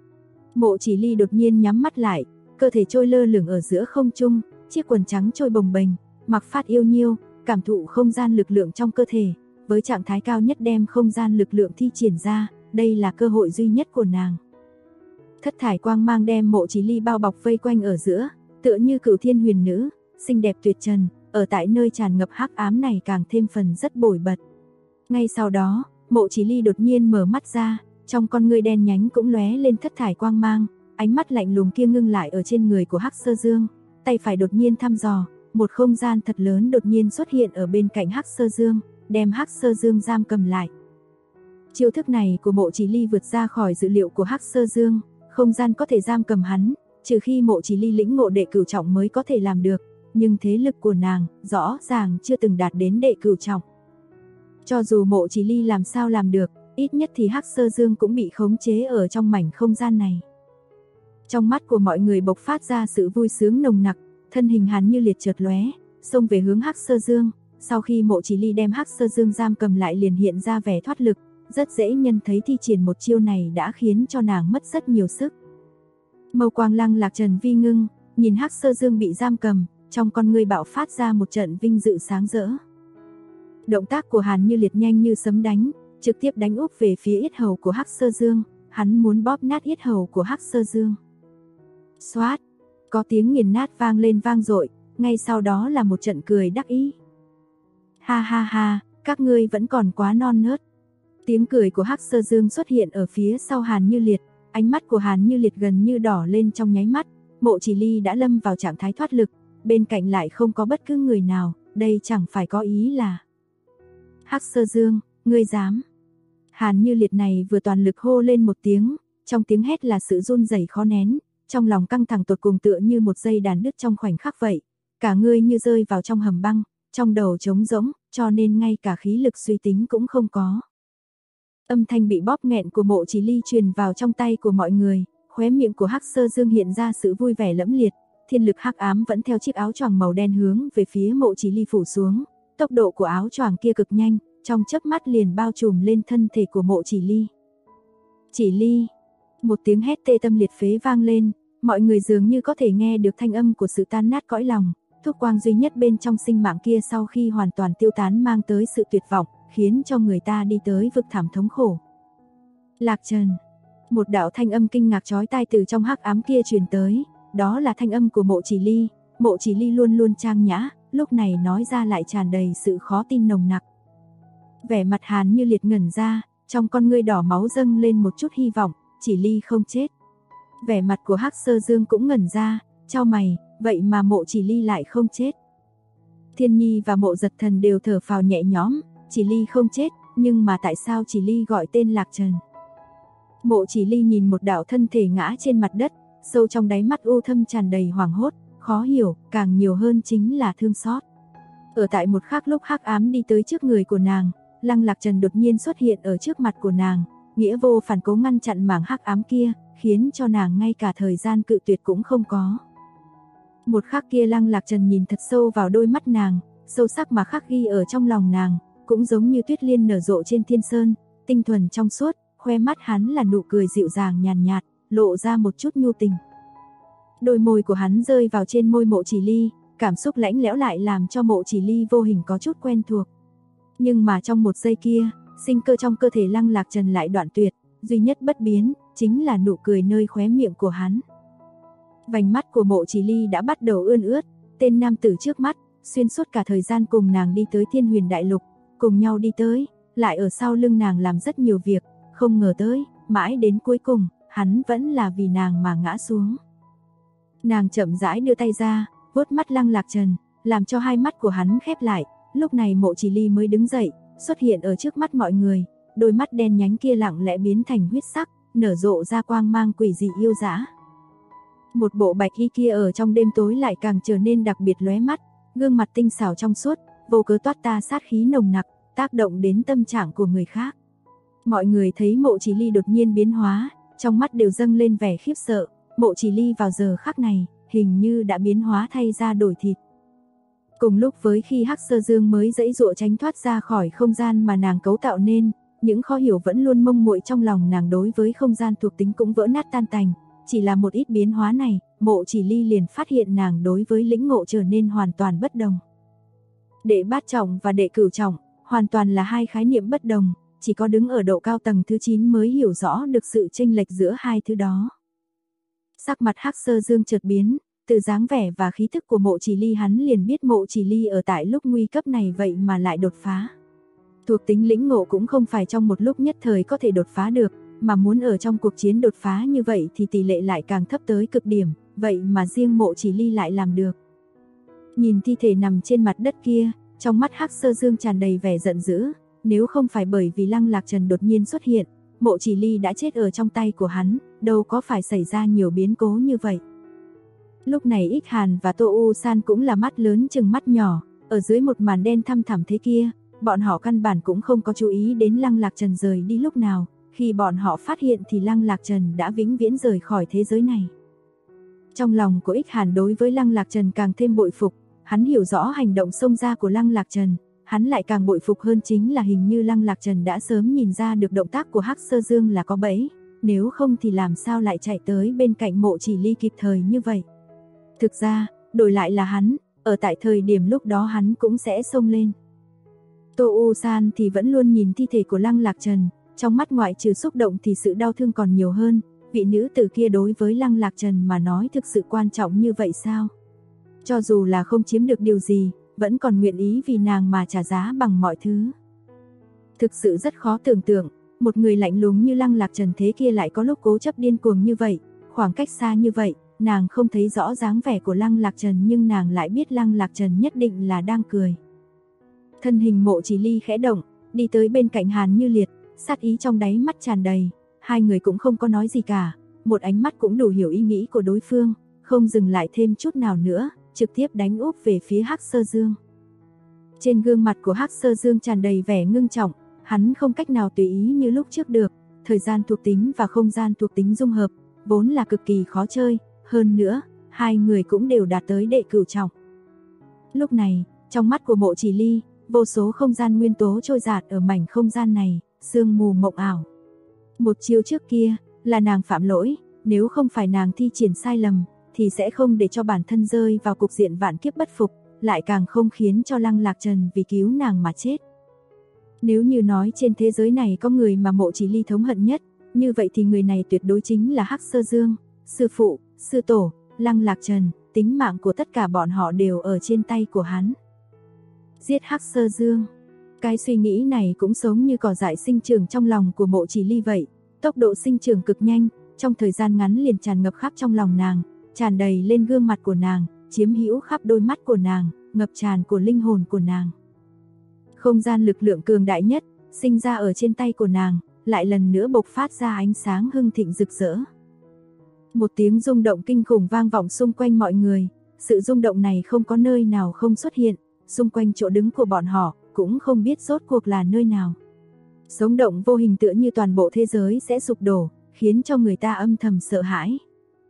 S2: Mộ Chỉ Ly đột nhiên nhắm mắt lại, cơ thể trôi lơ lửng ở giữa không trung, chiếc quần trắng trôi bồng bềnh, mặc phát yêu nhiêu, cảm thụ không gian lực lượng trong cơ thể, với trạng thái cao nhất đem không gian lực lượng thi triển ra, đây là cơ hội duy nhất của nàng. Thất thải quang mang đem Mộ Chỉ Ly bao bọc vây quanh ở giữa, tựa như Cửu Thiên Huyền Nữ, xinh đẹp tuyệt trần, ở tại nơi tràn ngập hắc ám này càng thêm phần rất bổi bật. Ngay sau đó, Mộ Chỉ Ly đột nhiên mở mắt ra, trong con ngươi đen nhánh cũng lóe lên thất thải quang mang, ánh mắt lạnh lùng kia ngưng lại ở trên người của Hắc Sơ Dương, tay phải đột nhiên thăm dò, một không gian thật lớn đột nhiên xuất hiện ở bên cạnh Hắc Sơ Dương, đem Hắc Sơ Dương giam cầm lại. Chiêu thức này của Mộ Chỉ Ly vượt ra khỏi dự liệu của Hắc Sơ Dương, không gian có thể giam cầm hắn, trừ khi Mộ Chỉ Ly lĩnh ngộ đệ cửu trọng mới có thể làm được, nhưng thế lực của nàng rõ ràng chưa từng đạt đến đệ cửu trọng. Cho dù Mộ Chỉ Ly làm sao làm được, ít nhất thì Hắc Sơ Dương cũng bị khống chế ở trong mảnh không gian này. Trong mắt của mọi người bộc phát ra sự vui sướng nồng nặc, thân hình hắn như liệt chợt lóe, xông về hướng Hắc Sơ Dương, sau khi Mộ Chỉ Ly đem Hắc Sơ Dương giam cầm lại liền hiện ra vẻ thoát lực, rất dễ nhân thấy thi triển một chiêu này đã khiến cho nàng mất rất nhiều sức. Mâu quang Lăng Lạc Trần vi ngưng, nhìn Hắc Sơ Dương bị giam cầm, trong con ngươi bạo phát ra một trận vinh dự sáng rỡ. Động tác của Hàn Như Liệt nhanh như sấm đánh, trực tiếp đánh úp về phía yết hầu của Hắc Sơ Dương, hắn muốn bóp nát yết hầu của Hắc Sơ Dương. Xoát, có tiếng nghiền nát vang lên vang dội, ngay sau đó là một trận cười đắc ý. Ha ha ha, các ngươi vẫn còn quá non nớt. Tiếng cười của Hắc Sơ Dương xuất hiện ở phía sau Hàn Như Liệt, ánh mắt của Hàn Như Liệt gần như đỏ lên trong nháy mắt, Mộ Chỉ Ly đã lâm vào trạng thái thoát lực, bên cạnh lại không có bất cứ người nào, đây chẳng phải có ý là Hắc Sơ Dương, ngươi dám. Hàn Như Liệt này vừa toàn lực hô lên một tiếng, trong tiếng hét là sự run rẩy khó nén, trong lòng căng thẳng tột cùng tựa như một dây đàn đứt trong khoảnh khắc vậy, cả người như rơi vào trong hầm băng, trong đầu trống rỗng, cho nên ngay cả khí lực suy tính cũng không có. Âm thanh bị bóp nghẹn của Mộ Chỉ Ly truyền vào trong tay của mọi người, khóe miệng của Hắc Sơ Dương hiện ra sự vui vẻ lẫm liệt, thiên lực hắc ám vẫn theo chiếc áo choàng màu đen hướng về phía Mộ Chỉ Ly phủ xuống, tốc độ của áo choàng kia cực nhanh, trong chớp mắt liền bao trùm lên thân thể của Mộ Chỉ Ly. Chỉ Ly, một tiếng hét tê tâm liệt phế vang lên, mọi người dường như có thể nghe được thanh âm của sự tan nát cõi lòng, thuốc quang duy nhất bên trong sinh mạng kia sau khi hoàn toàn tiêu tán mang tới sự tuyệt vọng, khiến cho người ta đi tới vực thẳm thống khổ. Lạc Trần, một đạo thanh âm kinh ngạc chói tai từ trong hắc ám kia truyền tới, đó là thanh âm của Mộ Chỉ Ly. Mộ Chỉ Ly luôn luôn trang nhã, lúc này nói ra lại tràn đầy sự khó tin nồng nặc. Vẻ mặt Hàn Như Liệt ngẩn ra, trong con ngươi đỏ máu dâng lên một chút hy vọng, Chỉ Ly không chết. Vẻ mặt của Hắc Sơ Dương cũng ngẩn ra, chau mày, vậy mà Mộ Chỉ Ly lại không chết. Thiên Nhi và Mộ Giật Thần đều thở phào nhẹ nhõm, Chỉ Ly không chết, nhưng mà tại sao Chỉ Ly gọi tên Lạc Trần? Mộ Chỉ Ly nhìn một đạo thân thể ngã trên mặt đất, sâu trong đáy mắt u thâm tràn đầy hoảng hốt, khó hiểu, càng nhiều hơn chính là thương xót. Ở tại một khắc lúc hắc ám đi tới trước người của nàng, Lăng Lạc Trần đột nhiên xuất hiện ở trước mặt của nàng, nghĩa vô phản cố ngăn chặn mảng hắc ám kia, khiến cho nàng ngay cả thời gian cự tuyệt cũng không có. Một khắc kia Lăng Lạc Trần nhìn thật sâu vào đôi mắt nàng, sâu sắc mà khắc ghi ở trong lòng nàng, cũng giống như tuyết liên nở rộ trên thiên sơn, tinh thuần trong suốt, khoe mắt hắn là nụ cười dịu dàng nhàn nhạt, lộ ra một chút nhu tình. Đôi môi của hắn rơi vào trên môi Mộ Chỉ Ly, cảm xúc lạnh lẽo lại làm cho Mộ Chỉ Ly vô hình có chút quen thuộc. Nhưng mà trong một giây kia, sinh cơ trong cơ thể Lăng Lạc Trần lại đoạn tuyệt, duy nhất bất biến, chính là nụ cười nơi khóe miệng của hắn. Vành mắt của Mộ Chỉ Ly đã bắt đầu ươn ướt, tên nam tử trước mắt, xuyên suốt cả thời gian cùng nàng đi tới Thiên Huyền Đại Lục, cùng nhau đi tới, lại ở sau lưng nàng làm rất nhiều việc, không ngờ tới, mãi đến cuối cùng, hắn vẫn là vì nàng mà ngã xuống. Nàng chậm rãi đưa tay ra, vuốt mắt Lăng Lạc Trần, làm cho hai mắt của hắn khép lại, lúc này Mộ Chỉ Ly mới đứng dậy, xuất hiện ở trước mắt mọi người, đôi mắt đen nhánh kia lặng lẽ biến thành huyết sắc, nở rộ ra quang mang quỷ dị yêu dã. Một bộ bạch y kia ở trong đêm tối lại càng trở nên đặc biệt lóe mắt, gương mặt tinh xảo trong suốt, vô cớ toát ra sát khí nồng nặc, tác động đến tâm trạng của người khác. Mọi người thấy Mộ Chỉ Ly đột nhiên biến hóa, trong mắt đều dâng lên vẻ khiếp sợ, Mộ Chỉ Ly vào giờ khắc này, hình như đã biến hóa thay da đổi thịt. Cùng lúc với khi Hắc Sơ Dương mới giãy giụa tránh thoát ra khỏi không gian mà nàng cấu tạo nên, những khó hiểu vẫn luôn mông muội trong lòng nàng đối với không gian thuộc tính cũng vỡ nát tan tành, chỉ là một ít biến hóa này, Mộ Chỉ Ly liền phát hiện nàng đối với lĩnh ngộ trở nên hoàn toàn bất đồng. Đệ bát trọng và đệ cửu trọng, hoàn toàn là hai khái niệm bất đồng, chỉ có đứng ở độ cao tầng thứ 9 mới hiểu rõ được sự chênh lệch giữa hai thứ đó. Sắc mặt Hắc Sơ Dương chợt biến, từ dáng vẻ và khí thức của Mộ Chỉ Ly hắn liền biết Mộ Chỉ Ly ở tại lúc nguy cấp này vậy mà lại đột phá. Thuộc tính lĩnh ngộ cũng không phải trong một lúc nhất thời có thể đột phá được, mà muốn ở trong cuộc chiến đột phá như vậy thì tỷ lệ lại càng thấp tới cực điểm, vậy mà riêng Mộ Chỉ Ly lại làm được. Nhìn thi thể nằm trên mặt đất kia, trong mắt Hắc Sơ Dương tràn đầy vẻ giận dữ, nếu không phải bởi vì Lăng Lạc Trần đột nhiên xuất hiện, Mộ Chỉ Ly đã chết ở trong tay của hắn, đâu có phải xảy ra nhiều biến cố như vậy. Lúc này Ích Hàn và Tô U San cũng là mắt lớn chừng mắt nhỏ, ở dưới một màn đen thăm thẳm thế kia, bọn họ căn bản cũng không có chú ý đến Lăng Lạc Trần rời đi lúc nào, khi bọn họ phát hiện thì Lăng Lạc Trần đã vĩnh viễn rời khỏi thế giới này. Trong lòng của Ích Hàn đối với Lăng Lạc Trần càng thêm bội phục, hắn hiểu rõ hành động xông ra của Lăng Lạc Trần, hắn lại càng bội phục hơn chính là hình như Lăng Lạc Trần đã sớm nhìn ra được động tác của Hắc Sơ Dương là có bẫy, nếu không thì làm sao lại chạy tới bên cạnh Mộ Chỉ Ly kịp thời như vậy. Thực ra, đổi lại là hắn, ở tại thời điểm lúc đó hắn cũng sẽ xông lên. Tô U San thì vẫn luôn nhìn thi thể của Lăng Lạc Trần, trong mắt ngoại trừ xúc động thì sự đau thương còn nhiều hơn, vị nữ tử kia đối với Lăng Lạc Trần mà nói thực sự quan trọng như vậy sao? Cho dù là không chiếm được điều gì, vẫn còn nguyện ý vì nàng mà trả giá bằng mọi thứ. Thực sự rất khó tưởng tượng, một người lạnh lùng như Lăng Lạc Trần thế kia lại có lúc cố chấp điên cuồng như vậy, khoảng cách xa như vậy, nàng không thấy rõ dáng vẻ của Lăng Lạc Trần nhưng nàng lại biết Lăng Lạc Trần nhất định là đang cười. Thân hình Mộ Chỉ Ly khẽ động, đi tới bên cạnh Hàn Như Liệt, sát ý trong đáy mắt tràn đầy, hai người cũng không có nói gì cả, một ánh mắt cũng đủ hiểu ý nghĩ của đối phương, không dừng lại thêm chút nào nữa, trực tiếp đánh úp về phía Hắc Sơ Dương. Trên gương mặt của Hắc Sơ Dương tràn đầy vẻ ngưng trọng, hắn không cách nào tùy ý như lúc trước được, thời gian thuộc tính và không gian thuộc tính dung hợp, vốn là cực kỳ khó chơi, hơn nữa, hai người cũng đều đạt tới đệ cửu trọng. Lúc này, trong mắt của Mộ Chỉ Ly, vô số không gian nguyên tố trôi dạt ở mảnh không gian này, sương mù mộng ảo. Một chiêu trước kia, là nàng phạm lỗi, nếu không phải nàng thi triển sai lầm, thì sẽ không để cho bản thân rơi vào cục diện vạn kiếp bất phục, lại càng không khiến cho Lăng Lạc Trần vì cứu nàng mà chết. Nếu như nói trên thế giới này có người mà Mộ Chỉ Ly thống hận nhất, như vậy thì người này tuyệt đối chính là Hắc Sơ Dương, sư phụ, sư tổ, Lăng Lạc Trần, tính mạng của tất cả bọn họ đều ở trên tay của hắn. Giết Hắc Sơ Dương. Cái suy nghĩ này cũng giống như cỏ dại sinh trưởng trong lòng của Mộ Chỉ Ly vậy, tốc độ sinh trưởng cực nhanh, trong thời gian ngắn liền tràn ngập khắp trong lòng nàng, tràn đầy lên gương mặt của nàng, chiếm hữu khắp đôi mắt của nàng, ngập tràn của linh hồn của nàng. Không gian lực lượng cường đại nhất, sinh ra ở trên tay của nàng, lại lần nữa bộc phát ra ánh sáng hưng thịnh rực rỡ. Một tiếng rung động kinh khủng vang vọng xung quanh mọi người, sự rung động này không có nơi nào không xuất hiện, xung quanh chỗ đứng của bọn họ, cũng không biết rốt cuộc là nơi nào. Sống động vô hình tựa như toàn bộ thế giới sẽ sụp đổ, khiến cho người ta âm thầm sợ hãi.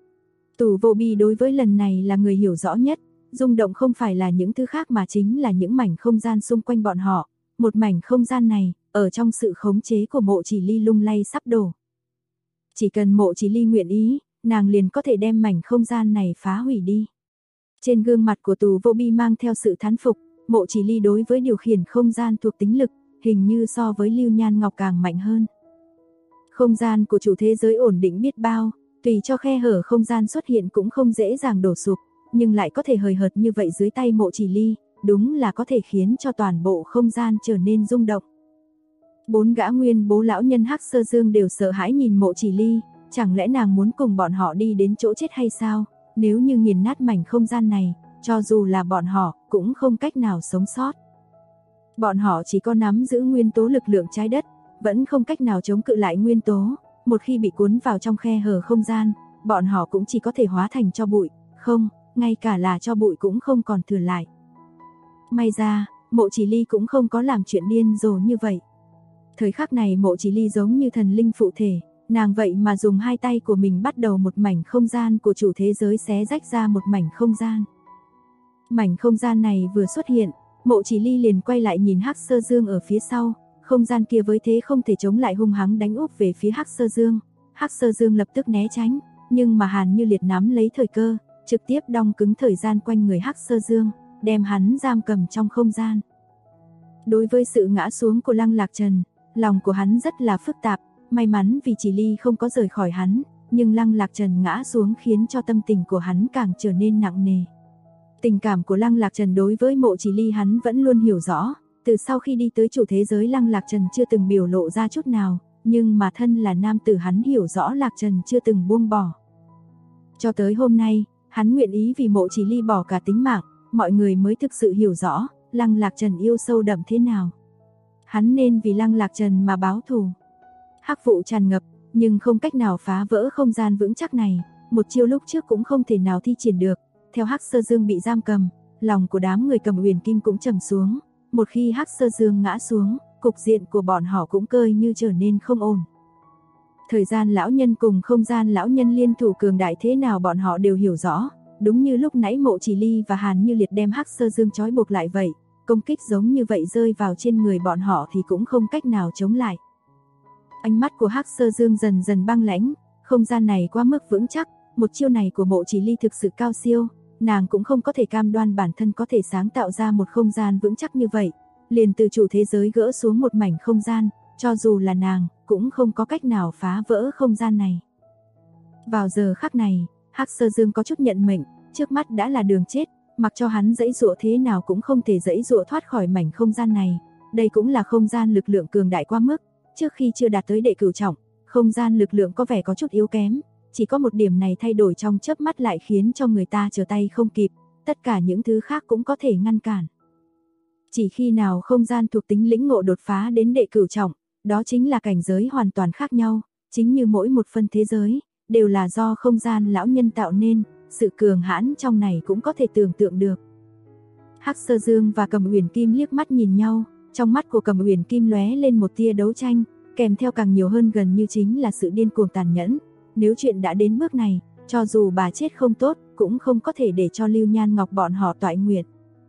S2: Tù Vô Bi đối với lần này là người hiểu rõ nhất, rung động không phải là những thứ khác mà chính là những mảnh không gian xung quanh bọn họ, một mảnh không gian này, ở trong sự khống chế của Mộ Chỉ Ly lung lay sắp đổ. Chỉ cần Mộ Chỉ Ly nguyện ý, nàng liền có thể đem mảnh không gian này phá hủy đi. Trên gương mặt của Tù Vô Bi mang theo sự thán phục, Mộ Chỉ Ly đối với điều khiển không gian thuộc tính lực, hình như so với Lưu Nhan Ngọc càng mạnh hơn. Không gian của chủ thế giới ổn định biết bao, tùy cho khe hở không gian xuất hiện cũng không dễ dàng đổ sụp, nhưng lại có thể hời hợt như vậy dưới tay Mộ Chỉ Ly, đúng là có thể khiến cho toàn bộ không gian trở nên rung động. Bốn gã nguyên bố lão nhân Hắc Sơ Dương đều sợ hãi nhìn Mộ Chỉ Ly, chẳng lẽ nàng muốn cùng bọn họ đi đến chỗ chết hay sao? Nếu như nghiền nát mảnh không gian này, cho dù là bọn họ, cũng không cách nào sống sót. Bọn họ chỉ có nắm giữ nguyên tố lực lượng trái đất, vẫn không cách nào chống cự lại nguyên tố, một khi bị cuốn vào trong khe hở không gian, bọn họ cũng chỉ có thể hóa thành tro bụi, không, ngay cả là tro bụi cũng không còn thừa lại. May ra, Mộ Chỉ Ly cũng không có làm chuyện điên rồ như vậy. Thời khắc này Mộ Chỉ Ly giống như thần linh phụ thể, nàng vậy mà dùng hai tay của mình bắt đầu một mảnh không gian của chủ thế giới xé rách ra một mảnh không gian. Mảnh không gian này vừa xuất hiện, Mộ Chỉ Ly liền quay lại nhìn Hắc Sơ Dương ở phía sau, không gian kia với thế không thể chống lại hung hăng đánh úp về phía Hắc Sơ Dương. Hắc Sơ Dương lập tức né tránh, nhưng mà Hàn Như Liệt nắm lấy thời cơ, trực tiếp đong cứng thời gian quanh người Hắc Sơ Dương, đem hắn giam cầm trong không gian. Đối với sự ngã xuống của Lăng Lạc Trần, lòng của hắn rất là phức tạp, may mắn vì Chỉ Ly không có rời khỏi hắn, nhưng Lăng Lạc Trần ngã xuống khiến cho tâm tình của hắn càng trở nên nặng nề. Tình cảm của Lăng Lạc Trần đối với Mộ Chỉ Ly hắn vẫn luôn hiểu rõ, từ sau khi đi tới chủ thế giới Lăng Lạc Trần chưa từng biểu lộ ra chút nào, nhưng mà thân là nam tử hắn hiểu rõ Lạc Trần chưa từng buông bỏ. Cho tới hôm nay, hắn nguyện ý vì Mộ Chỉ Ly bỏ cả tính mạng, mọi người mới thực sự hiểu rõ, Lăng Lạc Trần yêu sâu đậm thế nào. Hắn nên vì Lăng Lạc Trần mà báo thù. Hắc vụ tràn ngập, nhưng không cách nào phá vỡ không gian vững chắc này, một chiêu lúc trước cũng không thể nào thi triển được. Theo Hắc Sơ Dương bị giam cầm, lòng của đám người cầm Huyền Kinh cũng trầm xuống, một khi Hắc Sơ Dương ngã xuống, cục diện của bọn họ cũng coi như trở nên không ổn. Thời gian lão nhân cùng không gian lão nhân liên thủ cường đại thế nào bọn họ đều hiểu rõ, đúng như lúc nãy Mộ Chỉ Ly và Hàn Như Liệt đem Hắc Sơ Dương trói buộc lại vậy, công kích giống như vậy rơi vào trên người bọn họ thì cũng không cách nào chống lại. Ánh mắt của Hắc Sơ Dương dần dần băng lãnh, không gian này quá mức vững chắc, một chiêu này của Mộ Chỉ Ly thực sự cao siêu, nàng cũng không có thể cam đoan bản thân có thể sáng tạo ra một không gian vững chắc như vậy, liền từ chủ thế giới gỡ xuống một mảnh không gian, cho dù là nàng, cũng không có cách nào phá vỡ không gian này. Vào giờ khắc này, Hắc Sơ Dương có chút nhận mệnh, trước mắt đã là đường chết, mặc cho hắn giãy giụa thế nào cũng không thể giãy giụa thoát khỏi mảnh không gian này, đây cũng là không gian lực lượng cường đại quá mức, trước khi chưa đạt tới đệ cửu trọng, không gian lực lượng có vẻ có chút yếu kém, chỉ có một điểm này thay đổi trong chớp mắt lại khiến cho người ta trở tay không kịp, tất cả những thứ khác cũng có thể ngăn cản. Chỉ khi nào không gian thuộc tính lĩnh ngộ đột phá đến đệ cửu trọng, đó chính là cảnh giới hoàn toàn khác nhau, chính như mỗi một phân thế giới, đều là do không gian lão nhân tạo nên, sự cường hãn trong này cũng có thể tưởng tượng được. Hắc Sơ Dương và Cầm Uyển Kim liếc mắt nhìn nhau, trong mắt của Cầm Uyển Kim lóe lên một tia đấu tranh, kèm theo càng nhiều hơn gần như chính là sự điên cuồng tàn nhẫn. Nếu chuyện đã đến bước này, cho dù bà chết không tốt, cũng không có thể để cho Lưu Nhan Ngọc bọn họ toại nguyện.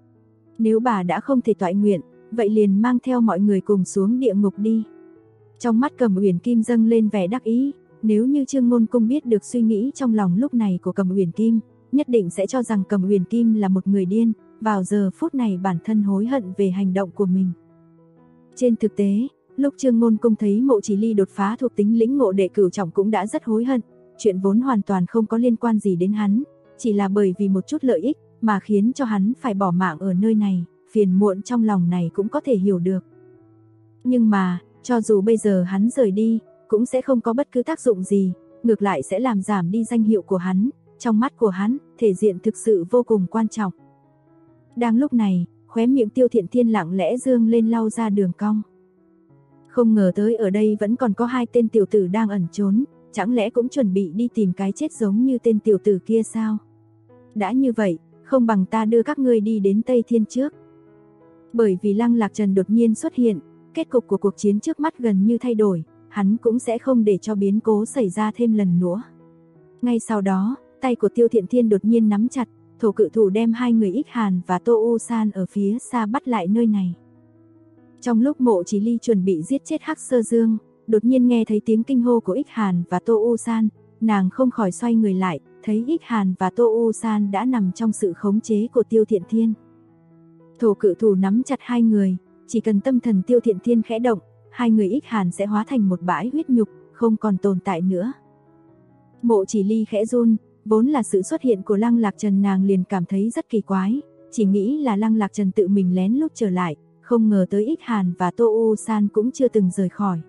S2: Nếu bà đã không thể toại nguyện, vậy liền mang theo mọi người cùng xuống địa ngục đi. Trong mắt Cầm Uyển Kim dâng lên vẻ đắc ý, nếu như Trương Ngôn Cung biết được suy nghĩ trong lòng lúc này của Cầm Uyển Kim, nhất định sẽ cho rằng Cầm Uyển Kim là một người điên, vào giờ phút này bản thân hối hận về hành động của mình. Trên thực tế, lúc Trương Ngôn Cung thấy Mộ Chỉ Ly đột phá thuộc tính lĩnh ngộ đệ cửu trọng cũng đã rất hối hận, chuyện vốn hoàn toàn không có liên quan gì đến hắn, chỉ là bởi vì một chút lợi ích mà khiến cho hắn phải bỏ mạng ở nơi này, phiền muộn trong lòng này cũng có thể hiểu được. Nhưng mà, cho dù bây giờ hắn rời đi, cũng sẽ không có bất cứ tác dụng gì, ngược lại sẽ làm giảm đi danh hiệu của hắn, trong mắt của hắn, thể diện thực sự vô cùng quan trọng. Đang lúc này, khóe miệng Tiêu Thiện Thiên lặng lẽ dương lên lau ra đường cong. Không ngờ tới ở đây vẫn còn có hai tên tiểu tử đang ẩn trốn, chẳng lẽ cũng chuẩn bị đi tìm cái chết giống như tên tiểu tử kia sao? Đã như vậy, không bằng ta đưa các ngươi đi đến Tây Thiên trước. Bởi vì Lăng Lạc Trần đột nhiên xuất hiện, kết cục của cuộc chiến trước mắt gần như thay đổi, hắn cũng sẽ không để cho biến cố xảy ra thêm lần nữa. Ngay sau đó, tay của Tiêu Thiện Thiên đột nhiên nắm chặt, thổ cự thủ đem hai người Ích Hàn và Tô U San ở phía xa bắt lại nơi này. Trong lúc Mộ Chỉ Ly chuẩn bị giết chết Hắc Sơ Dương, đột nhiên nghe thấy tiếng kinh hô của Ích Hàn và Tô U San, nàng không khỏi xoay người lại, thấy Ích Hàn và Tô U San đã nằm trong sự khống chế của Tiêu Thiện Thiên. Thổ cự thủ nắm chặt hai người, chỉ cần tâm thần Tiêu Thiện Thiên khẽ động, hai người Ích Hàn sẽ hóa thành một bãi huyết nhục, không còn tồn tại nữa. Mộ Chỉ Ly khẽ run, vốn là sự xuất hiện của Lăng Lạc Trần nàng liền cảm thấy rất kỳ quái, chỉ nghĩ là Lăng Lạc Trần tự mình lén lút trở lại, không ngờ tới Ích Hàn và Tô U San cũng chưa từng rời khỏi.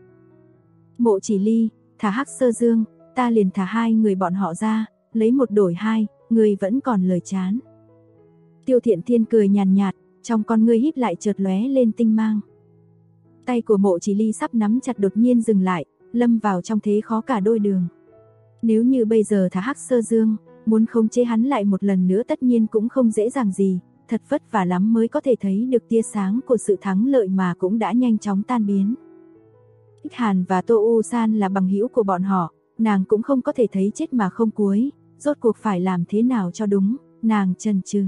S2: Mộ Chỉ Ly, thả Hắc Sơ Dương, ta liền thả hai người bọn họ ra, lấy một đổi hai, người vẫn còn lời chán. Tiêu Thiện Thiên cười nhàn nhạt, trong con ngươi híp lại chợt lóe lên tinh mang. Tay của Mộ Chỉ Ly sắp nắm chặt đột nhiên dừng lại, lâm vào trong thế khó cả đôi đường. Nếu như bây giờ thả Hắc Sơ Dương, muốn khống chế hắn lại một lần nữa tất nhiên cũng không dễ dàng gì, thật vất vả lắm mới có thể thấy được tia sáng của sự thắng lợi mà cũng đã nhanh chóng tan biến. Ích Hàn và Tô U San là bằng hữu của bọn họ, nàng cũng không có thể thấy chết mà không cuối, rốt cuộc phải làm thế nào cho đúng, nàng chần chừ.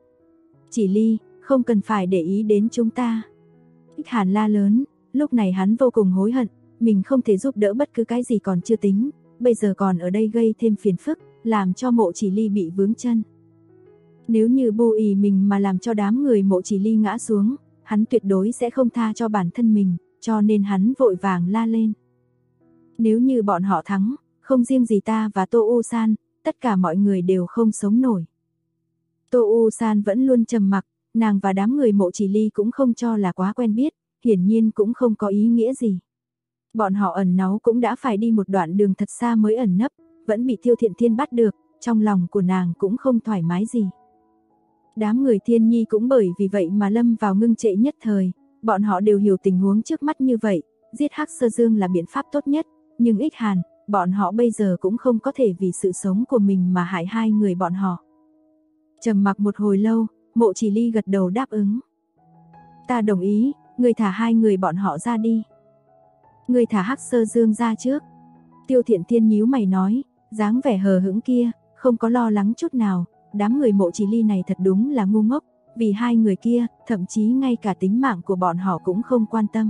S2: Chỉ Ly, không cần phải để ý đến chúng ta. Ích Hàn la lớn, lúc này hắn vô cùng hối hận, mình không thể giúp đỡ bất cứ cái gì còn chưa tính, bây giờ còn ở đây gây thêm phiền phức, làm cho Mộ Chỉ Ly bị vướng chân. Nếu như vô ý mình mà làm cho đám người Mộ Chỉ Ly ngã xuống, hắn tuyệt đối sẽ không tha cho bản thân mình, cho nên hắn vội vàng la lên. Nếu như bọn họ thắng, không riêng gì ta và Tô U San, tất cả mọi người đều không sống nổi. Tô U San vẫn luôn trầm mặc, nàng và đám người Mộ Chỉ Ly cũng không cho là quá quen biết, hiển nhiên cũng không có ý nghĩa gì. Bọn họ ẩn náu cũng đã phải đi một đoạn đường thật xa mới ẩn nấp, vẫn bị Tiêu Thiện Thiên bắt được, trong lòng của nàng cũng không thoải mái gì. Đám người Thiên Nhi cũng bởi vì vậy mà lâm vào ngưng trệ nhất thời, bọn họ đều hiểu tình huống trước mắt như vậy, giết Hắc Sơ Dương là biện pháp tốt nhất, nhưng Ích Hàn, bọn họ bây giờ cũng không có thể vì sự sống của mình mà hại hai người bọn họ. Trầm mặc một hồi lâu, Mộ Chỉ Ly gật đầu đáp ứng. Ta đồng ý, người thả hai người bọn họ ra đi. Người thả Hắc Sơ Dương ra trước. Tiêu Thiện Thiên nhíu mày nói, dáng vẻ hờ hững kia, không có lo lắng chút nào, đám người Mộ Chỉ Ly này thật đúng là ngu ngốc, vì hai người kia, thậm chí ngay cả tính mạng của bọn họ cũng không quan tâm.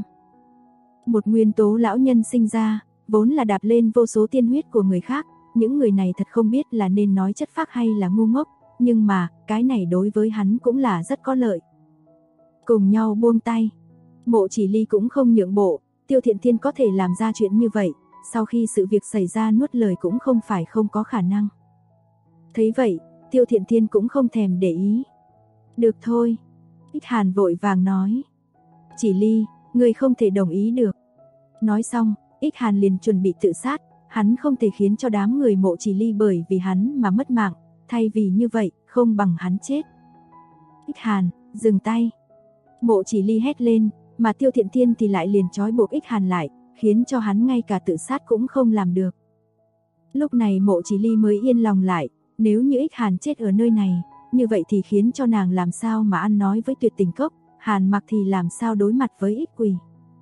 S2: Một nguyên tố lão nhân sinh ra, vốn là đạp lên vô số tiên huyết của người khác, những người này thật không biết là nên nói chất phác hay là ngu ngốc, nhưng mà, cái này đối với hắn cũng là rất có lợi. Cùng nhau buông tay, Mộ Chỉ Ly cũng không nhượng bộ, Tiêu Thiện Thiên có thể làm ra chuyện như vậy, sau khi sự việc xảy ra nuốt lời cũng không phải không có khả năng. Thấy vậy, Tiêu Thiện Thiên cũng không thèm để ý. Được thôi, Ích Hàn vội vàng nói. Chỉ Ly, người không thể đồng ý được. Nói xong, Ích Hàn liền chuẩn bị tự sát, hắn không thể khiến cho đám người Mộ Chỉ Ly bởi vì hắn mà mất mạng, thay vì như vậy, không bằng hắn chết. Ích Hàn, dừng tay. Mộ Chỉ Ly hét lên, mà Tiêu Thiện Thiên thì lại liền trói buộc Ích Hàn lại, khiến cho hắn ngay cả tự sát cũng không làm được. Lúc này Mộ Chỉ Ly mới yên lòng lại, nếu như Ích Hàn chết ở nơi này, như vậy thì khiến cho nàng làm sao mà ăn nói với Tuyệt Tình Cốc, Hàn Mặc thì làm sao đối mặt với Ích Quỷ.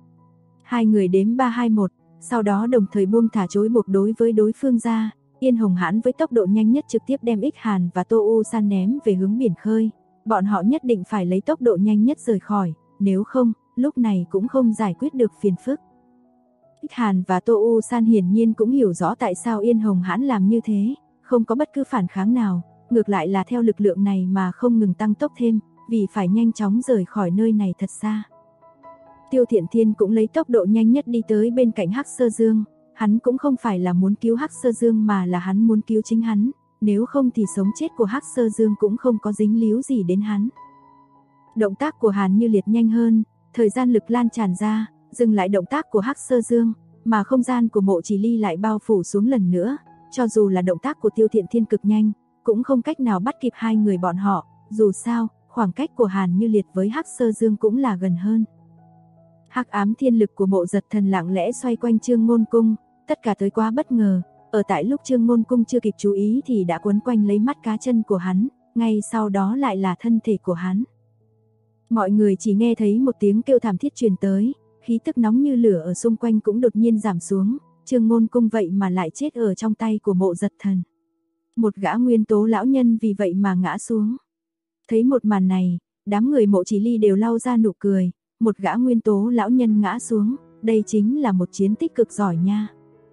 S2: Hai người đếm 3 2 1, sau đó đồng thời buông thả chối buộc đối với đối phương ra, Yên Hồng Hãn với tốc độ nhanh nhất trực tiếp đem Ích Hàn và Tô U San ném về hướng biển khơi, bọn họ nhất định phải lấy tốc độ nhanh nhất rời khỏi, nếu không, lúc này cũng không giải quyết được phiền phức. Ích Hàn và Tô U San hiển nhiên cũng hiểu rõ tại sao Yên Hồng Hãn làm như thế, không có bất cứ phản kháng nào, ngược lại là theo lực lượng này mà không ngừng tăng tốc thêm, vì phải nhanh chóng rời khỏi nơi này thật xa. Tiêu Thiện Thiên cũng lấy tốc độ nhanh nhất đi tới bên cạnh Hắc Sơ Dương, hắn cũng không phải là muốn cứu Hắc Sơ Dương mà là hắn muốn cứu chính hắn, nếu không thì sống chết của Hắc Sơ Dương cũng không có dính líu gì đến hắn. Động tác của Hàn Như Liệt nhanh hơn, thời gian lực lan tràn ra, dừng lại động tác của Hắc Sơ Dương, mà không gian của Mộ Chỉ Ly lại bao phủ xuống lần nữa, cho dù là động tác của Tiêu Thiện Thiên cực nhanh, cũng không cách nào bắt kịp hai người bọn họ, dù sao, khoảng cách của Hàn Như Liệt với Hắc Sơ Dương cũng là gần hơn. Hắc ám thiên lực của Mộ Giật Thần lặng lẽ xoay quanh Trương Ngôn Cung, tất cả tới quá bất ngờ, ở tại lúc Trương Ngôn Cung chưa kịp chú ý thì đã quấn quanh lấy mắt cá chân của hắn, ngay sau đó lại là thân thể của hắn. Mọi người chỉ nghe thấy một tiếng kêu thảm thiết truyền tới, khí tức nóng như lửa ở xung quanh cũng đột nhiên giảm xuống, Trương Ngôn Cung vậy mà lại chết ở trong tay của Mộ Giật Thần. Một gã nguyên tố lão nhân vì vậy mà ngã xuống. Thấy một màn này, đám người Mộ Chỉ Ly đều lau ra nụ cười, một gã nguyên tố lão nhân ngã xuống, đây chính là một chiến tích cực giỏi nha.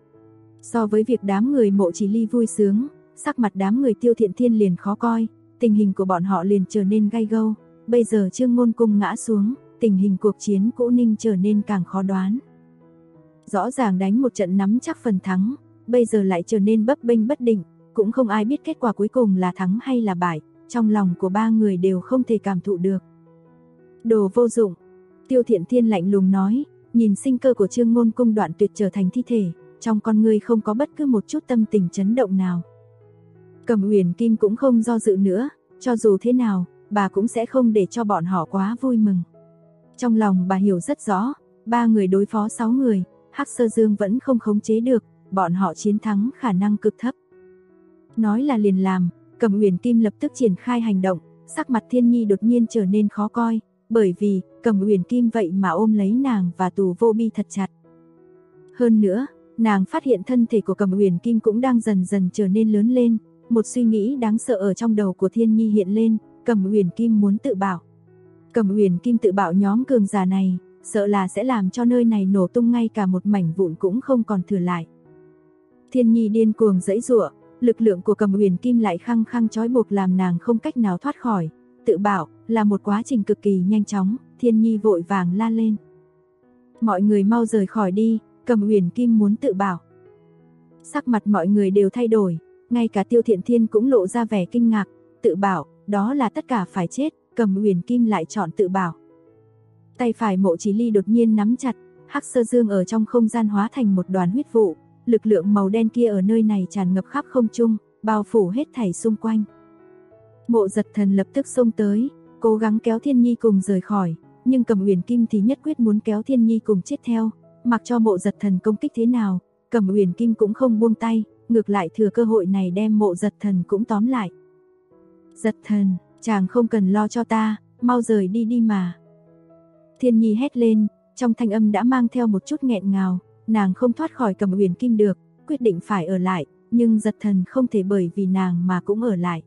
S2: So với việc đám người Mộ Chỉ Ly vui sướng, sắc mặt đám người Tiêu Thiện Thiên liền khó coi, tình hình của bọn họ liền trở nên gay gâu, bây giờ Trương Ngôn Cung ngã xuống, tình hình cuộc chiến cũ Ninh trở nên càng khó đoán. Rõ ràng đánh một trận nắm chắc phần thắng, bây giờ lại trở nên bấp bênh bất định, cũng không ai biết kết quả cuối cùng là thắng hay là bại, trong lòng của ba người đều không thể cảm thụ được. Đồ vô dụng, Tiêu Thiện Thiên lạnh lùng nói, nhìn sinh cơ của Trương Ngôn Cung đoạn tuyệt trở thành thi thể, trong con người không có bất cứ một chút tâm tình chấn động nào. Cẩm Uyển Kim cũng không do dự nữa, cho dù thế nào, bà cũng sẽ không để cho bọn họ quá vui mừng. Trong lòng bà hiểu rất rõ, ba người đối phó 6 người, Hắc Sơ Dương vẫn không khống chế được, bọn họ chiến thắng khả năng cực thấp. Nói là liền làm, Cẩm Uyển Kim lập tức triển khai hành động, sắc mặt Thiên Nhi đột nhiên trở nên khó coi, bởi vì Cẩm Uyển Kim vậy mà ôm lấy nàng và Tù Vô Bi thật chặt. Hơn nữa, nàng phát hiện thân thể của Cẩm Uyển Kim cũng đang dần dần trở nên lớn lên, một suy nghĩ đáng sợ ở trong đầu của Thiên Nhi hiện lên, Cẩm Uyển Kim muốn tự bảo. Cẩm Uyển Kim tự bảo nhóm cường giả này, sợ là sẽ làm cho nơi này nổ tung ngay cả một mảnh vụn cũng không còn thừa lại. Thiên Nhi điên cuồng giãy giụa, lực lượng của Cẩm Uyển Kim lại khăng khăng trói buộc làm nàng không cách nào thoát khỏi. Tự bảo là một quá trình cực kỳ nhanh chóng, Thiên Nhi vội vàng la lên. Mọi người mau rời khỏi đi, Cẩm Uyển Kim muốn tự bảo. Sắc mặt mọi người đều thay đổi, ngay cả Tiêu Thiện Thiên cũng lộ ra vẻ kinh ngạc, tự bảo, đó là tất cả phải chết, Cẩm Uyển Kim lại chọn tự bảo. Tay phải Mộ Chỉ Ly đột nhiên nắm chặt, Hắc Sơ Dương ở trong không gian hóa thành một đoàn huyết vụ, lực lượng màu đen kia ở nơi này tràn ngập khắp không trung, bao phủ hết thảy xung quanh. Mộ Giật Thần lập tức xông tới, cố gắng kéo Thiên Nhi cùng rời khỏi, nhưng Cẩm Uyển Kim thì nhất quyết muốn kéo Thiên Nhi cùng chết theo, mặc cho Mộ Giật Thần công kích thế nào, Cẩm Uyển Kim cũng không buông tay, ngược lại thừa cơ hội này đem Mộ Giật Thần cũng tóm lại. Giật Thần, chàng không cần lo cho ta, mau rời đi đi mà. Thiên Nhi hét lên, trong thanh âm đã mang theo một chút nghẹn ngào, nàng không thoát khỏi Cẩm Uyển Kim được, quyết định phải ở lại, nhưng Giật Thần không thể bởi vì nàng mà cũng ở lại.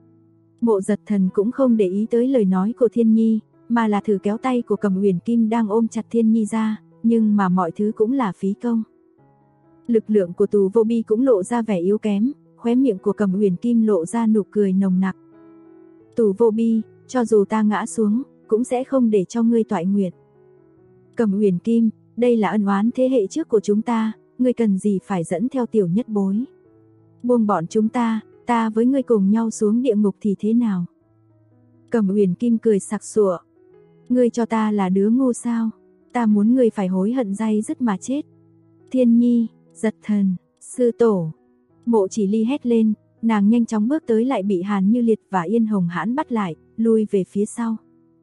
S2: Mộ Giật Thần cũng không để ý tới lời nói của Thiên Nhi, mà là thử kéo tay của Cẩm Uyển Kim đang ôm chặt Thiên Nhi ra, nhưng mà mọi thứ cũng là phí công. Lực lượng của Tù Vô Bi cũng lộ ra vẻ yếu kém, khóe miệng của Cẩm Uyển Kim lộ ra nụ cười nồng nặc. Tù Vô Bi, cho dù ta ngã xuống, cũng sẽ không để cho ngươi toại nguyện. Cẩm Uyển Kim, đây là ân oán thế hệ trước của chúng ta, ngươi cần gì phải dẫn theo tiểu nhất bối. Buông bọn chúng ta với ngươi cùng nhau xuống địa ngục thì thế nào? Cẩm Uyển Kim cười sặc sụa. Ngươi cho ta là đứa ngu sao? Ta muốn ngươi phải hối hận day dứt mà chết. Thiên Nhi, Giật Thần, sư tổ. Mộ Chỉ Ly hét lên, nàng nhanh chóng bước tới lại bị Hàn Như Liệt và Yên Hồng Hãn bắt lại, lui về phía sau.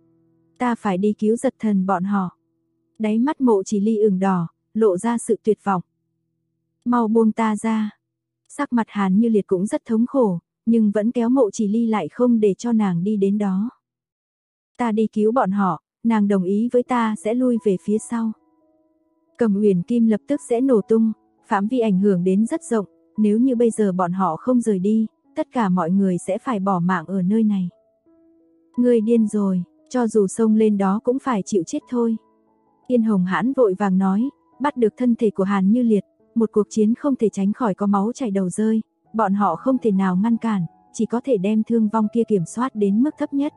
S2: Ta phải đi cứu Giật Thần bọn họ. Đáy mắt Mộ Chỉ Ly ửng đỏ, lộ ra sự tuyệt vọng. Mau buông ta ra. Sắc mặt Hàn Như Liệt cũng rất thống khổ, nhưng vẫn kéo Mộ Chỉ Ly lại không để cho nàng đi đến đó. Ta đi cứu bọn họ, nàng đồng ý với ta sẽ lui về phía sau. Cầm Uyển Kim lập tức sẽ nổ tung, phạm vi ảnh hưởng đến rất rộng, nếu như bây giờ bọn họ không rời đi, tất cả mọi người sẽ phải bỏ mạng ở nơi này. Ngươi điên rồi, cho dù xông lên đó cũng phải chịu chết thôi. Yên Hồng Hãn vội vàng nói, bắt được thân thể của Hàn Như Liệt, một cuộc chiến không thể tránh khỏi có máu chảy đầu rơi, bọn họ không thể nào ngăn cản, chỉ có thể đem thương vong kia kiểm soát đến mức thấp nhất.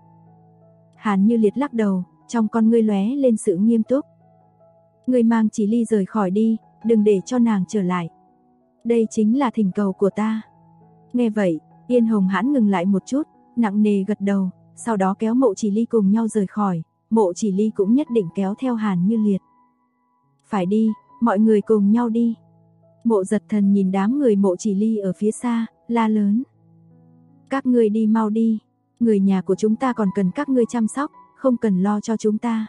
S2: Hàn Như Liệt lắc đầu, trong con ngươi lóe lên sự nghiêm túc. Ngươi mang Chỉ Ly rời khỏi đi, đừng để cho nàng trở lại. Đây chính là thỉnh cầu của ta. Nghe vậy, Yên Hồng Hãn ngừng lại một chút, nặng nề gật đầu, sau đó kéo Mộ Chỉ Ly cùng nhau rời khỏi, Mộ Chỉ Ly cũng nhất định kéo theo Hàn Như Liệt. Phải đi, mọi người cùng nhau đi. Mộ Giật Thần nhìn đám người Mộ Chỉ Ly ở phía xa, la lớn. Các ngươi đi mau đi, người nhà của chúng ta còn cần các ngươi chăm sóc, không cần lo cho chúng ta.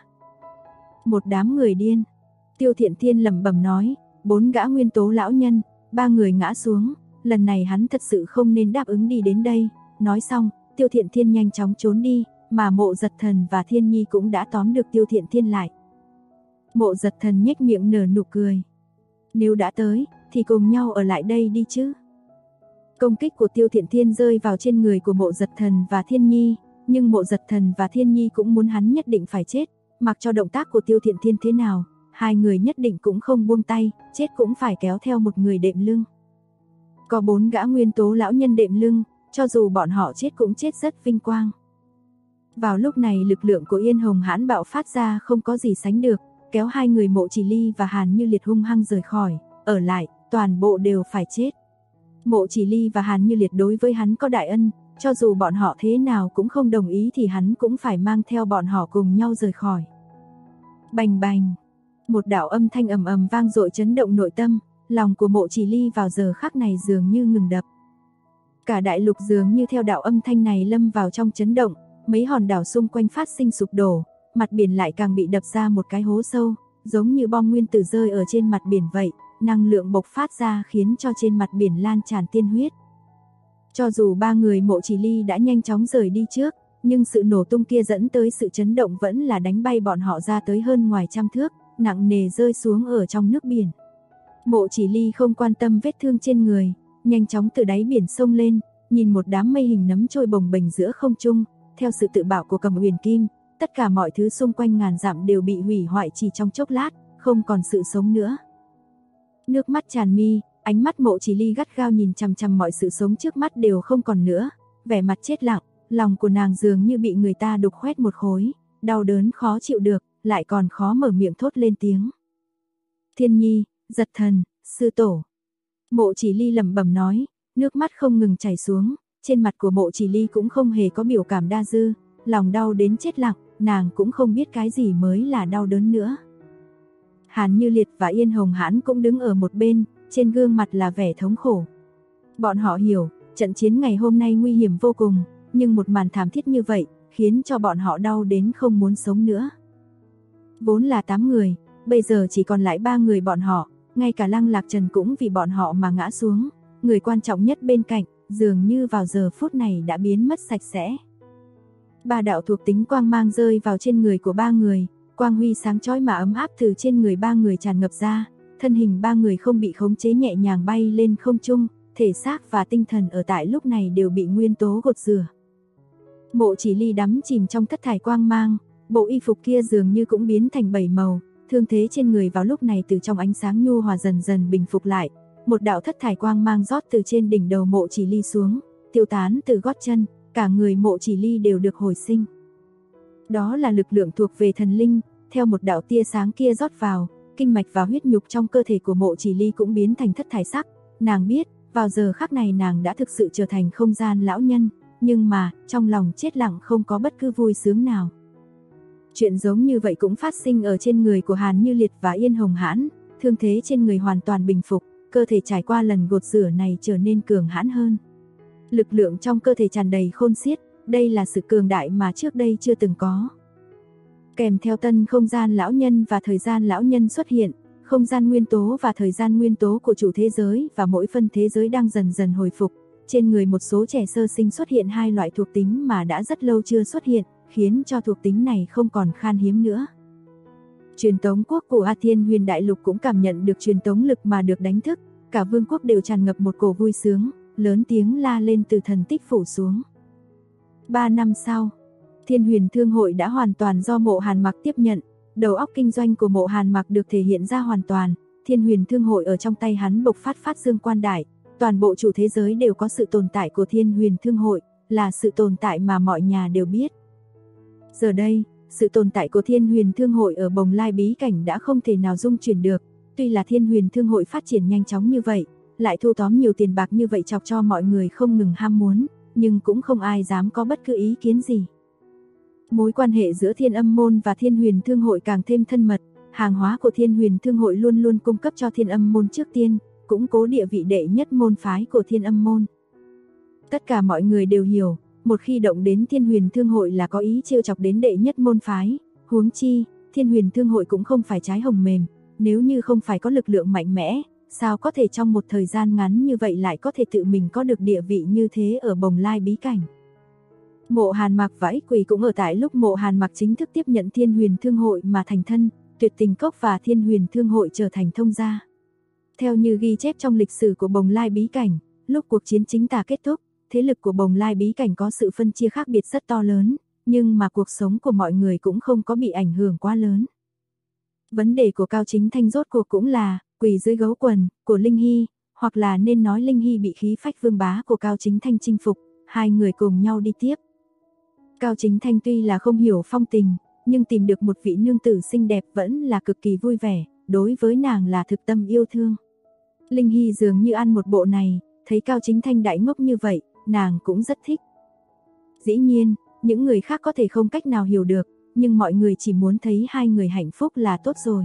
S2: Một đám người điên. Tiêu Thiện Thiên lẩm bẩm nói, 4 gã nguyên tố lão nhân, 3 người ngã xuống, lần này hắn thật sự không nên đáp ứng đi đến đây. Nói xong, Tiêu Thiện Thiên nhanh chóng trốn đi, mà Mộ Giật Thần và Thiên Nhi cũng đã tóm được Tiêu Thiện Thiên lại. Mộ Giật Thần nhếch miệng nở nụ cười. Nếu đã tới, thì cùng nhau ở lại đây đi chứ. Công kích của Tiêu Thiện Thiên rơi vào trên người của Mộ Giật Thần và Thiên Nhi, nhưng Mộ Giật Thần và Thiên Nhi cũng muốn hắn nhất định phải chết, mặc cho động tác của Tiêu Thiện Thiên thế nào, hai người nhất định cũng không buông tay, chết cũng phải kéo theo một người đệm lưng. Có 4 gã nguyên tố lão nhân đệm lưng, cho dù bọn họ chết cũng chết rất vinh quang. Vào lúc này lực lượng của Yên Hồng Hãn bạo phát ra không có gì sánh được, kéo hai người Mộ Chỉ Ly và Hàn Như Liệt hung hăng rời khỏi, ở lại, toàn bộ đều phải chết. Mộ Chỉ Ly và Hàn Như Liệt đối với hắn có đại ân, cho dù bọn họ thế nào cũng không đồng ý thì hắn cũng phải mang theo bọn họ cùng nhau rời khỏi. Bành bành, một đạo âm thanh ầm ầm vang dội chấn động nội tâm, lòng của Mộ Chỉ Ly vào giờ khắc này dường như ngừng đập. Cả đại lục dường như theo đạo âm thanh này lâm vào trong chấn động, mấy hòn đảo xung quanh phát sinh sụp đổ, mặt biển lại càng bị đập ra một cái hố sâu, giống như bom nguyên tử rơi ở trên mặt biển vậy, năng lượng bộc phát ra khiến cho trên mặt biển lan tràn tiên huyết. Cho dù 3 người Mộ Chỉ Ly đã nhanh chóng rời đi trước, nhưng sự nổ tung kia dẫn tới sự chấn động vẫn là đánh bay bọn họ ra tới hơn ngoài trăm thước, nặng nề rơi xuống ở trong nước biển. Mộ Chỉ Ly không quan tâm vết thương trên người, nhanh chóng từ đáy biển xông lên, nhìn một đám mây hình nấm trôi bồng bềnh giữa không trung, theo sự tự bảo của Cầm Uyển Kim, tất cả mọi thứ xung quanh ngàn dặm đều bị hủy hoại chỉ trong chốc lát, không còn sự sống nữa. Nước mắt tràn mi, ánh mắt Mộ Chỉ Ly gắt gao nhìn chằm chằm mọi sự sống trước mắt đều không còn nữa, vẻ mặt chết lặng, lòng của nàng dường như bị người ta đục khoét một khối, đau đớn khó chịu được, lại còn khó mở miệng thốt lên tiếng. Thiên Nhi, Giật Thần, sư tổ. Mộ Chỉ Ly lẩm bẩm nói, nước mắt không ngừng chảy xuống, trên mặt của Mộ Chỉ Ly cũng không hề có biểu cảm đa dư, lòng đau đến chết lặng, nàng cũng không biết cái gì mới là đau đớn nữa. Hàn Như Liệt và Yên Hồng Hãn cũng đứng ở một bên, trên gương mặt là vẻ thống khổ. Bọn họ hiểu, trận chiến ngày hôm nay nguy hiểm vô cùng, nhưng một màn thảm thiết như vậy, khiến cho bọn họ đau đến không muốn sống nữa. Vốn là 8 người, bây giờ chỉ còn lại 3 người bọn họ, ngay cả Lăng Lạc Trần cũng vì bọn họ mà ngã xuống, người quan trọng nhất bên cạnh, dường như vào giờ phút này đã biến mất sạch sẽ. 3 đạo thuộc tính quang mang rơi vào trên người của 3 người, quang huy sáng chói mà ấm áp từ trên người 3 người tràn ngập ra, thân hình 3 người không bị khống chế nhẹ nhàng bay lên không trung, thể xác và tinh thần ở tại lúc này đều bị nguyên tố gột rửa. Mộ Chỉ Ly đắm chìm trong thất thải quang mang, bộ y phục kia dường như cũng biến thành 7 màu, thương thế trên người vào lúc này từ trong ánh sáng nhu hòa dần dần bình phục lại, một đạo thất thải quang mang rót từ trên đỉnh đầu Mộ Chỉ Ly xuống, tiêu tán từ gót chân, cả người Mộ Chỉ Ly đều được hồi sinh. Đó là lực lượng thuộc về thần linh, theo một đạo tia sáng kia rót vào, kinh mạch và huyết nhục trong cơ thể của Mộ Chỉ Ly cũng biến thành thất thải sắc, nàng biết, vào giờ khắc này nàng đã thực sự trở thành không gian lão nhân, nhưng mà, trong lòng chết lặng không có bất cứ vui sướng nào. Chuyện giống như vậy cũng phát sinh ở trên người của Hàn Như Liệt và Yên Hồng Hãn, thương thế trên người hoàn toàn bình phục, cơ thể trải qua lần gột rửa này trở nên cường hãn hơn. Lực lượng trong cơ thể tràn đầy khôn xiết, đây là sự cường đại mà trước đây chưa từng có. Kèm theo tân không gian lão nhân và thời gian lão nhân xuất hiện, không gian nguyên tố và thời gian nguyên tố của chủ thế giới và mỗi phân thế giới đang dần dần hồi phục, Trên người một số trẻ sơ sinh xuất hiện hai loại thuộc tính mà đã rất lâu chưa xuất hiện, khiến cho thuộc tính này không còn khan hiếm nữa. Truyền tống quốc của A Thiên Huyền Đại Lục cũng cảm nhận được truyền tống lực mà được đánh thức, cả vương quốc đều tràn ngập một cổ vui sướng, lớn tiếng la lên từ thần tích phủ xuống. 3 năm sau, Thiên Huyền Thương hội đã hoàn toàn do Mộ Hàn Mặc tiếp nhận, đầu óc kinh doanh của Mộ Hàn Mặc được thể hiện ra hoàn toàn, Thiên Huyền Thương hội ở trong tay hắn bộc phát dương quan đại, toàn bộ chủ thế giới đều có sự tồn tại của Thiên Huyền Thương hội, là sự tồn tại mà mọi nhà đều biết. Giờ đây, sự tồn tại của Thiên Huyền Thương hội ở Bồng Lai bí cảnh đã không thể nào dung chuyển được, tuy là Thiên Huyền Thương hội phát triển nhanh chóng như vậy, lại thu tóm nhiều tiền bạc như vậy chọc cho mọi người không ngừng ham muốn, nhưng cũng không ai dám có bất cứ ý kiến gì. Mối quan hệ giữa Thiên Âm môn và Thiên Huyền Thương hội càng thêm thân mật, hàng hóa của Thiên Huyền Thương hội luôn luôn cung cấp cho Thiên Âm môn trước tiên, củng cố địa vị đệ nhất môn phái của Thiên Âm môn. Tất cả mọi người đều hiểu, một khi động đến Thiên Huyền Thương hội là có ý trêu chọc đến đệ nhất môn phái, huống chi, Thiên Huyền Thương hội cũng không phải trái hồng mềm, nếu như không phải có lực lượng mạnh mẽ, sao có thể trong một thời gian ngắn như vậy lại có thể tự mình có được địa vị như thế ở Bồng Lai bí cảnh. Mộ Hàn Mặc và Ích Quỳ cũng ở tại lúc Mộ Hàn Mặc chính thức tiếp nhận Thiên Huyền Thương hội mà thành thân, Tuyệt Tình Cốc và Thiên Huyền Thương hội trở thành thông gia. Theo như ghi chép trong lịch sử của Bồng Lai bí cảnh, lúc cuộc chiến chính tà kết thúc, thế lực của Bồng Lai bí cảnh có sự phân chia khác biệt rất to lớn, nhưng mà cuộc sống của mọi người cũng không có bị ảnh hưởng quá lớn. Vấn đề của Cao Chính Thanh rốt cuộc cũng là quỳ dưới gấu quần của Linh Hy, hoặc là nên nói Linh Hy bị khí phách vương bá của Cao Chính Thanh chinh phục, hai người cùng nhau đi tiếp. Cao Chính Thanh tuy là không hiểu phong tình, nhưng tìm được một vị nương tử xinh đẹp vẫn là cực kỳ vui vẻ, đối với nàng là thực tâm yêu thương. Linh Hy dường như ăn một bộ này, thấy Cao Chính Thanh đại ngốc như vậy, nàng cũng rất thích. Dĩ nhiên, những người khác có thể không cách nào hiểu được, nhưng mọi người chỉ muốn thấy hai người hạnh phúc là tốt rồi.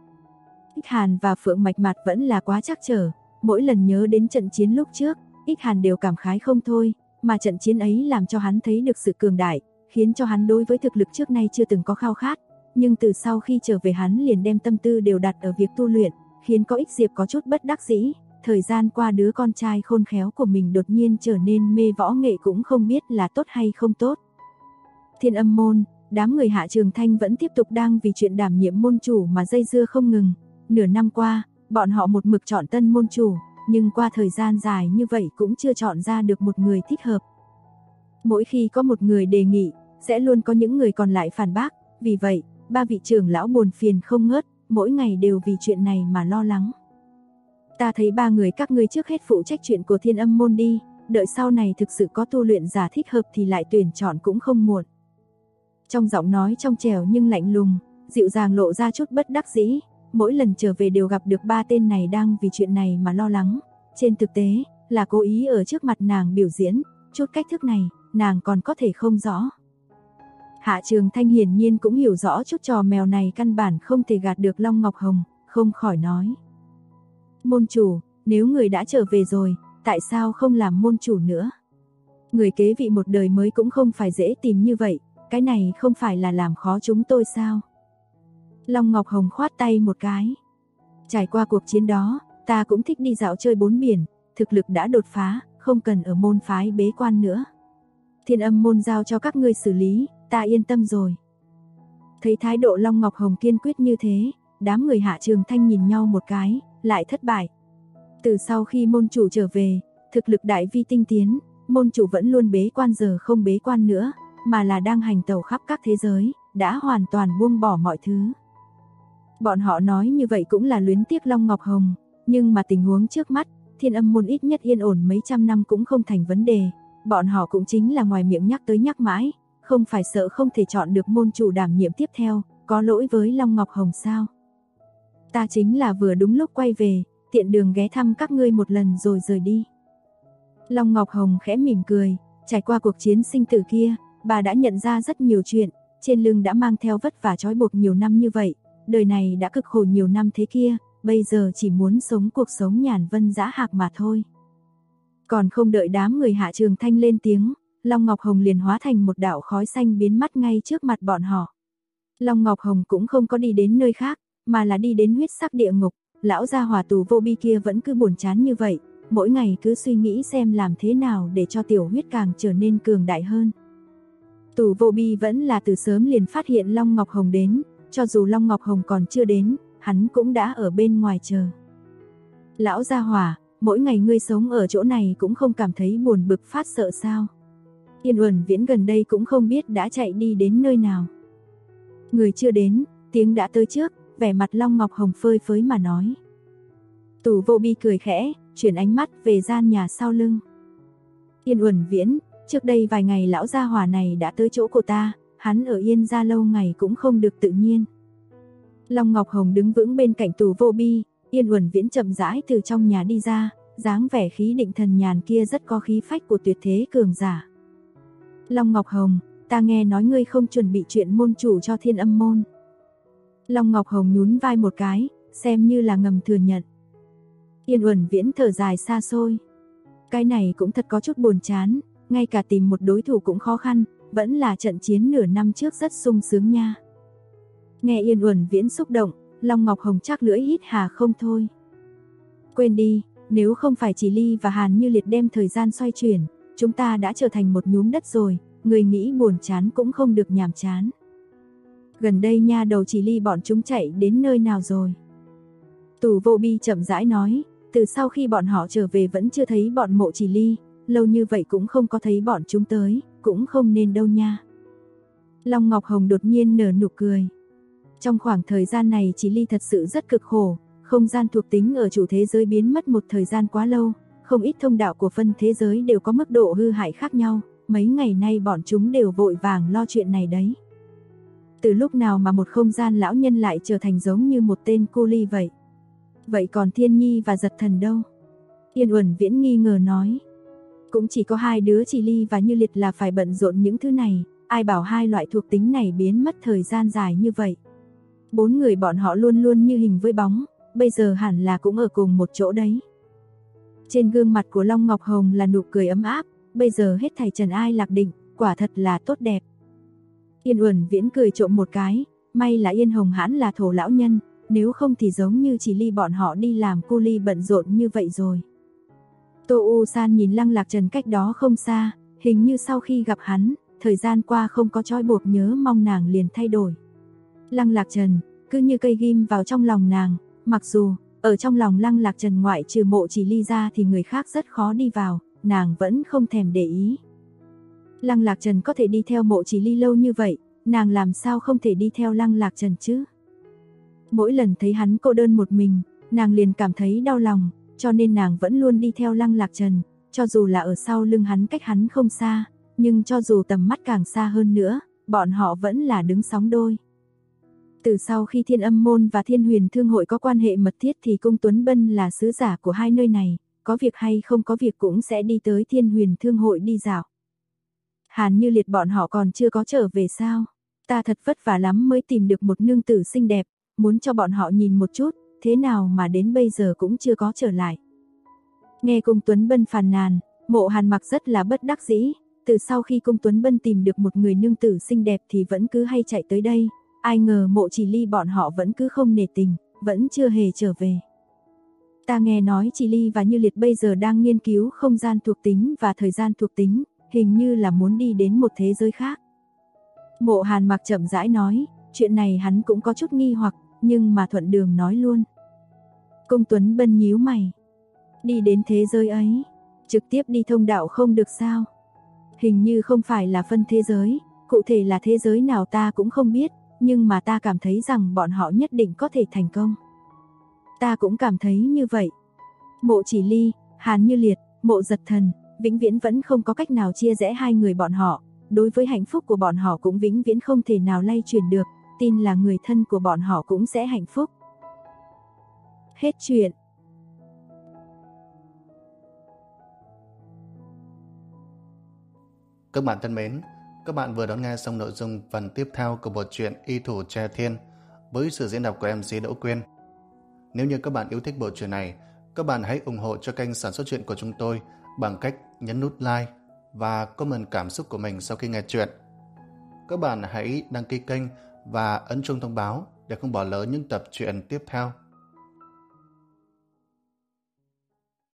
S2: Ích Hàn và Phượng Mạch Mạt vẫn là quá trắc trở, mỗi lần nhớ đến trận chiến lúc trước, Ích Hàn đều cảm khái không thôi, mà trận chiến ấy làm cho hắn thấy được sự cường đại, khiến cho hắn đối với thực lực trước nay chưa từng có khao khát, nhưng từ sau khi trở về hắn liền đem tâm tư đều đặt ở việc tu luyện, khiến có Ích Diệp có chút bất đắc dĩ, thời gian qua đứa con trai khôn khéo của mình đột nhiên trở nên mê võ nghệ cũng không biết là tốt hay không tốt. Thiên Âm môn, đám người Hạ Trường Thanh vẫn tiếp tục đang vì chuyện đảm nhiệm môn chủ mà dây dưa không ngừng, nửa năm qua, bọn họ một mực chọn tân môn chủ, nhưng qua thời gian dài như vậy cũng chưa chọn ra được một người thích hợp. Mỗi khi có một người đề nghị, sẽ luôn có những người còn lại phản bác, vì vậy, ba vị trưởng lão buồn phiền không ngớt, mỗi ngày đều vì chuyện này mà lo lắng. Ta thấy ba người các ngươi trước hết phụ trách chuyện của Thiên Âm môn đi, đợi sau này thực sự có tu luyện giả thích hợp thì lại tuyển chọn cũng không muộn. Trong giọng nói trong trẻo nhưng lạnh lùng, dịu dàng lộ ra chút bất đắc dĩ, mỗi lần trở về đều gặp được ba tên này đang vì chuyện này mà lo lắng, trên thực tế, là cố ý ở trước mặt nàng biểu diễn, chút cách thức này, nàng còn có thể không rõ. Hạ Trường Thanh hiển nhiên cũng hiểu rõ chút trò mèo này căn bản không thể gạt được Long Ngọc Hồng, không khỏi nói. Môn chủ, nếu người đã trở về rồi, tại sao không làm môn chủ nữa? Người kế vị một đời mới cũng không phải dễ tìm như vậy, cái này không phải là làm khó chúng tôi sao? Long Ngọc Hồng khoát tay một cái. Trải qua cuộc chiến đó, ta cũng thích đi dạo chơi bốn biển, thực lực đã đột phá, không cần ở môn phái bế quan nữa. Thiên Âm môn giao cho các ngươi xử lý, ta yên tâm rồi. Thấy thái độ Long Ngọc Hồng kiên quyết như thế, đám người Hạ Trường Thanh nhìn nhau một cái, lại thất bại. Từ sau khi môn chủ trở về, thực lực đại vi tinh tiến, môn chủ vẫn luôn bế quan, giờ không bế quan nữa, mà là đang hành tẩu khắp các thế giới, đã hoàn toàn buông bỏ mọi thứ. Bọn họ nói như vậy cũng là luyến tiếc Long Ngọc Hồng, nhưng mà tình huống trước mắt, Thiên Âm môn ít nhất yên ổn mấy trăm năm cũng không thành vấn đề, bọn họ cũng chính là ngoài miệng nhắc tới nhắc mãi, không phải sợ không thể chọn được môn chủ đảm nhiệm tiếp theo, có lỗi với Long Ngọc Hồng sao? Ta chính là vừa đúng lúc quay về, tiện đường ghé thăm các ngươi một lần rồi rời đi. Long Ngọc Hồng khẽ mỉm cười, trải qua cuộc chiến sinh tử kia, bà đã nhận ra rất nhiều chuyện, trên lưng đã mang theo vất vả trói buộc nhiều năm như vậy, đời này đã cực khổ nhiều năm thế kia, bây giờ chỉ muốn sống cuộc sống nhàn vân dã hạc mà thôi. Còn không đợi đám người Hạ Trường Thanh lên tiếng, Long Ngọc Hồng liền hóa thành một đạo khói xanh biến mất ngay trước mặt bọn họ. Long Ngọc Hồng cũng không có đi đến nơi khác, mà là đi đến huyết sắc địa ngục, lão gia hỏa tù vô bi kia vẫn cứ buồn chán như vậy, mỗi ngày cứ suy nghĩ xem làm thế nào để cho tiểu huyết càng trở nên cường đại hơn. Tù Vô Bi vẫn là từ sớm liền phát hiện Long Ngọc Hồng đến, cho dù Long Ngọc Hồng còn chưa đến, hắn cũng đã ở bên ngoài chờ. Lão gia hỏa, mỗi ngày ngươi sống ở chỗ này cũng không cảm thấy buồn bực phát sợ sao? Yên Uẩn Viễn gần đây cũng không biết đã chạy đi đến nơi nào. Người chưa đến, tiếng đã tới trước, vẻ mặt Long Ngọc Hồng phơi phới mà nói. Tù Vô Bi cười khẽ, chuyển ánh mắt về gian nhà sau lưng. Yên Uẩn Viễn, trước đây vài ngày lão gia hỏa này đã tới chỗ của ta, hắn ở Yên gia lâu ngày cũng không được tự nhiên. Long Ngọc Hồng đứng vững bên cạnh Tù Vô Bi, Yên Uẩn Viễn chậm rãi từ trong nhà đi ra, dáng vẻ khí định thần nhàn kia rất có khí phách của tuyệt thế cường giả. Long Ngọc Hồng, ta nghe nói ngươi không chuẩn bị chuyện môn chủ cho Thiên Âm môn. Long Ngọc Hồng nhún vai một cái, xem như là ngầm thừa nhận. Yên Uẩn Viễn thở dài xa xôi. Cái này cũng thật có chút buồn chán, ngay cả tìm một đối thủ cũng khó khăn, vẫn là trận chiến nửa năm trước rất sung sướng nha. Nghe Yên Uẩn Viễn xúc động, Long Ngọc Hồng chắc lưỡi hít hà không thôi. Quên đi, nếu không phải Chỉ Ly và Hàn Như Liệt đem thời gian xoay chuyển, chúng ta đã trở thành một nhúm đất rồi, người nghĩ buồn chán cũng không được nhàm chán. Gần đây nha đầu Chỉ Ly bọn chúng chạy đến nơi nào rồi? Tù Vô Bi chậm rãi nói, từ sau khi bọn họ trở về vẫn chưa thấy bọn Mộ Chỉ Ly, lâu như vậy cũng không có thấy bọn chúng tới, cũng không nên đâu nha. Long Ngọc Hồng đột nhiên nở nụ cười. Trong khoảng thời gian này Chỉ Ly thật sự rất cực khổ, không gian thuộc tính ở chủ thế giới biến mất một thời gian quá lâu, không ít thông đạo của phân thế giới đều có mức độ hư hại khác nhau, mấy ngày nay bọn chúng đều vội vàng lo chuyện này đấy. Từ lúc nào mà một không gian lão nhân lại trở thành giống như một tên cô ly vậy? Vậy còn Thiên Nhi và Giật Thần đâu? Yên Uẩn Viễn nghi ngờ nói. Cũng chỉ có hai đứa Chỉ Ly và Như Liệt là phải bận rộn những thứ này, ai bảo hai loại thuộc tính này biến mất thời gian dài như vậy. 4 người bọn họ luôn luôn như hình với bóng, bây giờ hẳn là cũng ở cùng một chỗ đấy. Trên gương mặt của Long Ngọc Hồng là nụ cười ấm áp, bây giờ hết thảy trần ai lạc định, quả thật là tốt đẹp. Yên Uẩn Viễn cười trộm một cái, may là Yên Hồng hãn là thổ lão nhân, nếu không thì giống như Chỉ Ly bọn họ đi làm cu ly bận rộn như vậy rồi. Tô U San nhìn Lăng Lạc Trần cách đó không xa, hình như sau khi gặp hắn, thời gian qua không có trói buộc nhớ mong nàng liền thay đổi. Lăng Lạc Trần, cứ như cây ghim vào trong lòng nàng, mặc dù, ở trong lòng Lăng Lạc Trần ngoại trừ Mộ Chỉ Ly ra thì người khác rất khó đi vào, nàng vẫn không thèm để ý. Lăng Lạc Trần có thể đi theo Mộ Chỉ Ly lâu như vậy, nàng làm sao không thể đi theo Lăng Lạc Trần chứ? Mỗi lần thấy hắn cô đơn một mình, nàng liền cảm thấy đau lòng, cho nên nàng vẫn luôn đi theo Lăng Lạc Trần, cho dù là ở sau lưng hắn cách hắn không xa, nhưng cho dù tầm mắt càng xa hơn nữa, bọn họ vẫn là đứng sóng đôi. Từ sau khi Thiên Âm môn và Thiên Huyền Thương hội có quan hệ mật thiết thì Cung Tuấn Bân là sứ giả của hai nơi này, có việc hay không có việc cũng sẽ đi tới Thiên Huyền Thương hội đi dạo. Hàn Như Liệt bọn họ còn chưa có trở về sao? Ta thật vất vả lắm mới tìm được một nương tử xinh đẹp, muốn cho bọn họ nhìn một chút, thế nào mà đến bây giờ cũng chưa có trở lại. Nghe Cung Tuấn Bân phàn nàn, Mộ Hàn Mặc rất là bất đắc dĩ, từ sau khi Cung Tuấn Bân tìm được một người nương tử xinh đẹp thì vẫn cứ hay chạy tới đây, ai ngờ Mộ Chỉ Ly bọn họ vẫn cứ không nể tình, vẫn chưa hề trở về. Ta nghe nói Chỉ Ly và Như Liệt bây giờ đang nghiên cứu không gian thuộc tính và thời gian thuộc tính, hình như là muốn đi đến một thế giới khác. Mộ Hàn Mặc chậm rãi nói, chuyện này hắn cũng có chút nghi hoặc, nhưng mà thuận đường nói luôn. Cung Tuấn Bân nhíu mày. Đi đến thế giới ấy, trực tiếp đi thông đạo không được sao? Hình như không phải là phân thế giới, cụ thể là thế giới nào ta cũng không biết, nhưng mà ta cảm thấy rằng bọn họ nhất định có thể thành công. Ta cũng cảm thấy như vậy. Mộ Chỉ Ly, Hàn Như Liệt, Mộ Giật Thần, vĩnh viễn vẫn không có cách nào chia rẽ hai người bọn họ, đối với hạnh phúc của bọn họ cũng vĩnh viễn không thể nào lay chuyển được, tin là người thân của bọn họ cũng sẽ hạnh phúc. Hết chuyện.
S1: Các bạn thân mến, các bạn vừa đón nghe xong nội dung phần tiếp theo của bộ truyện Y Thủ Tre Thiên với sự diễn đọc của MC Đỗ Quyên. Nếu như các bạn yêu thích bộ truyện này, các bạn hãy ủng hộ cho kênh sản xuất truyện của chúng tôi bằng cách nhấn nút like và comment cảm xúc của mình sau khi nghe truyện. Các bạn hãy đăng ký kênh và ấn chuông thông báo để không bỏ lỡ những tập truyện tiếp theo.